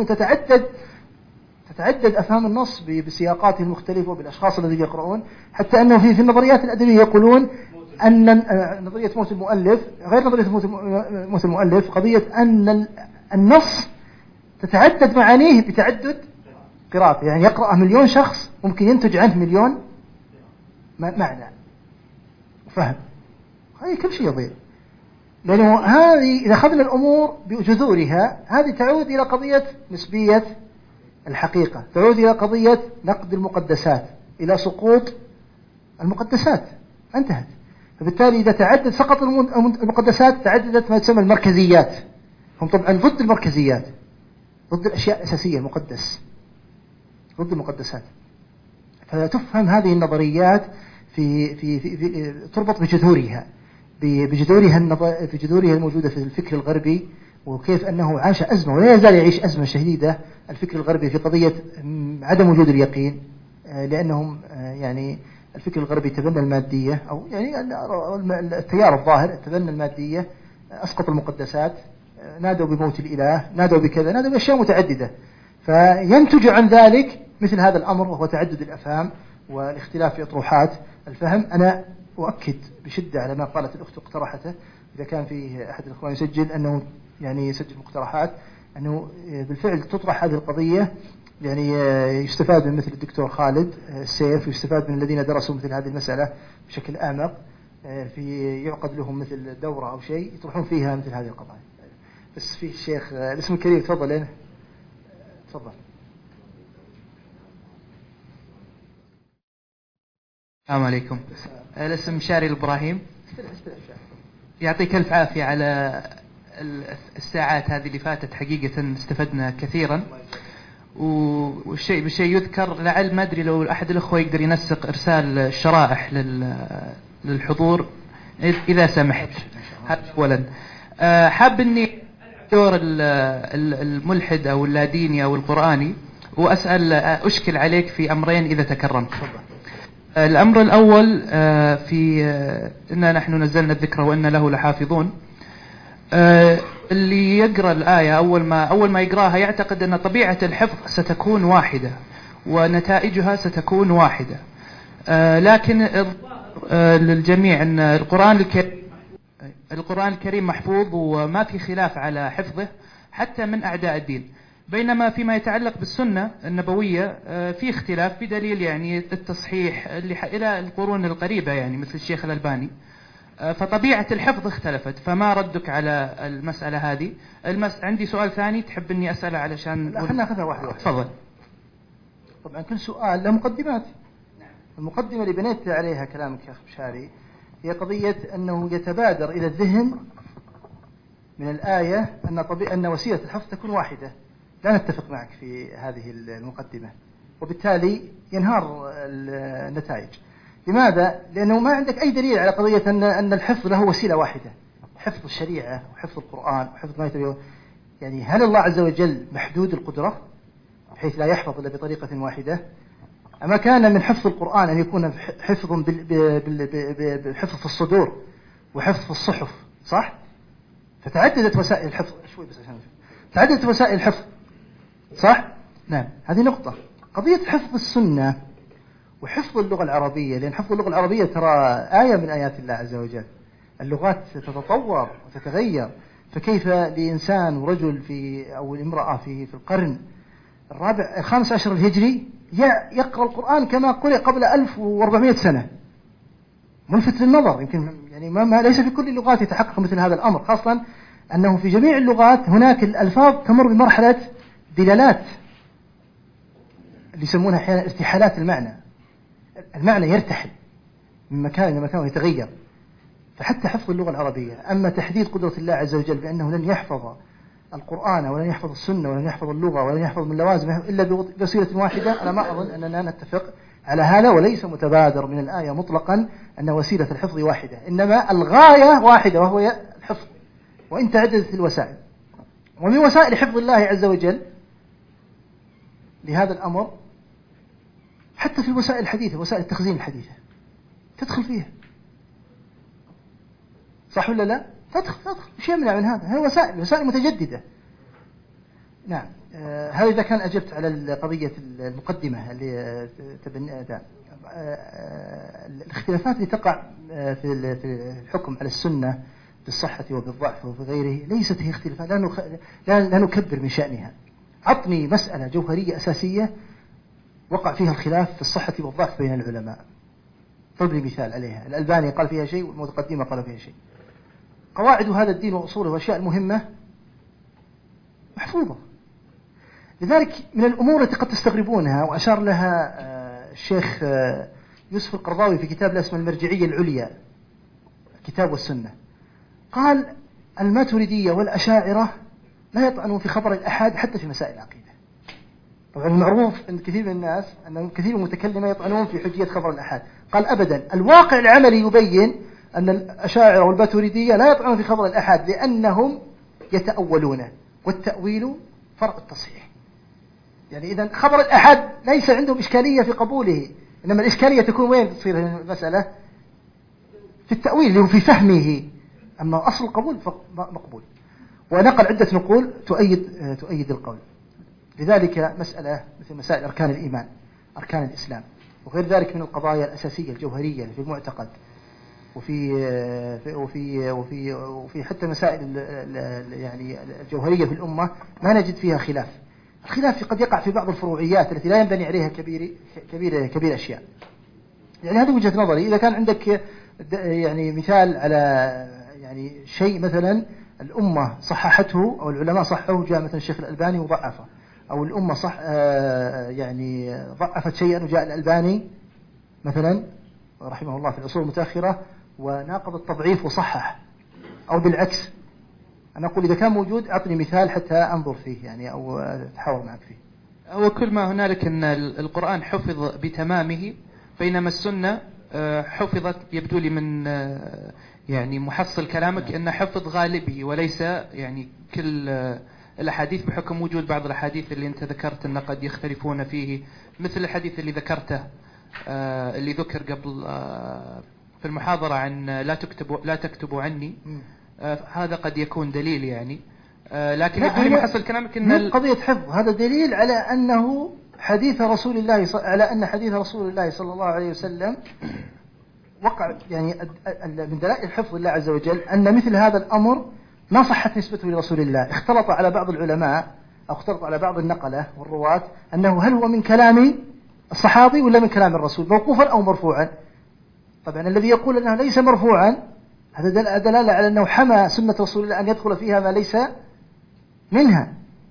تتعدد أفهام النص بسياقاته المختلفة وبالأشخاص الذين يقرؤون، حتى أنه في النظريات الأدبية يقولون أن نظرية موت المؤلف غير نظرية موت المؤلف، قضية أن النص تتعدد معانيه بتعدد قراءته، يعني يقرأه 1,000,000 شخص ممكن ينتج عنه 1,000,000 معنى وفهم، هذه كل شيء يضيع. لأنه هذه إذا أخذنا الأمور بجذورها هذه تعود إلى قضية نسبية الحقيقة، تعود إلى قضية نقد المقدسات، إلى سقوط المقدسات، انتهت. فبالتالي إذا تعدد سقط المقدسات تعددت ما تسمى المركزيات. هم طبعا ضد المركزيات، ضد الأشياء الأساسية، المقدس ضد المقدسات. فتفهم هذه النظريات في تربط بجذورها الموجودة في الفكر الغربي، وكيف أنه عاش أزمة ولا يزال يعيش أزمة شديدة الفكر الغربي في قضية عدم وجود اليقين، لأنهم يعني الفكر الغربي تبنى المادية، أو يعني التيار الظاهر تبنى المادية، أسقط المقدسات، نادوا بموت الإله، نادوا بكذا، نادوا بأشياء متعددة. فينتج عن ذلك مثل هذا الأمر، وهو تعدد الأفهام والاختلاف في أطروحات الفهم. أنا أؤكد بشدة على ما قالت الأخت اقترحته، إذا كان في أحد الأخوان يسجل أنه يعني يسجل مقترحات، أنه بالفعل تطرح هذه القضية، يعني يستفاد من مثل الدكتور خالد السيف، ويستفاد من الذين درسوا مثل هذه المسألة بشكل أعمق، يعقد لهم مثل دورة أو شيء يطرحون فيها مثل هذه القضايا. بس في الشيخ الاسم الكريم، تفضل. أنا تفضل.
السلام عليكم. الاسم شاري الإبراهيم. يعطيك ألف عافية على الساعات هذه اللي فاتت، حقيقة استفدنا كثيرا. والشيء بشيء يذكر، لعل ما أدري لو أحد الأخوة يقدر ينسق إرسال الشرائح للحضور إذا سمحت. هذا أولا. حاب أني دور الملحد أو اللاديني أو القرآني، وأسأل أشكل عليك في أمرين إذا تكرمت. الأمر الأول في إنا نحن نزلنا الذكر وإنا له لحافظون. اللي يقرأ الآية أول ما يقرأها يعتقد أن طبيعة الحفظ ستكون واحدة ونتائجها ستكون واحدة، لكن للجميع أن القرآن الكريم محفوظ وما في خلاف على حفظه حتى من أعداء الدين، بينما فيما يتعلق بالسنة النبوية في اختلاف بدليل يعني التصحيح إلى القرون القريبة، يعني مثل الشيخ الألباني. فطبيعة الحفظ اختلفت، فما ردك على المسألة هذه؟ عندي سؤال ثاني تحب أني أسأله علشان
لا، خلنا ناخذها واحدة واحدة.
تفضل.
طبعا كل سؤال له مقدمات. المقدمة اللي بنيت عليها كلامك يا أخ بشاري هي قضية أنه يتبادر إلى الذهن من الآية أن وسيلة الحفظ تكون واحدة. لا نتفق معك في هذه المقدمة، وبالتالي ينهار النتائج. لماذا؟ لأنه ما عندك أي دليل على قضية أن الحفظ له وسيلة واحدة، حفظ الشريعة وحفظ القرآن وحفظ ما يتبعه. يعني هل الله عز وجل محدود القدرة بحيث لا يحفظ إلا بطريقة واحدة؟ أما كان من حفظ القرآن أن يكون حفظ بحفظ في الصدور وحفظ في الصحف، صح؟ فتعددت وسائل الحفظ. تعددت وسائل الحفظ، صح؟ نعم. هذه نقطة. قضية حفظ السنة وحفظ اللغة العربية، لأن حفظ اللغة العربية ترى آية من آيات الله عز وجل. اللغات تتطور وتتغير، فكيف لإنسان ورجل أو امرأة في القرن الخامس عشر الهجري يقرأ القرآن كما قرأ قبل 1400 سنة؟ ملفت للنظر. يمكن يعني ليس في كل اللغات يتحقق مثل هذا الأمر، خاصة أنه في جميع اللغات هناك الألفاظ تمر بمرحلة دلالات اللي يسمونها أحيانا ارتحالات المعنى يرتحل من مكان إلى مكان ويتغير. فحتى حفظ اللغة العربية، أما تحديد قدرة الله عز وجل بأنه لن يحفظ القرآن ولن يحفظ السنة ولن يحفظ اللغة ولن يحفظ من لوازم إلا بوسيلة واحدة، أنا ما أظن أننا نتفق على هذا، وليس متبادر من الآية مطلقا أن وسيلة الحفظ واحدة، إنما الغاية واحدة وهو الحفظ، وإن تعددت الوسائل. ومن وسائل حفظ الله عز وجل لهذا الأمر حتى في الوسائل الحديثة، وسائل التخزين الحديثة تدخل فيها، صح ولا لا؟ تدخل مش يمنع من هذا، هي وسائل متجددة. نعم. هذا إذا كان أجبت على قضية المقدمة اللي تبنيها. الاختلافات اللي تقع في الحكم على السنة بالصحة وبالضعف وفي غيره ليست هي اختلافات، لا نكبر من شأنها. عطني مسألة جوهرية أساسية وقع فيها الخلاف في الصحة والضعف بين العلماء، ضرب لي مثال عليها. الألباني قال فيها شيء والمتقدمة قال فيها شيء. قواعد هذا الدين وأصوله وأشياء المهمة محفوظة. لذلك من الأمور التي قد تستغربونها وأشار لها الشيخ يوسف القرضاوي في كتاب اسمه المرجعية العليا، الكتاب والسنة، قال الماتريدية والأشاعرة لا يطعنون في خبر الأحاد حتى في مسائل العقيدة. طبعا المعروف عند كثير من الناس أن كثير من المتكلمين يطعنون في حجية خبر الأحاد، قال أبدا، الواقع العملي يبين أن الأشاعرة والماتريدية لا يطعنون في خبر الأحاد لأنهم يتأولونه، والتأويل فرع التصحيح. يعني إذا خبر الأحد ليس عندهم إشكالية في قبوله، إنما الإشكالية تكون وين تصير المسألة؟ في التأويل اللي هو في فهمه، أما أصل القبول مقبول. ونقل عدة نقول تؤيد القول. لذلك مسألة مثل مسائل أركان الإيمان، أركان الإسلام، وغير ذلك من القضايا الأساسية الجوهرية في المعتقد، وفي حتى مسائل يعني الجوهرية في الأمة ما نجد فيها خلاف. الخلاف قد يقع في بعض الفروعيات التي لا ينبني عليها كبير أشياء. يعني هذه وجهة نظري. إذا كان عندك يعني مثال على يعني شيء مثلا الأمة صححته أو العلماء صححوه، جاء مثلا الشيخ الألباني وضعفه، أو الأمة يعني ضعفت شيئا وجاء الألباني مثلا رحمه الله في العصور المتأخرة وناقض التضعيف وصحح، أو بالعكس، أنا أقول إذا كان موجود أعطني مثال حتى أنظر فيه يعني أو أتحاور معك فيه.
وكل ما هنالك أن القرآن حفظ بتمامه، بينما السنة حفظت يبدو لي من يعني محصل كلامك أن حفظ غالبه وليس يعني كل الأحاديث، بحكم وجود بعض الأحاديث اللي أنت ذكرت أن قد يختلفون فيه، مثل الحديث اللي ذكرته اللي ذكر قبل في المحاضرة عن لا تكتبوا عني، هذا قد يكون دليل يعني، لكن يبدو لي محصل كلامك أن
قضية حفظ هذا دليل على أنه حديث رسول الله على أن حديث رسول الله صلى الله عليه وسلم وقع، يعني من دلائل حفظ الله عز وجل أن مثل هذا الأمر ما صحت نسبته لرسول الله. اختلط على بعض العلماء أو اختلط على بعض النقلة والرواة أنه هل هو من كلام الصحابي ولا من كلام الرسول، موقوفا أو مرفوعا. طبعا الذي يقول أنه ليس مرفوعا هذا دلالة على أنه حمى سنة رسول الله أن يدخل فيها ما ليس منها،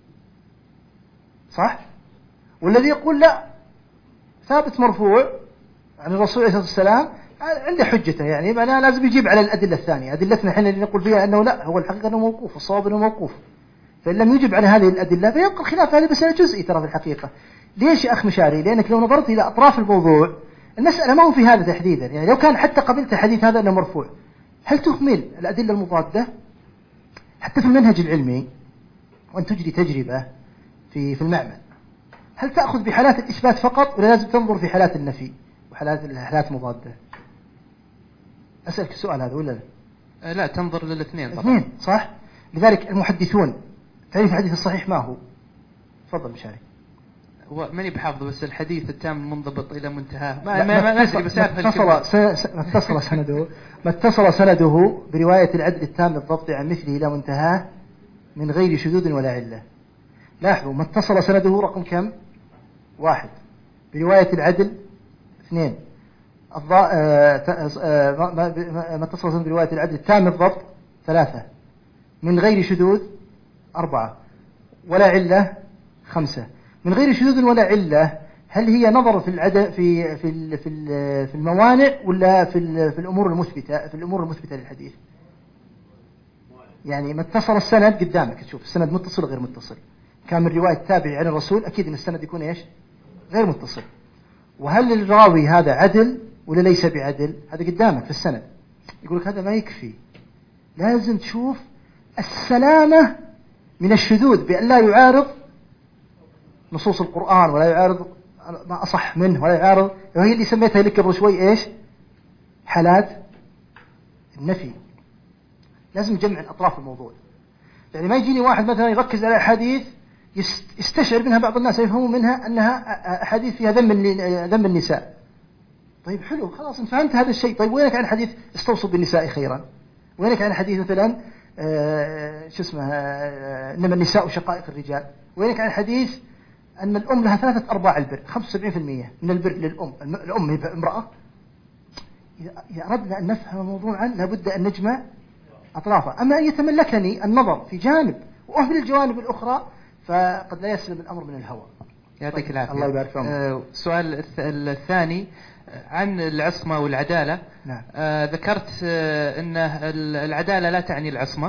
صح؟ والذي يقول لا ثابت مرفوع عن الرسول عليه الصلاة والسلام عنده حجته، يعني معناه لازم يجيب على الأدلة الثانية. أدلتنا حين اللي نقول فيها أنه لا، هو الحقيقة أنه موقوف، والصواب أنه موقوف. فإن لم يجب على هذه الأدلة فيبقى الخلاف. هذه مسألة جزئي ترى في الحقيقة. ليش يا أخ مشاري؟ لأنك لو نظرت إلى أطراف الموضوع المسألة ما هو في هذا تحديدا. يعني لو كان حتى قبلت حديث هذا أنه مرفوع، هل تهمل الأدلة المضادة حتى في المنهج العلمي وأن تجري تجربة في المعمل؟ هل تأخذ بحالات الإثبات فقط ولا لازم تنظر في حالات النفي وحالات مضادة؟ أسألك السؤال هذا ولا لا؟
لا، تنظر للاثنين طبعا.
الاثنين صح. لذلك المحدثون تعريف الحديث الصحيح ما هو؟ تفضل مشاري.
هو ماني بحافظه، بس الحديث التام المنضبط إلى منتهاه. ما أدري، بس ما اتصل سنده برواية العدل التام للضبط عن مثله إلى منتهاه من غير شذوذ ولا علة. لاحظوا، ما اتصل سنده رقم كم؟ 1. برواية العدل 2. ما اتصل سنده برواية العدل التام للضبط 3. من غير شذوذ 4. ولا علة 5. من غير شذوذ ولا علة، هل هي نظر في العدل في الموانع ولا في الأمور المثبتة للحديث؟
يعني ما اتصل السند قدامك تشوف السند متصل غير متصل، كان من رواية تابعي عن الرسول أكيد أن السند يكون إيش غير متصل. وهل الراوي هذا عدل ولا ليس بعدل؟ هذا قدامك في السند. يقول لك هذا ما يكفي، لازم تشوف السلامة من الشذوذ بأن لا يعارض نصوص القرآن ولا يعارض ما أصح منه ولا يعارض، وهي اللي سميتها لك قبل شوي إيش حالات النفي. لازم نجمع أطراف الموضوع. يعني ما يجيني واحد مثلا يركز على أحاديث يستشعر منها بعض الناس يفهموا منها أنها أحاديث فيها ذم النساء. طيب حلو خلاص انت فهمت هذا الشيء، طيب وينك عن حديث استوصوا بالنساء خيرا؟ وينك عن حديث مثلا شو اسمه إنما النساء شقائق الرجال؟ وينك عن حديث أن الأم لها 3/4 البر، 75% من البر للأم، الأم هي امرأة. إذا أردنا أن نفهم موضوعا لابد أن نجمع أطرافه. أما أن يتملكني النظر في جانب وأهمل الجوانب الأخرى فقد لا يسلم الأمر من الهوى.
يعطيك العافية.
الله يبارك فيك.
السؤال الثاني عن العصمة والعدالة.
نعم.
ذكرت أن العدالة لا تعني العصمة،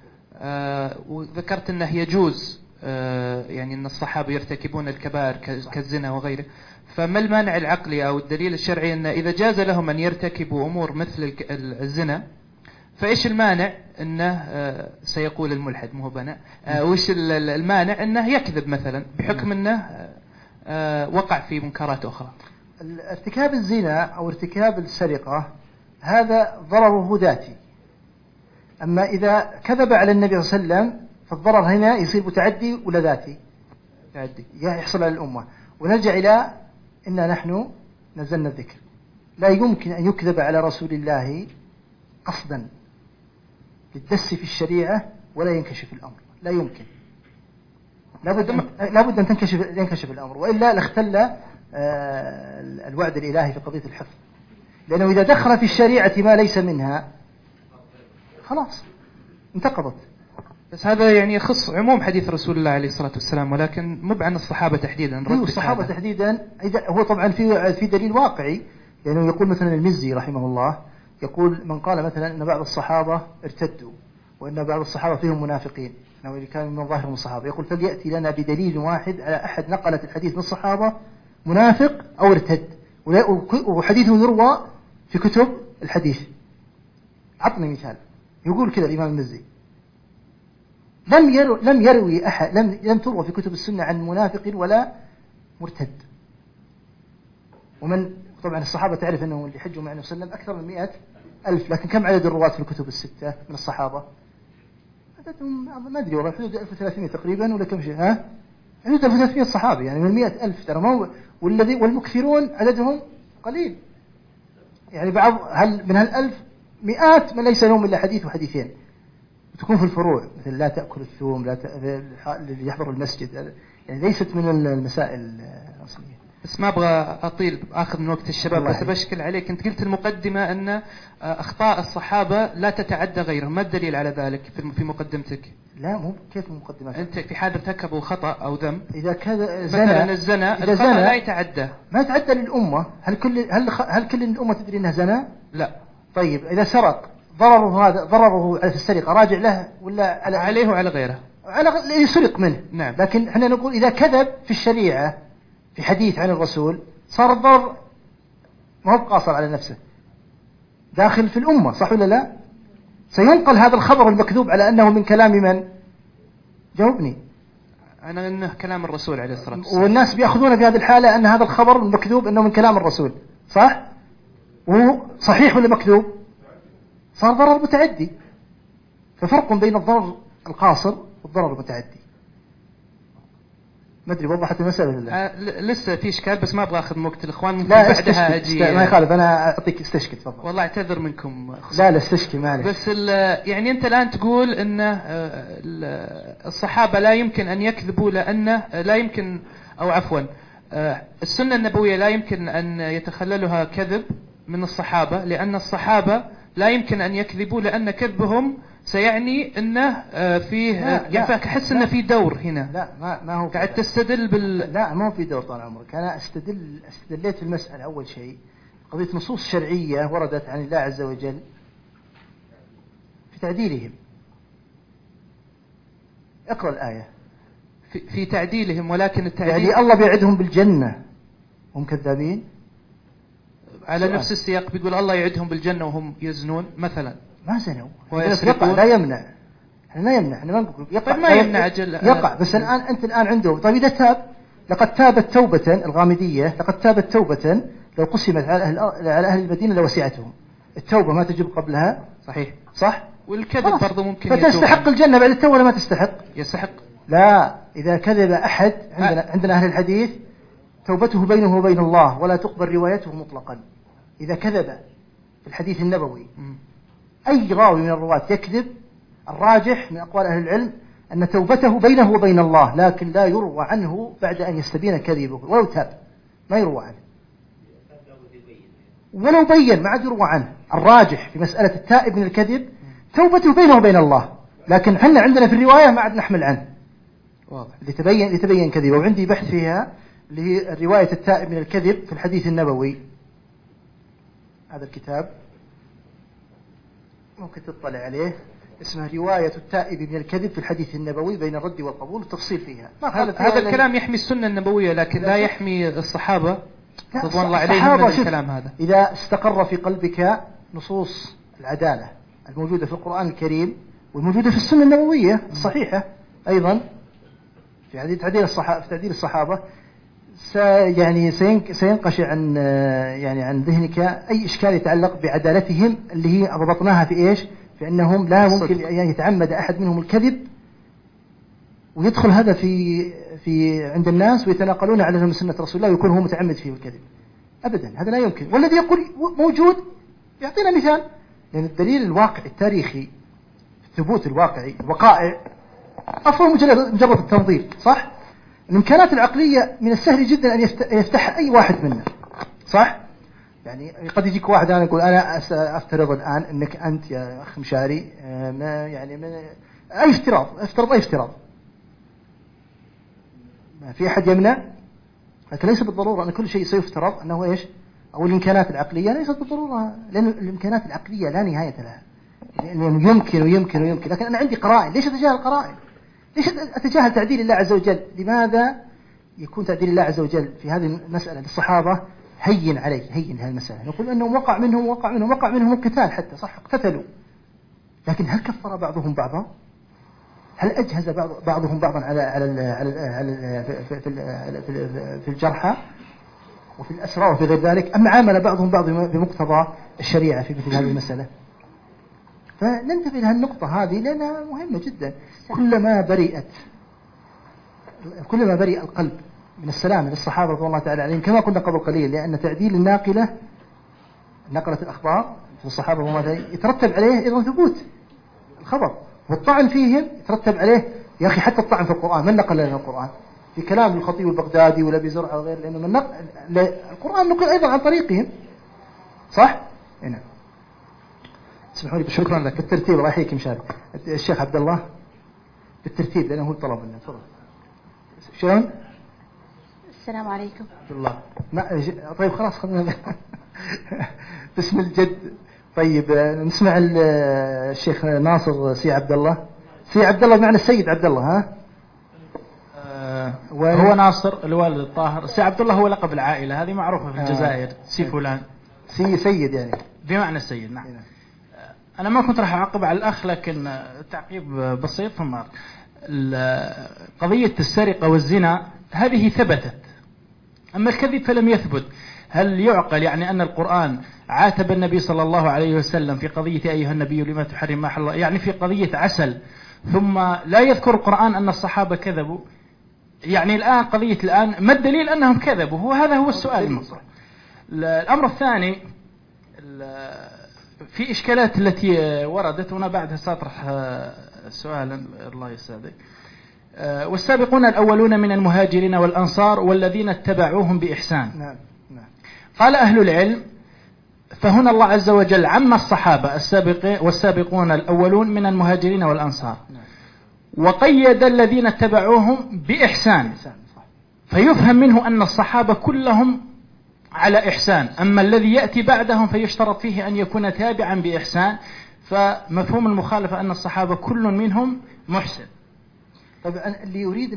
وذكرت أنه يجوز يعني أن الصحابة يرتكبون الكبائر كالزنا وغيره. فما المانع العقلي أو الدليل الشرعي أن إذا جاز لهم أن يرتكبوا أمور مثل الزنا فإيش المانع أنه سيقول الملحد مو بنا وإيش المانع أنه يكذب مثلا بحكم أنه وقع في منكرات أخرى؟
ارتكاب الزنا أو ارتكاب السرقة هذا ضرره ذاتي. أما إذا كذب على النبي صلى الله عليه وسلم فالضرر هنا يصير متعدي ولا ذاتي؟
تعدي
يحصل على الأمة. ونرجع إلى إن نحن نزلنا الذكر، لا يمكن أن يكذب على رسول الله قصدا للدس في الشريعة ولا ينكشف الأمر، لا يمكن. لابد أن ينكشف الأمر، وإلا لاختل الوعد الإلهي في قضية الحفظ. لأنه إذا دخل في الشريعة ما ليس منها خلاص انتقضت.
بس هذا يعني يخص عموم حديث رسول الله عليه الصلاة والسلام، ولكن مو عن الصحابة تحديدا.
الصحابة تحديدا هو طبعا في دليل واقعي، لأنه يقول مثلا المزي رحمه الله يقول من قال مثلا أن بعض الصحابة ارتدوا وأن بعض الصحابة فيهم منافقين أنه كان من ظاهر من الصحابة، يقول فليأتي لنا بدليل واحد على أحد نقلت الحديث من الصحابة منافق أو ارتد وحديثه يروى في كتب الحديث. عطني مثال. يقول كذا الإمام المزي لم يروي أحد لم تروى في كتب السنة عن منافق ولا مرتد. ومن طبعا الصحابة تعرف أنهم اللي حجوا مع النبي صلى الله عليه وسلم أكثر من 100,000، لكن كم عدد الرواة في الكتب الستة من الصحابة؟ عددهم ما أدري والله حدود 1300 تقريبا ولا كم شيء، حدود 1300 صحابي يعني من 100,000 ترى ما والمكثرون عددهم قليل يعني هل من هال1000 مئات من ليس لهم إلا حديث وحديثين تكون في الفروع مثل لا تأكل الثوم اللي يحضر المسجد، يعني ليست من المسائل الأصلية.
بس ما أبغى أطيل أخذ من وقت الشباب، بس بشكل عليك. أنت قلت المقدمة أن أخطاء الصحابة لا تتعدى غيرهم، ما الدليل على ذلك في مقدمتك؟
لا مو كيف مقدمة.
أنت في حال ارتكبوا خطأ أو ذنب
إذا كذا
مثلا الزنا الخطأ لا يتعدى،
ما يتعدى للأمة. هل كل الأمة تدري أنها زنا؟
لا.
طيب إذا سرق ضرره في السرقة راجع له ولا
عليه وعلى غيره؟
على اللي سرق منه.
نعم.
لكن احنا نقول إذا كذب في الشريعة في حديث عن الرسول صار الضرر ما هو قاصر على نفسه، داخل في الأمة، صح ولا لا؟ سينقل هذا الخبر المكذوب على أنه من كلام من؟ جاوبني.
أنا أنه كلام الرسول عليه الصلاة والسلام،
والناس بيأخذون في هذه الحالة أن هذا الخبر المكذوب أنه من كلام الرسول، صح؟ وهو صحيح ولا مكذوب؟ صار ضرر متعدي. ففرق بين الضرر القاصر والضرر المتعدي. ما أدري وضحت المسألة ولا
لسه في إشكال، بس ما أبغى أخذ وقت الإخوان. ممكن
لا
بعدها أجي.
ما يخالف، أنا أعطيك استشكي تفضل.
والله أعتذر منكم.
لا استشكي معلش.
بس يعني أنت الآن تقول أن الصحابة لا يمكن أن يكذبوا لأنه لا يمكن، أو عفوا السنة النبوية لا يمكن أن يتخللها كذب من الصحابة، لأن الصحابة لا يمكن أن يكذبوا لأن كذبهم سيعني أنه فيه يعني أحس أنه في دور هنا.
لا ما هو
قاعد تستدل
لا ما هو في دور طال عمرك. أنا استدليت في المسألة أول شيء قضية نصوص شرعية وردت عن الله عز وجل في تعديلهم. اقرأ الآية.
في تعديلهم، ولكن التعديل
يعني الله بيعدهم بالجنة هم كذابين
على نفس السياق، بيقول الله يعدهم بالجنة وهم يزنون مثلا.
ما زنوا
ويسرقون.
لا يمنع، احنا لا يمنع، احنا ما نقول يقع.
طيب ما يمنع
يقع، بس الآن أنت الآن عنده. طيب إذا تاب، لقد تابت توبة الغامدية، لقد تابت توبة لو قسمت على أهل المدينة لوسعتهم. التوبة ما تجب قبلها.
صحيح.
صح.
والكذب برضه ممكن
فتستحق الجنة بعد التوبة ولا ما تستحق؟
يستحق.
لا، إذا كذب أحد عندنا أهل الحديث توبته بينه وبين الله ولا تقبل روايته مطلقا. إذا كذب في الحديث النبوي أي راوي من الرواة يكذب، الراجح من أقوال أهل العلم أن توبته بينه وبين الله، لكن لا يروى عنه بعد أن يستبين كذبه ولو تاب، ما يروى عنه ولو بين، ما عاد يروى عنه. الراجح في مسألة التائب من الكذب توبته بينه وبين الله، لكن حنا عندنا في الرواية ما عاد نحمل عنه.
واضح.
لتبين كذبه. وعندي بحث فيها اللي هي رواية التائب من الكذب في الحديث النبوي. هذا الكتاب ممكن تطلع عليه، اسمه رواية التائب من الكذب في الحديث النبوي بين الرد والقبول، التفصيل فيها.
هذا الكلام يحمي السنة النبوية، لكن لا يحمي الصحابة رضوان الله عليهم من الكلام هذا.
إذا استقر في قلبك نصوص العدالة الموجودة في القرآن الكريم والموجودة في السنة النبوية الصحيحة أيضا في تعديل الصحابة، سينقشع عن ذهنك أي إشكال يتعلق بعدالتهم اللي هي ربطناها في إيش؟ في أنهم لا ممكن يعني يتعمد أحد منهم الكذب ويدخل هذا في عند الناس ويتناقلون على سنة رسول الله ويكون هو متعمد فيه الكذب. أبدا، هذا لا يمكن. والذي يقول موجود يعطينا مثال، لأن الدليل الواقعي التاريخي، الثبوت الواقعي، الوقائع أفضل مجرد التنظير. صح؟ الإمكانات العقلية من السهل جدا أن يفتح أي واحد منا. صح؟ يعني قد يجيك واحد أنا يقول أنا أفترض الآن أنك أنت يا أخ مشاري أي افتراض ما في أحد يمنع، لكن ليس بالضرورة أن كل شيء سيفترض أنه إيش، أو الإمكانات العقلية ليست بالضرورة، لأن الإمكانات العقلية لا نهاية لها، لأنه يمكن، لكن أنا عندي قرائن. ليش أتجاهل القرائن؟ ليش أتجاهل تعديل الله عز وجل؟ لماذا يكون تعديل الله عز وجل في هذه المسألة للصحابة هين هذه المسألة؟ نقول أنه وقع منهم القتال حتى، صح، اقتتلوا، لكن هل كفر بعضهم بعضا؟ هل أجهز بعضهم بعضا في الجرحى وفي الأسرى وفي غير ذلك، أم عامل بعضهم بعض بمقتضى الشريعة في مثل هذه المسألة؟ فننتبه لها النقطة هذه لأنها مهمة جدا. كلما برئ القلب من السلام للصحابة رضي الله تعالى عليهم، كما قلنا قبل قليل، لأن تعديل نقلة الأخبار في الصحابة رضي الله عليهم يترتب عليه أيضا ثبوت الخبر، والطعن فيهم يترتب عليه. يا أخي حتى الطعن في القرآن، من نقل لنا القرآن؟ في كلام الخطيب البغدادي والأبي زرعة وغيره، لأنه القرآن نقل أيضا عن طريقهم. صح؟ هنا اسمحوا لي شكرا لك بالترتيب. الله يحييك مشاري. الشيخ عبد الله بالترتيب لأنه هو طلب لنا. تفضل. شلون؟
السلام عليكم.
الله. طيب خلاص خلينا باسم الجد. طيب نسمع الشيخ ناصر سي عبد الله. سي عبد الله بمعنى السيد عبد الله. ها؟
هو ناصر الوالد الطاهر. سي عبد الله هو لقب العائلة، هذه معروفة في الجزائر. سي فلان.
سي سيد يعني.
بمعنى السيد. نعم. أنا ما كنت راح أعقب على الأخ، لكن تعقيب بسيط. ثم قضية السرقة والزنا هذه ثبتت، أما الكذب فلم يثبت. هل يعقل يعني أن القرآن عاتب النبي صلى الله عليه وسلم في قضية أيها النبي لما تحرم ما حل الله، يعني في قضية عسل، ثم لا يذكر القرآن أن الصحابة كذبوا؟ يعني الآن قضية ما الدليل أنهم كذبوا؟ هذا هو السؤال المطروح. الأمر الثاني في إشكالات التي وردت، وأنا بعدها سأطرح سؤالا الله يسعدك. والسابقون الأولون من المهاجرين والأنصار والذين اتبعوهم بإحسان.
نعم.
قال أهل العلم فهنا الله عز وجل عم الصحابة والسابقون الأولون من المهاجرين والأنصار، وقيد الذين اتبعوهم بإحسان، فيفهم منه أن الصحابة كلهم على إحسان، أما الذي يأتي بعدهم فيشترط فيه أن يكون تابعا بإحسان، فمفهوم المخالفة أن الصحابة كل منهم محسن.
طبعا اللي يريد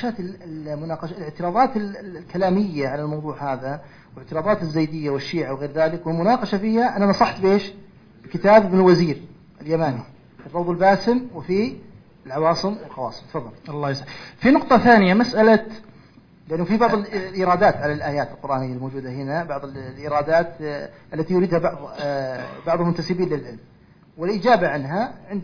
الاعتراضات الكلامية على الموضوع هذا واعتراضات الزيدية والشيعة وغير ذلك والمناقشة فيها، أنا نصحت بإيش؟ كتاب ابن الوزير اليماني الروض الباسم وفي العواصم والقواصم. تفضل. الله يسلمك.
في نقطة ثانية مسألة،
لأنه في بعض الإيرادات على الآيات القرآنية الموجودة هنا، بعض الإيرادات التي يريدها بعض المنتسبين للعلم، والإجابة عنها عند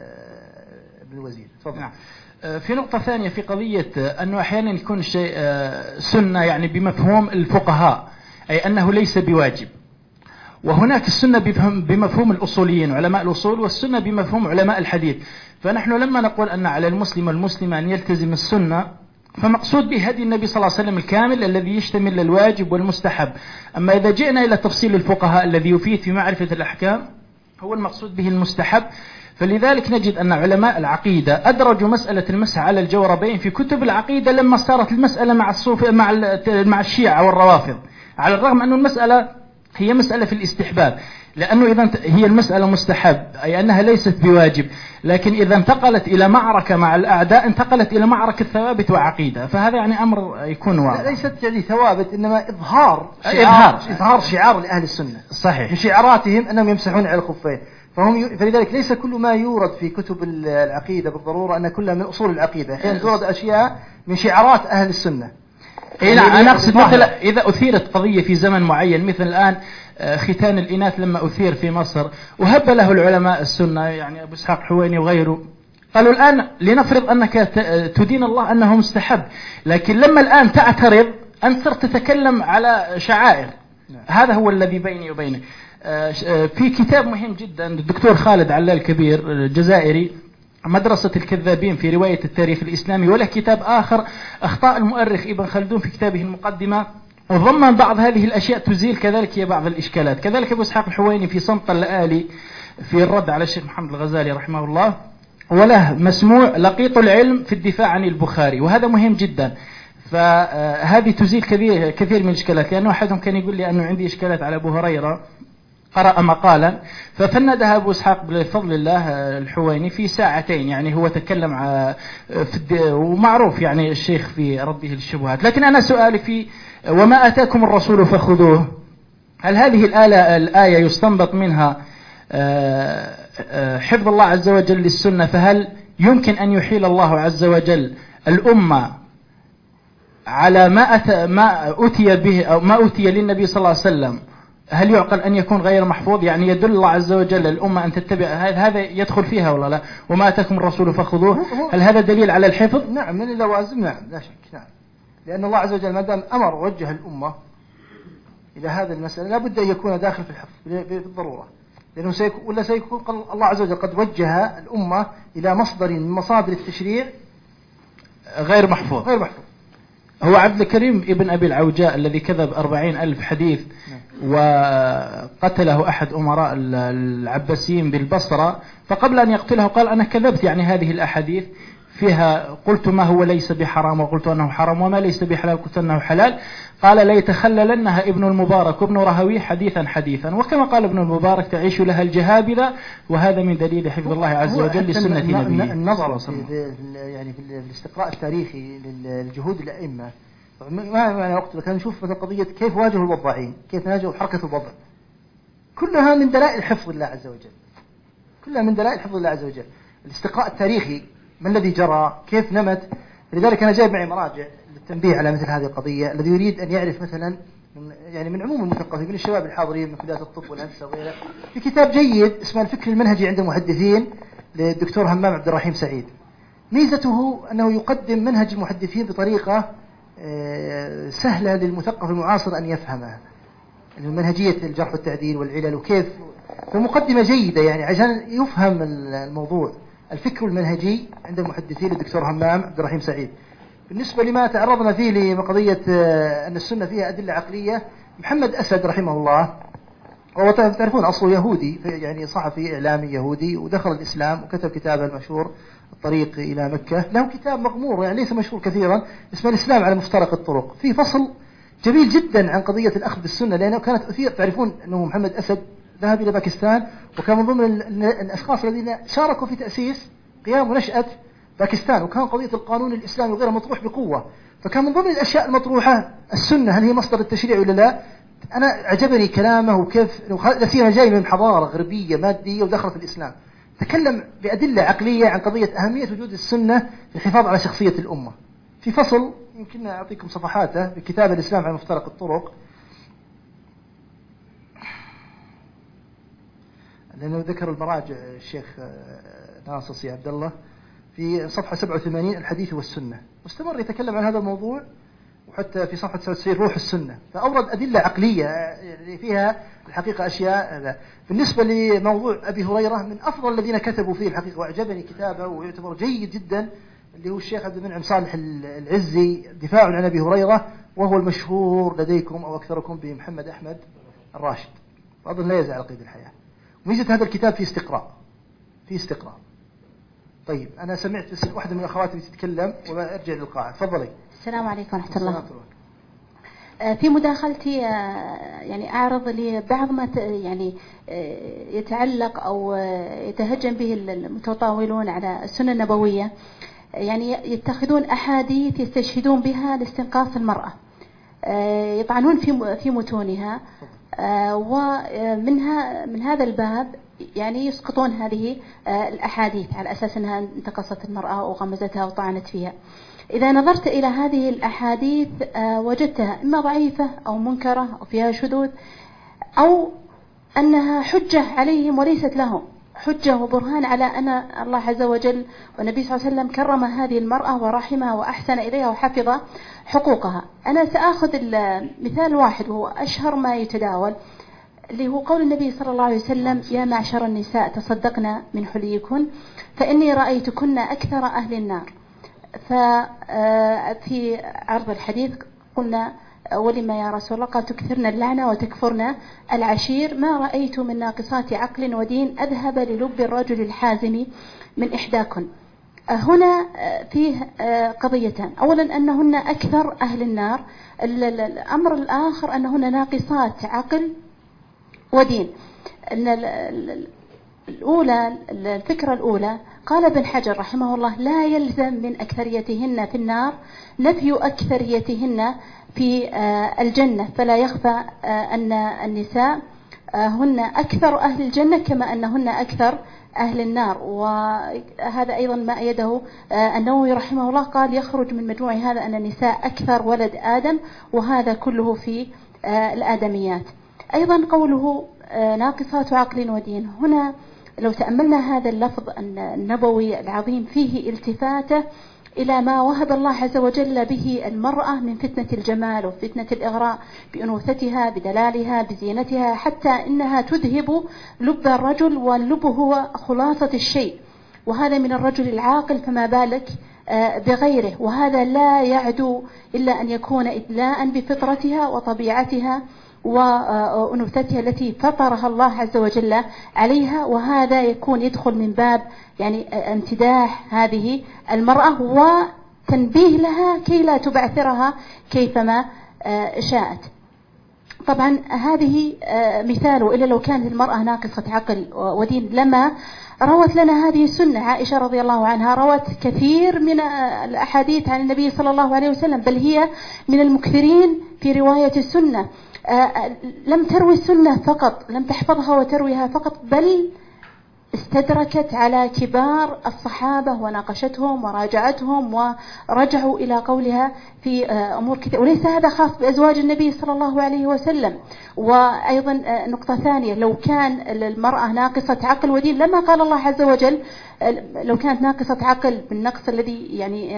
ابن الوزير. تفضل.
نعم. في نقطة ثانية في قضية أنه أحيانا يكون الشيء سنة يعني بمفهوم الفقهاء، أي أنه ليس بواجب، وهناك السنة بمفهوم الأصوليين علماء الأصول، والسنة بمفهوم علماء الحديث. فنحن لما نقول أن على المسلم والمسلمة أن يلتزم السنة، فمقصود به هدي النبي صلى الله عليه وسلم الكامل الذي يشتمل الواجب والمستحب. أما إذا جئنا إلى تفصيل الفقهاء الذي يفيد في معرفة الأحكام، هو المقصود به المستحب. فلذلك نجد أن علماء العقيدة أدرجوا مسألة المسح على الجوربين في كتب العقيدة لما صارت المسألة مع الشيعة والروافض، على الرغم أن المسألة هي مسألة في الاستحباب، لأنه إذا هي المسألة مستحب أي أنها ليست بواجب، لكن إذا انتقلت إلى معركة مع الأعداء انتقلت إلى معركة ثوابت وعقيدة، فهذا يعني أمر يكون واضح.
ليست يعني ثوابت، إنما إظهار شعار لأهل السنة.
صحيح.
من شعاراتهم أنهم يمسحون على الخفين، فلذلك ليس كل ما يورد في كتب العقيدة بالضرورة أن كلها من أصول العقيدة، أحيانا تورد أشياء من شعارات أهل السنة.
أنا أقصد مثلا إذا أثيرت قضية في زمن معين، مثل الآن ختان الإناث لما أثير في مصر، وهب له العلماء السنة يعني أبو إسحاق حويني وغيره، قالوا الآن لنفرض أنك تدين الله أنه مستحب، لكن لما الآن تعترض أنت صرت تتكلم على شعائر. هذا هو الذي بيني وبينك. في كتاب مهم جدا الدكتور خالد علال كبير الجزائري، مدرسة الكذابين في رواية التاريخ الإسلامي، وله كتاب آخر أخطاء المؤرخ ابن خلدون في كتابه المقدمة، وضمن بعض هذه الأشياء تزيل كذلك هي بعض الإشكالات. كذلك أبو إسحاق الحويني في صمت اللآلي في الرد على الشيخ محمد الغزالي رحمه الله، وله مسموع لقيط العلم في الدفاع عن البخاري، وهذا مهم جدا. فهذه تزيل كثير من الإشكالات، لأنه أحدهم كان يقول لي أنه عندي إشكالات على أبو هريرة، قرأ مقالا ففندها أبو إسحاق بفضل الله الحويني في ساعتين، يعني هو تكلم ومعروف يعني الشيخ في رده للشبهات. لكن أنا سؤالي في وما آتاكم الرسول فخذوه، هل هذه الآية يستنبط منها حفظ الله عز وجل للسنة؟ فهل يمكن أن يحيل الله عز وجل الأمة على ما أتي به أو ما أتي للنبي صلى الله عليه وسلم؟ هل يعقل أن يكون غير محفوظ؟ يعني يدل الله عز وجل الأمة أن تتبع، هذا يدخل فيها ولا لا؟ وما أتاكم الرسول فخذوه، هل هذا دليل على الحفظ؟
نعم، من اللوازم، نعم لا شك، نعم، لأن الله عز وجل ما دام أمر ووجه الأمة إلى هذه المسألة لابد أن يكون داخل في الحفظ بالضرورة، لأنه سيكون الله عز وجل قد وجه الأمة إلى مصدر من مصادر التشريع
غير محفوظ. هو عبد الكريم ابن أبي العوجاء الذي كذب 40,000 حديث وقتله أحد أمراء العباسيين بالبصرة، فقبل أن يقتله قال أنا كذبت، يعني هذه الأحاديث فيها قلت ما هو ليس بحرام وقلت أنه حرام، وما ليس بحلال قلت أنه حلال. قال ليتخللنها ابن المبارك وابن رهوي حديثا، وكما قال ابن المبارك تعيش لها الجهابذة، وهذا من دليل حفظ الله عز وجل لسنة نبيه.
النظر يعني في الاستقراء التاريخي للجهود الأئمة، ما وقت كان نشوف مثل قضية كيف واجهوا الوضاعين، كيف واجهوا حركة الوضع، كلها من دلائل حفظ الله عز وجل، كلها من دلائل حفظ الله عز وجل. الاستقراء التاريخي ما الذي جرى، كيف نمت. لذلك أنا جايب معي مراجع للتنبيه على مثل هذه القضية. الذي يريد أن يعرف مثلا يعني من عموم المثقفين من الشباب الحاضرين من كليات الطب والهندسة وغيره، في كتاب جيد اسمه الفكر المنهجي عند المحدثين للدكتور همام عبد الرحيم سعيد. ميزته أنه يقدم منهج المحدثين بطريقة سهلة للمثقف المعاصر أن يفهمها، منهجية الجرح والتعديل والعلل وكيف، فمقدمة جيدة يعني عشان يفهم الموضوع. الفكر المنهجي عند المحدثين للدكتور همام عبد الرحيم سعيد. بالنسبة لما تعرضنا فيه لقضية أن السنة فيها أدلة عقلية، محمد أسد رحمه الله، هو تعرفون أصله يهودي، يعني صحفي إعلامي يهودي، ودخل الإسلام وكتب كتابه المشهور الطريق إلى مكة. له كتاب مغمور يعني ليس مشهور كثيرا اسمه الإسلام على مفترق الطرق، في فصل جميل جدا عن قضية الأخذ بالسنة، لأنه كانت أثير. تعرفون أنه محمد أسد ذهب إلى باكستان، وكان من ضمن الأشخاص الذين شاركوا في تأسيس قيام ونشأة باكستان، وكان قضية القانون الإسلامي وغيره مطروح بقوة، فكان من ضمن الأشياء المطروحة السنة، هل هي مصدر التشريع ولا لا؟ أنا عجبني كلامه وكيف فيها جاي من حضارة غربية مادية ودخلت الإسلام، تكلم بأدلة عقلية عن قضية أهمية وجود السنة في الحفاظ على شخصية الأمة. في فصل يمكن أعطيكم صفحاته في كتاب الإسلام على مفترق الطرق، لأنه ذكر المراجع الشيخ ناصر عبد الله في صفحة 87 الحديث والسنة، واستمر يتكلم عن هذا الموضوع، وحتى في صفحة 99 روح السنة، فأورد أدلة عقلية يعني فيها الحقيقة أشياء. بالنسبة لموضوع أبي هريرة، من أفضل الذين كتبوا فيه الحقيقة، وأعجبني كتابه ويعتبر جيد جدا، اللي هو الشيخ عبد المنعم صالح العزي، دفاع عن أبي هريرة، وهو المشهور لديكم أو أكثركم بمحمد أحمد الراشد، وأظن لا يزال قيد الحياة. ميزة هذا الكتاب في استقراء. طيب أنا سمعت بس واحدة من أخواتي تتكلم وأرجع للقاعة، تفضلي.
السلام عليكم ورحمة الله. في مداخلتي يعني أعرض لبعض ما يعني يتعلق أو يتهجم به المتطاولون على السنة النبوية، يعني يتخذون أحاديث يستشهدون بها لاستنقاص المرأة، يطعنون في متونها، ومنها من هذا الباب يعني يسقطون هذه الأحاديث على أساس أنها انتقصت المرأة وغمزتها وطعنت فيها. إذا نظرت إلى هذه الأحاديث وجدتها إما ضعيفة أو منكرة أو فيها شذوذ، أو أنها حجة عليهم وليست لهم، حجة وبرهان على أن الله عز وجل والنبي صلى الله عليه وسلم كرم هذه المرأة ورحمها وأحسن إليها وحفظ حقوقها. أنا سأخذ المثال واحد وهو أشهر ما يتداول، اللي هو قول النبي صلى الله عليه وسلم: يا معشر النساء تصدقنا من حليكن فإني رأيتكن أكثر أهل النار. ففي عرض الحديث قلنا: ولما يا رسول الله؟ قال: تكثرن اللعنة وتكفرن العشير، ما رأيت من ناقصات عقل ودين أذهب للب الرجل الحازم من إحداكن. هنا فيه قضيتان: أولا أنهن أكثر أهل النار، الأمر الآخر أنهن ناقصات عقل ودين. الفكرة الأولى قال ابن حجر رحمه الله: لا يلزم من أكثريتهن في النار نفي أكثريتهن في الجنة، فلا يخفى أن النساء هن أكثر أهل الجنة كما أنهن أكثر أهل النار. وهذا أيضا ما أيده النووي رحمه الله، قال: يخرج من مجموع هذا أن النساء أكثر ولد آدم، وهذا كله في الآدميات. أيضا قوله ناقصات عقل ودين، هنا لو تأملنا هذا اللفظ النبوي العظيم فيه التفاتة إلى ما وهب الله عز وجل به المرأة من فتنة الجمال وفتنة الإغراء بأنوثتها بدلالها بزينتها، حتى إنها تذهب لب الرجل، واللب هو خلاصة الشيء، وهذا من الرجل العاقل، فما بالك بغيره. وهذا لا يعدو إلا أن يكون إدلاء بفطرتها وطبيعتها وأنوثتها التي فطرها الله عز وجل عليها، وهذا يدخل من باب يعني امتداح هذه المرأة وتنبيه لها كي لا تبعثرها كيفما شاءت. طبعا هذه مثال، إلا لو كانت المرأة ناقصة عقل ودين لما روت لنا هذه السنة. عائشة رضي الله عنها روت كثير من الأحاديث عن النبي صلى الله عليه وسلم، بل هي من المكثرين في رواية السنة. لم تروي السنة فقط، لم تحفظها وترويها فقط، بل استدركت على كبار الصحابة وناقشتهم وراجعتهم ورجعوا إلى قولها في أمور كثيرة، وليس هذا خاص بأزواج النبي صلى الله عليه وسلم. وأيضا نقطة ثانية: لو كان المرأة ناقصة عقل ودين لما قال الله عز وجل، لو كانت ناقصة عقل بالنقص الذي يعني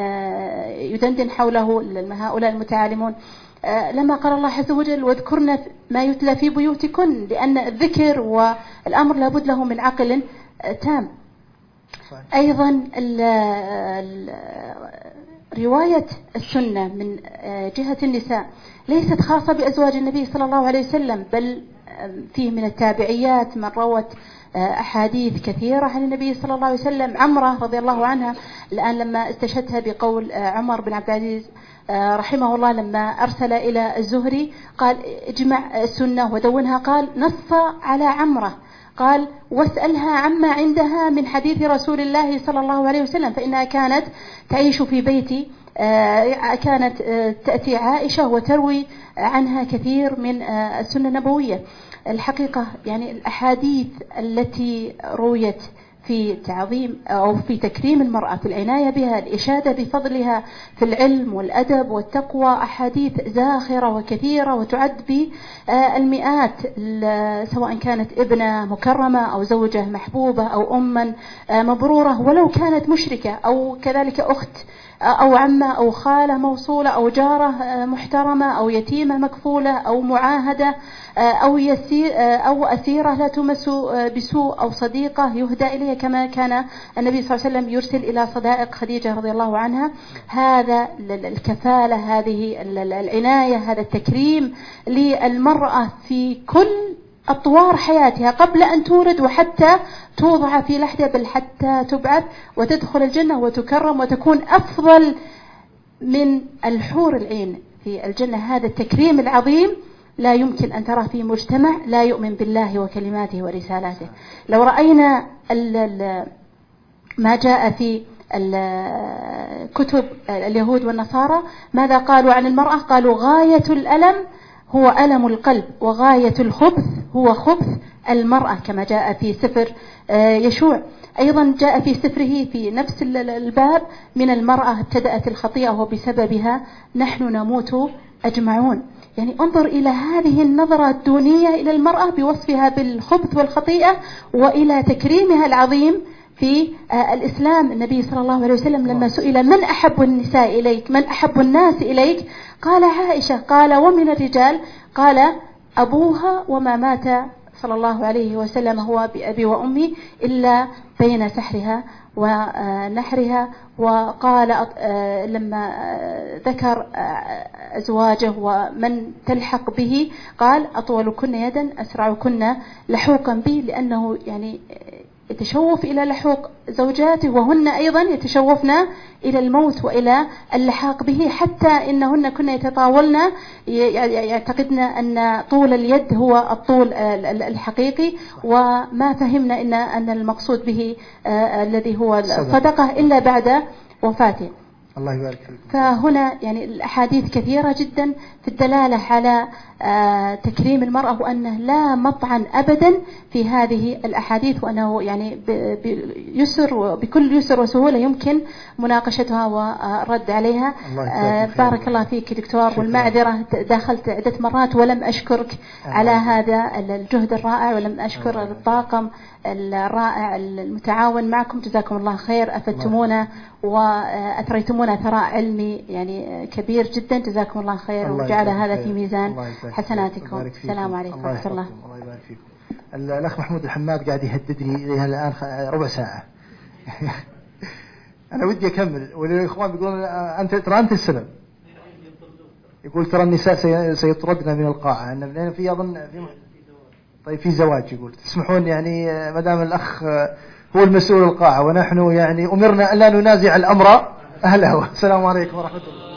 يدندن حوله هؤلاء المتعالمون، لما قال الله عز وجل: واذكرن ما يتلى في بيوتكن، لأن الذكر والأمر لابد له من عقل تام. أيضا رواية السنة من جهة النساء ليست خاصة بأزواج النبي صلى الله عليه وسلم، بل فيه من التابعيات من روت أحاديث كثيرة عن النبي صلى الله عليه وسلم. عمرة رضي الله عنها الآن لما استشهدها بقول عمر بن عبد العزيز رحمه الله لما أرسل إلى الزهري قال: اجمع السنة ودونها، قال: نص على عمرة، قال واسألها عما عندها من حديث رسول الله صلى الله عليه وسلم، فإنها كانت تعيش في بيتي، كانت تأتي عائشة وتروي عنها كثير من السنة النبوية. الحقيقة يعني الأحاديث التي رويت في تعظيم أو في تكريم المرأة، في العناية بها، الإشادة بفضلها في العلم والأدب والتقوى، أحاديث زاخرة وكثيرة وتعد بالمئات، سواء كانت ابنة مكرمة أو زوجة محبوبة أو أما مبرورة ولو كانت مشركة، أو كذلك أخت أو عمة أو خالة موصولة أو جارة محترمة أو يتيمة مكفولة أو معاهدة أو أسيرة لا تمس بسوء أو صديقة يهدى إليها، كما كان النبي صلى الله عليه وسلم يرسل إلى صدائق خديجة رضي الله عنها. هذا الكفالة، هذه العناية، هذا التكريم للمرأة في كل أطوار حياتها قبل أن تولد وحتى توضع في لحدها، بل حتى تبعث وتدخل الجنة وتكرم وتكون أفضل من الحور العين في الجنة. هذا التكريم العظيم لا يمكن أن تراه في مجتمع لا يؤمن بالله وكلماته ورسالاته. لو رأينا ما جاء في كتب اليهود والنصارى ماذا قالوا عن المرأة؟ قالوا غاية الألم هو ألم القلب، وغاية الخبث هو خبث المرأة، كما جاء في سفر يشوع. أيضا جاء في سفره في نفس الباب: من المرأة ابتدأت الخطيئة وبسببها نحن نموت أجمعون. يعني انظر إلى هذه النظرة الدونية إلى المرأة بوصفها بالخبث والخطيئة، وإلى تكريمها العظيم في الإسلام. النبي صلى الله عليه وسلم لما سئل من أحب النساء إليك، من أحب الناس إليك، قال عائشة. قال ومن الرجال؟ قال أبوها، وما مات صلى الله عليه وسلم هو بأبي وأمي إلا بين سحرها ونحرها. وقال لما ذكر أزواجه ومن تلحق به قال أطولكن يدا أسرعكن لحوقا به، لأنه يعني يتشوف إلى لحوق زوجاته، وهن أيضا يتشوفن إلى الموت وإلى اللحاق به، حتى إنهن كن يتطاولن، يعتقدن أن طول اليد هو الطول الحقيقي، وما فهمنا أن المقصود به الذي هو الصدقة إلا بعد وفاته.
الله يبارك فيك.
فهنا يعني الأحاديث كثيرة جدا في الدلالة على تكريم المرأة، وأنه لا مطعن أبدا في هذه الأحاديث، وأنه يعني بيسر وبكل يسر وسهولة يمكن مناقشتها والرد عليها. بارك الله فيك دكتور، والمعذرة دخلت عدة مرات ولم أشكرك على هذا الجهد الرائع، ولم أشكر الطاقم الرائع المتعاون معكم. جزاكم الله خير، أفدتمونا وأثريتمونا ثراء علمي يعني كبير جدا. جزاكم الله خير، وجعل هذا في ميزان حسناتكم. السلام عليكم ورحمة الله.
الله يبارك فيكم. الأخ محمود الحماد قاعد يهددني إليها الآن ربع ساعة. أنا ودي أكمل، والإخوان بيقولون أنت السبب. يقول ترى النساء سيطردن من القاعة، لأن في أظن طيب في زواج. يقول تسمحون يعني ما دام الأخ هو المسؤول القاعة ونحن يعني أمرنا ألا ننازع الأمر أهله. السلام عليكم ورحمة الله.